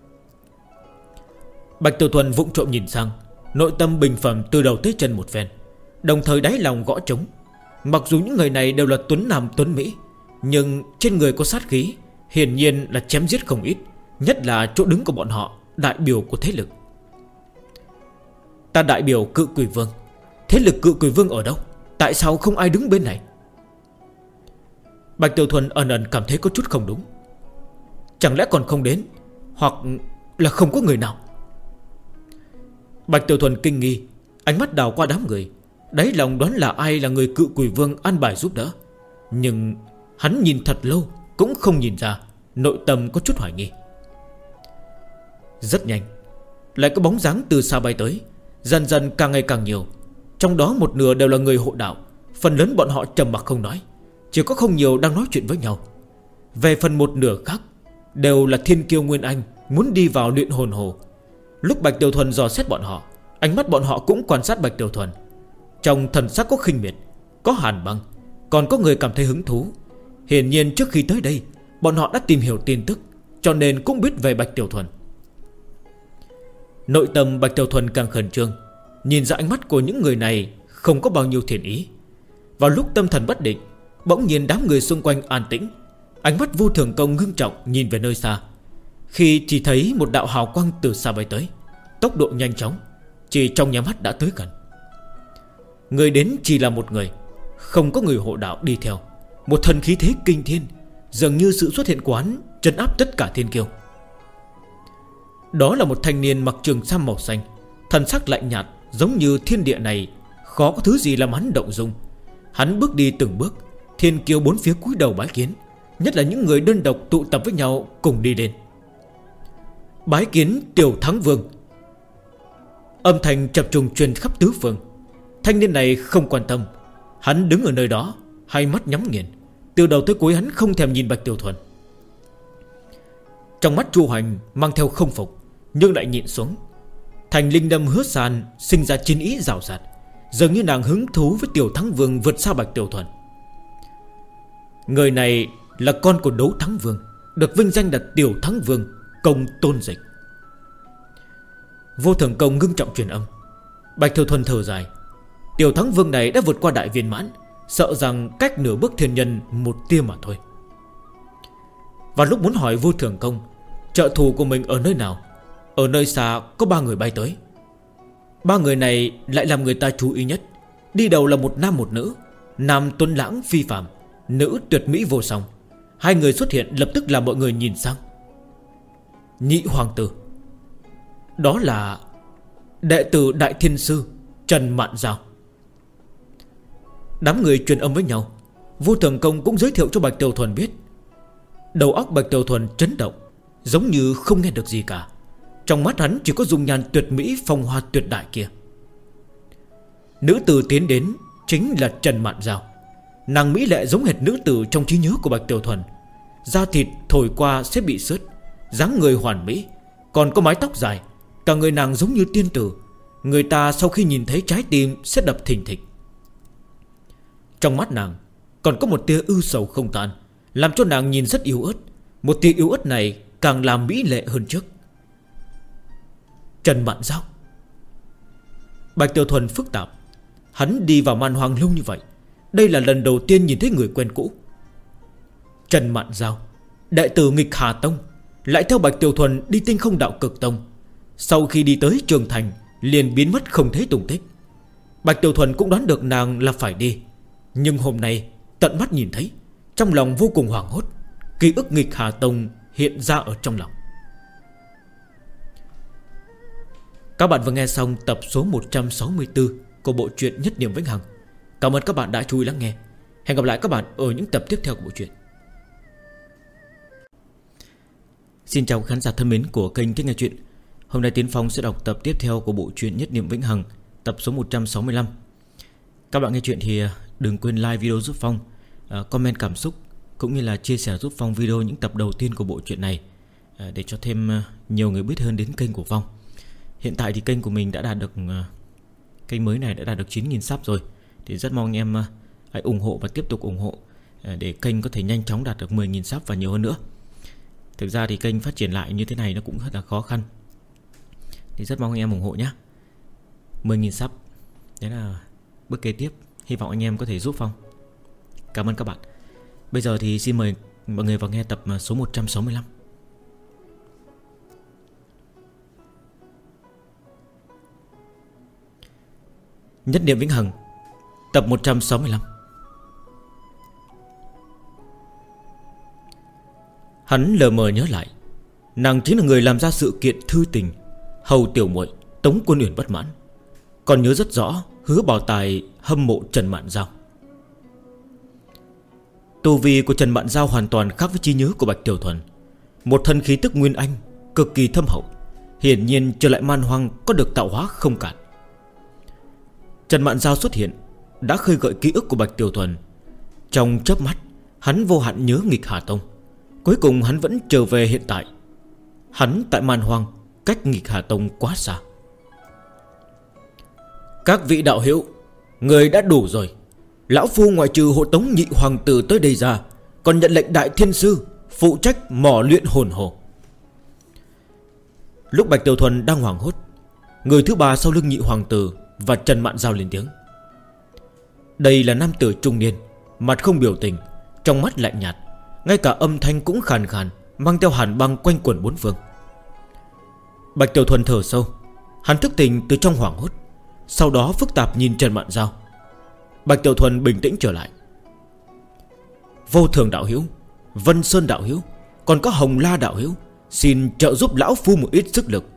Bạch Tiểu Thuần vụng trộm nhìn sang, nội tâm bình phẩm từ đầu tới chân một phen, đồng thời đáy lòng gõ trống. Mặc dù những người này đều là tuấn nam tuấn mỹ, nhưng trên người có sát khí, hiển nhiên là chém giết không ít. Nhất là chỗ đứng của bọn họ, đại biểu của thế lực. Ta đại biểu Cự Quỷ Vương. Thế lực Cự Quỷ Vương ở đâu? Tại sao không ai đứng bên này? Bạch Tiểu Thuần ẩn ẩn cảm thấy có chút không đúng. Chẳng lẽ còn không đến, hoặc là không có người nào? Bạch Tiểu Thuần kinh nghi, ánh mắt đào qua đám người, đáy lòng đoán là ai là người Cự Quỷ Vương an bài giúp đỡ. Nhưng hắn nhìn thật lâu cũng không nhìn ra, nội tâm có chút hoài nghi. Rất nhanh, lại có bóng dáng từ xa bay tới, dần dần càng ngày càng nhiều. Trong đó một nửa đều là người hộ đạo, phần lớn bọn họ trầm mặc không nói, chỉ có không nhiều đang nói chuyện với nhau. Về phần một nửa khác, đều là thiên kiêu Nguyên Anh, muốn đi vào luyện hồn hồ. Lúc Bạch Tiểu Thuần dò xét bọn họ, ánh mắt bọn họ cũng quan sát Bạch Tiểu Thuần. Trong thần sắc có khinh miệt, có hàn băng, còn có người cảm thấy hứng thú. Hiển nhiên trước khi tới đây, bọn họ đã tìm hiểu tin tức, cho nên cũng biết về Bạch Tiểu Thuần. Nội tâm Bạch Tiểu Thuần càng khẩn trương, nhìn ra ánh mắt của những người này không có bao nhiêu thiện ý. Vào lúc tâm thần bất định, bỗng nhiên đám người xung quanh an tĩnh. Ánh mắt Vô Thường Công ngưng trọng nhìn về nơi xa, khi chỉ thấy một đạo hào quang từ xa bay tới, tốc độ nhanh chóng, chỉ trong nháy mắt đã tới gần. Người đến chỉ là một người, không có người hộ đạo đi theo. Một thần khí thế kinh thiên, dường như sự xuất hiện của hắn trấn áp tất cả thiên kiêu. Đó là một thanh niên mặc trường sam màu xanh, thần sắc lạnh nhạt, giống như thiên địa này khó có thứ gì làm hắn động dung. Hắn bước đi từng bước, thiên kiêu bốn phía cúi đầu bái kiến, nhất là những người đơn độc tụ tập với nhau cùng đi lên. Bái kiến Tiểu Thắng Vương. Âm thanh chập trùng truyền khắp tứ phương. Thanh niên này không quan tâm, hắn đứng ở nơi đó, hai mắt nhắm nghiền, từ đầu tới cuối hắn không thèm nhìn Bạch Tiểu Thuần. Trong mắt Chu Hoành mang theo không phục, nhưng lại nhịn xuống. Thành linh đâm hứa sàn sinh ra chiến ý rào rạt, dường như nàng hứng thú với Tiểu Thắng Vương vượt xa Bạch Tiểu Thuần. Người này là con của Đấu Thắng Vương, được vinh danh là Tiểu Thắng Vương Công Tôn Dịch. Vô Thường Công ngưng trọng truyền âm. Bạch Tiểu Thuần thở dài, Tiểu Thắng Vương này đã vượt qua đại viên mãn, sợ rằng cách nửa bước thiên nhân một tia mà thôi. Và lúc muốn hỏi Vô Thường Công trợ thủ của mình ở nơi nào, ở nơi xa có 3 người bay tới. 3 người này lại làm người ta chú ý nhất. Đi đầu là một nam một nữ, nam tuấn lãng phi phàm, nữ tuyệt mỹ vô song. Hai người xuất hiện lập tức làm mọi người nhìn sang. Nhị hoàng tử, đó là đệ tử Đại Thiên Sư Trần Mạn Giao. Đám người truyền âm với nhau. Vô Thường Công cũng giới thiệu cho Bạch Tiểu Thuần biết. Đầu óc Bạch Tiểu Thuần chấn động, giống như không nghe được gì cả. Trong mắt hắn chỉ có dung nhan tuyệt mỹ phong hoa tuyệt đại kia. Nữ tử tiến đến chính là Trần Mạn Giao. Nàng mỹ lệ giống hệt nữ tử trong trí nhớ của Bạch Tiểu Thuần. Da thịt thổi qua sẽ bị sứt, dáng người hoàn mỹ, còn có mái tóc dài. Cả người nàng giống như tiên tử. Người ta sau khi nhìn thấy trái tim sẽ đập thình thịch. Trong mắt nàng còn có một tia ưu sầu không tan, làm cho nàng nhìn rất yếu ớt. Một tia yếu ớt này càng làm mỹ lệ hơn trước. Trần Mạn Giao. Bạch Tiểu Thuần phức tạp. Hắn đi vào Man Hoang lâu như vậy, đây là lần đầu tiên nhìn thấy người quen cũ. Trần Mạn Giao, đệ tử Nghịch Hà Tông, lại theo Bạch Tiểu Thuần đi Tinh Không Đạo Cực Tông. Sau khi đi tới Trường Thành liền biến mất không thấy tung tích. Bạch Tiểu Thuần cũng đoán được nàng là phải đi, nhưng hôm nay tận mắt nhìn thấy, trong lòng vô cùng hoảng hốt. Ký ức Nghịch Hà Tông hiện ra ở trong lòng. Các bạn vừa nghe xong tập số 164 của bộ truyện Nhất Niệm Vĩnh Hằng. Cảm ơn các bạn đã chú ý lắng nghe. Hẹn gặp lại các bạn ở những tập tiếp theo của bộ truyện. Xin chào khán giả thân mến của kênh Thích Nghe Chuyện. Hôm nay Tiến Phong sẽ đọc tập tiếp theo của bộ truyện Nhất Niệm Vĩnh Hằng, tập số 165. Các bạn nghe chuyện thì đừng quên like video giúp Phong, comment cảm xúc, cũng như là chia sẻ giúp Phong video những tập đầu tiên của bộ truyện này, để cho thêm nhiều người biết hơn đến kênh của Phong. Hiện tại thì kênh của mình đã đạt được, kênh mới này đã đạt được 9.000 sub rồi. Thì rất mong anh em hãy ủng hộ và tiếp tục ủng hộ, để kênh có thể nhanh chóng đạt được 10.000 sub và nhiều hơn nữa. Thực ra thì kênh phát triển lại như thế này nó cũng rất là khó khăn, thì rất mong anh em ủng hộ nhé. 10.000 sub, đấy là bước kế tiếp. Hy vọng anh em có thể giúp Phong. Cảm ơn các bạn. Bây giờ thì xin mời mọi người vào nghe tập số 165. Nhất Niệm Vĩnh Hằng, tập 165. Hắn lờ mờ nhớ lại, nàng chính là người làm ra sự kiện thư tình hầu tiểu muội Tống Quân Uyển bất mãn. Còn nhớ rất rõ Hứa Bảo Tài hâm mộ Trần Mạn Giao. Tu vi của Trần Mạn Giao hoàn toàn khác với trí nhớ của Bạch Tiểu Thuần. Một thân khí tức nguyên anh cực kỳ thâm hậu, hiển nhiên trở lại Man Hoang có được tạo hóa không cạn. Trần Mạn Giao xuất hiện đã khơi gợi ký ức của Bạch Tiểu Thuần. Trong chớp mắt hắn vô hạn nhớ Nghịch Hà Tông. Cuối cùng hắn vẫn trở về hiện tại. Hắn tại Man Hoang cách Nghịch Hà Tông quá xa. Các vị đạo hữu, người đã đủ rồi. Lão phu ngoại trừ hộ tống nhị hoàng tử tới đây ra, còn nhận lệnh đại thiên sư phụ trách mỏ luyện hồn hồ. Lúc Bạch Tiểu Thuần đang hoảng hốt, người thứ ba sau lưng nhị hoàng tử và Trần Mạn Giao lên tiếng. Đây là nam tử trung niên, mặt không biểu tình, trong mắt lạnh nhạt, ngay cả âm thanh cũng khàn khàn, mang theo hàn băng quanh quẩn bốn phương. Bạch Tiểu Thuần thở sâu. Hắn thức tỉnh từ trong hoảng hốt, sau đó phức tạp nhìn Trần Mạn Giao. Bạch Tiểu Thuần bình tĩnh trở lại. Vô Thường đạo hữu, Vân Sơn đạo hữu, còn có Hồng La đạo hữu, xin trợ giúp lão phu một ít sức lực.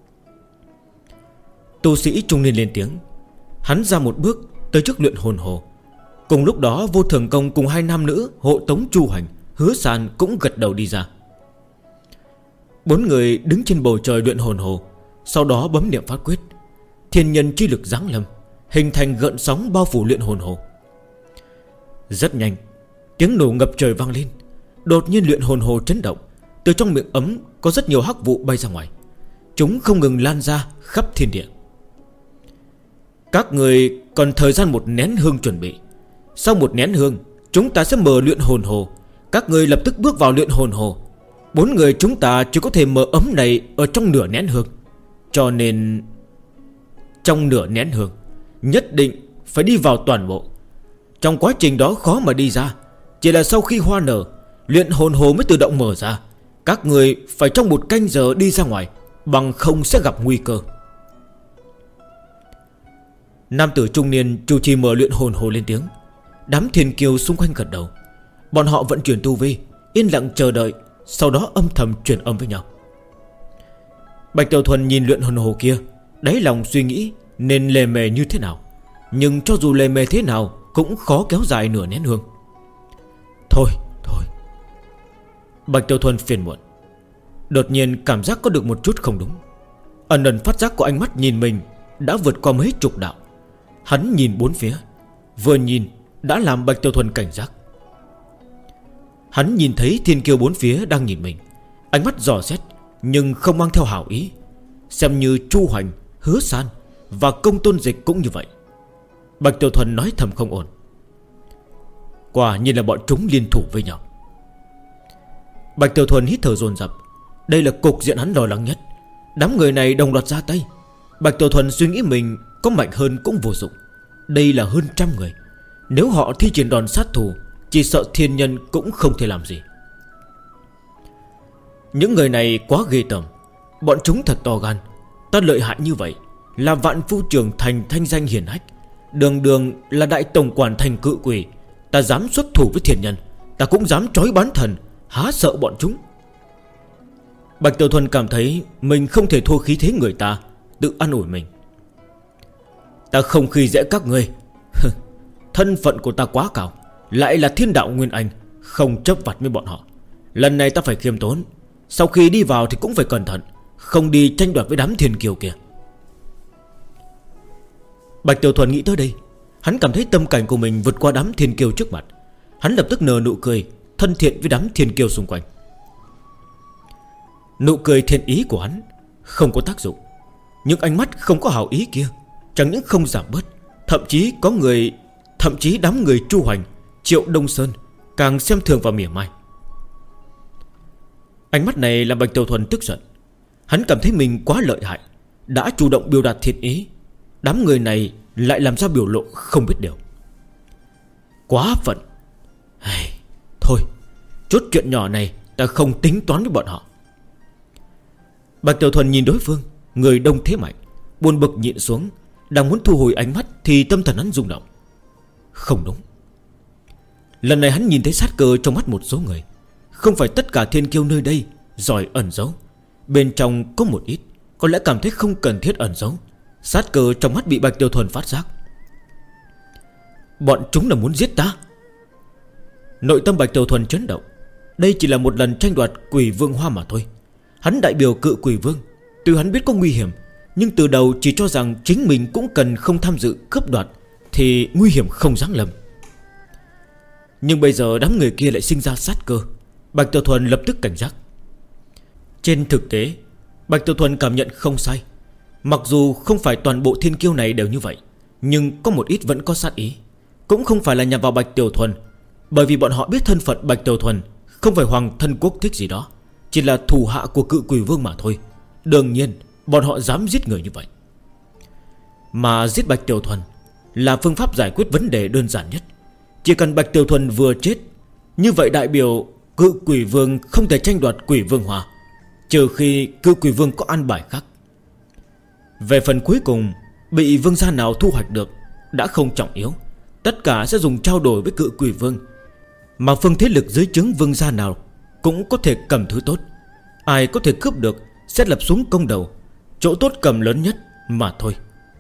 Tu sĩ trung niên lên tiếng. Hắn ra một bước tới trước luyện hồn hồ. Cùng lúc đó Vô Thường Công cùng hai nam nữ hộ tống Chu Hành, Hứa Sàn cũng gật đầu đi ra. Bốn người đứng trên bầu trời luyện hồn hồ, sau đó bấm niệm pháp quyết. Thiên nhân chi lực giáng lâm, hình thành gợn sóng bao phủ luyện hồn hồ. Rất nhanh, tiếng nổ ngập trời vang lên. Đột nhiên luyện hồn hồ chấn động. Từ trong miệng ấm có rất nhiều hắc vụ bay ra ngoài. Chúng không ngừng lan ra khắp thiên địa. Các người còn thời gian một nén hương chuẩn bị. Sau một nén hương chúng ta sẽ mở luyện hồn hồ. Các người lập tức bước vào luyện hồn hồ. Bốn người chúng ta chỉ có thể mở ấm này ở trong nửa nén hương. Cho nên trong nửa nén hương nhất định phải đi vào toàn bộ. Trong quá trình đó khó mà đi ra. Chỉ là sau khi hoa nở, luyện hồn hồ mới tự động mở ra. Các người phải trong một canh giờ đi ra ngoài, bằng không sẽ gặp nguy cơ. Nam tử trung niên chủ trì mở luyện hồn hồ lên tiếng. Đám thiên kiêu xung quanh gật đầu. Bọn họ vận chuyển tu vi, yên lặng chờ đợi, sau đó âm thầm truyền âm với nhau. Bạch Tiểu Thuần nhìn luyện hồn hồ kia, đáy lòng suy nghĩ nên lề mề như thế nào. Nhưng cho dù lề mề thế nào cũng khó kéo dài nửa nén hương. Thôi. Bạch Tiểu Thuần phiền muộn. Đột nhiên cảm giác có được một chút không đúng. Ẩn ẩn phát giác của ánh mắt nhìn mình đã vượt qua mấy chục đạo. Hắn nhìn bốn phía, vừa nhìn đã làm Bạch Tiểu Thuần cảnh giác. Hắn nhìn thấy thiên kiêu bốn phía đang nhìn mình, ánh mắt dò xét nhưng không mang theo hảo ý. Xem như Chu Hoành, Hứa San và Công Tôn Dịch cũng như vậy. Bạch Tiểu Thuần nói thầm không ổn. Quả nhiên là bọn chúng liên thủ với nhau. Bạch Tiểu Thuần hít thở dồn dập. Đây là cục diện hắn lo lắng nhất. Đám người này đồng loạt ra tay. Bạch Tiểu Thuần suy nghĩ mình có mạnh hơn cũng vô dụng. Đây là hơn 100 người. Nếu họ thi triển đòn sát thủ, chỉ sợ thiên nhân cũng không thể làm gì. Những người này quá ghê tởm. Bọn chúng thật to gan. Ta lợi hại như vậy, là Vạn Phu Trường Thành thanh danh hiển hách, đường đường là đại tổng quản thành cự quỷ. Ta dám xuất thủ với thiên nhân, ta cũng dám trói bán thần. Há sợ bọn chúng. Bạch Tiểu Thuần cảm thấy mình không thể thua khí thế người ta, tự an ủi mình. Ta không khi dễ các ngươi. Thân phận của ta quá cao, lại là thiên đạo nguyên anh, không chấp vặt với bọn họ. Lần này ta phải khiêm tốn. Sau khi đi vào thì cũng phải cẩn thận, không đi tranh đoạt với đám thiên kiều kia. Bạch Tiểu Thuần nghĩ tới đây, hắn cảm thấy tâm cảnh của mình vượt qua đám thiên kiều trước mặt. Hắn lập tức nở nụ cười thân thiện với đám thiên kiều xung quanh. Nụ cười thiện ý của hắn không có tác dụng. Những ánh mắt không có hảo ý kia chẳng những không giảm bớt, thậm chí đám người Chu Hoành, Triệu Đông Sơn càng xem thường và mỉa mai. Ánh mắt này làm Bạch Tiểu Thuần tức giận. Hắn cảm thấy mình quá lợi hại, đã chủ động biểu đạt thiện ý. Đám người này lại làm ra biểu lộ không biết điều. Quá phận. Thôi, chút chuyện nhỏ này ta không tính toán với bọn họ. Bạch Tiểu Thuần nhìn đối phương, người đông thế mạnh, buồn bực nhịn xuống. Đang muốn thu hồi ánh mắt thì tâm thần hắn rung động. Không đúng. Lần này hắn nhìn thấy sát cơ trong mắt một số người. Không phải tất cả thiên kiêu nơi đây giỏi ẩn giấu. Bên trong có một ít có lẽ cảm thấy không cần thiết ẩn giấu. Sát cơ trong mắt bị Bạch Tiểu Thuần phát giác. Bọn chúng là muốn giết ta. Nội tâm Bạch Tiểu Thuần chấn động. Đây chỉ là một lần tranh đoạt quỷ vương hoa mà thôi. Hắn đại biểu cự quỷ vương. Tuy hắn biết có nguy hiểm, nhưng từ đầu chỉ cho rằng chính mình cũng cần không tham dự cướp đoạt thì nguy hiểm không giáng lâm. Nhưng bây giờ đám người kia lại sinh ra sát cơ. Bạch Tiểu Thuần lập tức cảnh giác. Trên thực tế, Bạch Tiểu Thuần cảm nhận không sai. Mặc dù không phải toàn bộ thiên kiêu này đều như vậy, nhưng có một ít vẫn có sát ý. Cũng không phải là nhằm vào Bạch Tiểu Thuần, bởi vì bọn họ biết thân phận Bạch Tiểu Thuần không phải hoàng thân quốc thích gì đó, chỉ là thủ hạ của cự quỷ vương mà thôi. Đương nhiên bọn họ dám giết người như vậy. Mà giết Bạch Tiểu Thuần là phương pháp giải quyết vấn đề đơn giản nhất. Chỉ cần Bạch Tiểu Thuần vừa chết, như vậy đại biểu cự quỷ vương không thể tranh đoạt quỷ vương hòa, trừ khi cự quỷ vương có an bài khác. Về phần cuối cùng, bị vương gia nào thu hoạch được đã không trọng yếu. Tất cả sẽ dùng trao đổi với cự quỷ vương. Mà phương thế lực dưới trướng vương gia nào cũng có thể cầm thứ tốt. Ai có thể cướp được sẽ lập xuống công đầu. Chỗ tốt cầm lớn nhất mà thôi.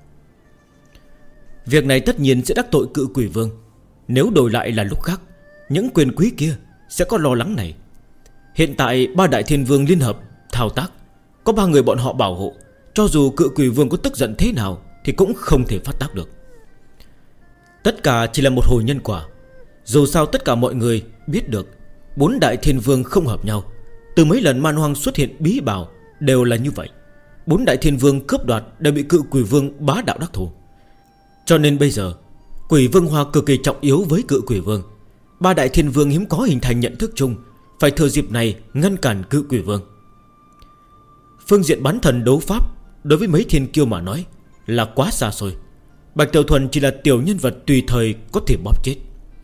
Việc này tất nhiên sẽ đắc tội cự quỷ vương. Nếu đổi lại là lúc khác, những quyền quý kia sẽ có lo lắng này. Hiện tại ba đại thiên vương liên hợp thao tác, có ba người bọn họ bảo hộ. Cho dù cự quỷ vương có tức giận thế nào thì cũng không thể phát tác được. Tất cả chỉ là một hồi nhân quả. Dù sao tất cả mọi người biết được bốn đại thiên vương không hợp nhau. Từ mấy lần man hoang xuất hiện bí bảo đều là như vậy. Bốn đại thiên vương cướp đoạt đều bị cự quỷ vương bá đạo đắc thủ. Cho nên bây giờ quỷ vương hoa cực kỳ trọng yếu với cự quỷ vương. Ba đại thiên vương hiếm có hình thành nhận thức chung, phải thừa dịp này ngăn cản cự quỷ vương. Phương diện bán thần đấu pháp đối với mấy thiên kiêu mà nói là quá xa xôi. Bạch Tiểu Thuần chỉ là tiểu nhân vật tùy thời có thể bóp chết.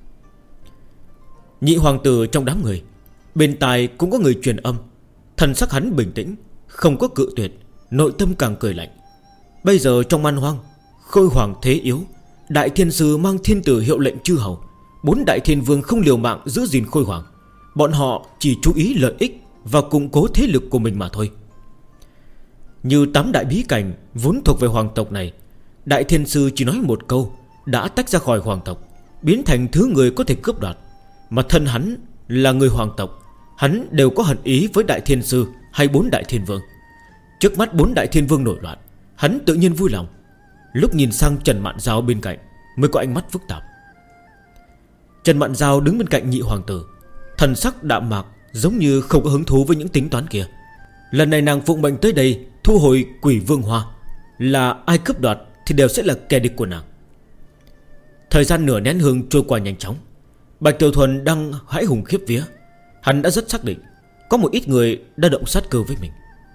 Nhị hoàng tử trong đám người bên tai cũng có người truyền âm. Thần sắc hắn bình tĩnh, không có cự tuyệt, nội tâm càng cười lạnh. Bây giờ trong man hoang, khôi hoàng thế yếu, đại thiên sư mang thiên tử hiệu lệnh chư hầu, bốn đại thiên vương không liều mạng giữ gìn khôi hoàng. Bọn họ chỉ chú ý lợi ích và củng cố thế lực của mình mà thôi. Như tám đại bí cảnh vốn thuộc về hoàng tộc này, đại thiên sư chỉ nói một câu đã tách ra khỏi hoàng tộc, biến thành thứ người có thể cướp đoạt. Mà thân hắn là người hoàng tộc, hắn đều có hận ý với đại thiên sư hay bốn đại thiên vương. Trước mắt bốn đại thiên vương nổi loạn, hắn tự nhiên vui lòng. Lúc nhìn sang Trần Mạn Giao bên cạnh mới có ánh mắt phức tạp. Trần Mạn Giao đứng bên cạnh nhị hoàng tử, thần sắc đạm mạc, giống như không có hứng thú với những tính toán kia. Lần này nàng phụng mệnh tới đây thu hồi quỷ vương hoa, là ai cướp đoạt thì đều sẽ là kẻ địch của nàng. Thời gian nửa nén hương trôi qua nhanh chóng. Bạch Tiểu Thuần đang hãi hùng khiếp vía. Hắn đã rất xác định có một ít người đã động sát cơ với mình.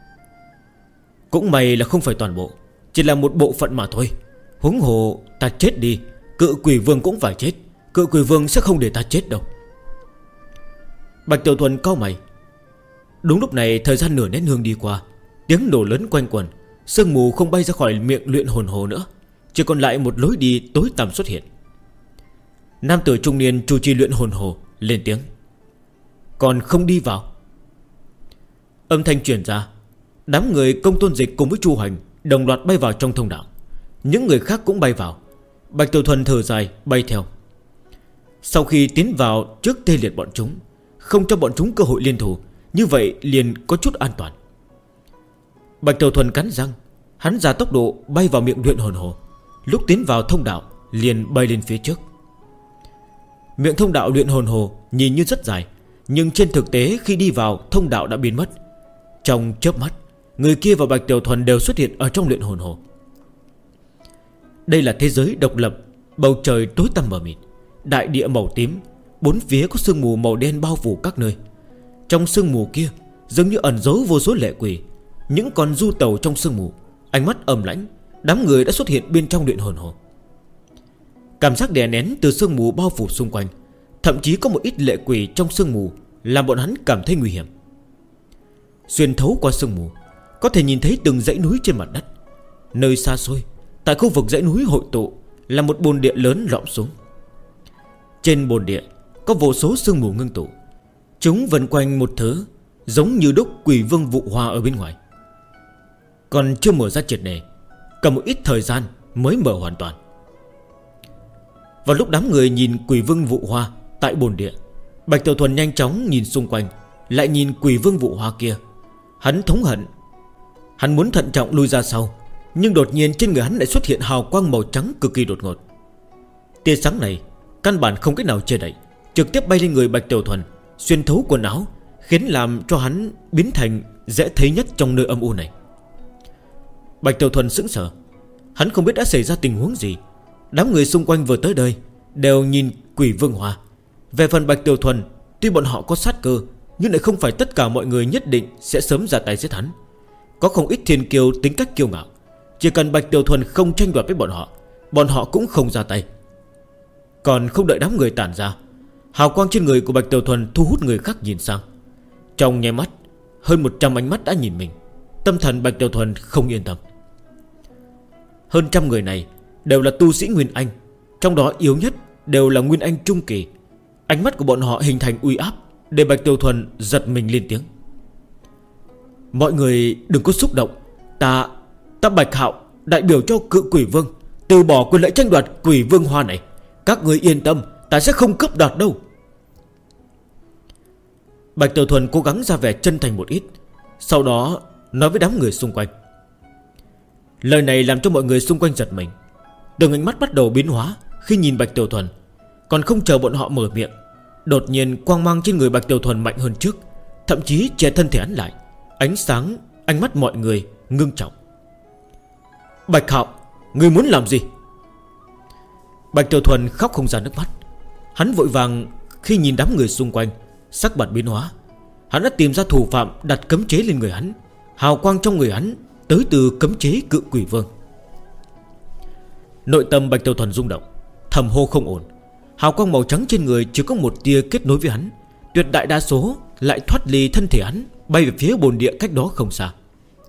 Cũng may là không phải toàn bộ, chỉ là một bộ phận mà thôi. Huống hồ ta chết đi, Cự Quỷ Vương cũng phải chết. Cự Quỷ Vương sẽ không để ta chết đâu. Bạch Tiểu Thuần cau mày. Đúng lúc này thời gian nửa nén hương đi qua, tiếng nổ lớn quanh quẩn. Sương mù không bay ra khỏi miệng luyện hồn hồ nữa, chỉ còn lại một lối đi tối tăm xuất hiện. Nam tử trung niên chủ trì luyện hồn hồ lên tiếng: còn không đi vào. Âm thanh truyền ra. Đám người Công Tôn Dịch cùng với Chu Hành đồng loạt bay vào trong thông đạo. Những người khác cũng bay vào. Bạch Tiểu Thuần thở dài bay theo. Sau khi tiến vào trước tê liệt bọn chúng, không cho bọn chúng cơ hội liên thủ, như vậy liền có chút an toàn. Bạch Tiểu Thuần cắn răng, hắn ra tốc độ bay vào miệng luyện hồn hồ. Lúc tiến vào thông đạo liền bay lên phía trước. Miệng thông đạo luyện hồn hồ nhìn như rất dài, nhưng trên thực tế khi đi vào thông đạo đã biến mất. Trong chớp mắt, người kia và Bạch Tiểu Thuần đều xuất hiện ở trong luyện hồn hồ. Đây là thế giới độc lập. Bầu trời tối tăm mờ mịt, đại địa màu tím, bốn phía có sương mù màu đen bao phủ các nơi. Trong sương mù kia dường như ẩn giấu vô số lệ quỷ. Những con du tàu trong sương mù, ánh mắt âm lãnh. Đám người đã xuất hiện bên trong luyện hồn hồ. Cảm giác đè nén từ sương mù bao phủ xung quanh, thậm chí có một ít lệ quỷ trong sương mù, làm bọn hắn cảm thấy nguy hiểm. Xuyên thấu qua sương mù, có thể nhìn thấy từng dãy núi trên mặt đất. Nơi xa xôi, tại khu vực dãy núi hội tụ, là một bồn địa lớn lõm xuống. Trên bồn địa có vô số sương mù ngưng tụ. Chúng vần quanh một thứ giống như đúc Quỷ Vương vụ hoa ở bên ngoài. Còn chưa mở ra triệt đề, cần một ít thời gian mới mở hoàn toàn. Vào lúc đám người nhìn Quỷ Vương vụ hoa tại bồn địa, Bạch Tiểu Thuần nhanh chóng nhìn xung quanh, lại nhìn Quỷ Vương vụ hoa kia. Hắn thống hận. Hắn muốn thận trọng lui ra sau, nhưng đột nhiên trên người hắn lại xuất hiện hào quang màu trắng cực kỳ đột ngột. Tia sáng này căn bản không cách nào che đậy, trực tiếp bay lên người Bạch Tiểu Thuần, xuyên thấu quần áo, khiến làm cho hắn biến thành dễ thấy nhất trong nơi âm u này. Bạch Tiểu Thuần sững sờ. Hắn không biết đã xảy ra tình huống gì. Đám người xung quanh vừa tới đây đều nhìn Quỷ Vương hoa. Về phần Bạch Tiểu Thuần, tuy bọn họ có sát cơ, nhưng lại không phải tất cả mọi người nhất định sẽ sớm ra tay giết hắn. Có không ít thiên kiêu tính cách kiêu ngạo, chỉ cần Bạch Tiểu Thuần không tranh đoạt với bọn họ cũng không ra tay. Còn không đợi đám người tản ra, hào quang trên người của Bạch Tiểu Thuần thu hút người khác nhìn sang. Trong nháy mắt, hơn 100 ánh mắt đã nhìn mình. Tâm thần Bạch Tiểu Thuần không yên tâm. Hơn 100 người này đều là tu sĩ Nguyên Anh, trong đó yếu nhất đều là Nguyên Anh trung kỳ. Ánh mắt của bọn họ hình thành uy áp, để Bạch Tiểu Thuần giật mình lên tiếng: mọi người đừng có xúc động. Ta Bạch Hạo đại biểu cho Cự Quỷ Vương từ bỏ quyền lợi tranh đoạt Quỷ Vương hoa này. Các người yên tâm, ta sẽ không cướp đoạt đâu. Bạch Tiểu Thuần cố gắng ra vẻ chân thành một ít, sau đó nói với đám người xung quanh. Lời này làm cho mọi người xung quanh giật mình. Từng ánh mắt bắt đầu biến hóa khi nhìn Bạch Tiểu Thuần. Còn không chờ bọn họ mở miệng, đột nhiên quang mang trên người Bạch Tiểu Thuần mạnh hơn trước, thậm chí che thân thể hắn lại. Ánh sáng, ánh mắt mọi người ngưng trọng. Bạch Hạo, ngươi muốn làm gì? Bạch Tiểu Thuần khóc không ra nước mắt. Hắn vội vàng khi nhìn đám người xung quanh, sắc mặt biến hóa. Hắn đã tìm ra thủ phạm đặt cấm chế lên người hắn. Hào quang trong người hắn tới từ cấm chế Cự Quỷ Vương. Nội tâm Bạch Tiểu Thuần rung động, thầm hô không ổn. Hào quang màu trắng trên người chỉ có một tia kết nối với hắn, tuyệt đại đa số lại thoát ly thân thể hắn, bay về phía bồn địa cách đó không xa.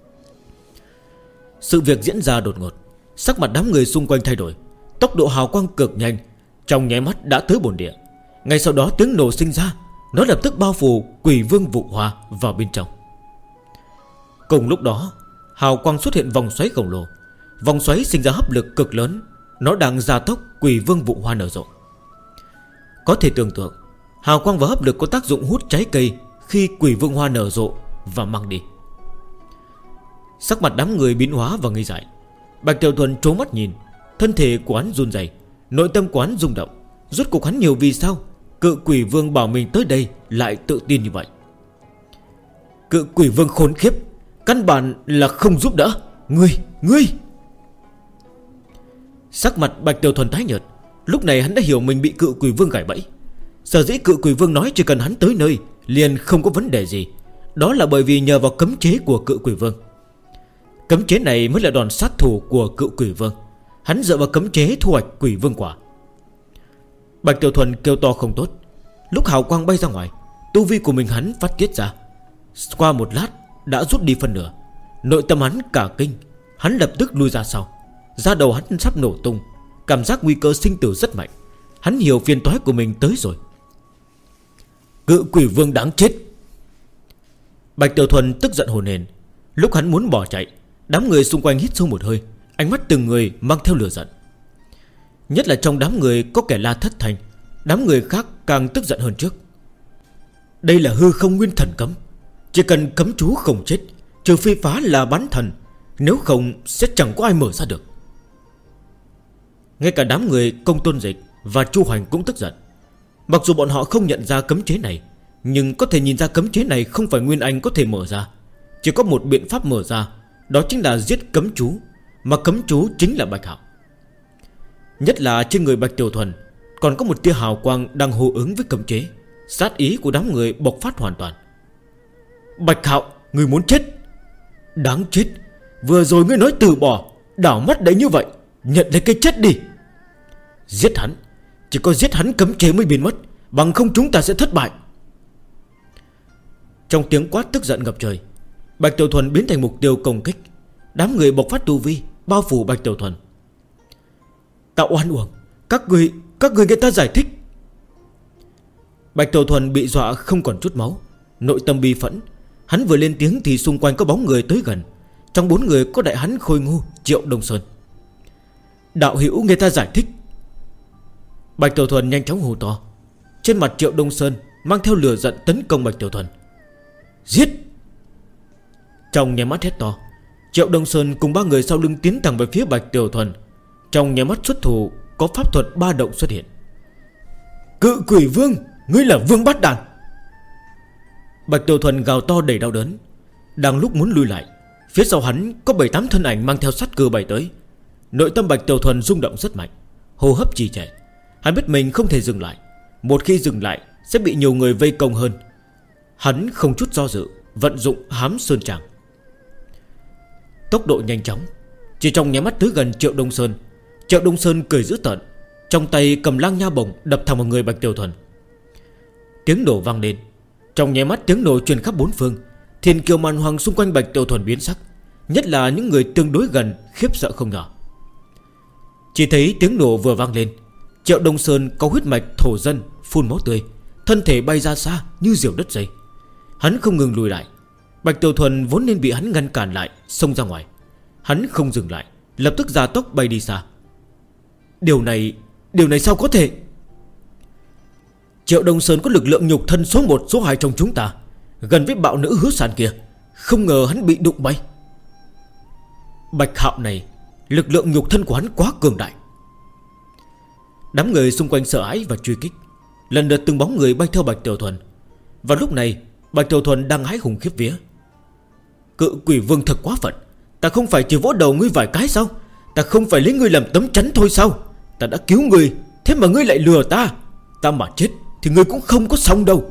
Sự việc diễn ra đột ngột, sắc mặt đám người xung quanh thay đổi. Tốc độ hào quang cực nhanh, trong nháy mắt đã tới bồn địa. Ngay sau đó tiếng nổ sinh ra, nó lập tức bao phủ Quỷ Vương vụ hoa vào bên trong. Cùng lúc đó, hào quang xuất hiện vòng xoáy khổng lồ. Vòng xoáy sinh ra hấp lực cực lớn, nó đang gia tốc Quỷ Vương vụ hoa nở rộ. Có thể tưởng tượng, hào quang và hấp lực có tác dụng hút trái cây khi Quỷ Vương hoa nở rộ và mang đi. Sắc mặt đám người biến hóa và ngây dại. Bạch Tiểu Thuần trố mắt nhìn, thân thể của hắn run rẩy, nội tâm của hắn rung động. Rốt cuộc hắn hiểu vì sao Cự Quỷ Vương bảo mình tới đây lại tự tin như vậy. Cự Quỷ Vương khốn khiếp, căn bản là không giúp đỡ. Ngươi Sắc mặt Bạch Tiểu Thuần tái nhợt. Lúc này hắn đã hiểu mình bị Cự Quỷ Vương gài bẫy. Sở dĩ Cự Quỷ Vương nói chỉ cần hắn tới nơi liền không có vấn đề gì, đó là bởi vì nhờ vào cấm chế của Cự Quỷ Vương. Cấm chế này mới là đòn sát thủ của Cự Quỷ Vương. Hắn dựa vào cấm chế thu hoạch Quỷ Vương quả. Bạch Tiểu Thuần kêu to không tốt. Lúc hào quang bay ra ngoài, tu vi của mình hắn phát tiết ra. Qua một lát đã rút đi phân nửa. Nội tâm hắn cả kinh. Hắn lập tức lui ra sau. Da đầu hắn sắp nổ tung. Cảm giác nguy cơ sinh tử rất mạnh. Hắn hiểu phiền toái của mình tới rồi. Cự Quỷ Vương đáng chết. Bạch Tiểu Thuần tức giận hồn hển. Lúc hắn muốn bỏ chạy, đám người xung quanh hít sâu một hơi, ánh mắt từng người mang theo lửa giận. Nhất là trong đám người có kẻ la thất thanh. Đám người khác càng tức giận hơn trước. Đây là hư không nguyên thần cấm. Chỉ cần cấm chú không chết, trừ phi phá là bán thần, nếu không sẽ chẳng có ai mở ra được. Ngay cả đám người Công Tôn Dịch và Chu Hoành cũng tức giận. Mặc dù bọn họ không nhận ra cấm chế này, nhưng có thể nhìn ra cấm chế này không phải Nguyên Anh có thể mở ra. Chỉ có một biện pháp mở ra, đó chính là giết cấm chú. Mà cấm chú chính là Bạch Hạo. Nhất là trên người Bạch Tiểu Thuần còn có một tia hào quang đang hô ứng với cấm chế. Sát ý của đám người bộc phát hoàn toàn. Bạch Hạo, người muốn chết. Đáng chết. Vừa rồi ngươi nói từ bỏ, đảo mắt đấy như vậy, nhận lấy cái chết đi. Giết hắn. Chỉ có giết hắn cấm chế mới biến mất, bằng không chúng ta sẽ thất bại. Trong tiếng quát tức giận ngập trời, Bạch Tiểu Thuần biến thành mục tiêu công kích. Đám người bộc phát tu vi bao phủ Bạch Tiểu Thuần. Tạo oan uổng. Các người nghe ta giải thích. Bạch Tiểu Thuần bị dọa không còn chút máu, nội tâm bi phẫn. Hắn vừa lên tiếng thì xung quanh có bóng người tới gần. Trong 4 người có đại hắn Khôi Ngu, Triệu Đông Sơn. Đạo hữu nghe ta giải thích. Bạch Tiểu Thuần nhanh chóng hô to. Trên mặt Triệu Đông Sơn mang theo lửa giận tấn công Bạch Tiểu Thuần. Giết. Trong nháy mắt hét to, Triệu Đông Sơn cùng 3 người sau lưng tiến thẳng về phía Bạch Tiểu Thuần. Trong nháy mắt xuất thủ, có pháp thuật 3 động xuất hiện. Cự Quỷ Vương, ngươi là Vương Bát Đàn. Bạch Tiểu Thuần gào to đầy đau đớn. Đang lúc muốn lui lại, phía sau hắn có 7-8 thân ảnh mang theo sát cơ bay tới. Nội tâm Bạch Tiểu Thuần rung động rất mạnh, hô hấp trì trệ. Hắn biết mình không thể dừng lại. Một khi dừng lại sẽ bị nhiều người vây công hơn. Hắn không chút do dự vận dụng Hám Sơn Tràng. Tốc độ nhanh chóng, chỉ trong nháy mắt tới gần Triệu Đông Sơn. Triệu Đông Sơn cười dữ tợn, trong tay cầm lang nha bổng đập thẳng vào người Bạch Tiểu Thuần. Tiếng nổ vang lên. Trong nháy mắt tiếng nổ truyền khắp 4 phương. Thiên kiều màn hoàng xung quanh Bạch Tiểu Thuần biến sắc, nhất là những người tương đối gần khiếp sợ không nhỏ. Chỉ thấy tiếng nổ vừa vang lên, Triệu Đông Sơn có huyết mạch thổ dân phun máu tươi, thân thể bay ra xa như diều đất dây. Hắn không ngừng lùi lại. Bạch Tiểu Thuần vốn nên bị hắn ngăn cản lại, xông ra ngoài. Hắn không dừng lại, lập tức gia tốc bay đi xa. Điều này sao có thể? Triệu Đông Sơn có lực lượng nhục thân số 1 số 2 trong chúng ta, gần với bạo nữ Hứa Sàn kia. Không ngờ hắn bị đụng bay. Bạch Hạo này, lực lượng nhục thân của hắn quá cường đại. Đám người xung quanh sợ hãi và truy kích. Lần lượt từng bóng người bay theo Bạch Tiểu Thuần. Và lúc này Bạch Tiểu Thuần đang hái hùng khiếp vía. Cự Quỷ Vương thật quá phận. Ta không phải chỉ vỗ đầu ngươi vài cái sao? Ta không phải lấy ngươi làm tấm chắn thôi sao? Ta đã cứu ngươi, thế mà ngươi lại lừa ta. Ta mà chết thì ngươi cũng không có xong đâu.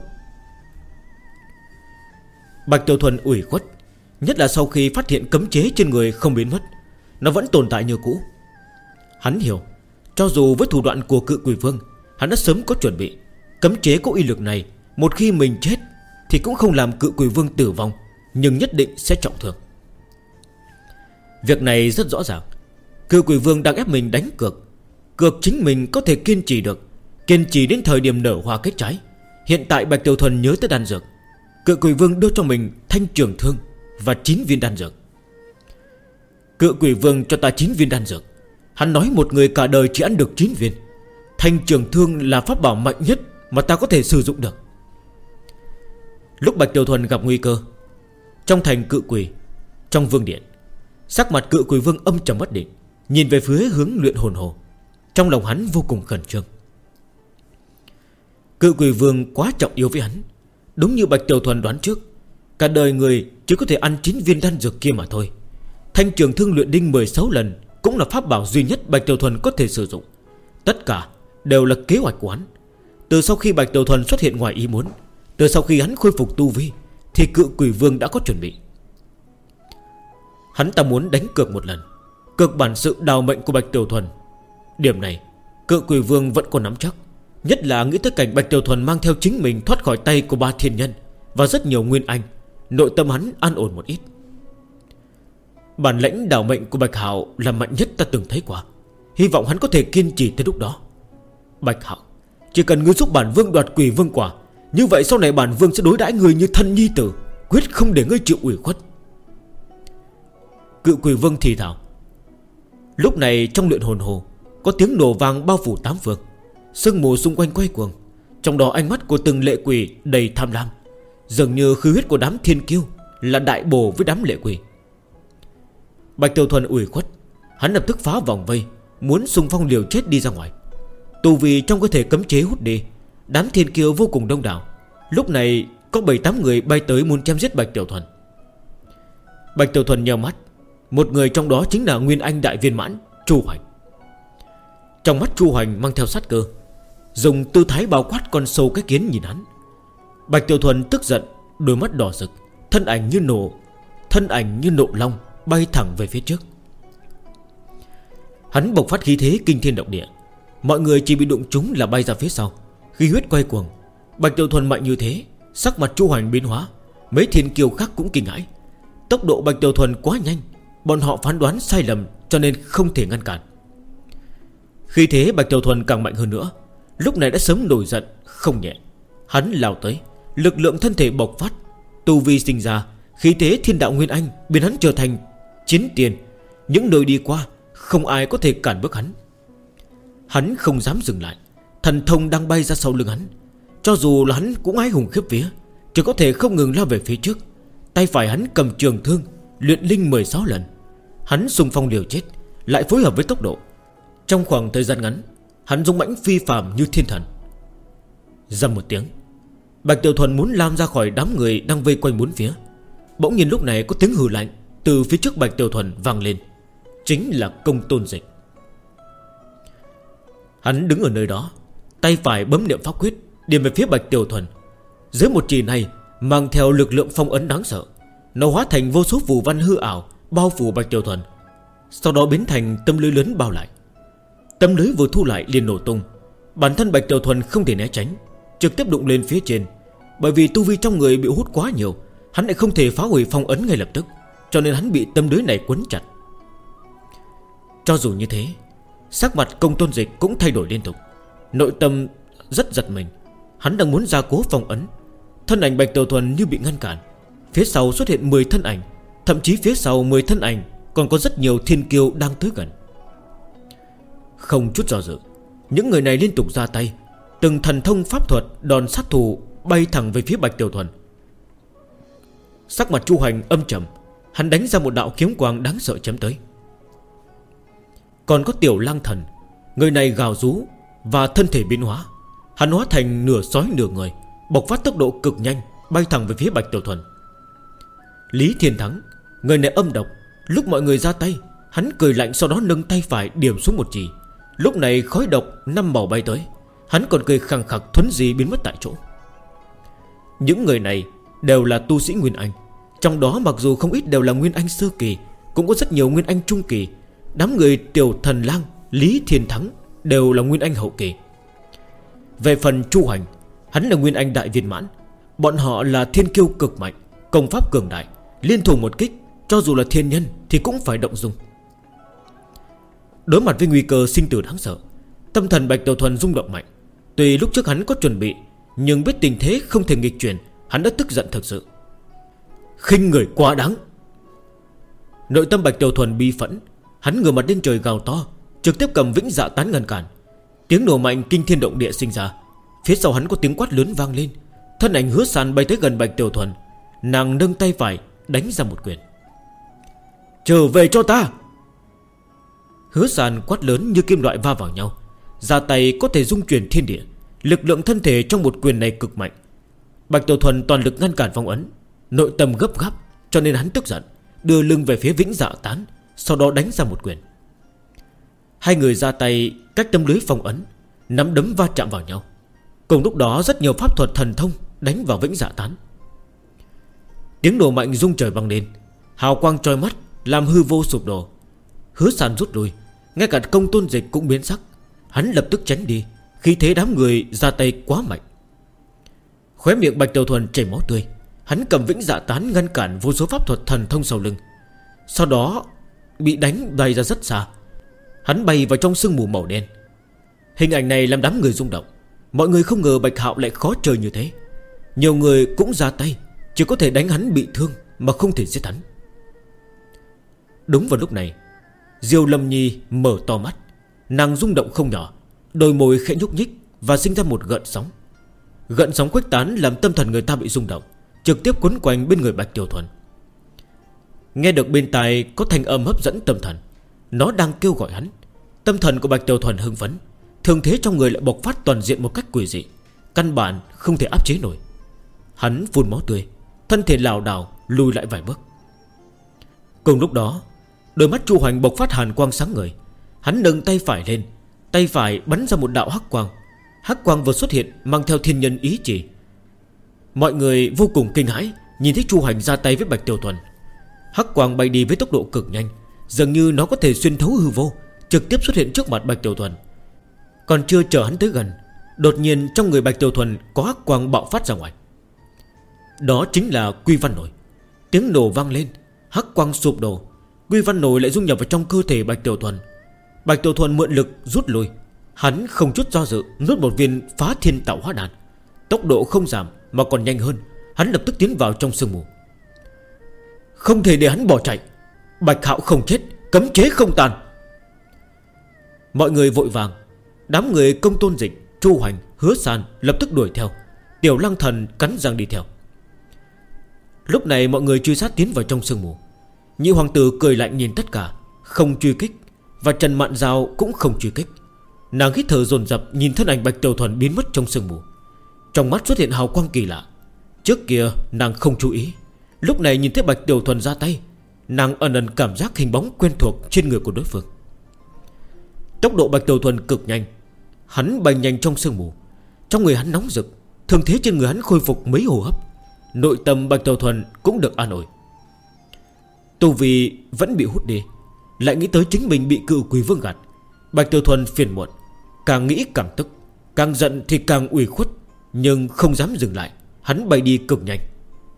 Bạch Tiểu Thuần ủy khuất, nhất là sau khi phát hiện cấm chế trên người không biến mất, nó vẫn tồn tại như cũ. Hắn hiểu, cho dù với thủ đoạn của Cự Quỷ Vương, hắn đã sớm có chuẩn bị. Cấm chế có uy lực này, một khi mình chết thì cũng không làm Cự Quỷ Vương tử vong, nhưng nhất định sẽ trọng thương. Việc này rất rõ ràng. Cự Quỷ Vương đang ép mình đánh cược. Cược chính mình có thể kiên trì được, kiên trì đến thời điểm nở hoa kết trái. Hiện tại Bạch Tiểu Thuần nhớ tới đan dược. Cự Quỷ Vương đưa cho mình thanh trường thương và 9 viên đan dược. Cự Quỷ Vương cho ta 9 viên đan dược. Hắn nói một người cả đời chỉ ăn được 9 viên. Thanh trường thương là pháp bảo mạnh nhất mà ta có thể sử dụng được. Lúc Bạch Tiểu Thuần gặp nguy cơ, trong thành Cự Quỷ, trong vương điện, sắc mặt Cự Quỷ Vương âm trầm bất định, nhìn về phía hướng Luyện Hồn Hồ. Trong lòng hắn vô cùng khẩn trương. Cự Quỷ Vương quá trọng yếu với hắn. Đúng như Bạch Tiểu Thuần đoán trước, cả đời người chỉ có thể ăn 9 viên đan dược kia mà thôi. Thanh trường thương luyện đinh 16 lần cũng là pháp bảo duy nhất Bạch Tiểu Thuần có thể sử dụng. Tất cả đều là kế hoạch của hắn. Từ sau khi Bạch Tiểu Thuần xuất hiện ngoài ý muốn, từ sau khi hắn khôi phục tu vi, thì Cự Quỷ Vương đã có chuẩn bị. Hắn ta muốn đánh cược một lần, cược bản sự đào mệnh của Bạch Tiểu Thuần. Điểm này Cự Quỷ Vương vẫn còn nắm chắc, nhất là nghĩ tới cảnh Bạch Tiểu Thuần mang theo chính mình thoát khỏi tay của ba thiên nhân và rất nhiều nguyên anh. Nội tâm hắn an ổn một ít. Bản lãnh đào mệnh của Bạch Hạo là mạnh nhất ta từng thấy qua. Hy vọng hắn có thể kiên trì tới lúc đó. Bạch Hạo, chỉ cần ngươi giúp bản vương đoạt Quỷ Vương quả, như vậy sau này bản vương sẽ đối đãi ngươi như thân nhi tử, quyết không để ngươi chịu ủy khuất. Cự Quỷ Vương thì thào. Lúc này trong luyện hồn hồ có tiếng nổ vang bao phủ tám phương, sương mù xung quanh quay cuồng. Trong đó ánh mắt của từng lệ quỷ đầy tham lam, dường như khí huyết của đám thiên kiêu là đại bổ với đám lệ quỷ. Bạch Tiểu Thuần ủy khuất, hắn lập tức phá vòng vây, muốn xung phong liều chết đi ra ngoài. Tu vì trong cơ thể cấm chế hút đi, đám thiên kiêu vô cùng đông đảo. Lúc này có 7-8 người bay tới muốn chém giết Bạch Tiểu Thuần. Bạch Tiểu Thuần nheo mắt, một người trong đó chính là Nguyên Anh đại viên mãn Chu Hoành. Trong mắt Chu Hoành mang theo sát cơ, dùng tư thái bao quát con sâu cái kiến nhìn hắn. Bạch Tiểu Thuần tức giận, đôi mắt đỏ rực, thân ảnh như nộ long bay thẳng về phía trước. Hắn bộc phát khí thế kinh thiên động địa, mọi người chỉ bị đụng trúng là bay ra phía sau, khí huyết quay cuồng. Bạch Tiểu Thuần mạnh như thế, sắc mặt Chu Hoành biến hóa, mấy thiên kiêu khác cũng kinh hãi. Tốc độ Bạch Tiểu Thuần quá nhanh, bọn họ phán đoán sai lầm cho nên không thể ngăn cản. Khi thế Bạch Tiểu Thuần càng mạnh hơn nữa, lúc này đã sớm nổi giận không nhẹ. Hắn lao tới, lực lượng thân thể bộc phát, tu vi sinh ra, khí thế thiên đạo nguyên anh biến hắn trở thành chiến tiền. Những nơi đi qua không ai có thể cản bước hắn. Hắn không dám dừng lại, thần thông đang bay ra sau lưng hắn. Cho dù là hắn cũng ái hùng khiếp vía, chỉ có thể không ngừng lao về phía trước. Tay phải hắn cầm trường thương luyện linh 16 lần. Hắn xung phong liều chết, lại phối hợp với tốc độ. Trong khoảng thời gian ngắn, hắn dũng mãnh phi phàm như thiên thần. Rầm một tiếng, Bạch Tiểu Thuần muốn lao ra khỏi đám người đang vây quanh bốn phía. Bỗng nhiên lúc này có tiếng hừ lạnh từ phía trước Bạch Tiểu Thuần vang lên. Chính là Công Tôn Dịch. Hắn đứng ở nơi đó, tay phải bấm niệm pháp quyết điểm về phía Bạch Tiểu Thuần. Dưới một chỉ này mang theo lực lượng phong ấn đáng sợ, nó hóa thành vô số phù văn hư ảo bao phủ Bạch Tiểu Thuần, sau đó biến thành tấm lưới lớn bao lại. Tấm lưới vừa thu lại liền nổ tung. Bản thân Bạch Tiểu Thuần không thể né tránh, trực tiếp đụng lên phía trên. Bởi vì tu vi trong người bị hút quá nhiều, hắn lại không thể phá hủy phong ấn ngay lập tức, cho nên hắn bị tấm lưới này quấn chặt. Cho dù như thế, sắc mặt Công Tôn Dịch cũng thay đổi liên tục, nội tâm rất giật mình. Hắn đang muốn gia cố phong ấn, thân ảnh Bạch Tiểu Thuần như bị ngăn cản. Phía sau xuất hiện 10 thân ảnh, thậm chí phía sau 10 thân ảnh còn có rất nhiều thiên kiêu đang tới gần. Không chút do dự, những người này liên tục ra tay, từng thần thông pháp thuật đòn sát thủ bay thẳng về phía Bạch Tiểu Thuần. Sắc mặt Chu Hoành âm trầm, hắn đánh ra một đạo kiếm quang đáng sợ chém tới. Còn có Tiểu Lang Thần, người này gào rú và thân thể biến hóa, hắn hóa thành nửa sói nửa người, bộc phát tốc độ cực nhanh, bay thẳng về phía Bạch Tiểu Thuần. Lý Thiên Thắng, người này âm độc, lúc mọi người ra tay, hắn cười lạnh, sau đó nâng tay phải điểm xuống một chỉ. Lúc này khói độc 5 màu bay tới, hắn còn cười khằng khặc thuấn di biến mất tại chỗ. Những người này đều là tu sĩ Nguyên Anh, trong đó mặc dù không ít đều là Nguyên Anh sơ kỳ, cũng có rất nhiều Nguyên Anh trung kỳ. Đám người Tiểu Thần Lang, Lý Thiên Thắng đều là Nguyên Anh hậu kỳ. Về phần Chu Hoành, hắn là Nguyên Anh đại viên mãn. Bọn họ là thiên kiêu cực mạnh, công pháp cường đại, liên thủ một kích, cho dù là thiên nhân thì cũng phải động dung. Đối mặt với nguy cơ sinh tử đáng sợ, tâm thần Bạch Tiểu Thuần rung động mạnh. Tuy lúc trước hắn có chuẩn bị, nhưng biết tình thế không thể nghịch chuyển, hắn đã tức giận thực sự. Khinh người quá đáng. Nội tâm Bạch Tiểu Thuần bi phẫn, hắn ngửa mặt lên trời gào to, trực tiếp cầm Vĩnh Dạ Tán ngăn cản. Tiếng nổ mạnh kinh thiên động địa sinh ra. Phía sau hắn có tiếng quát lớn vang lên. Thân ảnh Hứa Sàn bay tới gần Bạch Tiểu Thuần, nàng nâng tay phải đánh ra một quyền. Trở về cho ta. Hứa Sàn quát lớn như kim loại va vào nhau, ra tay có thể dung chuyển thiên địa. Lực lượng thân thể trong một quyền này cực mạnh. Bạch Tiểu Thuần toàn lực ngăn cản phong ấn, nội tâm gấp gáp, cho nên hắn tức giận, đưa lưng về phía Vĩnh Dạ Tán, sau đó đánh ra một quyền. Hai người ra tay cách tấm lưới phong ấn, nắm đấm va chạm vào nhau. Cùng lúc đó rất nhiều pháp thuật thần thông đánh vào Vĩnh Dạ Tán. Tiếng nổ mạnh rung trời vang lên, hào quang chói mắt làm hư vô sụp đổ. Hứa Sàn rút lui, ngay cả Công Tôn Dịch cũng biến sắc. Hắn lập tức tránh đi, khi thế đám người ra tay quá mạnh. Khóe miệng Bạch Tiểu Thuần chảy máu tươi. Hắn cầm Vĩnh Dạ Tán ngăn cản vô số pháp thuật thần thông sau lưng. Sau đó bị đánh bay ra rất xa. Hắn bay vào trong sương mù màu đen. Hình ảnh này làm đám người rung động. Mọi người không ngờ Bạch Hạo lại khó chơi như thế. Nhiều người cũng ra tay, chỉ có thể đánh hắn bị thương mà không thể giết hắn. Đúng vào lúc này, Diêu Lâm Nhi mở to mắt. Nàng rung động không nhỏ, đôi môi khẽ nhúc nhích và sinh ra một gợn sóng. Gợn sóng khuếch tán làm tâm thần người ta bị rung động, trực tiếp quấn quanh bên người Bạch Tiểu Thuần. Nghe được bên tai có thanh âm hấp dẫn tâm thần. Nó đang kêu gọi hắn. Tâm thần của Bạch Tiểu Thuần hưng phấn, thương thế trong người lại bộc phát toàn diện một cách quỷ dị, căn bản không thể áp chế nổi. Hắn phun máu tươi, thân thể lảo đảo lùi lại vài bước. Cùng lúc đó, đôi mắt Chu Hoành bộc phát hàn quang sáng ngời. Hắn nâng tay phải lên, tay phải bắn ra một đạo hắc quang. Hắc quang vừa xuất hiện mang theo thiên nhân ý chỉ. Mọi người vô cùng kinh hãi nhìn thấy Chu Hoành ra tay với Bạch Tiểu Thuần. Hắc quang bay đi với tốc độ cực nhanh, dường như nó có thể xuyên thấu hư vô, trực tiếp xuất hiện trước mặt Bạch Tiểu Thuần. Còn chưa chờ hắn tới gần, đột nhiên trong người Bạch Tiểu Thuần có hắc quang bạo phát ra ngoài. Đó chính là Quy Văn Nổi. Tiếng nổ vang lên, hắc quang sụp đổ, Quy Văn Nổi lại dung nhập vào trong cơ thể Bạch Tiểu Thuần. Bạch Tiểu Thuần mượn lực rút lui. Hắn không chút do dự nuốt một viên Phá Thiên Tạo Hóa Đan. Tốc độ không giảm mà còn nhanh hơn. Hắn lập tức tiến vào trong sương mù. Không thể để hắn bỏ chạy. Bạch Hạo không chết, cấm chế không tàn. Mọi người vội vàng. Đám người Công Tôn Dịch, Chu Hoành, Hứa Sàn lập tức đuổi theo. Tiểu Lăng Thần cắn răng đi theo. Lúc này mọi người truy sát tiến vào trong sương mù. Nhị hoàng tử cười lạnh nhìn tất cả, không truy kích. Và Trần Mạn Giao cũng không truy kích. Nàng hít thở dồn dập nhìn thân ảnh Bạch Tiểu Thuần biến mất trong sương mù. Trong mắt xuất hiện hào quang kỳ lạ. Trước kia nàng không chú ý, lúc này nhìn thấy Bạch Tiểu Thuần ra tay, nàng ẩn ẩn cảm giác hình bóng quen thuộc trên người của đối phương. Tốc độ Bạch Tiểu Thuần cực nhanh. Hắn bay nhanh trong sương mù. Trong người hắn nóng rực, thương thế trên người hắn khôi phục mấy hô hấp. Nội tâm Bạch Tiểu Thuần cũng được an ủi. Tu vi vẫn bị hút đi, lại nghĩ tới chính mình bị Cự Quỷ Vương gạt. Bạch Tiểu Thuần phiền muộn, càng nghĩ càng tức, càng giận thì càng ủy khuất. Nhưng không dám dừng lại, hắn bay đi cực nhanh.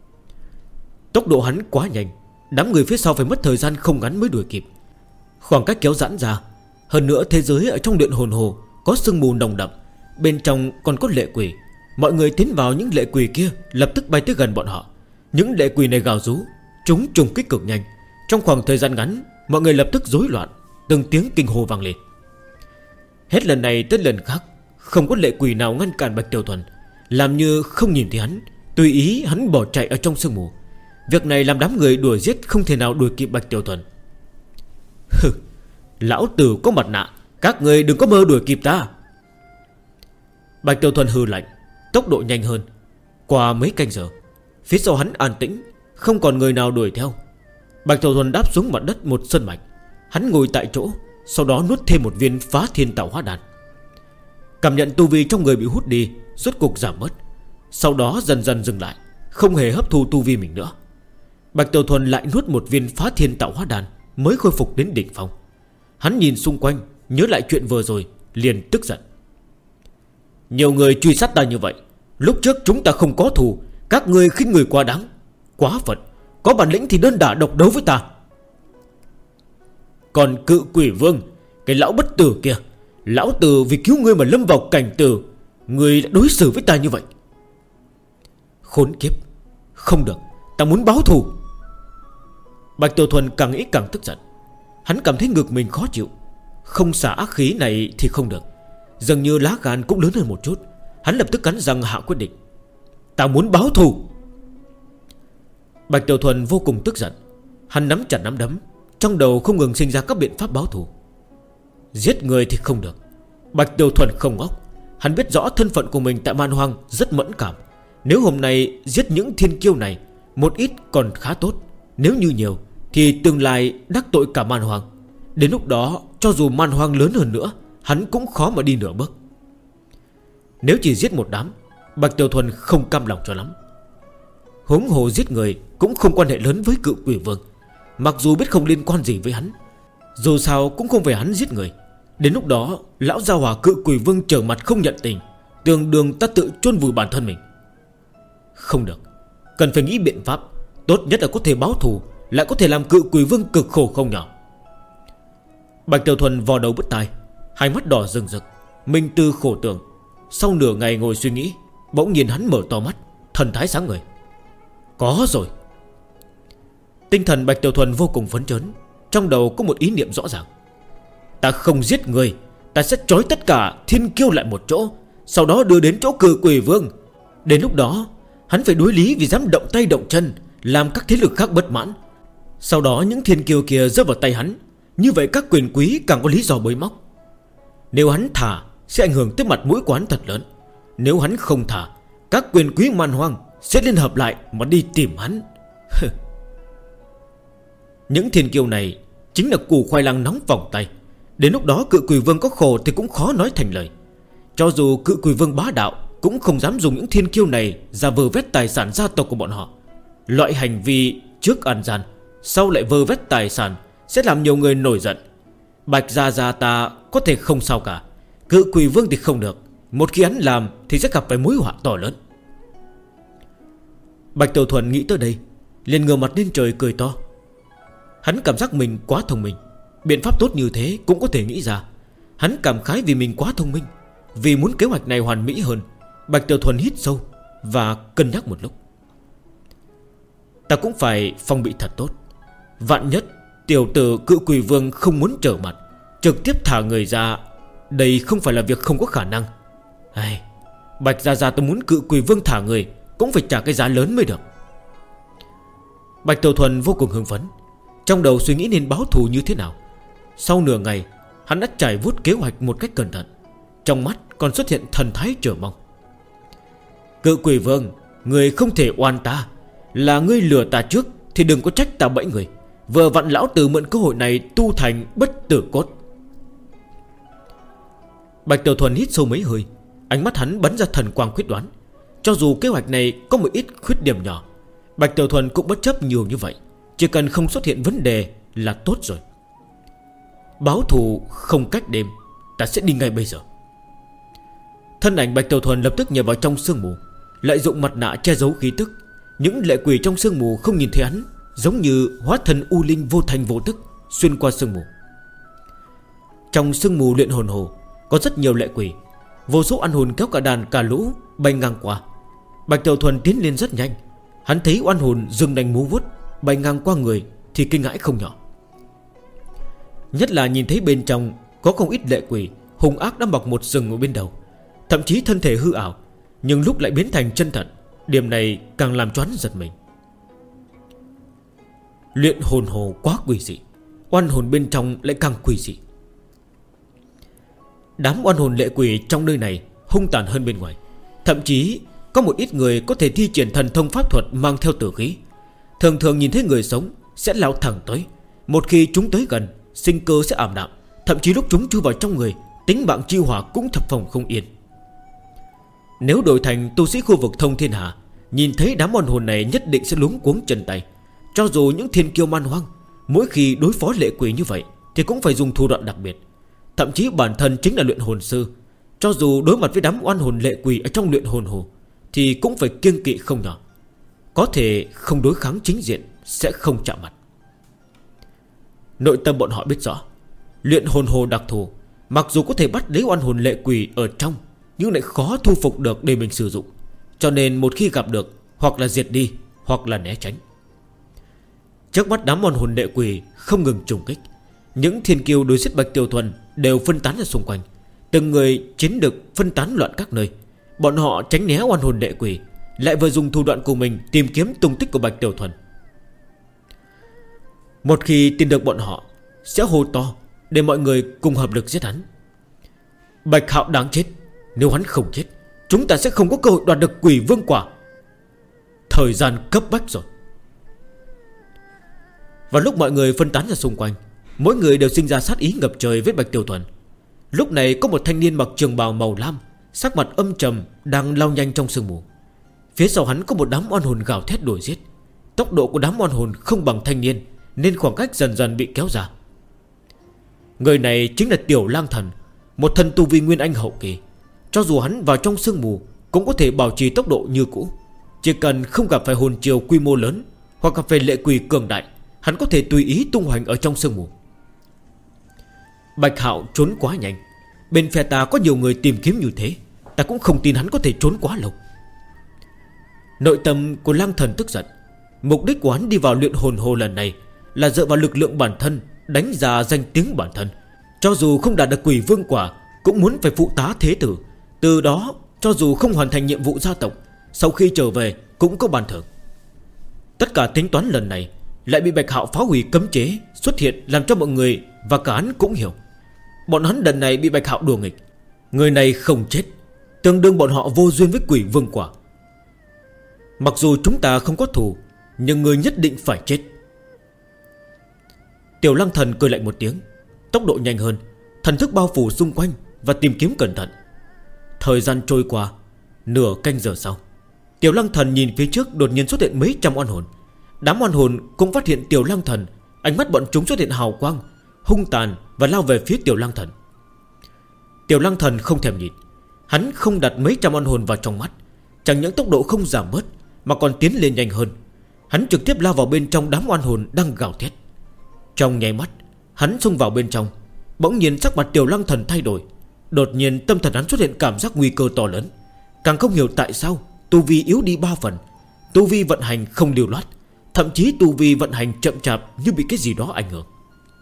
Tốc độ hắn quá nhanh, đám người phía sau phải mất thời gian không ngắn mới đuổi kịp. Khoảng cách kéo giãn ra. Hơn nữa thế giới ở trong điện hồn hồ có sương mù nồng đậm, bên trong còn có lệ quỷ. Mọi người tiến vào những lệ quỷ kia lập tức bay tới gần bọn họ. Những lệ quỷ này gào rú, chúng trùng kích cực nhanh. Trong khoảng thời gian ngắn, mọi người lập tức rối loạn, từng tiếng kinh hô vang lên. Hết lần này tới lần khác, không có lệ quỷ nào ngăn cản Bạch Tiểu Thuần, làm như không nhìn thấy hắn, tùy ý hắn bỏ chạy ở trong sương mù. Việc này làm đám người đuổi giết không thể nào đuổi kịp Bạch Tiểu Thuần. Hừ, lão tử có mặt nạ, các người đừng có mơ đuổi kịp ta. Bạch Tiểu Thuần hừ lạnh, tốc độ nhanh hơn. Qua mấy canh giờ, phía sau hắn an tĩnh, không còn người nào đuổi theo. Bạch Tiểu Thuần đáp xuống mặt đất một sân mạch. Hắn ngồi tại chỗ, sau đó nuốt thêm một viên Phá Thiên Tạo Hóa Đan. Cảm nhận tu vi trong người bị hút đi, rốt cục giảm bớt. Sau đó dần dần dừng lại, không hề hấp thu tu vi mình nữa. Bạch Tiểu Thuần lại nuốt một viên Phá Thiên Tạo Hóa Đan, mới khôi phục đến đỉnh phong. Hắn nhìn xung quanh, nhớ lại chuyện vừa rồi, liền tức giận. Nhiều người truy sát ta như vậy, lúc trước chúng ta không có thù, các ngươi khinh người quá đáng, quá phận. Có bản lĩnh thì đơn đả độc đấu với ta. Còn Cự Quỷ Vương, cái lão bất tử kia, lão tử vì cứu ngươi mà lâm vào cảnh tử, ngươi đã đối xử với ta như vậy. Khốn kiếp, không được, ta muốn báo thù. Bạch Tiểu Thuần càng nghĩ càng tức giận. Hắn cảm thấy ngực mình khó chịu. Không xả ác khí này thì không được. Dường như lá gan cũng lớn hơn một chút. Hắn lập tức cắn răng hạ quyết định. Ta muốn báo thù. Bạch Tiểu Thuần vô cùng tức giận. Hắn nắm chặt nắm đấm, trong đầu không ngừng sinh ra các biện pháp báo thù. Giết người thì không được. Bạch Tiểu Thuần không ngốc. Hắn biết rõ thân phận của mình tại Man Hoang rất mẫn cảm. Nếu hôm nay giết những thiên kiêu này, một ít còn khá tốt. Nếu như nhiều thì tương lai đắc tội cả Man Hoang. Đến lúc đó cho dù Man Hoang lớn hơn nữa, hắn cũng khó mà đi nửa bước. Nếu chỉ giết một đám, Bạch Tiểu Thuần không cam lòng cho lắm. Huống hồ giết người cũng không quan hệ lớn với Cự Quỷ Vương. Mặc dù biết không liên quan gì với hắn, dù sao cũng không phải hắn giết người. Đến lúc đó lão gia hỏa Cự Quỷ Vương trở mặt không nhận tình, đường đường ta tự chôn vùi bản thân mình. Không được, cần phải nghĩ biện pháp. Tốt nhất là có thể báo thù, lại có thể làm Cự Quỷ Vương cực khổ không nhỏ. Bạch Tiểu Thuần vò đầu bứt tai, hai mắt đỏ rừng rực, minh tư khổ tưởng. Sau nửa ngày ngồi suy nghĩ, bỗng nhiên hắn mở to mắt, thần thái sáng ngời. Có rồi. Tinh thần Bạch Tiểu Thuần vô cùng phấn chấn. Trong đầu có một ý niệm rõ ràng. Ta không giết người, ta sẽ trói tất cả thiên kiêu lại một chỗ, sau đó đưa đến chỗ Cự Quỷ Vương. Đến lúc đó hắn phải đối lý vì dám động tay động chân, làm các thế lực khác bất mãn. Sau đó những thiên kiêu kia rơi vào tay hắn. Như vậy các quyền quý càng có lý do bới móc. Nếu hắn thả sẽ ảnh hưởng tới mặt mũi của hắn thật lớn. Nếu hắn không thả, các quyền quý man hoang sẽ liên hợp lại mà đi tìm hắn. Những thiên kiêu này chính là củ khoai lang nóng vòng tay. Đến lúc đó Cự Quỷ Vương có khổ thì cũng khó nói thành lời. Cho dù Cự Quỷ Vương bá đạo cũng không dám dùng những thiên kiêu này ra vơ vét tài sản gia tộc của bọn họ. Loại hành vi trước ăn gian, sau lại vơ vét tài sản sẽ làm nhiều người nổi giận. Bạch gia gia ta có thể không sao cả, Cự Quỷ Vương thì không được. Một khi hắn làm thì sẽ gặp phải mối họa to lớn. Bạch Tiểu Thuần nghĩ tới đây, liền ngửa mặt lên trời cười to. Hắn cảm giác mình quá thông minh. Biện pháp tốt như thế cũng có thể nghĩ ra. Hắn cảm khái vì mình quá thông minh. Vì muốn kế hoạch này hoàn mỹ hơn, Bạch Tiểu Thuần hít sâu và cân nhắc một lúc. Ta cũng phải phòng bị thật tốt. Vạn nhất tiểu tử Cự Quỷ Vương không muốn trở mặt, trực tiếp thả người ra, đây không phải là việc không có khả năng. Bạch gia gia tôi muốn Cự Quỷ Vương thả người cũng phải trả cái giá lớn mới được. Bạch Tiểu Thuần vô cùng hưng phấn, trong đầu suy nghĩ nên báo thù như thế nào. Sau nửa ngày hắn đã trải vuốt kế hoạch một cách cẩn thận, trong mắt còn xuất hiện thần thái chờ mong. Cự Quỷ Vương, người không thể oan ta. Là ngươi lừa ta trước thì đừng có trách ta bẫy người. Vừa vặn lão tử mượn cơ hội này tu thành bất tử cốt. Bạch Tiểu Thuần hít sâu mấy hơi, ánh mắt hắn bắn ra thần quang quyết đoán. Cho dù kế hoạch này có một ít khuyết điểm nhỏ, Bạch Tiểu Thuần cũng bất chấp nhiều như vậy. Chỉ cần không xuất hiện vấn đề là tốt rồi. Báo thù không cách đêm, ta sẽ đi ngay bây giờ. Thân ảnh Bạch Tiểu Thuần lập tức nhảy vào trong sương mù, lợi dụng mặt nạ che giấu khí tức. Những lệ quỷ trong sương mù không nhìn thấy hắn, giống như hóa thân u linh vô thành vô tức xuyên qua sương mù. Trong sương mù luyện hồn hồ có rất nhiều lệ quỷ. Vô số oan hồn kéo cả đàn cả lũ bay ngang qua. Bạch Tiểu Thuần tiến lên rất nhanh. Hắn thấy oan hồn dừng đành múa vuốt bay ngang qua người thì kinh hãi không nhỏ. Nhất là nhìn thấy bên trong có không ít lệ quỷ hung ác đang bọc một rừng ở bên đầu, thậm chí thân thể hư ảo, nhưng lúc lại biến thành chân thật. Điểm này càng làm cho hắn giật mình. Luyện hồn hồ quá quỷ dị, oan hồn bên trong lại càng quỷ dị. Đám oan hồn lệ quỷ trong nơi này hung tàn hơn bên ngoài. Thậm chí có một ít người có thể thi triển thần thông pháp thuật mang theo tử khí. Thường thường nhìn thấy người sống sẽ lao thẳng tới. Một khi chúng tới gần, sinh cơ sẽ ảm đạm. Thậm chí lúc chúng chui vào trong người, tính mạng chi hỏa cũng thập phòng không yên. Nếu đổi thành tu sĩ khu vực thông thiên hạ, nhìn thấy đám oan hồn này nhất định sẽ luống cuống chân tay. Cho dù những thiên kiêu man hoang, mỗi khi đối phó lệ quỷ như vậy thì cũng phải dùng thủ đoạn đặc biệt. Thậm chí bản thân chính là luyện hồn sư, cho dù đối mặt với đám oan hồn lệ quỷ ở trong luyện hồn hồ thì cũng phải kiêng kỵ không nhỏ. Có thể không đối kháng chính diện, sẽ không chạm mặt. Nội tâm bọn họ biết rõ, luyện hồn hồ đặc thù, mặc dù có thể bắt lấy oan hồn lệ quỷ ở trong, nhưng lại khó thu phục được để mình sử dụng. Cho nên một khi gặp được, hoặc là diệt đi, hoặc là né tránh. Trước mắt đám oan hồn lệ quỷ không ngừng trùng kích. Những thiên kiêu đối giết Bạch Tiểu Thuần đều phân tán ra xung quanh. Từng người chiến được phân tán loạn các nơi. Bọn họ tránh né oan hồn lệ quỷ, lại vừa dùng thủ đoạn của mình tìm kiếm tung tích của Bạch Tiểu Thuần. Một khi tìm được bọn họ, sẽ hô to để mọi người cùng hợp lực giết hắn. Bạch Hạo đáng chết. Nếu hắn không chết, chúng ta sẽ không có cơ hội đoạt được Quỷ Vương quả. Thời gian cấp bách rồi. Vào lúc mọi người phân tán ra xung quanh, mỗi người đều sinh ra sát ý ngập trời với Bạch Tiểu Thuần. Lúc này có một thanh niên mặc trường bào màu lam sắc mặt âm trầm đang lao nhanh trong sương mù. Phía sau hắn có một đám oan hồn gào thét đuổi giết. Tốc độ của đám oan hồn không bằng thanh niên, nên khoảng cách dần dần bị kéo ra. Người này chính là Tiểu Lang Thần, một thần tu vi nguyên anh hậu kỳ. Cho dù hắn vào trong sương mù cũng có thể bảo trì tốc độ như cũ. Chỉ cần không gặp phải hồn triều quy mô lớn hoặc gặp phải lệ quỷ cường đại, hắn có thể tùy ý tung hoành ở trong sương mù. Bạch Hạo trốn quá nhanh. Bên phe ta có nhiều người tìm kiếm như thế, ta cũng không tin hắn có thể trốn quá lâu. Nội tâm của Lang Thần tức giận. Mục đích của hắn đi vào luyện hồn hồ lần này là dựa vào lực lượng bản thân, đánh ra danh tiếng bản thân. Cho dù không đạt được quỷ vương quả, cũng muốn phải phụ tá thế tử. Từ đó cho dù không hoàn thành nhiệm vụ gia tộc, sau khi trở về cũng có ban thưởng. Tất cả tính toán lần này lại bị Bạch Hạo phá hủy cấm chế xuất hiện, làm cho mọi người và cả hắn cũng hiểu. Bọn hắn lần này bị Bạch Hạo đùa nghịch. Người này không chết, tương đương bọn họ vô duyên với quỷ vương quả. Mặc dù chúng ta không có thù, nhưng người nhất định phải chết. Tiểu Lang Thần cười lạnh một tiếng, tốc độ nhanh hơn, thần thức bao phủ xung quanh và tìm kiếm cẩn thận. Thời gian trôi qua, nửa canh giờ sau, Tiểu Lang Thần nhìn phía trước đột nhiên xuất hiện mấy trăm oan hồn. Đám oan hồn cũng phát hiện Tiểu Lang Thần. Ánh mắt bọn chúng xuất hiện hào quang, hung tàn và lao về phía Tiểu Lang Thần. Tiểu Lang Thần không thèm nhìn. Hắn không đặt mấy trăm oan hồn vào trong mắt. Chẳng những tốc độ không giảm bớt mà còn tiến lên nhanh hơn. Hắn trực tiếp lao vào bên trong đám oan hồn đang gào thét. Trong nháy mắt, hắn xông vào bên trong. Bỗng nhiên sắc mặt Tiểu Lang Thần thay đổi. Đột nhiên tâm thần hắn xuất hiện cảm giác nguy cơ to lớn. Càng không hiểu tại sao tu vi yếu đi 3 phần. Tu vi vận hành không lưu loát, thậm chí tu vi vận hành chậm chạp như bị cái gì đó ảnh hưởng.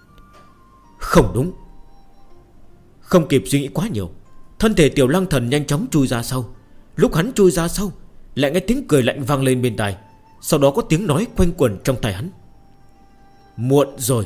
Không đúng. Không kịp suy nghĩ quá nhiều, thân thể Tiểu Lang Thần nhanh chóng chui ra sau. Lúc hắn chui ra sau, lại nghe tiếng cười lạnh vang lên bên tai. Sau đó có tiếng nói quanh quẩn trong tai hắn. Muộn rồi.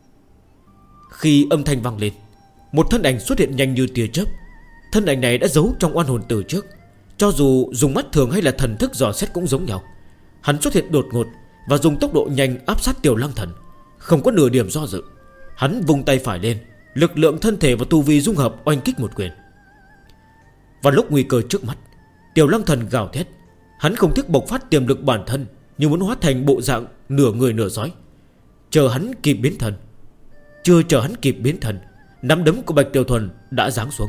Khi âm thanh vang lên, một thân ảnh xuất hiện nhanh như tia chớp. Thân ảnh này đã giấu trong oan hồn từ trước. Cho dù dùng mắt thường hay là thần thức dò xét cũng giống nhau. Hắn xuất hiện đột ngột và dùng tốc độ nhanh áp sát Tiểu Lang Thần, không có nửa điểm do dự. Hắn vùng tay phải lên, lực lượng thân thể và tu vi dung hợp oanh kích một quyền. Vào lúc nguy cơ trước mắt, Tiểu Lang Thần gào thét. Hắn không tiếc bộc phát tiềm lực bản thân, như muốn hóa thành bộ dạng nửa người nửa sói. Chờ hắn kịp biến thần. Chưa chờ hắn kịp biến thần, nắm đấm của Bạch Tiểu Thuần đã giáng xuống.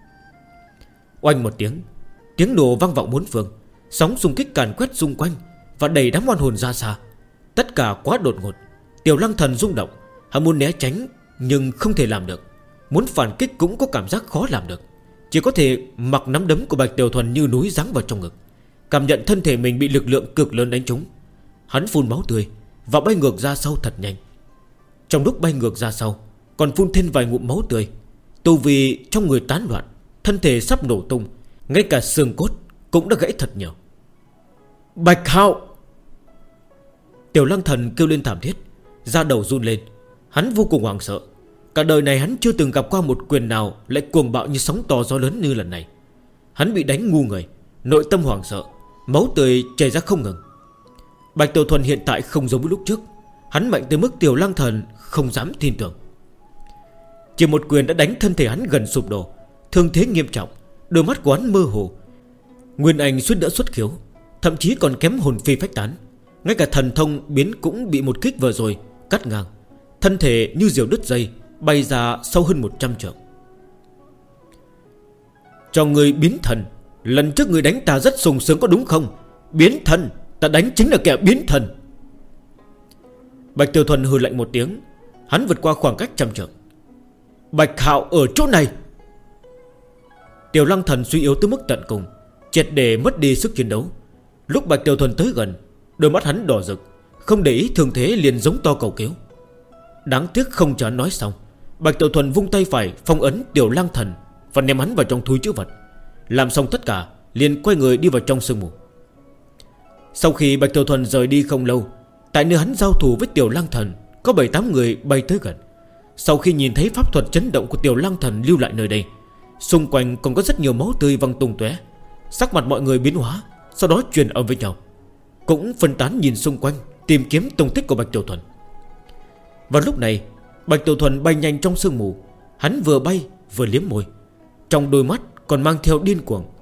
Oanh một tiếng, tiếng nổ vang vọng bốn phương. Sóng xung kích càn quét xung quanh và đẩy đám oan hồn ra xa. Tất cả quá đột ngột. Tiểu Lang Thần rung động. Hắn muốn né tránh nhưng không thể làm được. Muốn phản kích cũng có cảm giác khó làm được. Chỉ có thể mặc nắm đấm của Bạch Tiểu Thuần như núi giáng vào trong ngực, cảm nhận thân thể mình bị lực lượng cực lớn đánh trúng. Hắn phun máu tươi và bay ngược ra sau thật nhanh. Trong lúc bay ngược ra sau, còn phun thêm vài ngụm máu tươi. Tu vi trong người tán loạn, thân thể sắp nổ tung, ngay cả xương cốt cũng đã gãy thật nhiều. Bạch Hạo! Tiểu Lang Thần kêu lên thảm thiết, da đầu run lên. Hắn vô cùng hoảng sợ. Cả đời này hắn chưa từng gặp qua một quyền nào lại cuồng bạo như sóng to gió lớn như lần này. Hắn bị đánh ngu người, nội tâm hoảng sợ, máu tươi chảy ra không ngừng. Bạch Tiểu Thuần hiện tại không giống với lúc trước. Hắn mạnh tới mức Tiểu Lang Thần không dám tin tưởng. Chỉ một quyền đã đánh thân thể hắn gần sụp đổ, thương thế nghiêm trọng. Đôi mắt của hắn mơ hồ. Nguyên Anh suýt đã xuất khiếu, thậm chí còn kém hồn phi phách tán. Ngay cả thần thông biến cũng bị một kích vừa rồi cắt ngang. Thân thể như diều đứt dây, bay ra sâu hơn 100 trượng. Cho người biến thần. Lần trước người đánh ta rất sung sướng có đúng không? Biến thần, ta đánh chính là kẻ biến thần. Bạch Tiểu Thuần hừ lạnh một tiếng. Hắn vượt qua khoảng cách 100 trượng. Bạch Hạo ở chỗ này. Tiểu Lang Thần suy yếu tới mức tận cùng, triệt để mất đi sức chiến đấu. Lúc Bạch Tiểu Thuần tới gần, đôi mắt hắn đỏ rực, không để ý thương thế liền giống to cầu cứu. Đáng tiếc không chờ hắn nói xong, Bạch Tiểu Thuần vung tay phải phong ấn Tiểu Lang Thần và ném hắn vào trong túi trữ vật. Làm xong tất cả, liền quay người đi vào trong sương mù. Sau khi Bạch Tiểu Thuần rời đi không lâu, tại nơi hắn giao thủ với Tiểu Lang Thần, có 7-8 người bay tới gần. Sau khi nhìn thấy pháp thuật chấn động của Tiểu Lang Thần lưu lại nơi đây, xung quanh còn có rất nhiều máu tươi văng tung tóe. Sắc mặt mọi người biến hóa, sau đó truyền âm với nhau, cũng phân tán nhìn xung quanh, tìm kiếm tung tích của Bạch Tiểu Thuần. Vào lúc này, Bạch Tiểu Thuần bay nhanh trong sương mù. Hắn vừa bay vừa liếm môi, trong đôi mắt còn mang theo điên cuồng.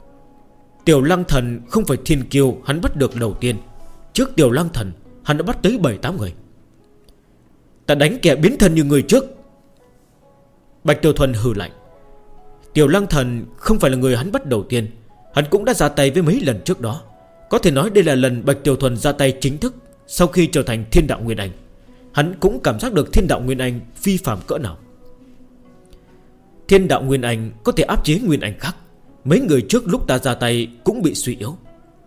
Tiểu Lăng Thần không phải thiên kiêu hắn bắt được đầu tiên. Trước Tiểu Lăng Thần hắn đã bắt tới 7-8 người. Ta đánh kẻ biến thân như người trước. Bạch Tiểu Thuần hừ lạnh. Tiểu Lăng Thần không phải là người hắn bắt đầu tiên. Hắn cũng đã ra tay với mấy lần trước đó. Có thể nói đây là lần Bạch Tiểu Thuần ra tay chính thức sau khi trở thành Thiên Đạo Nguyên Anh. Hắn cũng cảm giác được Thiên Đạo Nguyên Anh phi phàm cỡ nào. Thiên Đạo Nguyên Anh có thể áp chế Nguyên Anh khác. Mấy người trước lúc ta ra tay cũng bị suy yếu.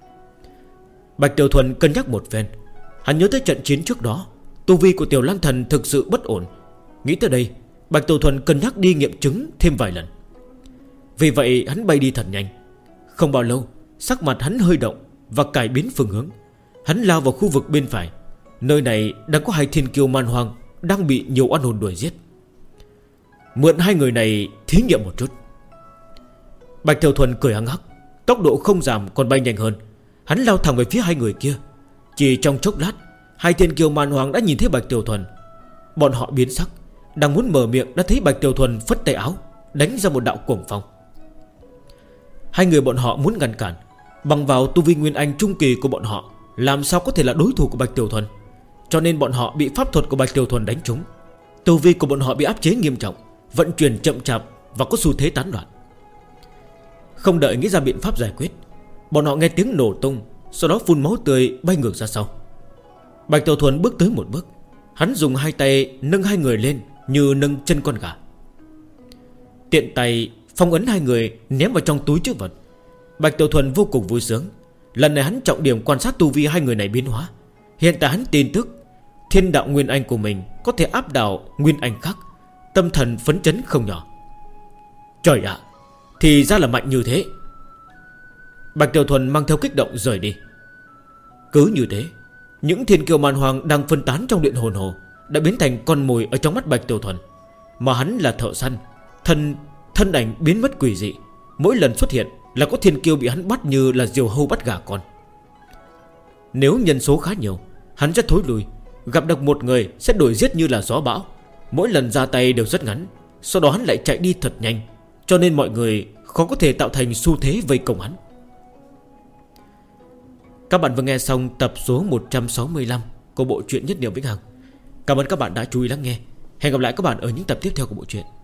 Bạch Tiểu Thuần cân nhắc một phen. Hắn nhớ tới trận chiến trước đó, tu vi của Tiểu Lăng Thần thực sự bất ổn. Nghĩ tới đây, Bạch Tiểu Thuần cân nhắc đi nghiệm chứng thêm vài lần. Vì vậy hắn bay đi thật nhanh. Không bao lâu, sắc mặt hắn hơi động và cải biến phương hướng. Hắn lao vào khu vực bên phải. Nơi này đang có hai thiên kiêu man hoang đang bị nhiều oan hồn đuổi giết. Mượn hai người này thí nghiệm một chút. Bạch Tiểu Thuần cười hăng hắc, tốc độ không giảm còn bay nhanh hơn. Hắn lao thẳng về phía hai người kia. Chỉ trong chốc lát, hai thiên kiêu man hoang đã nhìn thấy Bạch Tiểu Thuần. Bọn họ biến sắc, đang muốn mở miệng đã thấy Bạch Tiểu Thuần phất tay áo, đánh ra một đạo cuồng phong. Hai người bọn họ muốn ngăn cản, bằng vào tu vi Nguyên Anh trung kỳ của bọn họ làm sao có thể là đối thủ của Bạch Tiểu Thuần. Cho nên bọn họ bị pháp thuật của Bạch Tiểu Thuần đánh trúng. Tu vi của bọn họ bị áp chế nghiêm trọng, vận chuyển chậm chạp và có xu thế tán loạn. Không đợi nghĩ ra biện pháp giải quyết, bọn họ nghe tiếng nổ tung, sau đó phun máu tươi bay ngược ra sau. Bạch Tiểu Thuần bước tới một bước. Hắn dùng hai tay nâng hai người lên như nâng chân con gà. Tiện tay phong ấn hai người ném vào trong túi trữ vật. Bạch Tiểu Thuần vô cùng vui sướng. Lần này hắn trọng điểm quan sát tu vi hai người này biến hóa. Hiện tại hắn tin tức Thiên Đạo Nguyên Anh của mình có thể áp đảo Nguyên Anh khác. Tâm thần phấn chấn không nhỏ. Trời ạ, thì ra là mạnh như thế. Bạch Tiểu Thuần mang theo kích động rời đi. Cứ như thế, những thiên kiêu man hoàng đang phân tán trong điện hồn hồ đã biến thành con mồi ở trong mắt Bạch Tiểu Thuần. Mà hắn là thợ săn, thân ảnh biến mất quỷ dị. Mỗi lần xuất hiện là có thiên kiêu bị hắn bắt như là diều hâu bắt gà con. Nếu nhân số khá nhiều, hắn rất thối lùi. Gặp được một người sẽ đuổi giết như là gió bão. Mỗi lần ra tay đều rất ngắn, sau đó hắn lại chạy đi thật nhanh. Cho nên mọi người khó có thể tạo thành xu thế vây công hắn. Các bạn vừa nghe xong tập số 165 của bộ truyện Nhất Niệm Vĩnh Hằng. Cảm ơn các bạn đã chú ý lắng nghe. Hẹn gặp lại các bạn ở những tập tiếp theo của bộ truyện.